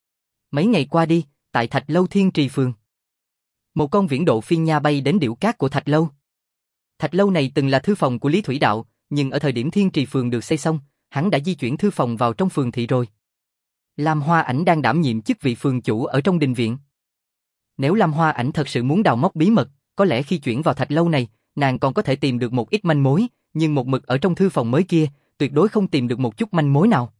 Mấy ngày qua đi, tại Thạch Lâu Thiên Trì Phường, một con viễn độ phiên nha bay đến điểu cát của Thạch Lâu. Thạch Lâu này từng là thư phòng của Lý Thủy Đạo, nhưng ở thời điểm Thiên Trì Phường được xây xong, hắn đã di chuyển thư phòng vào trong phường thị rồi. Lam Hoa Ảnh đang đảm nhiệm chức vị phường chủ ở trong đình viện. Nếu Lam Hoa Ảnh thật sự muốn đào móc bí mật, có lẽ khi chuyển vào Thạch Lâu này, nàng còn có thể tìm được một ít manh mối, nhưng một mực ở trong thư phòng mới kia, tuyệt đối không tìm được một chút manh mối nào.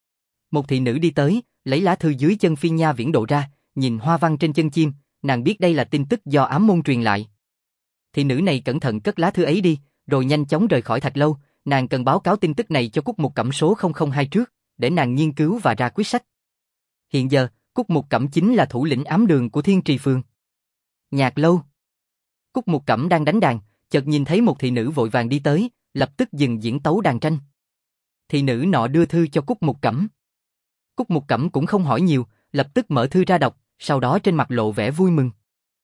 Một thị nữ đi tới, lấy lá thư dưới chân phiên nha viễn độ ra, nhìn hoa văn trên chân chim, nàng biết đây là tin tức do ám môn truyền lại. Thị nữ này cẩn thận cất lá thư ấy đi, rồi nhanh chóng rời khỏi Thạch Lâu, nàng cần báo cáo tin tức này cho Cúc Mục Cẩm số không không hai trước, để nàng nghiên cứu và ra quyết sách. Hiện giờ, Cúc Mục Cẩm chính là thủ lĩnh ám đường của Thiên Trì Phường. Nhạc Lâu. Cúc Mục Cẩm đang đánh đàn, chợt nhìn thấy một thị nữ vội vàng đi tới, lập tức dừng diễn tấu đàn tranh. Thị nữ nọ đưa thư cho Cúc Mục Cẩm. Cúc Mục Cẩm cũng không hỏi nhiều, lập tức mở thư ra đọc, sau đó trên mặt lộ vẻ vui mừng.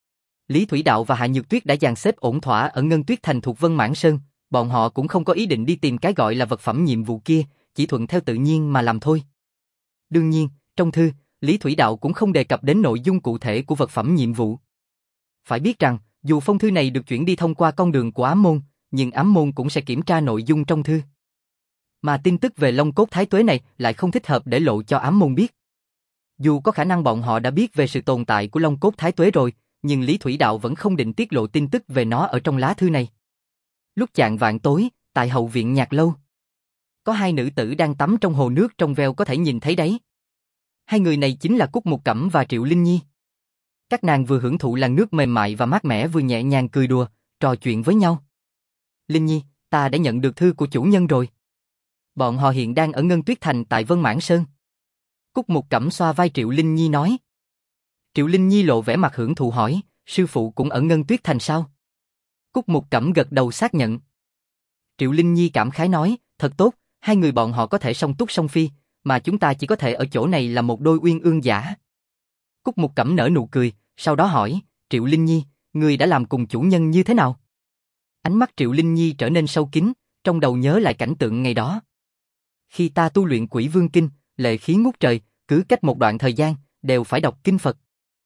Lý Thủy Đạo và Hạ Nhược Tuyết đã dàn xếp ổn thỏa ở Ngân Tuyết Thành thuộc Vân Mãn Sơn, bọn họ cũng không có ý định đi tìm cái gọi là vật phẩm nhiệm vụ kia, chỉ thuận theo tự nhiên mà làm thôi. Đương nhiên, trong thư, Lý Thủy Đạo cũng không đề cập đến nội dung cụ thể của vật phẩm nhiệm vụ. Phải biết rằng, dù phong thư này được chuyển đi thông qua con đường của ám môn, nhưng ám môn cũng sẽ kiểm tra nội dung trong thư. Mà tin tức về Long Cốt Thái Tuế này lại không thích hợp để lộ cho ám môn biết. Dù có khả năng bọn họ đã biết về sự tồn tại của Long Cốt Thái Tuế rồi, nhưng Lý Thủy Đạo vẫn không định tiết lộ tin tức về nó ở trong lá thư này. Lúc chạng vạng tối, tại hậu viện Nhạc Lâu, có hai nữ tử đang tắm trong hồ nước trong veo có thể nhìn thấy đấy. Hai người này chính là Cúc Mục Cẩm và Triệu Linh Nhi. Các nàng vừa hưởng thụ làn nước mềm mại và mát mẻ vừa nhẹ nhàng cười đùa, trò chuyện với nhau. Linh Nhi, ta đã nhận được thư của chủ nhân rồi. Bọn họ hiện đang ở Ngân Tuyết Thành tại Vân Mãn Sơn. Cúc Mục Cẩm xoa vai Triệu Linh Nhi nói. Triệu Linh Nhi lộ vẻ mặt hưởng thụ hỏi, sư phụ cũng ở Ngân Tuyết Thành sao? Cúc Mục Cẩm gật đầu xác nhận. Triệu Linh Nhi cảm khái nói, thật tốt, hai người bọn họ có thể song túc song phi, mà chúng ta chỉ có thể ở chỗ này là một đôi uyên ương giả. Cúc Mục Cẩm nở nụ cười, sau đó hỏi, Triệu Linh Nhi, người đã làm cùng chủ nhân như thế nào? Ánh mắt Triệu Linh Nhi trở nên sâu kín, trong đầu nhớ lại cảnh tượng ngày đó. Khi ta tu luyện Quỷ Vương Kinh, lệ khí ngút trời, cứ cách một đoạn thời gian, đều phải đọc kinh Phật.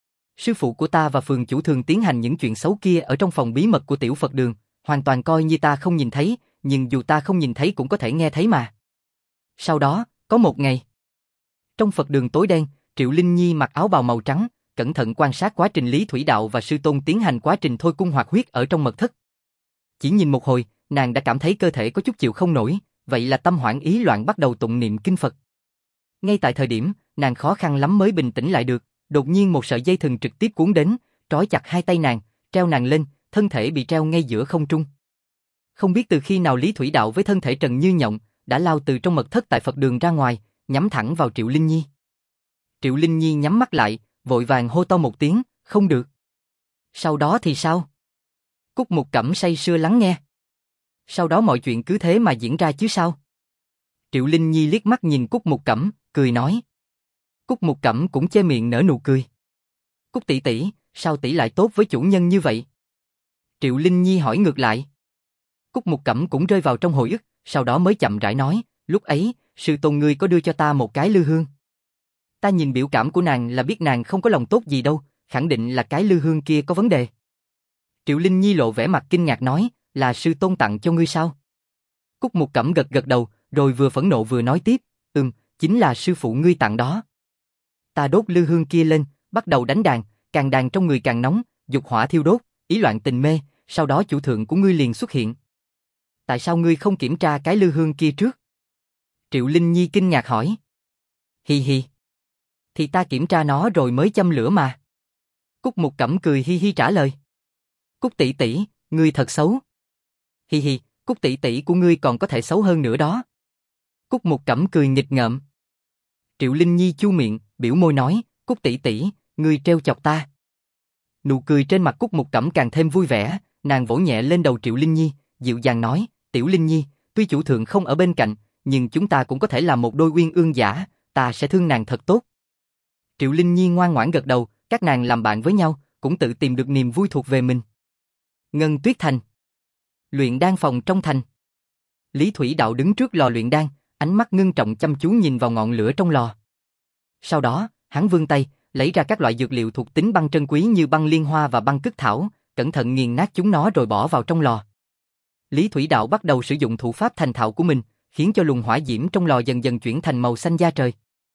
Sư phụ của ta và phường chủ thường tiến hành những chuyện xấu kia ở trong phòng bí mật của tiểu Phật đường, hoàn toàn coi như ta không nhìn thấy, nhưng dù ta không nhìn thấy cũng có thể nghe thấy mà. Sau đó, có một ngày, trong Phật đường tối đen, Triệu Linh Nhi mặc áo bào màu trắng, cẩn thận quan sát quá trình Lý Thủy Đạo và sư tôn tiến hành quá trình thôi cung hoạt huyết ở trong mật thất. Chỉ nhìn một hồi, nàng đã cảm thấy cơ thể có chút chịu không nổi, vậy là tâm hoảng ý loạn bắt đầu tụng niệm kinh Phật. Ngay tại thời điểm, nàng khó khăn lắm mới bình tĩnh lại được, đột nhiên một sợi dây thừng trực tiếp cuốn đến, trói chặt hai tay nàng, treo nàng lên, thân thể bị treo ngay giữa không trung. Không biết từ khi nào Lý Thủy Đạo với thân thể trần như nhộng, đã lao từ trong mật thất tại Phật đường ra ngoài, nhắm thẳng vào Triệu Linh Nhi. Triệu Linh Nhi nhắm mắt lại, vội vàng hô to một tiếng, không được. Sau đó thì sao? Cúc Mục Cẩm say sưa lắng nghe. Sau đó mọi chuyện cứ thế mà diễn ra chứ sao? Triệu Linh Nhi liếc mắt nhìn Cúc Mục Cẩm, cười nói. Cúc Mục Cẩm cũng che miệng nở nụ cười. Cúc tỷ tỷ, sao tỷ lại tốt với chủ nhân như vậy? Triệu Linh Nhi hỏi ngược lại. Cúc Mục Cẩm cũng rơi vào trong hồi ức, sau đó mới chậm rãi nói, lúc ấy, sư tôn ngươi có đưa cho ta một cái lư hương. Ta nhìn biểu cảm của nàng là biết nàng không có lòng tốt gì đâu, khẳng định là cái lư hương kia có vấn đề. Triệu Linh Nhi lộ vẻ mặt kinh ngạc nói, là sư tôn tặng cho ngươi sao? Cúc Mục Cẩm gật gật đầu, rồi vừa phẫn nộ vừa nói tiếp, ừm, chính là sư phụ ngươi tặng đó. Ta đốt lư hương kia lên, bắt đầu đánh đàn, càng đàn trong người càng nóng, dục hỏa thiêu đốt, ý loạn tình mê, sau đó chủ thượng của ngươi liền xuất hiện. Tại sao ngươi không kiểm tra cái lư hương kia trước? Triệu Linh Nhi kinh ngạc hỏi. Hi hi. Thì ta kiểm tra nó rồi mới châm lửa mà. Cúc Mục Cẩm cười hi hi trả lời. Cúc tỷ tỷ, ngươi thật xấu. Hi hi, Cúc tỷ tỷ của ngươi còn có thể xấu hơn nữa đó. Cúc Mục Cẩm cười nghịch ngợm. Triệu Linh Nhi chu miệng, biểu môi nói, Cúc tỷ tỷ, ngươi trêu chọc ta. Nụ cười trên mặt Cúc Mục Cẩm càng thêm vui vẻ, nàng vỗ nhẹ lên đầu Triệu Linh Nhi, dịu dàng nói, Tiểu Linh Nhi, tuy chủ thượng không ở bên cạnh, nhưng chúng ta cũng có thể làm một đôi uyên ương giả, ta sẽ thương nàng thật tốt. Triệu Linh Nhi ngoan ngoãn gật đầu, các nàng làm bạn với nhau, cũng tự tìm được niềm vui thuộc về mình. Ngân Tuyết Thành. Luyện đan phòng trong thành. Lý Thủy Đạo đứng trước lò luyện đan, ánh mắt ngưng trọng chăm chú nhìn vào ngọn lửa trong lò. Sau đó, hắn vươn tay, lấy ra các loại dược liệu thuộc tính băng trân quý như băng liên hoa và băng cức thảo, cẩn thận nghiền nát chúng nó rồi bỏ vào trong lò. Lý Thủy Đạo bắt đầu sử dụng thủ pháp thành thạo của mình, khiến cho luồng hỏa diễm trong lò dần dần chuyển thành màu xanh da trời.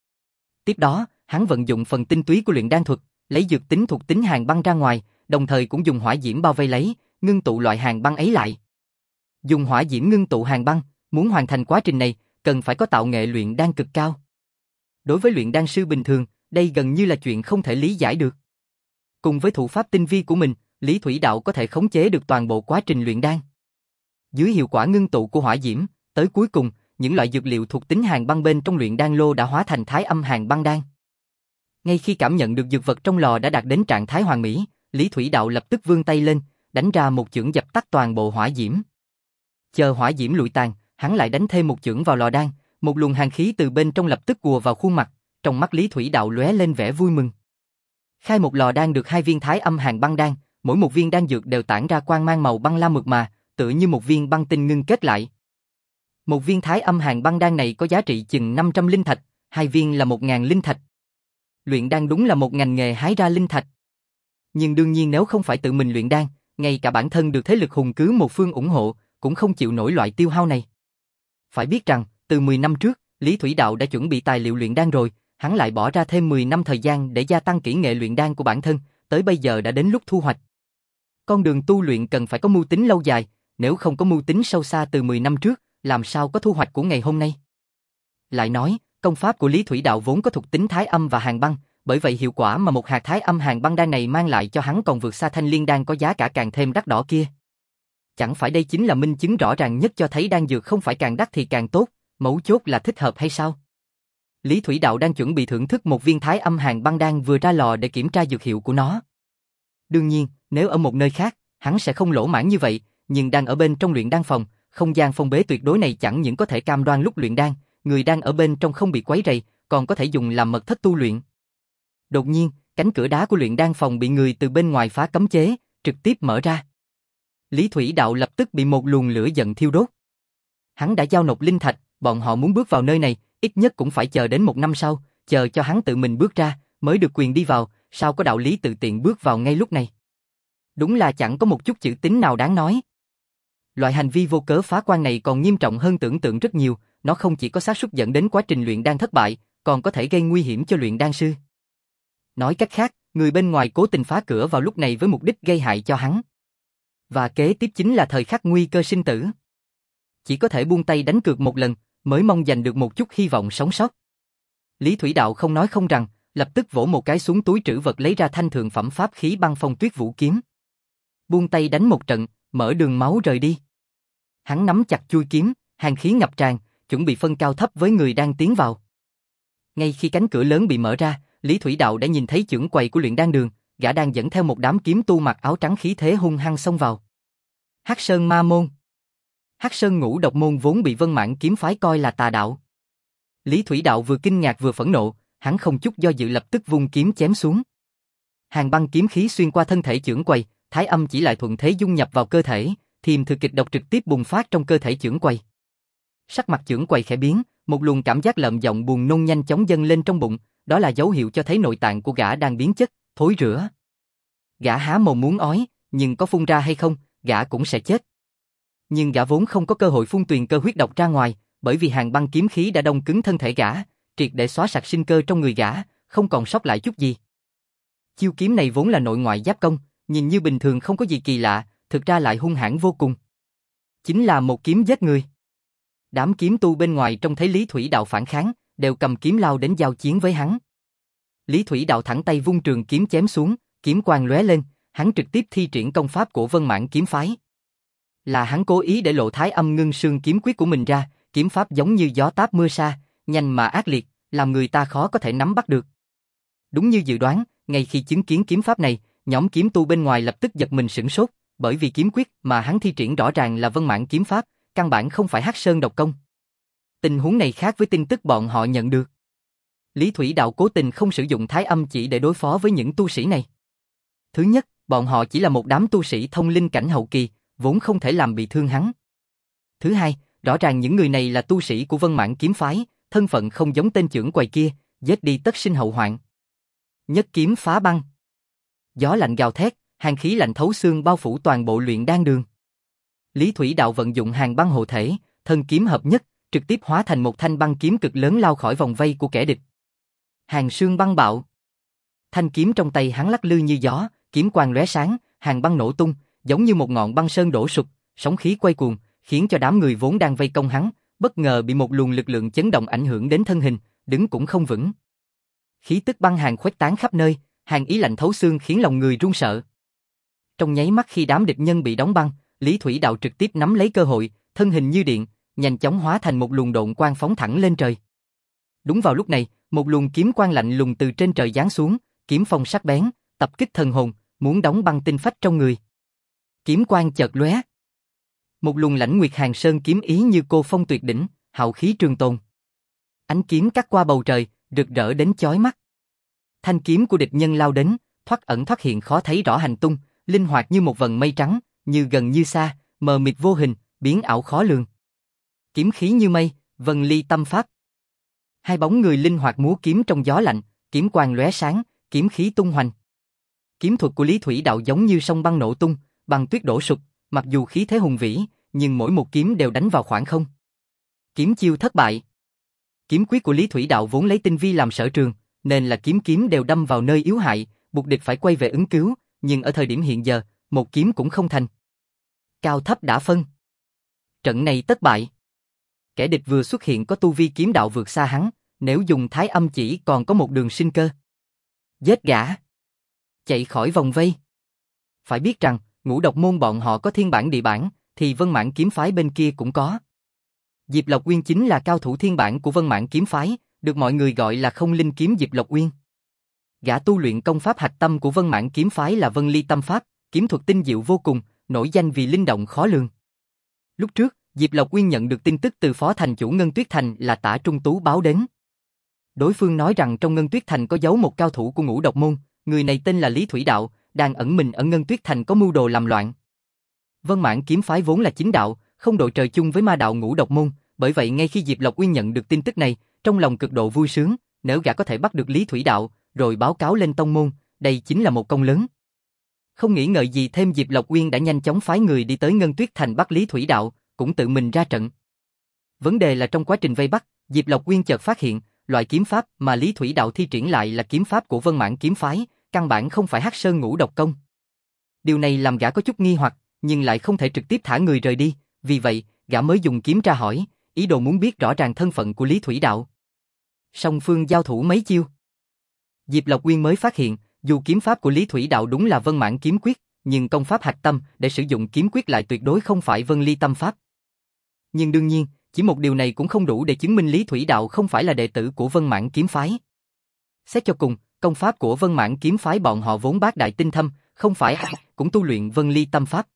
Tiếp đó, hắn vận dụng phần tinh túy của luyện đan thuật, lấy dược tính thuộc tính hàn băng ra ngoài, đồng thời cũng dùng hỏa diễm bao vây lấy, ngưng tụ loại hàn băng ấy lại. Dùng hỏa diễm ngưng tụ hàn băng, muốn hoàn thành quá trình này, cần phải có tạo nghệ luyện đan cực cao. Đối với luyện đan sư bình thường, đây gần như là chuyện không thể lý giải được. Cùng với thủ pháp tinh vi của mình, Lý Thủy Đạo có thể khống chế được toàn bộ quá trình luyện đan. Dưới hiệu quả ngưng tụ của hỏa diễm, tới cuối cùng, những loại dược liệu thuộc tính hàn băng bên trong luyện đan lô đã hóa thành thái âm hàn băng đan. Ngay khi cảm nhận được dược vật trong lò đã đạt đến trạng thái hoàn mỹ, Lý Thủy Đạo lập tức vươn tay lên, đánh ra một chưởng dập tắt toàn bộ hỏa diễm. Chờ hỏa diễm lụi tàn, hắn lại đánh thêm một chưởng vào lò đan, một luồng hàn khí từ bên trong lập tức ùa vào khuôn mặt, trong mắt Lý Thủy Đạo lóe lên vẻ vui mừng. Khai một lò đan được hai viên thái âm hàn băng đan, mỗi một viên đan dược đều tản ra quang mang màu băng lam mượt mà, tựa như một viên băng tinh ngưng kết lại. Một viên thái âm hàn băng đan này có giá trị chừng năm trăm linh thạch, hai viên là một nghìn linh thạch. Luyện đan đúng là một ngành nghề hái ra linh thạch. Nhưng đương nhiên nếu không phải tự mình luyện đan, ngay cả bản thân được thế lực hùng cứ một phương ủng hộ, cũng không chịu nổi loại tiêu hao này. Phải biết rằng, từ mười năm trước, Lý Thủy Đạo đã chuẩn bị tài liệu luyện đan rồi, hắn lại bỏ ra thêm mười năm thời gian để gia tăng kỹ nghệ luyện đan của bản thân, tới bây giờ đã đến lúc thu hoạch. Con đường tu luyện cần phải có mưu tính lâu dài, nếu không có mưu tính sâu xa từ mười năm trước, làm sao có thu hoạch của ngày hôm nay. Lại nói, công pháp của Lý Thủy Đạo vốn có thuộc tính thái âm và hàn băng, bởi vậy hiệu quả mà một hạt thái âm hàn băng đan này mang lại cho hắn còn vượt xa thanh liên đan có giá cả càng thêm đắt đỏ kia. Chẳng phải đây chính là minh chứng rõ ràng nhất cho thấy đan dược không phải càng đắt thì càng tốt, mấu chốt là thích hợp hay sao? Lý Thủy Đạo đang chuẩn bị thưởng thức một viên thái âm hàn băng đan vừa ra lò để kiểm tra dược hiệu của nó. Đương nhiên, nếu ở một nơi khác, hắn sẽ không lỗ mãn như vậy, nhưng đang ở bên trong luyện đan phòng, không gian phong bế tuyệt đối này chẳng những có thể cam đoan lúc luyện đan, người đang ở bên trong không bị quấy rầy, còn có thể dùng làm mật thất tu luyện. Đột nhiên, cánh cửa đá của luyện đan phòng bị người từ bên ngoài phá cấm chế, trực tiếp mở ra. Lý Thủy Đạo lập tức bị một luồng lửa giận thiêu đốt. Hắn đã giao nộp linh thạch, bọn họ muốn bước vào nơi này, ít nhất cũng phải chờ đến một năm sau, chờ cho hắn tự mình bước ra, mới được quyền đi vào, sao có đạo lý tự tiện bước vào ngay lúc này. Đúng là chẳng có một chút chữ tín nào đáng nói. Loại hành vi vô cớ phá quan này còn nghiêm trọng hơn tưởng tượng rất nhiều, nó không chỉ có xác suất dẫn đến quá trình luyện đan thất bại, còn có thể gây nguy hiểm cho luyện đan sư. Nói cách khác, người bên ngoài cố tình phá cửa vào lúc này với mục đích gây hại cho hắn. Và kế tiếp chính là thời khắc nguy cơ sinh tử. Chỉ có thể buông tay đánh cược một lần, mới mong giành được một chút hy vọng sống sót. Lý Thủy Đạo không nói không rằng, lập tức vỗ một cái xuống túi trữ vật lấy ra thanh thượng phẩm pháp khí băng phong tuyết vũ kiếm. Buông tay đánh một trận, mở đường máu rời đi. Hắn nắm chặt chuôi kiếm, hàn khí ngập tràn, chuẩn bị phân cao thấp với người đang tiến vào. Ngay khi cánh cửa lớn bị mở ra, Lý Thủy Đạo đã nhìn thấy trưởng quầy của luyện đan đường, gã đang dẫn theo một đám kiếm tu mặc áo trắng khí thế hung hăng xông vào. Hắc Sơn Ma môn. Hắc Sơn Ngũ Độc môn vốn bị Vân Mãn kiếm phái coi là tà đạo. Lý Thủy Đạo vừa kinh ngạc vừa phẫn nộ, hắn không chút do dự lập tức vung kiếm chém xuống. Hàn băng kiếm khí xuyên qua thân thể trưởng quầy, thái âm chỉ lại thuận thế dung nhập vào cơ thể, thiềm thực kịch độc trực tiếp bùng phát trong cơ thể trưởng quầy. Sắc mặt trưởng quầy khẽ biến, một luồng cảm giác lợm giọng buồn nôn nhanh chóng dâng lên trong bụng, đó là dấu hiệu cho thấy nội tạng của gã đang biến chất, thối rữa. Gã há mồm muốn ói, nhưng có phun ra hay không, gã cũng sẽ chết. Nhưng gã vốn không có cơ hội phun tuyền cơ huyết độc ra ngoài, bởi vì hàn băng kiếm khí đã đông cứng thân thể gã, triệt để xóa sạch sinh cơ trong người gã, không còn sót lại chút gì. Chiêu kiếm này vốn là nội ngoại giáp công, nhìn như bình thường không có gì kỳ lạ, thực ra lại hung hãn vô cùng. Chính là một kiếm giết người. Đám kiếm tu bên ngoài trông thấy Lý Thủy Đạo phản kháng, đều cầm kiếm lao đến giao chiến với hắn. Lý Thủy Đạo thẳng tay vung trường kiếm chém xuống, kiếm quang lóe lên, hắn trực tiếp thi triển công pháp của Vân Mãn kiếm phái. Là hắn cố ý để lộ thái âm ngưng sương kiếm quyết của mình ra, kiếm pháp giống như gió táp mưa sa, nhanh mà ác liệt, làm người ta khó có thể nắm bắt được. Đúng như dự đoán, ngay khi chứng kiến kiếm pháp này, nhóm kiếm tu bên ngoài lập tức giật mình sửng sốt, bởi vì kiếm quyết mà hắn thi triển rõ ràng là Vân Mãn kiếm pháp, căn bản không phải Hắc Sơn độc công. Tình huống này khác với tin tức bọn họ nhận được. Lý Thủy Đạo cố tình không sử dụng thái âm chỉ để đối phó với những tu sĩ này. Thứ nhất, bọn họ chỉ là một đám tu sĩ thông linh cảnh hậu kỳ, vốn không thể làm bị thương hắn. Thứ hai, rõ ràng những người này là tu sĩ của Vân Mãn kiếm phái, thân phận không giống tên trưởng quầy kia, giết đi tất sinh hậu hoạn. Nhất kiếm phá băng. Gió lạnh gào thét, hàn khí lạnh thấu xương bao phủ toàn bộ luyện đan đường. Lý Thủy Đạo vận dụng hàn băng hộ thể, thân kiếm hợp nhất, trực tiếp hóa thành một thanh băng kiếm cực lớn lao khỏi vòng vây của kẻ địch. Hàn sương băng bạo. Thanh kiếm trong tay hắn lắc lư như gió, kiếm quang lóe sáng, hàn băng nổ tung, giống như một ngọn băng sơn đổ sụp, sóng khí quay cuồng, khiến cho đám người vốn đang vây công hắn, bất ngờ bị một luồng lực lượng chấn động ảnh hưởng đến thân hình, đứng cũng không vững. Khí tức băng hàn khuếch tán khắp nơi, hàn ý lạnh thấu xương khiến lòng người run sợ. Trong nháy mắt khi đám địch nhân bị đóng băng, Lý Thủy Đạo trực tiếp nắm lấy cơ hội, thân hình như điện, nhanh chóng hóa thành một luồng độn quang phóng thẳng lên trời. Đúng vào lúc này, một luồng kiếm quang lạnh lùng từ trên trời giáng xuống, kiếm phong sắc bén, tập kích thần hồn, muốn đóng băng tinh phách trong người. Kiếm quang chợt lóe. Một luồng lãnh nguyệt hàn sơn kiếm ý như cô phong tuyệt đỉnh, hạo khí trường tồn. Ánh kiếm cắt qua bầu trời, rực rỡ đến chói mắt. Thanh kiếm của địch nhân lao đến, thoát ẩn thoát hiện khó thấy rõ hành tung, linh hoạt như một vầng mây trắng, như gần như xa, mờ mịt vô hình, biến ảo khó lường. Kiếm khí như mây, vân ly tâm pháp. Hai bóng người linh hoạt múa kiếm trong gió lạnh, kiếm quang lóe sáng, kiếm khí tung hoành. Kiếm thuật của Lý Thủy Đạo giống như sông băng nổ tung, băng tuyết đổ sụp, mặc dù khí thế hùng vĩ, nhưng mỗi một kiếm đều đánh vào khoảng không. Kiếm chiêu thất bại. Kiếm quyết của Lý Thủy Đạo vốn lấy tinh vi làm sở trường, nên là kiếm kiếm đều đâm vào nơi yếu hại, buộc địch phải quay về ứng cứu, nhưng ở thời điểm hiện giờ, một kiếm cũng không thành. Cao thấp đã phân. Trận này tất bại. Kẻ địch vừa xuất hiện có tu vi kiếm đạo vượt xa hắn, nếu dùng thái âm chỉ còn có một đường sinh cơ. Giết gã. Chạy khỏi vòng vây. Phải biết rằng, Ngũ Độc môn bọn họ có thiên bản địa bản, thì Vân Mãn kiếm phái bên kia cũng có. Diệp Lộc Uyên chính là cao thủ thiên bản của Vân Mãn kiếm phái, được mọi người gọi là không linh kiếm Diệp Lộc Uyên. Gã tu luyện công pháp hạch tâm của Vân Mãn kiếm phái là Vân Ly tâm pháp, kiếm thuật tinh diệu vô cùng, nổi danh vì linh động khó lường. Lúc trước, Diệp Lộc Uyên nhận được tin tức từ phó thành chủ Ngân Tuyết Thành là Tả Trung Tú báo đến. Đối phương nói rằng trong Ngân Tuyết Thành có giấu một cao thủ của Ngũ Độc môn, người này tên là Lý Thủy Đạo, đang ẩn mình ở Ngân Tuyết Thành có mưu đồ làm loạn. Vân Mãn kiếm phái vốn là chính đạo, không đội trời chung với ma đạo Ngũ Độc môn, bởi vậy ngay khi Diệp Lộc Uyên nhận được tin tức này, trong lòng cực độ vui sướng, nếu gã có thể bắt được Lý Thủy Đạo, rồi báo cáo lên tông môn, đây chính là một công lớn. Không nghĩ ngợi gì thêm, Diệp Lộc Uyên đã nhanh chóng phái người đi tới Ngân Tuyết Thành bắt Lý Thủy Đạo, cũng tự mình ra trận. Vấn đề là trong quá trình vây bắt, Diệp Lộc Uyên chợt phát hiện, loại kiếm pháp mà Lý Thủy Đạo thi triển lại là kiếm pháp của Vân Mãn kiếm phái, căn bản không phải Hắc Sơn Ngũ Độc công. Điều này làm gã có chút nghi hoặc, nhưng lại không thể trực tiếp thả người rời đi, vì vậy, gã mới dùng kiếm tra hỏi, ý đồ muốn biết rõ ràng thân phận của Lý Thủy Đạo. Song phương giao thủ mấy chiêu, Diệp Lộc Uyên mới phát hiện, dù kiếm pháp của Lý Thủy Đạo đúng là Vân Mãn kiếm quyết, nhưng công pháp hạch tâm để sử dụng kiếm quyết lại tuyệt đối không phải Vân Ly tâm pháp. Nhưng đương nhiên, chỉ một điều này cũng không đủ để chứng minh Lý Thủy Đạo không phải là đệ tử của Vân Mãn kiếm phái. Xét cho cùng, công pháp của Vân Mãn kiếm phái bọn họ vốn bác đại tinh thâm, không phải ai cũng tu luyện Vân Ly tâm pháp.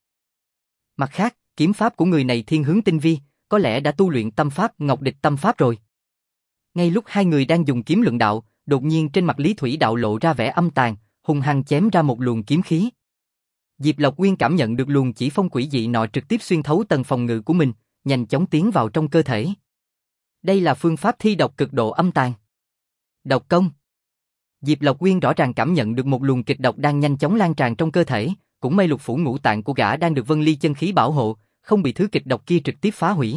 Mặt khác, kiếm pháp của người này thiên hướng tinh vi, có lẽ đã tu luyện tâm pháp Ngọc Địch tâm pháp rồi. Ngay lúc hai người đang dùng kiếm luận đạo, đột nhiên trên mặt Lý Thủy Đạo lộ ra vẻ âm tàn, hung hăng chém ra một luồng kiếm khí. Diệp Lộc Uyên cảm nhận được luồng chỉ phong quỷ dị nọ trực tiếp xuyên thấu tầng phòng ngự của mình, nhanh chóng tiến vào trong cơ thể. Đây là phương pháp thi độc cực độ âm tàn. Độc công. Diệp Lộc Uyên rõ ràng cảm nhận được một luồng kịch độc đang nhanh chóng lan tràn trong cơ thể, cũng may lục phủ ngũ tạng của gã đang được Vân Ly chân khí bảo hộ, không bị thứ kịch độc kia trực tiếp phá hủy.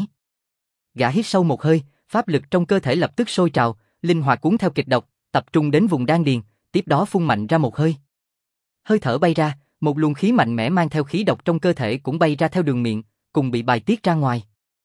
Gã hít sâu một hơi, pháp lực trong cơ thể lập tức sôi trào, linh hoạt cuốn theo kịch độc, tập trung đến vùng đan điền, tiếp đó phun mạnh ra một hơi. Hơi thở bay ra, một luồng khí mạnh mẽ mang theo khí độc trong cơ thể cũng bay ra theo đường miệng, cùng bị bài tiết ra ngoài.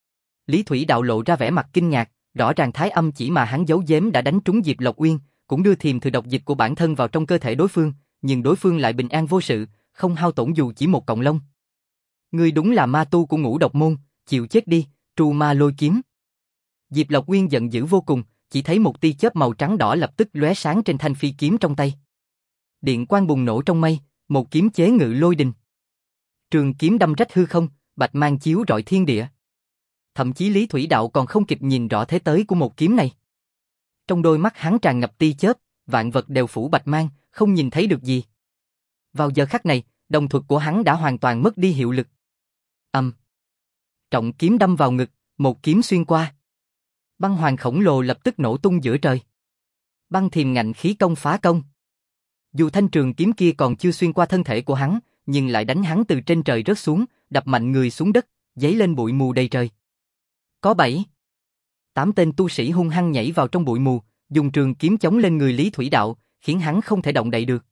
Lý Thủy Đạo lộ ra vẻ mặt kinh ngạc, rõ ràng thái âm chỉ mà hắn giấu giếm đã đánh trúng Diệp Lộc Uyên, cũng đưa thiềm thừa độc dịch của bản thân vào trong cơ thể đối phương, nhưng đối phương lại bình an vô sự, không hao tổn dù chỉ một cọng lông. Ngươi đúng là ma tu của Ngũ Độc môn, chịu chết đi, Tru Ma Lôi kiếm. Diệp Lộc Uyên giận dữ vô cùng, chỉ thấy một tia chớp màu trắng đỏ lập tức lóe sáng trên thanh phi kiếm trong tay. Điện quang bùng nổ trong mây, một kiếm chế ngự lôi đình. Trường kiếm đâm rách hư không, bạch mang chiếu rọi thiên địa. Thậm chí Lý Thủy Đạo còn không kịp nhìn rõ thế tới của một kiếm này. Trong đôi mắt hắn tràn ngập tia chớp, vạn vật đều phủ bạch mang, không nhìn thấy được gì. Vào giờ khắc này, đồng thuật của hắn đã hoàn toàn mất đi hiệu lực. Ầm. Um. Trọng kiếm đâm vào ngực, một kiếm xuyên qua. Băng hoàng khổng lồ lập tức nổ tung giữa trời. Băng thiềm ngạnh khí công phá công. Dù thanh trường kiếm kia còn chưa xuyên qua thân thể của hắn, nhưng lại đánh hắn từ trên trời rớt xuống, đập mạnh người xuống đất, giấy lên bụi mù đầy trời. Có bảy, tám tên tu sĩ hung hăng nhảy vào trong bụi mù, dùng trường kiếm chống lên người Lý Thủy Đạo, khiến hắn không thể động đậy được.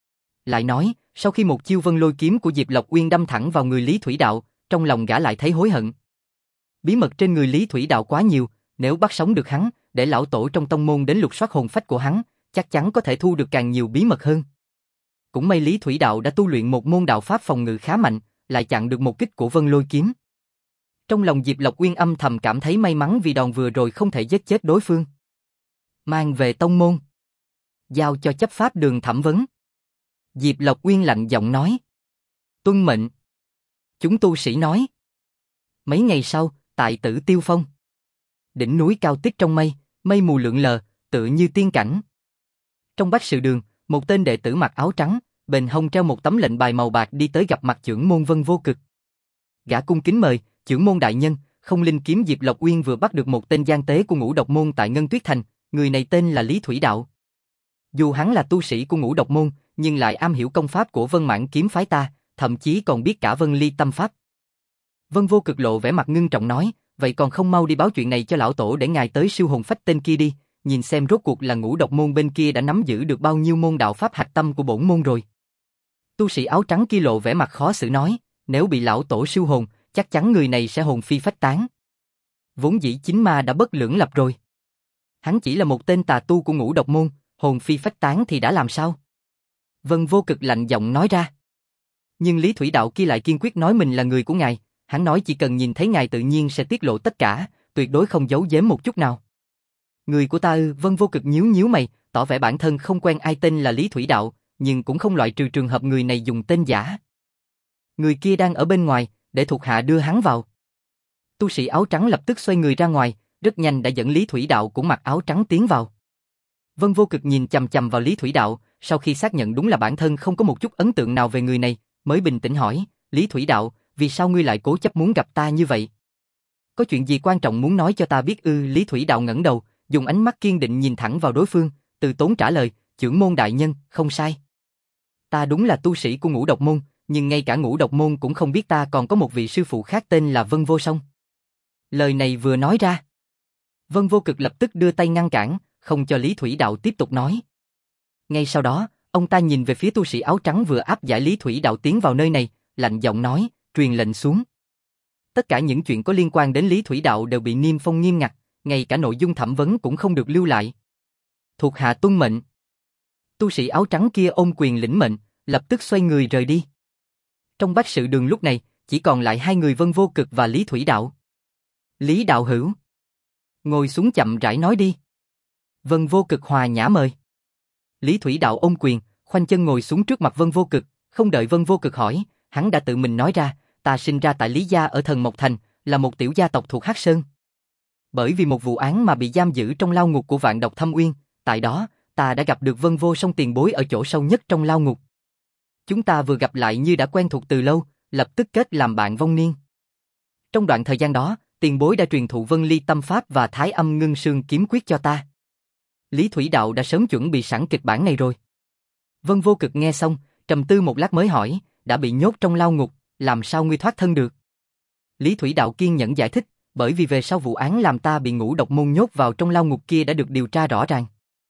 Lại nói, sau khi một chiêu Vân Lôi kiếm của Diệp Lộc Uyên đâm thẳng vào người Lý Thủy Đạo, trong lòng gã lại thấy hối hận. Bí mật trên người Lý Thủy Đạo quá nhiều, nếu bắt sống được hắn, để lão tổ trong tông môn đến lục soát hồn phách của hắn, chắc chắn có thể thu được càng nhiều bí mật hơn. Cũng may Lý Thủy Đạo đã tu luyện một môn đạo pháp phòng ngự khá mạnh, lại chặn được một kích của Vân Lôi kiếm. Trong lòng Diệp Lộc Uyên âm thầm cảm thấy may mắn vì đòn vừa rồi không thể giết chết đối phương. Mang về tông môn, giao cho chấp pháp đường thẩm vấn. Diệp Lộc Uyên lạnh giọng nói. Tuân mệnh. Chúng tu sĩ nói. Mấy ngày sau, tại Tử Tiêu Phong, đỉnh núi cao tích trong mây, mây mù lượn lờ, tựa như tiên cảnh. Trong bách sự đường, một tên đệ tử mặc áo trắng, bên hông treo một tấm lệnh bài màu bạc đi tới gặp mặt chưởng môn Vân Vô Cực. Gã cung kính mời, chưởng môn đại nhân, không linh kiếm Diệp Lộc Uyên vừa bắt được một tên gian tế của Ngũ Độc môn tại Ngân Tuyết Thành, người này tên là Lý Thủy Đạo. Dù hắn là tu sĩ của Ngũ Độc môn, nhưng lại am hiểu công pháp của Vân Mãn kiếm phái ta, thậm chí còn biết cả Vân Ly tâm pháp. Vân Vô Cực lộ vẻ mặt ngưng trọng nói, vậy còn không mau đi báo chuyện này cho lão tổ để ngài tới siêu hồn phách tên kia đi, nhìn xem rốt cuộc là Ngũ Độc môn bên kia đã nắm giữ được bao nhiêu môn đạo pháp hạch tâm của bổn môn rồi. Tu sĩ áo trắng kia lộ vẻ mặt khó xử nói, nếu bị lão tổ siêu hồn, chắc chắn người này sẽ hồn phi phách tán. Vốn dĩ chính ma đã bất lưỡng lập rồi. Hắn chỉ là một tên tà tu của Ngũ Độc môn, hồn phi phách tán thì đã làm sao? Vân Vô Cực lạnh giọng nói ra. Nhưng Lý Thủy Đạo kia lại kiên quyết nói mình là người của ngài, hắn nói chỉ cần nhìn thấy ngài tự nhiên sẽ tiết lộ tất cả, tuyệt đối không giấu giếm một chút nào. Người của ta ư? Vân Vô Cực nhíu nhíu mày, tỏ vẻ bản thân không quen ai tên là Lý Thủy Đạo, nhưng cũng không loại trừ trường hợp người này dùng tên giả. Người kia đang ở bên ngoài, để thuộc hạ đưa hắn vào. Tu sĩ áo trắng lập tức xoay người ra ngoài, rất nhanh đã dẫn Lý Thủy Đạo cũng mặc áo trắng tiến vào. Vân Vô Cực nhìn chằm chằm vào Lý Thủy Đạo, sau khi xác nhận đúng là bản thân không có một chút ấn tượng nào về người này, mới bình tĩnh hỏi, Lý Thủy Đạo, vì sao ngươi lại cố chấp muốn gặp ta như vậy? Có chuyện gì quan trọng muốn nói cho ta biết ư? Lý Thủy Đạo ngẩng đầu, dùng ánh mắt kiên định nhìn thẳng vào đối phương, từ tốn trả lời, Chưởng môn đại nhân, không sai. Ta đúng là tu sĩ của Ngũ Độc môn, nhưng ngay cả Ngũ Độc môn cũng không biết ta còn có một vị sư phụ khác tên là Vân Vô Song. Lời này vừa nói ra, Vân Vô Cực lập tức đưa tay ngăn cản, không cho Lý Thủy Đạo tiếp tục nói. Ngay sau đó, ông ta nhìn về phía tu sĩ áo trắng vừa áp giải Lý Thủy Đạo tiến vào nơi này, lạnh giọng nói, truyền lệnh xuống. Tất cả những chuyện có liên quan đến Lý Thủy Đạo đều bị niêm phong nghiêm ngặt, ngay cả nội dung thẩm vấn cũng không được lưu lại. Thuộc hạ tuân mệnh. Tu sĩ áo trắng kia ôm quyền lĩnh mệnh, lập tức xoay người rời đi. Trong bách sự đường lúc này, chỉ còn lại hai người Vân Vô Cực và Lý Thủy Đạo. Lý đạo hữu, ngồi xuống chậm rãi nói đi. Vân Vô Cực hòa nhã mời. Lý Thủy Đạo ôm quyền, khoanh chân ngồi xuống trước mặt Vân Vô Cực, không đợi Vân Vô Cực hỏi, hắn đã tự mình nói ra, ta sinh ra tại Lý gia ở Thần Mộc Thành, là một tiểu gia tộc thuộc Hắc Sơn. Bởi vì một vụ án mà bị giam giữ trong lao ngục của Vạn Độc Thâm Uyên, tại đó, ta đã gặp được Vân Vô Song tiền bối ở chỗ sâu nhất trong lao ngục. Chúng ta vừa gặp lại như đã quen thuộc từ lâu, lập tức kết làm bạn vong niên. Trong đoạn thời gian đó, tiền bối đã truyền thụ Vân Ly Tâm Pháp và Thái Âm Ngưng Sương Kiếm Quyết cho ta. Lý Thủy Đạo đã sớm chuẩn bị sẵn kịch bản này rồi. Vân Vô Cực nghe xong, trầm tư một lát mới hỏi, đã bị nhốt trong lao ngục, làm sao ngươi thoát thân được? Lý Thủy Đạo kiên nhẫn giải thích, bởi vì về sau vụ án làm ta bị Ngũ Độc môn nhốt vào trong lao ngục kia đã được điều tra rõ ràng.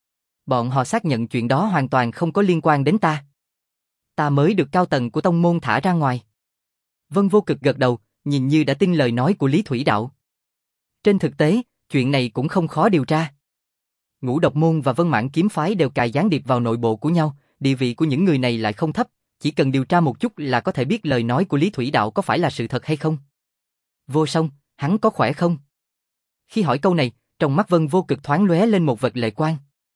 Bọn họ xác nhận chuyện đó hoàn toàn không có liên quan đến ta. Ta mới được cao tầng của tông môn thả ra ngoài. Vân Vô Cực gật đầu, nhìn như đã tin lời nói của Lý Thủy Đạo. Trên thực tế, chuyện này cũng không khó điều tra. Ngũ Độc môn và Vân Mãn kiếm phái đều cài gián điệp vào nội bộ của nhau, địa vị của những người này lại không thấp, chỉ cần điều tra một chút là có thể biết lời nói của Lý Thủy Đạo có phải là sự thật hay không. Vô Song, hắn có khỏe không? Khi hỏi câu này, trong mắt Vân Vô Cực thoáng lóe lên một vệt lệ quang.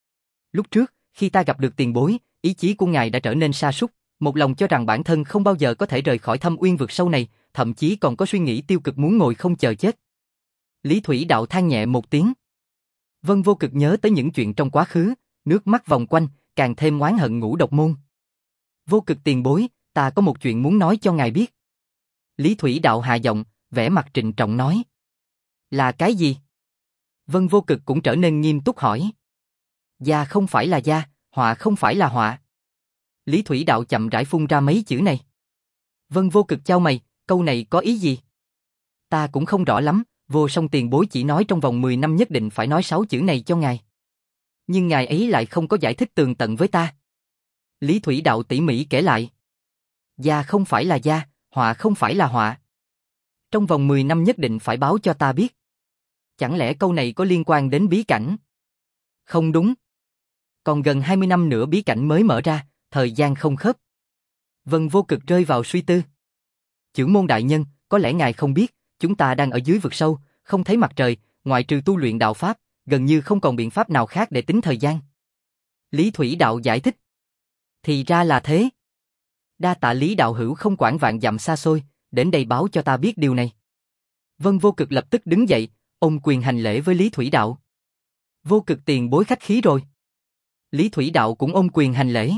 Lúc trước, khi ta gặp được tiền bối, ý chí của ngài đã trở nên sa sút, một lòng cho rằng bản thân không bao giờ có thể rời khỏi Thâm Uyên vực sâu này, thậm chí còn có suy nghĩ tiêu cực muốn ngồi không chờ chết. Lý Thủy Đạo than nhẹ một tiếng. Vân Vô Cực nhớ tới những chuyện trong quá khứ, nước mắt vòng quanh, càng thêm oán hận Ngũ Độc môn. Vô Cực tiền bối, ta có một chuyện muốn nói cho ngài biết. Lý Thủy Đạo hạ giọng, vẻ mặt trịnh trọng nói. Là cái gì? Vân Vô Cực cũng trở nên nghiêm túc hỏi. Gia không phải là gia, họa không phải là họa. Lý Thủy Đạo chậm rãi phun ra mấy chữ này. Vân Vô Cực chau mày, câu này có ý gì? Ta cũng không rõ lắm, Vô Song tiền bối chỉ nói trong vòng mười năm nhất định phải nói sáu chữ này cho ngài. Nhưng ngài ấy lại không có giải thích tường tận với ta. Lý Thủy Đạo tỉ mỉ kể lại. Gia không phải là gia, họa không phải là họa. Trong vòng mười năm nhất định phải báo cho ta biết. Chẳng lẽ câu này có liên quan đến bí cảnh? Không đúng. Còn gần hai mươi năm nữa bí cảnh mới mở ra, thời gian không khớp. Vân Vô Cực rơi vào suy tư. Chưởng môn đại nhân, có lẽ ngài không biết, chúng ta đang ở dưới vực sâu, không thấy mặt trời, ngoại trừ tu luyện đạo pháp, gần như không còn biện pháp nào khác để tính thời gian. Lý Thủy Đạo giải thích. Thì ra là thế. Đa tạ Lý đạo hữu không quản vạn dặm xa xôi, đến đây báo cho ta biết điều này. Vân Vô Cực lập tức đứng dậy, ôm quyền hành lễ với Lý Thủy Đạo. Vô Cực tiền bối khách khí rồi. Lý Thủy Đạo cũng ôm quyền hành lễ.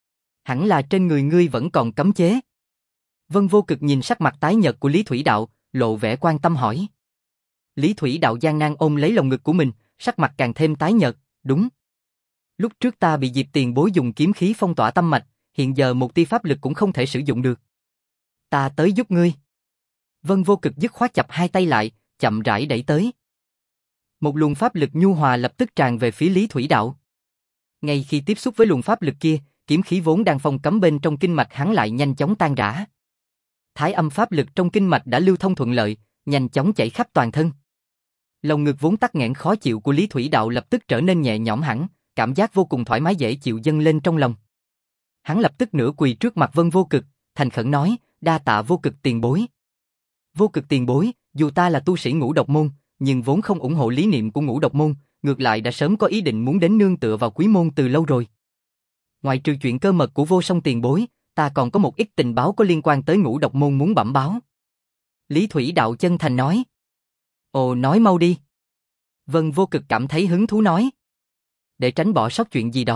Hẳn là trên người ngươi vẫn còn cấm chế. Vân Vô Cực nhìn sắc mặt tái nhợt của Lý Thủy Đạo, lộ vẻ quan tâm hỏi. Lý Thủy Đạo gian nan ôm lấy lồng ngực của mình, sắc mặt càng thêm tái nhợt, đúng. Lúc trước ta bị Diệp tiền bối dùng kiếm khí phong tỏa tâm mạch, hiện giờ một tia pháp lực cũng không thể sử dụng được. Ta tới giúp ngươi. Vân Vô Cực dứt khoát chập hai tay lại, chậm rãi đẩy tới. Một luồng pháp lực nhu hòa lập tức tràn về phía Lý Thủy Đạo. Ngay khi tiếp xúc với luồng pháp lực kia, kiếm khí vốn đang phong cấm bên trong kinh mạch hắn lại nhanh chóng tan rã. Thái âm pháp lực trong kinh mạch đã lưu thông thuận lợi, nhanh chóng chảy khắp toàn thân. Lồng ngực vốn tắc nghẽn khó chịu của Lý Thủy Đạo lập tức trở nên nhẹ nhõm hẳn, cảm giác vô cùng thoải mái dễ chịu dâng lên trong lòng. Hắn lập tức nửa quỳ trước mặt Vân Vô Cực, thành khẩn nói, đa tạ Vô Cực tiền bối. Vô Cực tiền bối, dù ta là tu sĩ Ngũ Độc môn, nhưng vốn không ủng hộ lý niệm của Ngũ Độc môn, ngược lại đã sớm có ý định muốn đến nương tựa vào Quý môn từ lâu rồi. Ngoài trừ chuyện cơ mật của Vô Song tiền bối, ta còn có một ít tình báo có liên quan tới Ngũ Độc môn muốn bẩm báo. Lý Thủy Đạo chân thành nói. Ồ, nói mau đi. Vân Vô Cực cảm thấy hứng thú nói. Để tránh bỏ sót chuyện gì đó,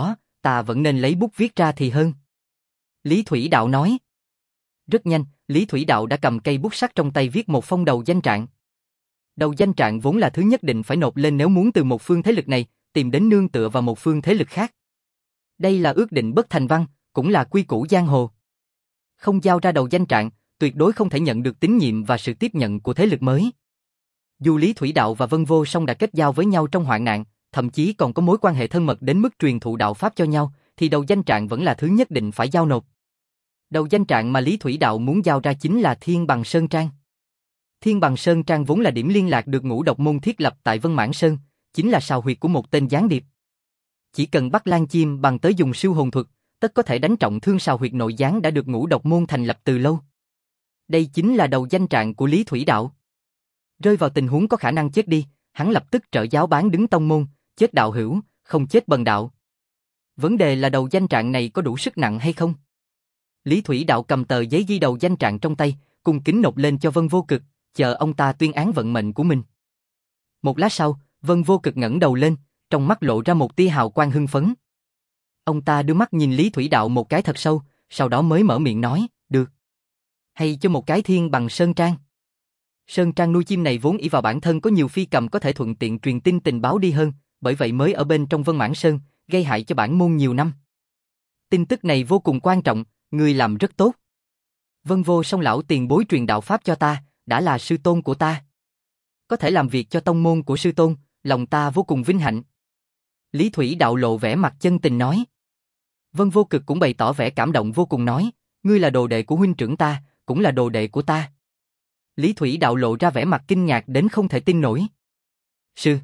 ta vẫn nên lấy bút viết ra thì hơn. Lý Thủy Đạo nói. Rất nhanh, Lý Thủy Đạo đã cầm cây bút sắt trong tay viết một phong đầu danh trạng. Đầu danh trạng vốn là thứ nhất định phải nộp lên nếu muốn từ một phương thế lực này tìm đến nương tựa vào một phương thế lực khác. Đây là ước định bất thành văn, cũng là quy củ giang hồ. Không giao ra đầu danh trạng, tuyệt đối không thể nhận được tín nhiệm và sự tiếp nhận của thế lực mới. Dù Lý Thủy Đạo và Vân Vô Song đã kết giao với nhau trong hoạn nạn, thậm chí còn có mối quan hệ thân mật đến mức truyền thụ đạo pháp cho nhau, thì đầu danh trạng vẫn là thứ nhất định phải giao nộp. Đầu danh trạng mà Lý Thủy Đạo muốn giao ra chính là Thiên Bằng Sơn Trang. Thiên Bằng Sơn Trang vốn là điểm liên lạc được Ngũ Độc Môn thiết lập tại Vân Mãn Sơn, chính là sào huyệt của một tên gián điệp. Chỉ cần bắt Lan Chim bằng tới dùng siêu hồn thuật, tất có thể đánh trọng thương sào huyệt nội gián đã được Ngũ Độc Môn thành lập từ lâu. Đây chính là đầu danh trạng của Lý Thủy Đạo. Rơi vào tình huống có khả năng chết đi, hắn lập tức trợ giáo bán đứng tông môn, chết đạo hữu, không chết bần đạo. Vấn đề là đầu danh trạng này có đủ sức nặng hay không? Lý Thủy Đạo cầm tờ giấy ghi đầu danh trạng trong tay, cung kính nộp lên cho Vân Vô Cực, chờ ông ta tuyên án vận mệnh của mình. Một lát sau, Vân Vô Cực ngẩng đầu lên, trong mắt lộ ra một tia hào quang hưng phấn. Ông ta đưa mắt nhìn Lý Thủy Đạo một cái thật sâu, sau đó mới mở miệng nói, được. Hay cho một cái Thiên Bằng Sơn Trang. Sơn Trang nuôi chim này vốn ỷ vào bản thân có nhiều phi cầm có thể thuận tiện truyền tin tình báo đi hơn, bởi vậy mới ở bên trong Vân Mãn Sơn, gây hại cho bản môn nhiều năm. Tin tức này vô cùng quan trọng, người làm rất tốt. Vân Vô Song lão tiền bối truyền đạo pháp cho ta, đã là sư tôn của ta. Có thể làm việc cho tông môn của sư tôn, lòng ta vô cùng vinh hạnh. Lý Thủy Đạo lộ vẻ mặt chân tình nói. Vân Vô Cực cũng bày tỏ vẻ cảm động vô cùng nói, ngươi là đồ đệ của huynh trưởng ta, cũng là đồ đệ của ta. Lý Thủy Đạo lộ ra vẻ mặt kinh ngạc đến không thể tin nổi. Sư!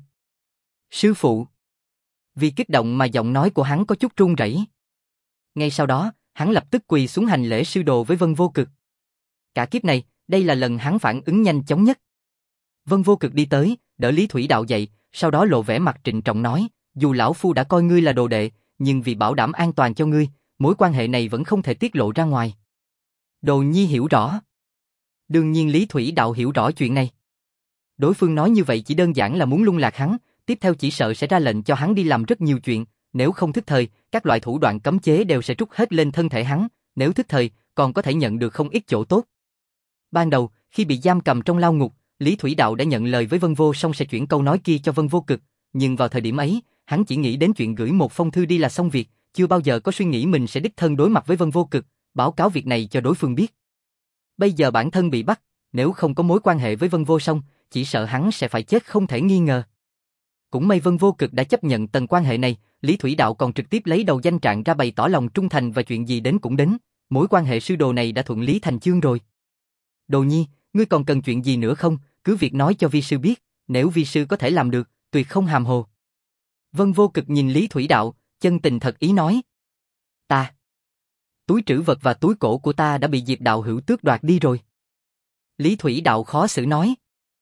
Sư phụ! Vì kích động mà giọng nói của hắn có chút run rẩy. Ngay sau đó, hắn lập tức quỳ xuống hành lễ sư đồ với Vân Vô Cực. Cả kiếp này, đây là lần hắn phản ứng nhanh chóng nhất. Vân Vô Cực đi tới, đỡ Lý Thủy Đạo dậy, sau đó lộ vẻ mặt trịnh trọng nói, dù lão phu đã coi ngươi là đồ đệ, nhưng vì bảo đảm an toàn cho ngươi, mối quan hệ này vẫn không thể tiết lộ ra ngoài. Đồ nhi hiểu rõ. Đương nhiên Lý Thủy Đạo hiểu rõ chuyện này. Đối phương nói như vậy chỉ đơn giản là muốn lung lạc hắn, tiếp theo chỉ sợ sẽ ra lệnh cho hắn đi làm rất nhiều chuyện, nếu không thức thời, các loại thủ đoạn cấm chế đều sẽ trút hết lên thân thể hắn, nếu thức thời, còn có thể nhận được không ít chỗ tốt. Ban đầu, khi bị giam cầm trong lao ngục, Lý Thủy Đạo đã nhận lời với Vân Vô Song sẽ chuyển câu nói kia cho Vân Vô Cực, nhưng vào thời điểm ấy, hắn chỉ nghĩ đến chuyện gửi một phong thư đi là xong việc, chưa bao giờ có suy nghĩ mình sẽ đích thân đối mặt với Vân Vô Cực, báo cáo việc này cho đối phương biết. Bây giờ bản thân bị bắt, nếu không có mối quan hệ với Vân Vô Song, chỉ sợ hắn sẽ phải chết không thể nghi ngờ. Cũng may Vân Vô Cực đã chấp nhận tầng quan hệ này, Lý Thủy Đạo còn trực tiếp lấy đầu danh trạng ra bày tỏ lòng trung thành và chuyện gì đến cũng đến, mối quan hệ sư đồ này đã thuận lý thành chương rồi. Đồ nhi, ngươi còn cần chuyện gì nữa không, cứ việc nói cho vi sư biết, nếu vi sư có thể làm được, tuyệt không hàm hồ. Vân Vô Cực nhìn Lý Thủy Đạo, chân tình thật ý nói. Ta. Túi trữ vật và túi cổ của ta đã bị Diệp đạo hữu tước đoạt đi rồi. Lý Thủy Đạo khó xử nói.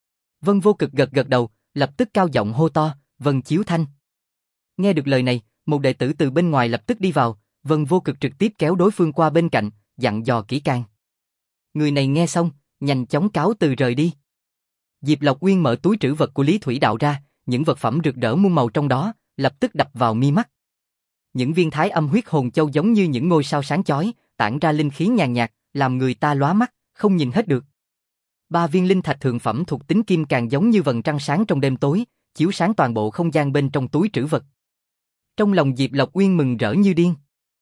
Vân Vô Cực gật gật đầu, lập tức cao giọng hô to, Vân Chiếu Thanh. Nghe được lời này, một đệ tử từ bên ngoài lập tức đi vào, Vân Vô Cực trực tiếp kéo đối phương qua bên cạnh, dặn dò kỹ càng. Người này nghe xong, nhanh chóng cáo từ rời đi. Diệp Lộc Uyên mở túi trữ vật của Lý Thủy Đạo ra, những vật phẩm rực rỡ muôn màu trong đó, lập tức đập vào mi mắt. Những viên thái âm huyết hồn châu giống như những ngôi sao sáng chói, tản ra linh khí nhàn nhạt, làm người ta lóa mắt, không nhìn hết được. Ba viên linh thạch thượng phẩm thuộc tính kim càng giống như vầng trăng sáng trong đêm tối, chiếu sáng toàn bộ không gian bên trong túi trữ vật. Trong lòng Diệp Lộc Uyên mừng rỡ như điên.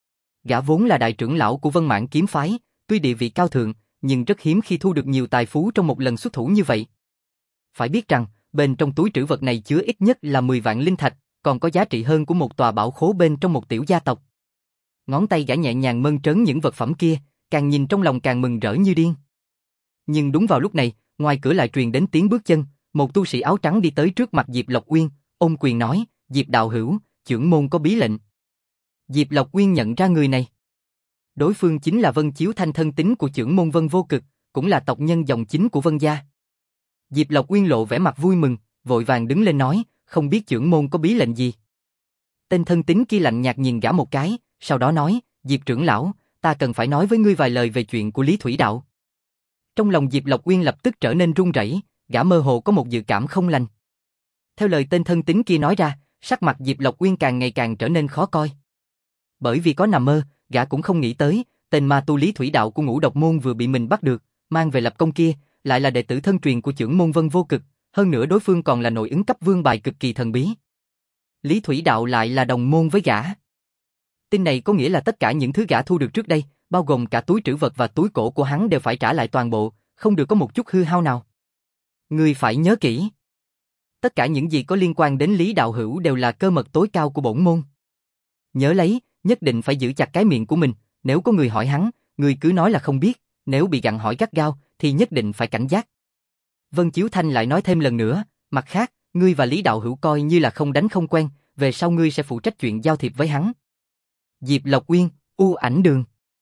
Gã vốn là đại trưởng lão của Vân Mãn kiếm phái, tuy địa vị cao thượng, nhưng rất hiếm khi thu được nhiều tài phú trong một lần xuất thủ như vậy. Phải biết rằng, bên trong túi trữ vật này chứa ít nhất là mười vạn linh thạch, còn có giá trị hơn của một tòa bảo khố bên trong một tiểu gia tộc. Ngón tay gã nhẹ nhàng mơn trớn những vật phẩm kia, càng nhìn trong lòng càng mừng rỡ như điên. Nhưng đúng vào lúc này, ngoài cửa lại truyền đến tiếng bước chân, một tu sĩ áo trắng đi tới trước mặt Diệp Lộc Uyên, ôm quyền nói, Diệp đạo hữu, trưởng môn có bí lệnh. Diệp Lộc Uyên nhận ra người này. Đối phương chính là Vân Chiếu Thanh thân tín của trưởng môn Vân Vô Cực, cũng là tộc nhân dòng chính của Vân gia. Diệp Lộc Uyên lộ vẻ mặt vui mừng, vội vàng đứng lên nói, không biết trưởng môn có bí lệnh gì. Tên thân tín kia lạnh nhạt nhìn gã một cái, sau đó nói, Diệp trưởng lão, ta cần phải nói với ngươi vài lời về chuyện của Lý Thủy Đạo. Trong lòng Diệp Lộc Uyên lập tức trở nên run rẩy, gã mơ hồ có một dự cảm không lành. Theo lời tên thân tín kia nói ra, sắc mặt Diệp Lộc Uyên càng ngày càng trở nên khó coi. Bởi vì có nằm mơ, gã cũng không nghĩ tới, tên ma tu Lý Thủy Đạo của Ngũ Độc Môn vừa bị mình bắt được, mang về lập công kia, lại là đệ tử thân truyền của chưởng môn Vân Vô Cực, hơn nữa đối phương còn là nội ứng cấp vương bài cực kỳ thần bí. Lý Thủy Đạo lại là đồng môn với gã. Tin này có nghĩa là tất cả những thứ gã thu được trước đây, bao gồm cả túi trữ vật và túi cổ của hắn đều phải trả lại toàn bộ, không được có một chút hư hao nào. Ngươi phải nhớ kỹ. Tất cả những gì có liên quan đến Lý Đạo Hữu đều là cơ mật tối cao của bổn môn. Nhớ lấy, nhất định phải giữ chặt cái miệng của mình, nếu có người hỏi hắn, ngươi cứ nói là không biết, nếu bị gặng hỏi gắt gao, thì nhất định phải cảnh giác. Vân Chiếu Thanh lại nói thêm lần nữa, mặt khác, ngươi và Lý Đạo Hữu coi như là không đánh không quen, về sau ngươi sẽ phụ trách chuyện giao thiệp với hắn. Diệp Lộc Uyên, U Ảnh Đường.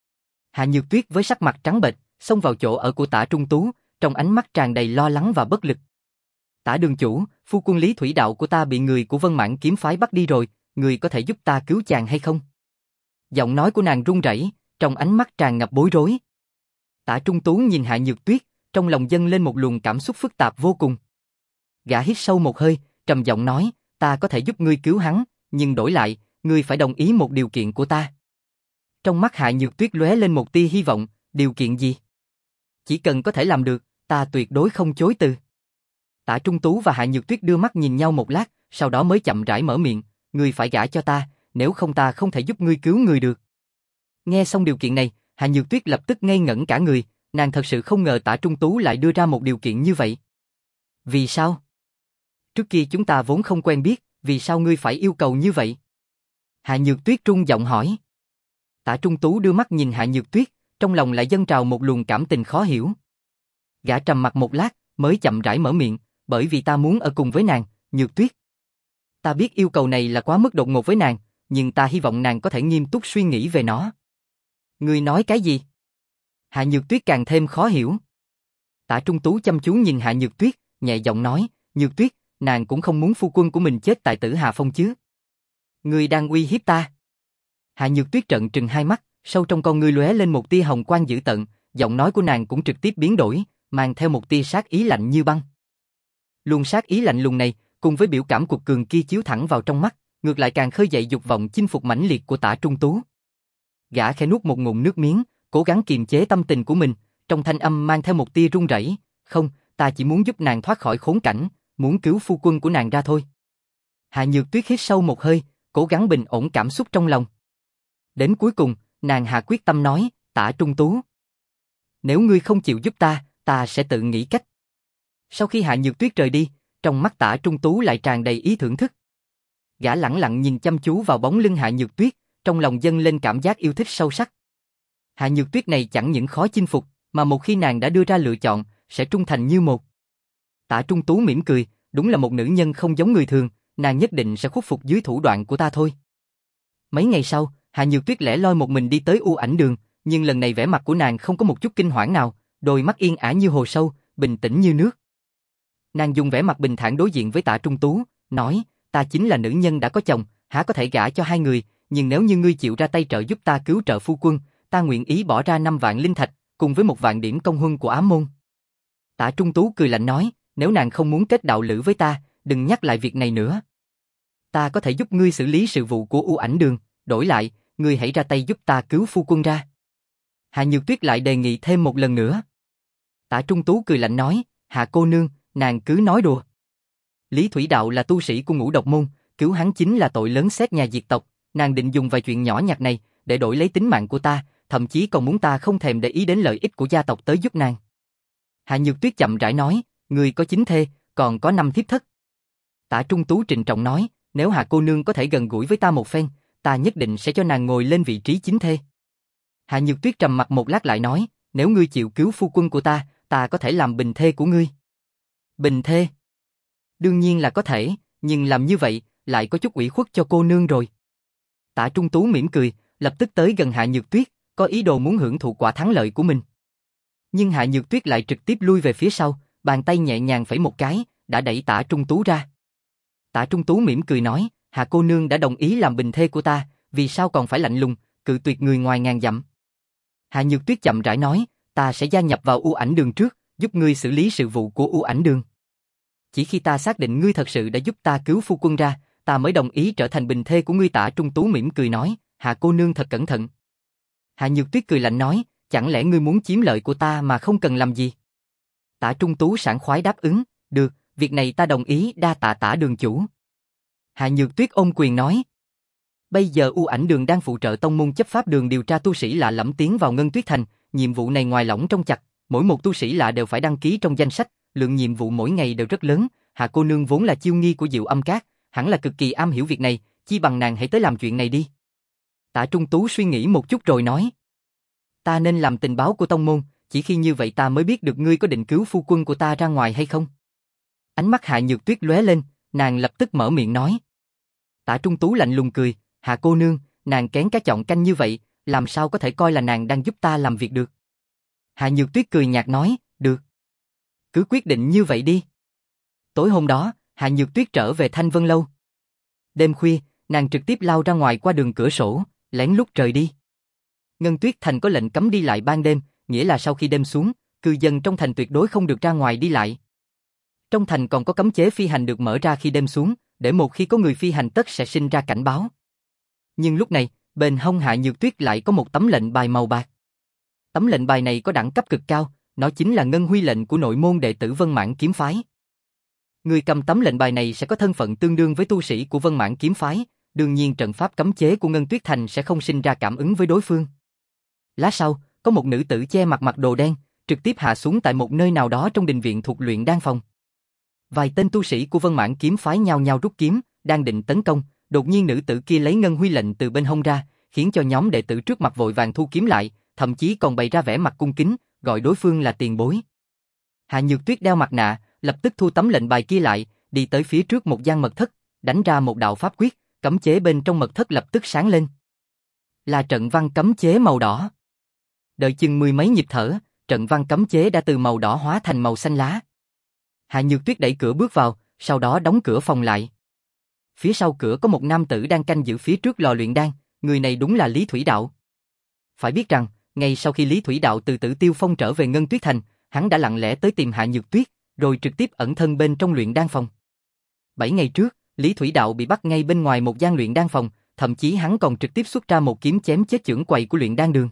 Hạ Nhược Tuyết với sắc mặt trắng bệch, xông vào chỗ ở của Tả Trung Tú, trong ánh mắt tràn đầy lo lắng và bất lực. Tả đường chủ, phu quân Lý Thủy Đạo của ta bị người của Vân Mãn kiếm phái bắt đi rồi, người có thể giúp ta cứu chàng hay không? Giọng nói của nàng run rẩy, trong ánh mắt tràn ngập bối rối. Tả Trung Tú nhìn Hạ Nhược Tuyết, trong lòng dâng lên một luồng cảm xúc phức tạp vô cùng. Gã hít sâu một hơi, trầm giọng nói, ta có thể giúp ngươi cứu hắn, nhưng đổi lại, ngươi phải đồng ý một điều kiện của ta. Trong mắt Hạ Nhược Tuyết lóe lên một tia hy vọng, điều kiện gì? Chỉ cần có thể làm được, ta tuyệt đối không chối từ. Tả Trung Tú và Hạ Nhược Tuyết đưa mắt nhìn nhau một lát, sau đó mới chậm rãi mở miệng, ngươi phải gả cho ta, nếu không ta không thể giúp ngươi cứu người được. Nghe xong điều kiện này, Hạ Nhược Tuyết lập tức ngây ngẩn cả người, nàng thật sự không ngờ Tả Trung Tú lại đưa ra một điều kiện như vậy. Vì sao? Trước kia chúng ta vốn không quen biết, vì sao ngươi phải yêu cầu như vậy? Hạ Nhược Tuyết trung giọng hỏi. Tả Trung Tú đưa mắt nhìn Hạ Nhược Tuyết, trong lòng lại dâng trào một luồng cảm tình khó hiểu. Gã trầm mặt một lát, mới chậm rãi mở miệng, bởi vì ta muốn ở cùng với nàng, Nhược Tuyết. Ta biết yêu cầu này là quá mức đột ngột với nàng, nhưng ta hy vọng nàng có thể nghiêm túc suy nghĩ về nó. Ngươi nói cái gì? Hạ Nhược Tuyết càng thêm khó hiểu. Tả Trung Tú chăm chú nhìn Hạ Nhược Tuyết, nhẹ giọng nói, Nhược Tuyết, nàng cũng không muốn phu quân của mình chết tại Tử Hà Phong chứ. Ngươi đang uy hiếp ta. Hạ Nhược Tuyết trợn trừng hai mắt, sâu trong con ngươi lóe lên một tia hồng quang dữ tợn, giọng nói của nàng cũng trực tiếp biến đổi, mang theo một tia sát ý lạnh như băng. Luồng sát ý lạnh lùng này, cùng với biểu cảm cuột cường kia chiếu thẳng vào trong mắt, ngược lại càng khơi dậy dục vọng chinh phục mãnh liệt của Tả Trung Tú. Gã khẽ nuốt một ngụm nước miếng, cố gắng kiềm chế tâm tình của mình, trong thanh âm mang theo một tia run rẩy, "Không, ta chỉ muốn giúp nàng thoát khỏi khốn cảnh, muốn cứu phu quân của nàng ra thôi." Hạ Nhược Tuyết hít sâu một hơi, cố gắng bình ổn cảm xúc trong lòng. Đến cuối cùng, nàng hạ quyết tâm nói, "Tả Trung Tú, nếu ngươi không chịu giúp ta, ta sẽ tự nghĩ cách." Sau khi Hạ Nhược Tuyết rời đi, trong mắt Tả Trung Tú lại tràn đầy ý thưởng thức. Gã lẳng lặng nhìn chăm chú vào bóng lưng Hạ Nhược Tuyết, trong lòng dâng lên cảm giác yêu thích sâu sắc. Hạ Nhược Tuyết này chẳng những khó chinh phục, mà một khi nàng đã đưa ra lựa chọn, sẽ trung thành như một. Tả Trung Tú mỉm cười, đúng là một nữ nhân không giống người thường, nàng nhất định sẽ khuất phục dưới thủ đoạn của ta thôi. Mấy ngày sau, Hạ Nhược Tuyết lẻ loi một mình đi tới U Ảnh Đường, nhưng lần này vẻ mặt của nàng không có một chút kinh hoảng nào, đôi mắt yên ả như hồ sâu, bình tĩnh như nước. Nàng dùng vẻ mặt bình thản đối diện với Tả Trung Tú, nói, ta chính là nữ nhân đã có chồng, há có thể gả cho hai người, nhưng nếu như ngươi chịu ra tay trợ giúp ta cứu trợ phu quân, ta nguyện ý bỏ ra năm vạn linh thạch, cùng với một vạn điểm công huân của ám môn. Tả Trung Tú cười lạnh nói, nếu nàng không muốn kết đạo lữ với ta, đừng nhắc lại việc này nữa. Ta có thể giúp ngươi xử lý sự vụ của U Ảnh Đường, đổi lại, ngươi hãy ra tay giúp ta cứu phu quân ra. Hạ Nhược Tuyết lại đề nghị thêm một lần nữa. Tả Trung Tú cười lạnh nói, Hạ cô nương, nàng cứ nói đùa. Lý Thủy Đạo là tu sĩ của Ngũ Độc Môn, cứu hắn chính là tội lớn xét nhà diệt tộc, nàng định dùng vài chuyện nhỏ nhặt này để đổi lấy tính mạng của ta, thậm chí còn muốn ta không thèm để ý đến lợi ích của gia tộc tới giúp nàng. Hạ Nhược Tuyết chậm rãi nói, ngươi có chính thê, còn có năm thiếp thất. Tả Trung Tú trịnh trọng nói, nếu Hạ cô nương có thể gần gũi với ta một phen, ta nhất định sẽ cho nàng ngồi lên vị trí chính thê. Hạ Nhược Tuyết trầm mặt một lát lại nói, nếu ngươi chịu cứu phu quân của ta, ta có thể làm bình thê của ngươi. Bình thê? Đương nhiên là có thể, nhưng làm như vậy lại có chút ủy khuất cho cô nương rồi. Tả Trung Tú mỉm cười, lập tức tới gần Hạ Nhược Tuyết, có ý đồ muốn hưởng thụ quả thắng lợi của mình. Nhưng Hạ Nhược Tuyết lại trực tiếp lui về phía sau, bàn tay nhẹ nhàng phẩy một cái, đã đẩy Tả Trung Tú ra. Tả Trung Tú mỉm cười nói, Hạ cô nương đã đồng ý làm bình thê của ta, vì sao còn phải lạnh lùng, cự tuyệt người ngoài ngàn dặm. Hạ Nhược Tuyết chậm rãi nói, ta sẽ gia nhập vào U Ảnh Đường trước, giúp ngươi xử lý sự vụ của U Ảnh Đường. Chỉ khi ta xác định ngươi thật sự đã giúp ta cứu phu quân ra, ta mới đồng ý trở thành bình thê của ngươi. Tả Trung Tú mỉm cười nói, Hạ cô nương thật cẩn thận. Hạ Nhược Tuyết cười lạnh nói, chẳng lẽ ngươi muốn chiếm lợi của ta mà không cần làm gì? Tả Trung Tú sảng khoái đáp ứng, được, việc này ta đồng ý, đa tạ Tả đường chủ. Hạ Nhược Tuyết ôm quyền nói. Bây giờ U Ảnh Đường đang phụ trợ tông môn chấp pháp đường điều tra tu sĩ lạ lẫm tiến vào Ngân Tuyết Thành, nhiệm vụ này ngoài lỏng trong chặt, mỗi một tu sĩ lạ đều phải đăng ký trong danh sách, lượng nhiệm vụ mỗi ngày đều rất lớn. Hạ cô nương vốn là chiêu nghi của Diệu Âm Các, hẳn là cực kỳ am hiểu việc này, chi bằng nàng hãy tới làm chuyện này đi. Tả Trung Tú suy nghĩ một chút rồi nói. Ta nên làm tình báo của tông môn, chỉ khi như vậy ta mới biết được ngươi có định cứu phu quân của ta ra ngoài hay không. Ánh mắt Hạ Nhược Tuyết lóe lên, nàng lập tức mở miệng nói. Tả Trung Tú lạnh lùng cười, Hạ cô nương, nàng kén cá chọn canh như vậy, làm sao có thể coi là nàng đang giúp ta làm việc được. Hạ Nhược Tuyết cười nhạt nói, được. Cứ quyết định như vậy đi. Tối hôm đó, Hạ Nhược Tuyết trở về Thanh Vân Lâu. Đêm khuya, nàng trực tiếp lao ra ngoài qua đường cửa sổ, lén lút rời đi. Ngân Tuyết Thành có lệnh cấm đi lại ban đêm, nghĩa là sau khi đêm xuống, cư dân trong thành tuyệt đối không được ra ngoài đi lại. Trong thành còn có cấm chế phi hành được mở ra khi đêm xuống, để một khi có người phi hành tất sẽ sinh ra cảnh báo. Nhưng lúc này, bên hông Hạ Nhược Tuyết lại có một tấm lệnh bài màu bạc. Tấm lệnh bài này có đẳng cấp cực cao, nó chính là ngân huy lệnh của nội môn đệ tử Vân Mãn Kiếm Phái. Người cầm tấm lệnh bài này sẽ có thân phận tương đương với tu sĩ của Vân Mãn Kiếm Phái, đương nhiên trận pháp cấm chế của Ngân Tuyết Thành sẽ không sinh ra cảm ứng với đối phương. Lát sau, có một nữ tử che mặt mặc đồ đen, trực tiếp hạ xuống tại một nơi nào đó trong đình viện thuộc luyện đan phòng. Vài tên tu sĩ của Vân Mãn Kiếm Phái nhao nhao rút kiếm, đang định tấn công, đột nhiên nữ tử kia lấy ngân huy lệnh từ bên hông ra, khiến cho nhóm đệ tử trước mặt vội vàng thu kiếm lại, thậm chí còn bày ra vẻ mặt cung kính, gọi đối phương là tiền bối. Hạ Nhược Tuyết đeo mặt nạ, lập tức thu tấm lệnh bài kia lại, đi tới phía trước một gian mật thất, đánh ra một đạo pháp quyết, cấm chế bên trong mật thất lập tức sáng lên. Là trận văn cấm chế màu đỏ. Đợi chừng mười mấy nhịp thở, trận văn cấm chế đã từ màu đỏ hóa thành màu xanh lá. Hạ Nhược Tuyết đẩy cửa bước vào, sau đó đóng cửa phòng lại. Phía sau cửa có một nam tử đang canh giữ phía trước lò luyện đan, người này đúng là Lý Thủy Đạo. Phải biết rằng, ngay sau khi Lý Thủy Đạo từ Tử Tiêu Phong trở về Ngân Tuyết Thành, hắn đã lặng lẽ tới tìm Hạ Nhược Tuyết, rồi trực tiếp ẩn thân bên trong luyện đan phòng. Bảy ngày trước, Lý Thủy Đạo bị bắt ngay bên ngoài một gian luyện đan phòng, thậm chí hắn còn trực tiếp xuất ra một kiếm chém chết trưởng quầy của luyện đan đường.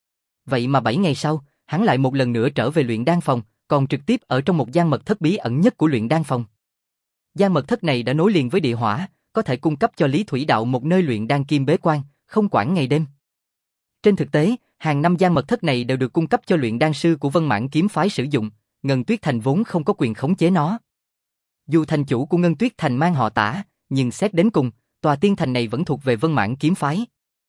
Vậy mà bảy ngày sau, hắn lại một lần nữa trở về luyện đan phòng, còn trực tiếp ở trong một gian mật thất bí ẩn nhất của luyện đan phòng. Gian mật thất này đã nối liền với địa hỏa, có thể cung cấp cho Lý Thủy Đạo một nơi luyện đan kim bế quan, không quản ngày đêm. Trên thực tế, hàng năm gian mật thất này đều được cung cấp cho luyện đan sư của Vân Mãn Kiếm Phái sử dụng, Ngân Tuyết Thành vốn không có quyền khống chế nó. Dù thành chủ của Ngân Tuyết Thành mang họ Tả, nhưng xét đến cùng, tòa tiên thành này vẫn thuộc về Vân Mãn Kiếm Phái.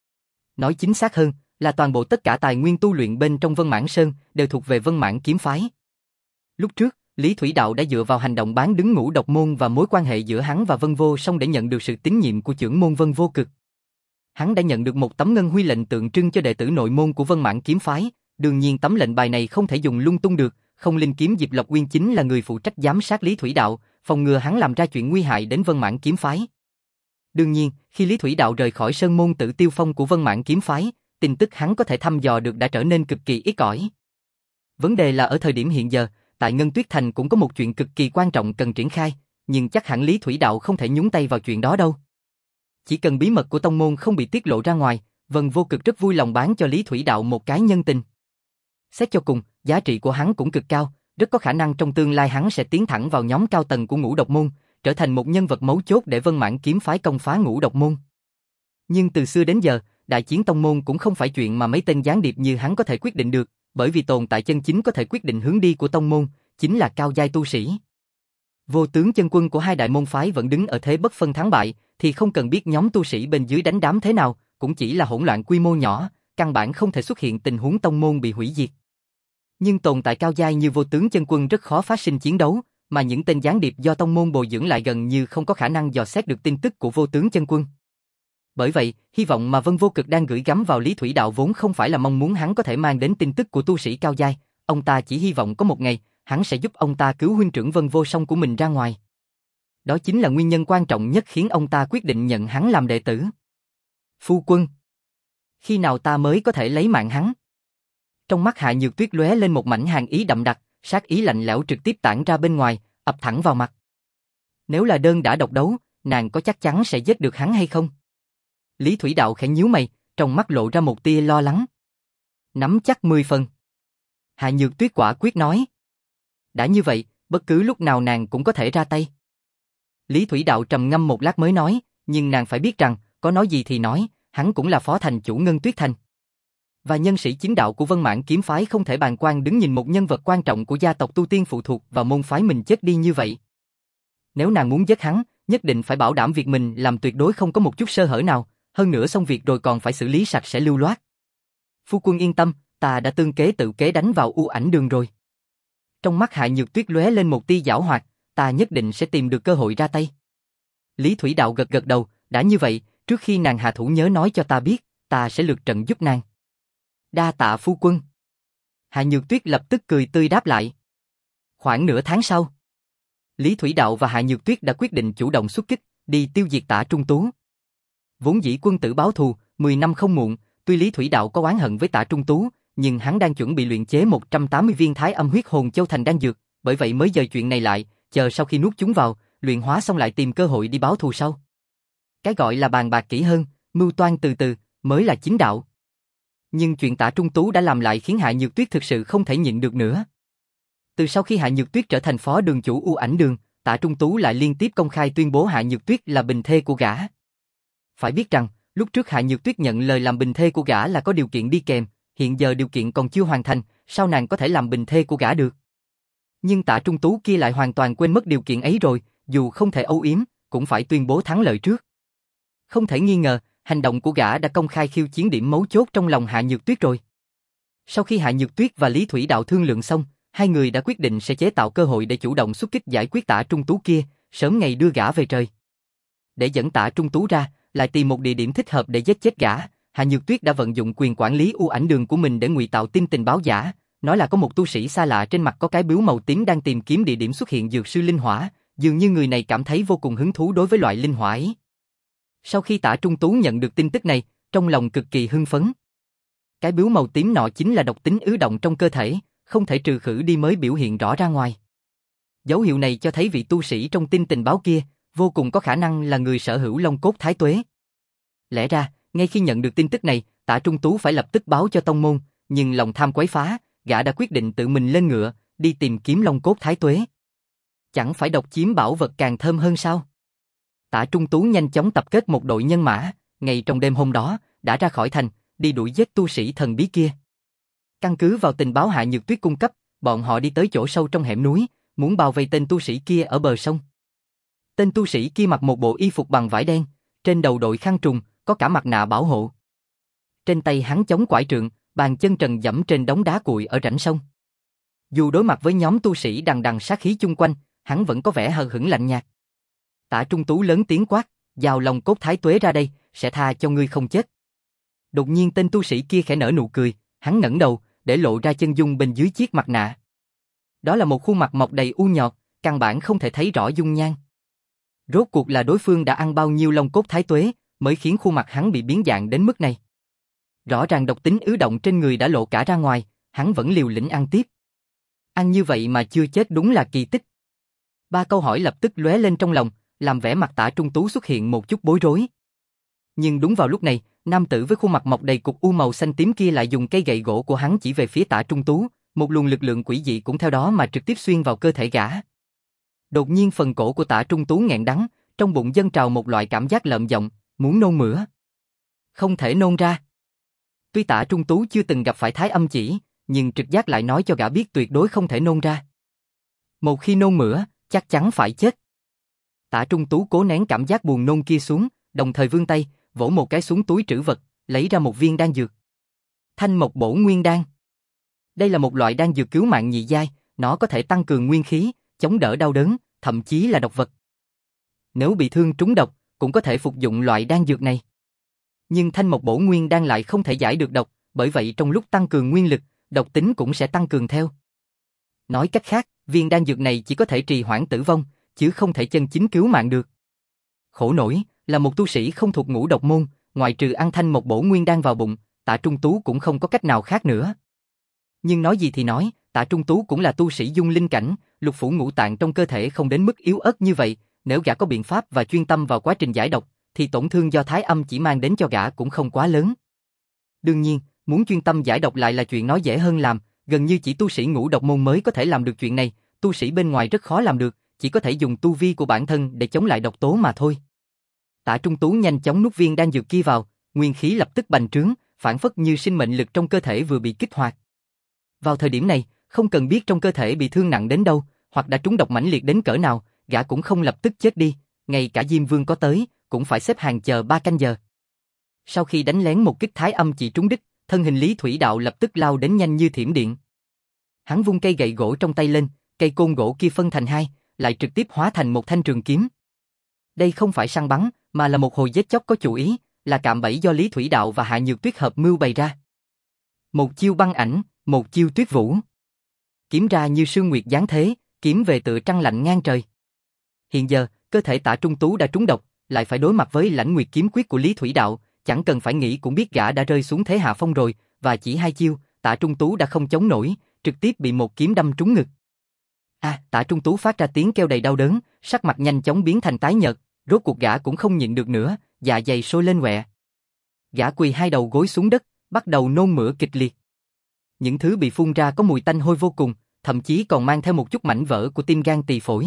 Nói chính xác hơn, là toàn bộ tất cả tài nguyên tu luyện bên trong Vân Mãn Sơn đều thuộc về Vân Mãn Kiếm Phái. Lúc trước, Lý Thủy Đạo đã dựa vào hành động bán đứng Ngũ Độc Môn và mối quan hệ giữa hắn và Vân Vô Song để nhận được sự tín nhiệm của trưởng môn Vân Vô Cực. Hắn đã nhận được một tấm ngân huy lệnh tượng trưng cho đệ tử nội môn của Vân Mãn Kiếm Phái, đương nhiên tấm lệnh bài này không thể dùng lung tung được, Không Linh Kiếm Diệp Lộc Uyên chính là người phụ trách giám sát Lý Thủy Đạo, phòng ngừa hắn làm ra chuyện nguy hại đến Vân Mãn Kiếm Phái. Đương nhiên, khi Lý Thủy Đạo rời khỏi sơn môn Tử Tiêu Phong của Vân Mãn Kiếm Phái, tin tức hắn có thể thăm dò được đã trở nên cực kỳ ít ỏi. Vấn đề là ở thời điểm hiện giờ, tại Ngân Tuyết Thành cũng có một chuyện cực kỳ quan trọng cần triển khai, nhưng chắc hẳn Lý Thủy Đạo không thể nhúng tay vào chuyện đó đâu. Chỉ cần bí mật của tông môn không bị tiết lộ ra ngoài, Vân Vô Cực rất vui lòng bán cho Lý Thủy Đạo một cái nhân tình. Xét cho cùng, giá trị của hắn cũng cực cao, rất có khả năng trong tương lai hắn sẽ tiến thẳng vào nhóm cao tầng của Ngũ Độc Môn, trở thành một nhân vật mấu chốt để Vân Mãn Kiếm Phái công phá Ngũ Độc Môn. Nhưng từ xưa đến giờ, đại chiến tông môn cũng không phải chuyện mà mấy tên gián điệp như hắn có thể quyết định được, bởi vì tồn tại chân chính có thể quyết định hướng đi của tông môn, chính là cao giai tu sĩ. Vô tướng chân quân của hai đại môn phái vẫn đứng ở thế bất phân thắng bại, thì không cần biết nhóm tu sĩ bên dưới đánh đám thế nào, cũng chỉ là hỗn loạn quy mô nhỏ, căn bản không thể xuất hiện tình huống tông môn bị hủy diệt. Nhưng tồn tại cao giai như vô tướng chân quân rất khó phát sinh chiến đấu, mà những tên gián điệp do tông môn bồi dưỡng lại gần như không có khả năng dò xét được tin tức của vô tướng chân quân. Bởi vậy, hy vọng mà Vân Vô Cực đang gửi gắm vào Lý Thủy Đạo vốn không phải là mong muốn hắn có thể mang đến tin tức của tu sĩ cao giai, ông ta chỉ hy vọng có một ngày, hắn sẽ giúp ông ta cứu huynh trưởng Vân Vô Song của mình ra ngoài. Đó chính là nguyên nhân quan trọng nhất khiến ông ta quyết định nhận hắn làm đệ tử. Phu quân, khi nào ta mới có thể lấy mạng hắn? Trong mắt Hạ Nhược Tuyết lóe lên một mảnh hàn ý đậm đặc, sát ý lạnh lẽo trực tiếp tản ra bên ngoài, ập thẳng vào mặt. Nếu là đơn đã độc đấu, nàng có chắc chắn sẽ giết được hắn hay không? Lý Thủy Đạo khẽ nhíu mày, trong mắt lộ ra một tia lo lắng. Nắm chắc mười phần. Hạ Nhược Tuyết quả quyết nói. Đã như vậy, bất cứ lúc nào nàng cũng có thể ra tay. Lý Thủy Đạo trầm ngâm một lát mới nói, nhưng nàng phải biết rằng, có nói gì thì nói, hắn cũng là phó thành chủ Ngân Tuyết Thành. Và nhân sĩ chính đạo của Vân Mãn kiếm phái không thể bàng quan đứng nhìn một nhân vật quan trọng của gia tộc tu tiên phụ thuộc vào môn phái mình chết đi như vậy. Nếu nàng muốn giết hắn, nhất định phải bảo đảm việc mình làm tuyệt đối không có một chút sơ hở nào, hơn nữa xong việc rồi còn phải xử lý sạch sẽ lưu loát. Phu quân yên tâm, ta đã tương kế tự kế đánh vào U Ảnh Đường rồi. Trong mắt Hạ Nhược Tuyết lóe lên một tia giảo hoạt, ta nhất định sẽ tìm được cơ hội ra tay. Lý Thủy Đạo gật gật đầu, đã như vậy, trước khi nàng hạ thủ nhớ nói cho ta biết, ta sẽ lượt trận giúp nàng. Đa tạ phu quân. Hạ Nhược Tuyết lập tức cười tươi đáp lại. Khoảng nửa tháng sau, Lý Thủy Đạo và Hạ Nhược Tuyết đã quyết định chủ động xuất kích, đi tiêu diệt Tả Trung Tú. Vốn dĩ quân tử báo thù, mười năm không muộn, tuy Lý Thủy Đạo có oán hận với Tả Trung Tú, nhưng hắn đang chuẩn bị luyện chế một trăm tám mươi viên Thái Âm Huyết Hồn Châu thành đan dược, bởi vậy mới dời chuyện này lại, chờ sau khi nuốt chúng vào, luyện hóa xong lại tìm cơ hội đi báo thù sau. Cái gọi là bàn bạc kỹ hơn, mưu toan từ từ, mới là chính đạo. Nhưng chuyện Tả Trung Tú đã làm lại khiến Hạ Nhược Tuyết thực sự không thể nhịn được nữa. Từ sau khi Hạ Nhược Tuyết trở thành phó đường chủ U Ảnh Đường, Tả Trung Tú lại liên tiếp công khai tuyên bố Hạ Nhược Tuyết là bình thê của gã. Phải biết rằng, lúc trước Hạ Nhược Tuyết nhận lời làm bình thê của gã là có điều kiện đi kèm, hiện giờ điều kiện còn chưa hoàn thành, sao nàng có thể làm bình thê của gã được? Nhưng Tả Trung Tú kia lại hoàn toàn quên mất điều kiện ấy rồi, dù không thể âu yếm, cũng phải tuyên bố thắng lợi trước. Không thể nghi ngờ, hành động của gã đã công khai khiêu chiến điểm mấu chốt trong lòng Hạ Nhược Tuyết rồi. Sau khi Hạ Nhược Tuyết và Lý Thủy Đạo thương lượng xong, hai người đã quyết định sẽ chế tạo cơ hội để chủ động xuất kích giải quyết Tả Trung Tú kia, sớm ngày đưa gã về trời. Để dẫn Tả Trung Tú ra, lại tìm một địa điểm thích hợp để giết chết gã, Hạ Nhược Tuyết đã vận dụng quyền quản lý U Ảnh Đường của mình để ngụy tạo tin tình báo giả, nói là có một tu sĩ xa lạ trên mặt có cái bướu màu tím đang tìm kiếm địa điểm xuất hiện dược sư linh hỏa, dường như người này cảm thấy vô cùng hứng thú đối với loại linh hỏa ấy. Sau khi Tả Trung Tú nhận được tin tức này, trong lòng cực kỳ hưng phấn. Cái bướu màu tím nọ chính là độc tính ứ động trong cơ thể, không thể trừ khử đi mới biểu hiện rõ ra ngoài. Dấu hiệu này cho thấy vị tu sĩ trong tin tình báo kia, vô cùng có khả năng là người sở hữu Long Cốt Thái Tuế. Lẽ ra, ngay khi nhận được tin tức này, Tả Trung Tú phải lập tức báo cho tông môn, nhưng lòng tham quấy phá, gã đã quyết định tự mình lên ngựa, đi tìm kiếm Long Cốt Thái Tuế. Chẳng phải độc chiếm bảo vật càng thơm hơn sao? Tả Trung Tú nhanh chóng tập kết một đội nhân mã, ngay trong đêm hôm đó, đã ra khỏi thành, đi đuổi giết tu sĩ thần bí kia. Căn cứ vào tình báo Hạ Nhược Tuyết cung cấp, bọn họ đi tới chỗ sâu trong hẻm núi, muốn bao vây tên tu sĩ kia ở bờ sông. Tên tu sĩ kia mặc một bộ y phục bằng vải đen, trên đầu đội khăn trùng, có cả mặt nạ bảo hộ. Trên tay hắn chống quải trượng, bàn chân trần giẫm trên đống đá cuội ở rãnh sông. Dù đối mặt với nhóm tu sĩ đằng đằng sát khí chung quanh, hắn vẫn có vẻ hờ hững lạnh nhạt. Tả Trung Tú lớn tiếng quát, giao Long Cốt Thái Tuế ra đây, sẽ tha cho ngươi không chết. Đột nhiên tên tu sĩ kia khẽ nở nụ cười, hắn ngẩng đầu, để lộ ra chân dung bên dưới chiếc mặt nạ. Đó là một khuôn mặt mọc đầy u nhọt, căn bản không thể thấy rõ dung nhan. Rốt cuộc là đối phương đã ăn bao nhiêu Long Cốt Thái Tuế, mới khiến khuôn mặt hắn bị biến dạng đến mức này. Rõ ràng độc tính ứ động trên người đã lộ cả ra ngoài, hắn vẫn liều lĩnh ăn tiếp. Ăn như vậy mà chưa chết đúng là kỳ tích. Ba câu hỏi lập tức lóe lên trong lòng, làm vẻ mặt Tả Trung Tú xuất hiện một chút bối rối. Nhưng đúng vào lúc này, nam tử với khuôn mặt mọc đầy cục u màu xanh tím kia lại dùng cây gậy gỗ của hắn chỉ về phía Tả Trung Tú, một luồng lực lượng quỷ dị cũng theo đó mà trực tiếp xuyên vào cơ thể gã. Đột nhiên phần cổ của Tả Trung Tú nghẹn đắng, trong bụng dâng trào một loại cảm giác lợm giọng, muốn nôn mửa. Không thể nôn ra. Tuy Tả Trung Tú chưa từng gặp phải Thái Âm chỉ, nhưng trực giác lại nói cho gã biết tuyệt đối không thể nôn ra. Một khi nôn mửa, chắc chắn phải chết. Tả Trung Tú cố nén cảm giác buồn nôn kia xuống, đồng thời vươn tay, vỗ một cái xuống túi trữ vật, lấy ra một viên đan dược. Thanh Mộc Bổ Nguyên Đan. Đây là một loại đan dược cứu mạng nhị giai, nó có thể tăng cường nguyên khí, chống đỡ đau đớn, thậm chí là độc vật. Nếu bị thương trúng độc, cũng có thể phục dụng loại đan dược này. Nhưng Thanh Mộc Bổ Nguyên Đan lại không thể giải được độc, bởi vậy trong lúc tăng cường nguyên lực, độc tính cũng sẽ tăng cường theo. Nói cách khác, viên đan dược này chỉ có thể trì hoãn tử vong, chứ không thể chân chính cứu mạng được. Khổ nổi, là một tu sĩ không thuộc ngũ độc môn, ngoại trừ ăn Thanh Mộc Bổ Nguyên Đan vào bụng, Tạ Trung Tú cũng không có cách nào khác nữa. Nhưng nói gì thì nói, Tạ Trung Tú cũng là tu sĩ dung linh cảnh, lục phủ ngũ tạng trong cơ thể không đến mức yếu ớt như vậy, nếu gã có biện pháp và chuyên tâm vào quá trình giải độc, thì tổn thương do Thái Âm chỉ mang đến cho gã cũng không quá lớn. Đương nhiên, muốn chuyên tâm giải độc lại là chuyện nói dễ hơn làm, gần như chỉ tu sĩ ngũ độc môn mới có thể làm được chuyện này, tu sĩ bên ngoài rất khó làm được, chỉ có thể dùng tu vi của bản thân để chống lại độc tố mà thôi. Tạ Trung Tú nhanh chóng nuốt viên đan dược kia vào, nguyên khí lập tức bành trướng, phản phất như sinh mệnh lực trong cơ thể vừa bị kích hoạt. Vào thời điểm này, không cần biết trong cơ thể bị thương nặng đến đâu, hoặc đã trúng độc mãnh liệt đến cỡ nào, gã cũng không lập tức chết đi, ngay cả Diêm Vương có tới, cũng phải xếp hàng chờ ba canh giờ. Sau khi đánh lén một kích thái âm chỉ trúng đích, thân hình Lý Thủy Đạo lập tức lao đến nhanh như thiểm điện. Hắn vung cây gậy gỗ trong tay lên, cây côn gỗ kia phân thành hai, lại trực tiếp hóa thành một thanh trường kiếm. Đây không phải săn bắn, mà là một hồi giết chóc có chủ ý, là cạm bẫy do Lý Thủy Đạo và Hạ Nhược Tuyết hợp mưu bày ra. Một chiêu băng ảnh, một chiêu tuyết vũ. Kiếm ra như sương nguyệt giáng thế, kiếm về tựa trăng lạnh ngang trời. Hiện giờ, cơ thể Tạ Trung Tú đã trúng độc, lại phải đối mặt với lãnh nguyệt kiếm quyết của Lý Thủy Đạo, chẳng cần phải nghĩ cũng biết gã đã rơi xuống thế hạ phong rồi, và chỉ hai chiêu, Tạ Trung Tú đã không chống nổi, trực tiếp bị một kiếm đâm trúng ngực. À, Tạ Trung Tú phát ra tiếng kêu đầy đau đớn, sắc mặt nhanh chóng biến thành tái nhợt, rốt cuộc gã cũng không nhịn được nữa, dạ dày sôi lên quẹ. Gã quỳ hai đầu gối xuống đất, bắt đầu nôn mửa kịch liệt. Những thứ bị phun ra có mùi tanh hôi vô cùng, thậm chí còn mang theo một chút mảnh vỡ của tim gan tỳ phổi.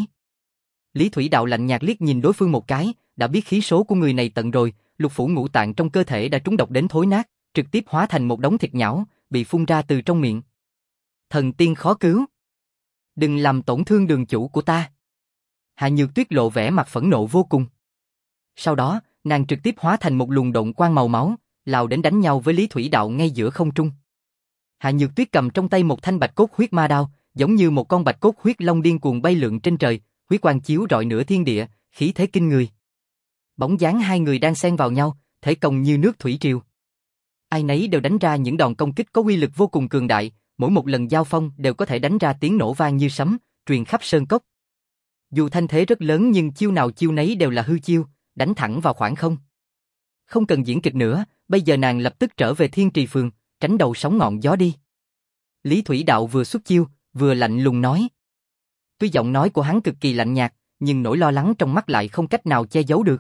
Lý Thủy Đạo lạnh nhạt liếc nhìn đối phương một cái, đã biết khí số của người này tận rồi, lục phủ ngũ tạng trong cơ thể đã trúng độc đến thối nát, trực tiếp hóa thành một đống thịt nhão, bị phun ra từ trong miệng. Thần tiên khó cứu. Đừng làm tổn thương đường chủ của ta. Hạ Nhược Tuyết lộ vẻ mặt phẫn nộ vô cùng. Sau đó, nàng trực tiếp hóa thành một luồng động quang màu máu, lao đến đánh nhau với Lý Thủy Đạo ngay giữa không trung. Hạ Nhược Tuyết cầm trong tay một thanh bạch cốt huyết ma đao, giống như một con bạch cốt huyết long điên cuồng bay lượn trên trời, huyết quang chiếu rọi nửa thiên địa, khí thế kinh người. Bóng dáng hai người đang xen vào nhau, thể công như nước thủy triều. Ai nấy đều đánh ra những đòn công kích có uy lực vô cùng cường đại, mỗi một lần giao phong đều có thể đánh ra tiếng nổ vang như sấm, truyền khắp sơn cốc. Dù thanh thế rất lớn nhưng chiêu nào chiêu nấy đều là hư chiêu, đánh thẳng vào khoảng không. Không cần diễn kịch nữa, bây giờ nàng lập tức trở về Thiên Trì Phường, tránh đầu sóng ngọn gió đi. Lý Thủy Đạo vừa xuất chiêu, vừa lạnh lùng nói. Tuy giọng nói của hắn cực kỳ lạnh nhạt, nhưng nỗi lo lắng trong mắt lại không cách nào che giấu được.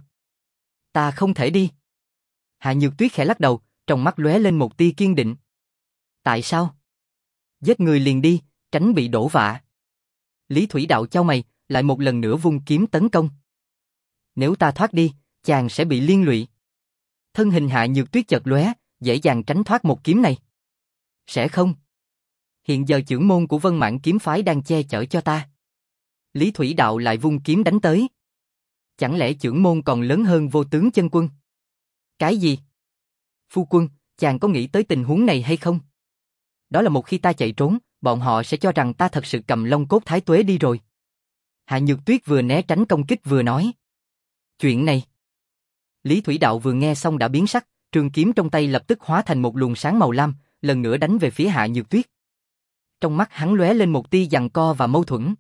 Ta không thể đi. Hạ Nhược Tuyết khẽ lắc đầu, trong mắt lóe lên một tia kiên định. Tại sao? Giết người liền đi, tránh bị đổ vạ. Lý Thủy Đạo chau mày, lại một lần nữa vung kiếm tấn công. Nếu ta thoát đi, chàng sẽ bị liên lụy. Thân hình Hạ Nhược Tuyết chợt lóe, dễ dàng tránh thoát một kiếm này. Sẽ không. Hiện giờ chưởng môn của Vân Mãn kiếm phái đang che chở cho ta. Lý Thủy Đạo lại vung kiếm đánh tới. Chẳng lẽ chưởng môn còn lớn hơn Vô Tướng Chân Quân? Cái gì? Phu quân, chàng có nghĩ tới tình huống này hay không? Đó là một khi ta chạy trốn, bọn họ sẽ cho rằng ta thật sự cầm Long Cốt Thái Tuế đi rồi. Hạ Nhược Tuyết vừa né tránh công kích vừa nói. Chuyện này. Lý Thủy Đạo vừa nghe xong đã biến sắc, trường kiếm trong tay lập tức hóa thành một luồng sáng màu lam, lần nữa đánh về phía Hạ Nhược Tuyết. Trong mắt hắn lóe lên một tia giằng co và mâu thuẫn.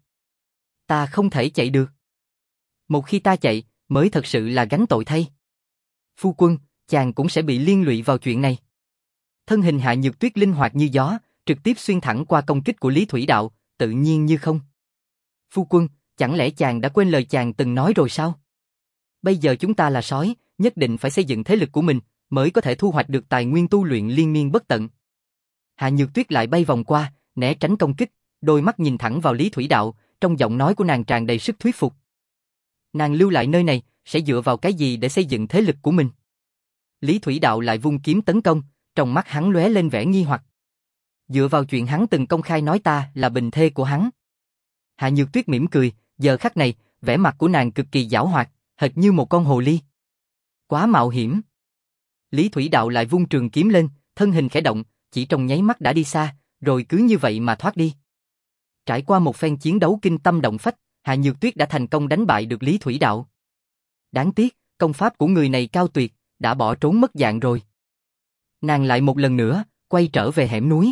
Ta không thể chạy được. Một khi ta chạy, mới thật sự là gánh tội thay. Phu quân, chàng cũng sẽ bị liên lụy vào chuyện này. Thân hình Hạ Nhược Tuyết linh hoạt như gió, trực tiếp xuyên thẳng qua công kích của Lý Thủy Đạo, tự nhiên như không. Phu quân, chẳng lẽ chàng đã quên lời chàng từng nói rồi sao? Bây giờ chúng ta là sói, nhất định phải xây dựng thế lực của mình, mới có thể thu hoạch được tài nguyên tu luyện liên miên bất tận. Hạ Nhược Tuyết lại bay vòng qua, né tránh công kích, đôi mắt nhìn thẳng vào Lý Thủy Đạo, trong giọng nói của nàng tràn đầy sức thuyết phục. Nàng lưu lại nơi này, sẽ dựa vào cái gì để xây dựng thế lực của mình? Lý Thủy Đạo lại vung kiếm tấn công, trong mắt hắn lóe lên vẻ nghi hoặc. Dựa vào chuyện hắn từng công khai nói ta là bình thê của hắn. Hạ Nhược Tuyết mỉm cười, giờ khắc này, vẻ mặt của nàng cực kỳ giảo hoạt, hệt như một con hồ ly. Quá mạo hiểm. Lý Thủy Đạo lại vung trường kiếm lên, thân hình khẽ động, chỉ trong nháy mắt đã đi xa, rồi cứ như vậy mà thoát đi. Trải qua một phen chiến đấu kinh tâm động phách, Hạ Nhược Tuyết đã thành công đánh bại được Lý Thủy Đạo. Đáng tiếc, công pháp của người này cao tuyệt, đã bỏ trốn mất dạng rồi. Nàng lại một lần nữa, quay trở về hẻm núi.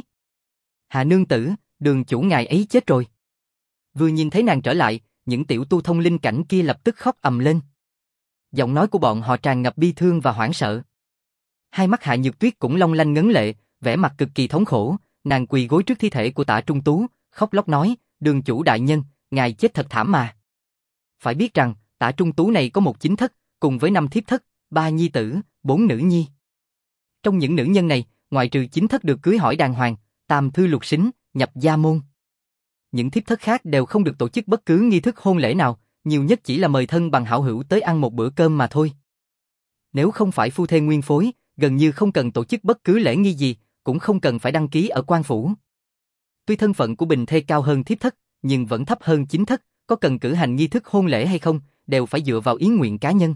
Hạ nương tử, đường chủ ngài ấy chết rồi. Vừa nhìn thấy nàng trở lại, những tiểu tu thông linh cảnh kia lập tức khóc ầm lên. Giọng nói của bọn họ tràn ngập bi thương và hoảng sợ. Hai mắt Hạ Nhược Tuyết cũng long lanh ngấn lệ, vẻ mặt cực kỳ thống khổ, nàng quỳ gối trước thi thể của Tạ Trung Tú, khóc lóc nói, đường chủ đại nhân, ngài chết thật thảm mà. Phải biết rằng, Tạ Trung Tú này có một chính thất, cùng với năm thiếp thất, ba nhi tử, bốn nữ nhi. Trong những nữ nhân này, ngoại trừ chính thất được cưới hỏi đàng hoàng, tam thư lục sính, nhập gia môn. Những thiếp thất khác đều không được tổ chức bất cứ nghi thức hôn lễ nào, nhiều nhất chỉ là mời thân bằng hảo hữu tới ăn một bữa cơm mà thôi. Nếu không phải phu thê nguyên phối, gần như không cần tổ chức bất cứ lễ nghi gì, cũng không cần phải đăng ký ở quan phủ. Tuy thân phận của bình thê cao hơn thiếp thất, nhưng vẫn thấp hơn chính thất, có cần cử hành nghi thức hôn lễ hay không, đều phải dựa vào ý nguyện cá nhân.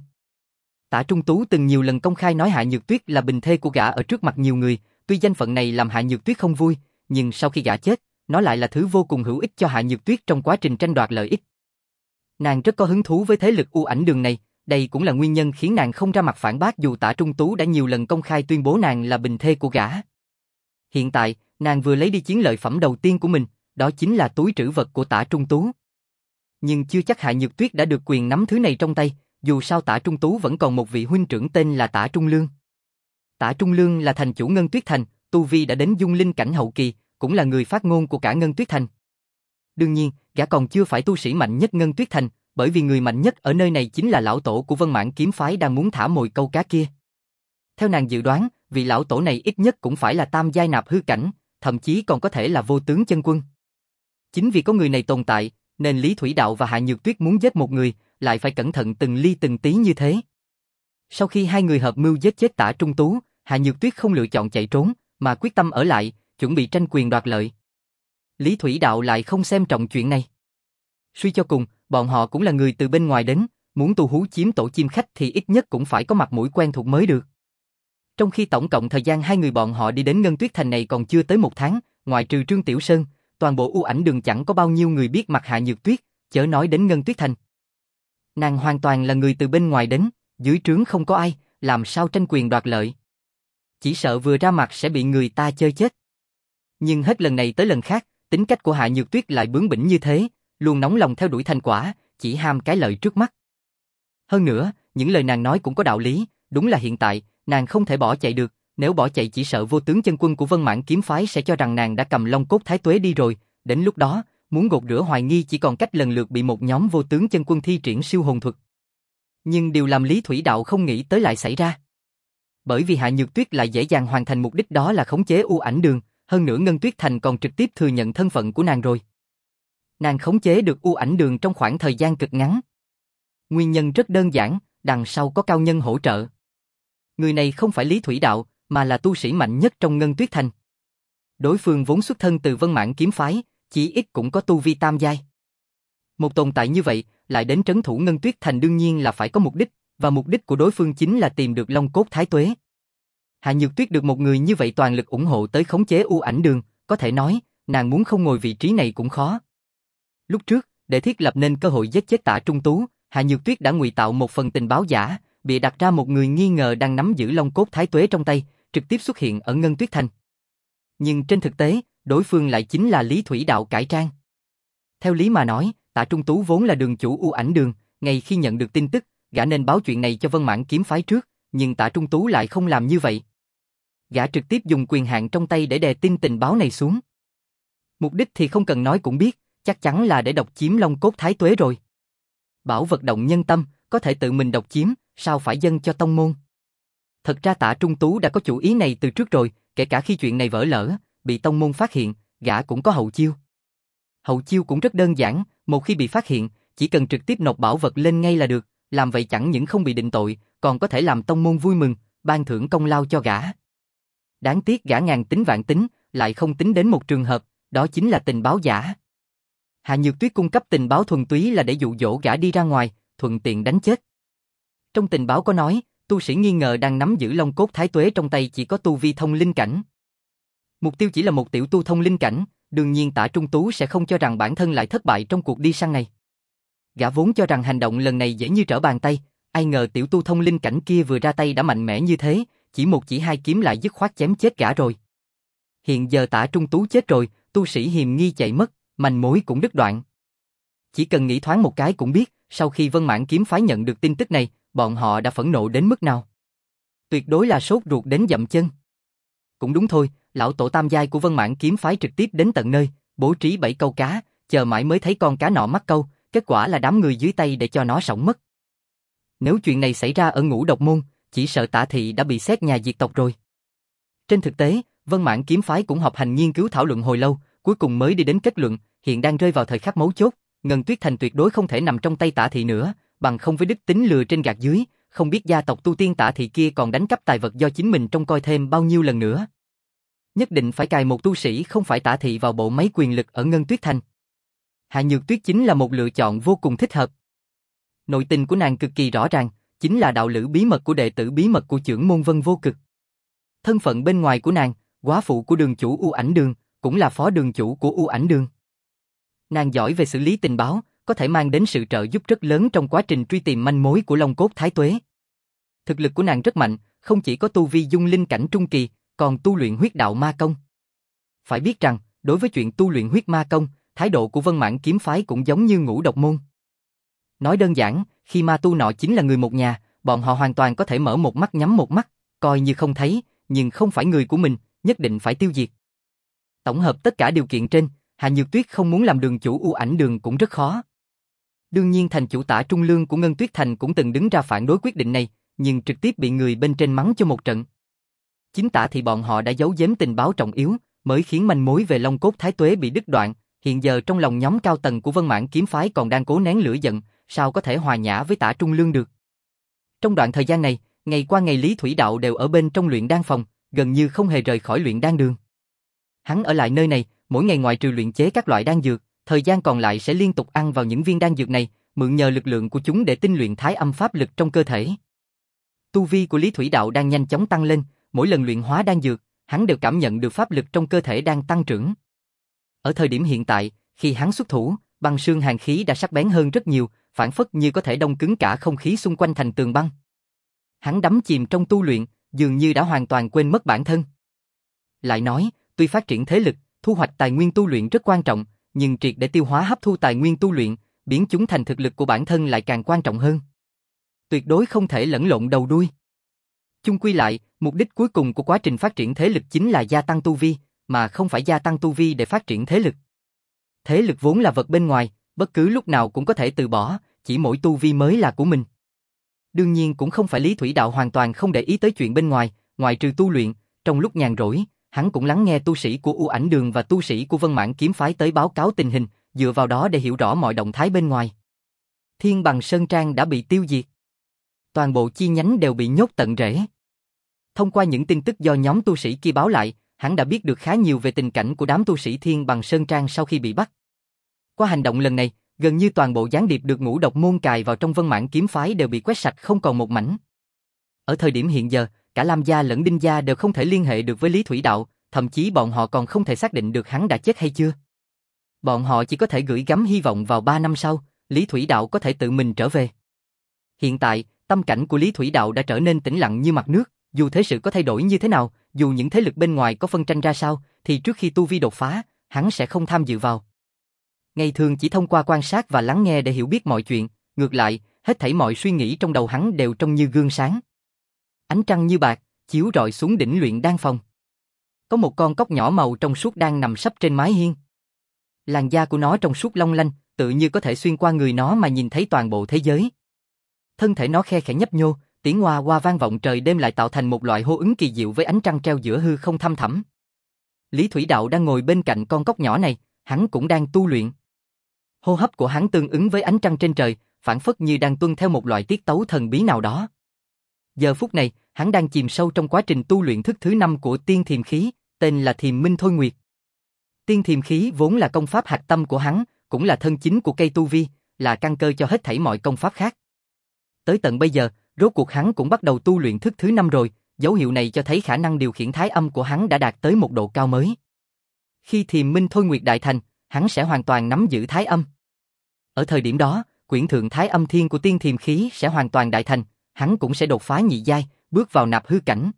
Tả Trung Tú từng nhiều lần công khai nói Hạ Nhược Tuyết là bình thê của gã ở trước mặt nhiều người, tuy danh phận này làm Hạ Nhược Tuyết không vui, nhưng sau khi gã chết, nó lại là thứ vô cùng hữu ích cho Hạ Nhược Tuyết trong quá trình tranh đoạt lợi ích. Nàng rất có hứng thú với thế lực U Ảnh Đường này, đây cũng là nguyên nhân khiến nàng không ra mặt phản bác dù Tả Trung Tú đã nhiều lần công khai tuyên bố nàng là bình thê của gã. Hiện tại, nàng vừa lấy đi chiến lợi phẩm đầu tiên của mình, đó chính là túi trữ vật của Tả Trung Tú. Nhưng chưa chắc Hạ Nhược Tuyết đã được quyền nắm thứ này trong tay, dù sao Tả Trung Tú vẫn còn một vị huynh trưởng tên là Tả Trung Lương. Tả Trung Lương là thành chủ Ngân Tuyết Thành, tu vi đã đến dung linh cảnh hậu kỳ, cũng là người phát ngôn của cả Ngân Tuyết Thành. Đương nhiên, gã còn chưa phải tu sĩ mạnh nhất Ngân Tuyết Thành, bởi vì người mạnh nhất ở nơi này chính là lão tổ của Vân Mãn kiếm phái đang muốn thả mồi câu cá kia. Theo nàng dự đoán, vị lão tổ này ít nhất cũng phải là tam giai nạp hư cảnh, thậm chí còn có thể là vô tướng chân quân. Chính vì có người này tồn tại, nên Lý Thủy Đạo và Hạ Nhược Tuyết muốn giết một người, lại phải cẩn thận từng ly từng tí như thế. Sau khi hai người hợp mưu giết chết Tả Trung Tú, Hạ Nhược Tuyết không lựa chọn chạy trốn, mà quyết tâm ở lại, chuẩn bị tranh quyền đoạt lợi. Lý Thủy Đạo lại không xem trọng chuyện này. Suy cho cùng, bọn họ cũng là người từ bên ngoài đến, muốn tu hú chiếm tổ chim khách thì ít nhất cũng phải có mặt mũi quen thuộc mới được. Trong khi tổng cộng thời gian hai người bọn họ đi đến Ngân Tuyết Thành này còn chưa tới một tháng, ngoại trừ Trương Tiểu Sơn, toàn bộ U Ảnh Đường chẳng có bao nhiêu người biết mặt Hạ Nhược Tuyết, chớ nói đến Ngân Tuyết Thành. Nàng hoàn toàn là người từ bên ngoài đến, dưới trướng không có ai, làm sao tranh quyền đoạt lợi. Chỉ sợ vừa ra mặt sẽ bị người ta chơi chết. Nhưng hết lần này tới lần khác, tính cách của Hạ Nhược Tuyết lại bướng bỉnh như thế, luôn nóng lòng theo đuổi thành quả, chỉ ham cái lợi trước mắt. Hơn nữa, những lời nàng nói cũng có đạo lý, đúng là hiện tại, nàng không thể bỏ chạy được, nếu bỏ chạy chỉ sợ vô tướng chân quân của Vân Mãn kiếm phái sẽ cho rằng nàng đã cầm Long Cốt Thái Tuế đi rồi, đến lúc đó, muốn gột rửa hoài nghi chỉ còn cách lần lượt bị một nhóm vô tướng chân quân thi triển siêu hồn thuật. Nhưng điều làm Lý Thủy Đạo không nghĩ tới lại xảy ra. Bởi vì Hạ Nhược Tuyết lại dễ dàng hoàn thành mục đích đó là khống chế U Ảnh Đường, hơn nữa Ngân Tuyết Thành còn trực tiếp thừa nhận thân phận của nàng rồi. Nàng khống chế được U Ảnh Đường trong khoảng thời gian cực ngắn. Nguyên nhân rất đơn giản, đằng sau có cao nhân hỗ trợ. Người này không phải Lý Thủy Đạo, mà là tu sĩ mạnh nhất trong Ngân Tuyết Thành. Đối phương vốn xuất thân từ Vân Mãn kiếm phái, chỉ ít cũng có tu vi tam giai. Một tồn tại như vậy, lại đến trấn thủ Ngân Tuyết Thành đương nhiên là phải có mục đích, và mục đích của đối phương chính là tìm được Long Cốt Thái Tuế. Hạ Nhược Tuyết được một người như vậy toàn lực ủng hộ tới khống chế U Ảnh Đường, có thể nói, nàng muốn không ngồi vị trí này cũng khó. Lúc trước, để thiết lập nên cơ hội giết chết Tả Trung Tú, Hạ Nhược Tuyết đã ngụy tạo một phần tình báo giả, bịa đặt ra một người nghi ngờ đang nắm giữ Long Cốt Thái Tuế trong tay, trực tiếp xuất hiện ở Ngân Tuyết Thành. Nhưng trên thực tế, đối phương lại chính là Lý Thủy Đạo cải trang. Theo lý mà nói, Tả Trung Tú vốn là đường chủ U Ảnh Đường, ngay khi nhận được tin tức, gã nên báo chuyện này cho Vân Mãn kiếm phái trước, nhưng Tả Trung Tú lại không làm như vậy. Gã trực tiếp dùng quyền hạn trong tay để đè tin tình báo này xuống. Mục đích thì không cần nói cũng biết, chắc chắn là để độc chiếm Long Cốt Thái Tuế rồi. Bảo vật động nhân tâm, có thể tự mình độc chiếm, sao phải dâng cho tông môn. Thật ra Tả Trung Tú đã có chủ ý này từ trước rồi, kể cả khi chuyện này vỡ lỡ, bị tông môn phát hiện, gã cũng có hậu chiêu. Hậu chiêu cũng rất đơn giản, một khi bị phát hiện, chỉ cần trực tiếp nộp bảo vật lên ngay là được, làm vậy chẳng những không bị định tội, còn có thể làm tông môn vui mừng, ban thưởng công lao cho gã. Đáng tiếc gã ngàn tính vạn tính, lại không tính đến một trường hợp, đó chính là tình báo giả. Hạ Nhược Tuyết cung cấp tình báo thuần túy là để dụ dỗ gã đi ra ngoài, thuận tiện đánh chết. Trong tình báo có nói, tu sĩ nghi ngờ đang nắm giữ Long Cốt Thái Tuế trong tay chỉ có tu vi thông linh cảnh. Mục tiêu chỉ là một tiểu tu thông linh cảnh, đương nhiên Tả Trung Tú sẽ không cho rằng bản thân lại thất bại trong cuộc đi săn này. Gã vốn cho rằng hành động lần này dễ như trở bàn tay, ai ngờ tiểu tu thông linh cảnh kia vừa ra tay đã mạnh mẽ như thế, chỉ một chỉ hai kiếm lại dứt khoát chém chết gã rồi. Hiện giờ Tả Trung Tú chết rồi, tu sĩ hiềm nghi chạy mất, manh mối cũng đứt đoạn. Chỉ cần nghĩ thoáng một cái cũng biết, sau khi Vân Mãn kiếm phái nhận được tin tức này, bọn họ đã phẫn nộ đến mức nào. Tuyệt đối là sốt ruột đến dậm chân. Cũng đúng thôi, lão tổ tam giai của Vân Mãn kiếm phái trực tiếp đến tận nơi, bố trí bảy câu cá, chờ mãi mới thấy con cá nọ mắc câu, kết quả là đám người dưới tay để cho nó sõng mất. Nếu chuyện này xảy ra ở Ngũ Độc môn, chỉ sợ Tả thị đã bị xét nhà diệt tộc rồi. Trên thực tế, Vân Mãn kiếm phái cũng họp hành nghiên cứu thảo luận hồi lâu, cuối cùng mới đi đến kết luận, hiện đang rơi vào thời khắc mấu chốt, Ngân Tuyết Thành tuyệt đối không thể nằm trong tay Tả thị nữa, bằng không với đức tính lừa trên gạt dưới, không biết gia tộc tu tiên Tả thị kia còn đánh cắp tài vật do chính mình trông coi thêm bao nhiêu lần nữa. Nhất định phải cài một tu sĩ không phải Tả thị vào bộ máy quyền lực ở Ngân Tuyết Thành. Hạ Nhược Tuyết chính là một lựa chọn vô cùng thích hợp. Nội tình của nàng cực kỳ rõ ràng, chính là đạo lữ bí mật của đệ tử bí mật của chưởng môn Vân Vô Cực. Thân phận bên ngoài của nàng, góa phụ của đường chủ U Ảnh Đường, cũng là phó đường chủ của U Ảnh Đường. Nàng giỏi về xử lý tình báo, có thể mang đến sự trợ giúp rất lớn trong quá trình truy tìm manh mối của Long Cốt Thái Tuế. Thực lực của nàng rất mạnh, không chỉ có tu vi dung linh cảnh trung kỳ, còn tu luyện huyết đạo ma công. Phải biết rằng, đối với chuyện tu luyện huyết ma công, thái độ của Vân Mãn kiếm phái cũng giống như Ngũ Độc môn. Nói đơn giản, khi ma tu nọ chính là người một nhà, bọn họ hoàn toàn có thể mở một mắt nhắm một mắt, coi như không thấy, nhưng không phải người của mình, nhất định phải tiêu diệt. Tổng hợp tất cả điều kiện trên, Hạ Nhược Tuyết không muốn làm đường chủ U Ảnh Đường cũng rất khó. Đương nhiên thành chủ Tả Trung Lương của Ngân Tuyết Thành cũng từng đứng ra phản đối quyết định này, nhưng trực tiếp bị người bên trên mắng cho một trận. Chính Tả thì bọn họ đã giấu giếm tình báo trọng yếu, mới khiến manh mối về Long Cốt Thái Tuế bị đứt đoạn. Hiện giờ trong lòng nhóm cao tầng của Vân Mãn kiếm phái còn đang cố nén lửa giận, sao có thể hòa nhã với Tả Trung Lương được. Trong đoạn thời gian này, ngày qua ngày Lý Thủy Đạo đều ở bên trong luyện đan phòng, gần như không hề rời khỏi luyện đan đường. Hắn ở lại nơi này, mỗi ngày ngoại trừ luyện chế các loại đan dược, thời gian còn lại sẽ liên tục ăn vào những viên đan dược này, mượn nhờ lực lượng của chúng để tinh luyện thái âm pháp lực trong cơ thể. Tu vi của Lý Thủy Đạo đang nhanh chóng tăng lên, mỗi lần luyện hóa đan dược, hắn đều cảm nhận được pháp lực trong cơ thể đang tăng trưởng. Ở thời điểm hiện tại, khi hắn xuất thủ, băng sương hàn khí đã sắc bén hơn rất nhiều, phản phất như có thể đông cứng cả không khí xung quanh thành tường băng. Hắn đắm chìm trong tu luyện, dường như đã hoàn toàn quên mất bản thân. Lại nói, tuy phát triển thế lực, thu hoạch tài nguyên tu luyện rất quan trọng, nhưng triệt để tiêu hóa hấp thu tài nguyên tu luyện, biến chúng thành thực lực của bản thân lại càng quan trọng hơn. Tuyệt đối không thể lẫn lộn đầu đuôi. Chung quy lại, mục đích cuối cùng của quá trình phát triển thế lực chính là gia tăng tu vi, mà không phải gia tăng tu vi để phát triển thế lực. Thế lực vốn là vật bên ngoài, bất cứ lúc nào cũng có thể từ bỏ, chỉ mỗi tu vi mới là của mình. Đương nhiên cũng không phải Lý Thủy Đạo hoàn toàn không để ý tới chuyện bên ngoài, ngoại trừ tu luyện, trong lúc nhàn rỗi, hắn cũng lắng nghe tu sĩ của U Ảnh Đường và tu sĩ của Vân Mãn kiếm phái tới báo cáo tình hình, dựa vào đó để hiểu rõ mọi động thái bên ngoài. Thiên Bằng Sơn Trang đã bị tiêu diệt. Toàn bộ chi nhánh đều bị nhốt tận rễ. Thông qua những tin tức do nhóm tu sĩ kia báo lại, hắn đã biết được khá nhiều về tình cảnh của đám tu sĩ Thiên Bằng Sơn Trang sau khi bị bắt. Qua hành động lần này, gần như toàn bộ gián điệp được Ngũ Độc môn cài vào trong Vân Mãn kiếm phái đều bị quét sạch không còn một mảnh. Ở thời điểm hiện giờ, cả Lam gia lẫn Đinh gia đều không thể liên hệ được với Lý Thủy Đạo, thậm chí bọn họ còn không thể xác định được hắn đã chết hay chưa. Bọn họ chỉ có thể gửi gắm hy vọng vào ba năm sau, Lý Thủy Đạo có thể tự mình trở về. Hiện tại, tâm cảnh của Lý Thủy Đạo đã trở nên tĩnh lặng như mặt nước, dù thế sự có thay đổi như thế nào, dù những thế lực bên ngoài có phân tranh ra sao, thì trước khi tu vi đột phá, hắn sẽ không tham dự vào. Ngày thường chỉ thông qua quan sát và lắng nghe để hiểu biết mọi chuyện, ngược lại, hết thảy mọi suy nghĩ trong đầu hắn đều trông như gương sáng. Ánh trăng như bạc, chiếu rọi xuống đỉnh luyện đan phòng. Có một con cóc nhỏ màu trong suốt đang nằm sấp trên mái hiên. Làn da của nó trong suốt long lanh, tự như có thể xuyên qua người nó mà nhìn thấy toàn bộ thế giới. Thân thể nó khe khẽ nhấp nhô, tiếng hoa hoa vang vọng trời đêm lại tạo thành một loại hô ứng kỳ diệu với ánh trăng treo giữa hư không thăm thẳm. Lý Thủy Đạo đang ngồi bên cạnh con cóc nhỏ này, hắn cũng đang tu luyện. Hô hấp của hắn tương ứng với ánh trăng trên trời, phản phất như đang tuân theo một loại tiết tấu thần bí nào đó. Giờ phút này, hắn đang chìm sâu trong quá trình tu luyện thức thứ năm của tiên thiềm khí, tên là Thiềm Minh Thôi Nguyệt. Tiên thiềm khí vốn là công pháp hạch tâm của hắn, cũng là thân chính của cây tu vi, là căn cơ cho hết thảy mọi công pháp khác. Tới tận bây giờ, rốt cuộc hắn cũng bắt đầu tu luyện thức thứ năm rồi, dấu hiệu này cho thấy khả năng điều khiển thái âm của hắn đã đạt tới một độ cao mới. Khi Thiềm Minh Thôi Nguyệt đại thành, hắn sẽ hoàn toàn nắm giữ thái âm. Ở thời điểm đó, quyển thượng thái âm thiên của tiên thiềm khí sẽ hoàn toàn đại thành, hắn cũng sẽ đột phá nhị giai, bước vào nạp hư cảnh.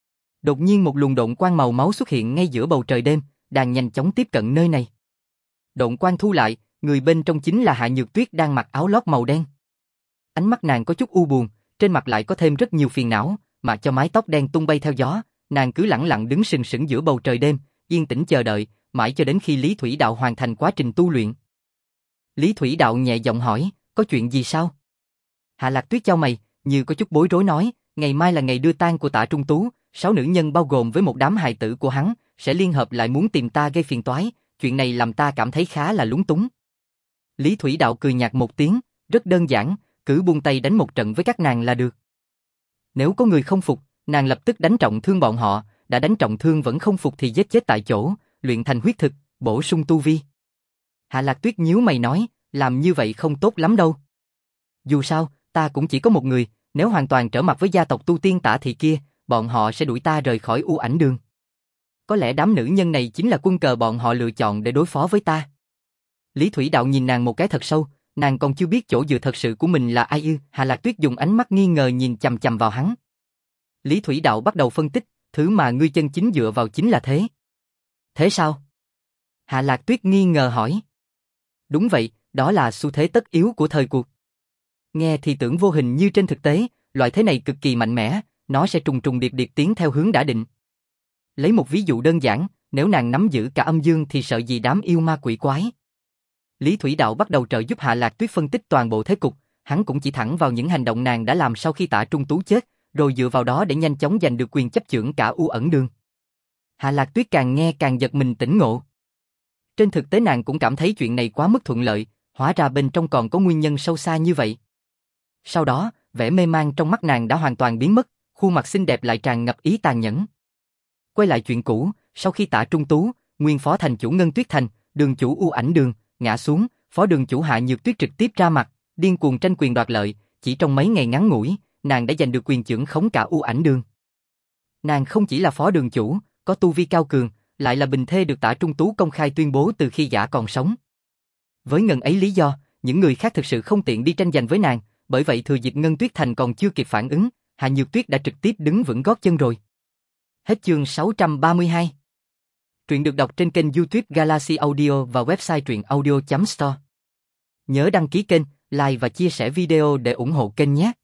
Đột nhiên một luồng độn quang màu máu xuất hiện ngay giữa bầu trời đêm, đang nhanh chóng tiếp cận nơi này. Độn quang thu lại, người bên trong chính là Hạ Nhược Tuyết đang mặc áo lót màu đen. Ánh mắt nàng có chút u buồn, trên mặt lại có thêm rất nhiều phiền não, mà cho mái tóc đen tung bay theo gió, nàng cứ lẳng lặng đứng sừng sững giữa bầu trời đêm, yên tĩnh chờ đợi, mãi cho đến khi Lý Thủy Đạo hoàn thành quá trình tu luyện. Lý Thủy Đạo nhẹ giọng hỏi, có chuyện gì sao? Hạ Lạc Tuyết chau mày, như có chút bối rối nói, ngày mai là ngày đưa tang của Tạ Trung Tú, sáu nữ nhân bao gồm với một đám hài tử của hắn, sẽ liên hợp lại muốn tìm ta gây phiền toái, chuyện này làm ta cảm thấy khá là lúng túng. Lý Thủy Đạo cười nhạt một tiếng, rất đơn giản, cứ buông tay đánh một trận với các nàng là được. Nếu có người không phục, nàng lập tức đánh trọng thương bọn họ, đã đánh trọng thương vẫn không phục thì giết chết tại chỗ, luyện thành huyết thực, bổ sung tu vi. Hạ Lạc Tuyết nhíu mày nói, làm như vậy không tốt lắm đâu. Dù sao, ta cũng chỉ có một người, nếu hoàn toàn trở mặt với gia tộc tu tiên Tạ Thị kia, bọn họ sẽ đuổi ta rời khỏi U Ảnh Đường. Có lẽ đám nữ nhân này chính là quân cờ bọn họ lựa chọn để đối phó với ta. Lý Thủy Đạo nhìn nàng một cái thật sâu, nàng còn chưa biết chỗ dựa thật sự của mình là ai ư. Hạ Lạc Tuyết dùng ánh mắt nghi ngờ nhìn chằm chằm vào hắn. Lý Thủy Đạo bắt đầu phân tích, thứ mà ngươi chân chính dựa vào chính là thế. Thế sao? Hạ Lạc Tuyết nghi ngờ hỏi. Đúng vậy, đó là xu thế tất yếu của thời cuộc. Nghe thì tưởng vô hình như trên thực tế, loại thế này cực kỳ mạnh mẽ, nó sẽ trùng trùng điệp điệp tiến theo hướng đã định. Lấy một ví dụ đơn giản, nếu nàng nắm giữ cả âm dương thì sợ gì đám yêu ma quỷ quái. Lý Thủy Đạo bắt đầu trợ giúp Hạ Lạc Tuyết phân tích toàn bộ thế cục, hắn cũng chỉ thẳng vào những hành động nàng đã làm sau khi Tạ Trung Tú chết, rồi dựa vào đó để nhanh chóng giành được quyền chấp chưởng cả U Ẩn Đường. Hạ Lạc Tuyết càng nghe càng giật mình tỉnh ngộ. Trên thực tế nàng cũng cảm thấy chuyện này quá mức thuận lợi, hóa ra bên trong còn có nguyên nhân sâu xa như vậy. Sau đó, vẻ mê man trong mắt nàng đã hoàn toàn biến mất, khuôn mặt xinh đẹp lại tràn ngập ý tàn nhẫn. Quay lại chuyện cũ, sau khi Tạ Trung Tú, nguyên phó thành chủ Ngân Tuyết Thành, đường chủ U Ảnh Đường, ngã xuống, phó đường chủ Hạ Nhược Tuyết trực tiếp ra mặt, điên cuồng tranh quyền đoạt lợi, chỉ trong mấy ngày ngắn ngủi, nàng đã giành được quyền chưởng khống cả U Ảnh Đường. Nàng không chỉ là phó đường chủ, có tu vi cao cường, lại là bình thê được Tạ Trung Tú công khai tuyên bố từ khi gã còn sống. Với ngần ấy lý do, những người khác thực sự không tiện đi tranh giành với nàng, bởi vậy thừa dịp Ngân Tuyết Thành còn chưa kịp phản ứng, Hạ Nhược Tuyết đã trực tiếp đứng vững gót chân rồi. Hết chương sáu trăm ba mươi hai. Truyện được đọc trên kênh YouTube Galaxy Audio và website truyện audio chấm store. Nhớ đăng ký kênh, like và chia sẻ video để ủng hộ kênh nhé.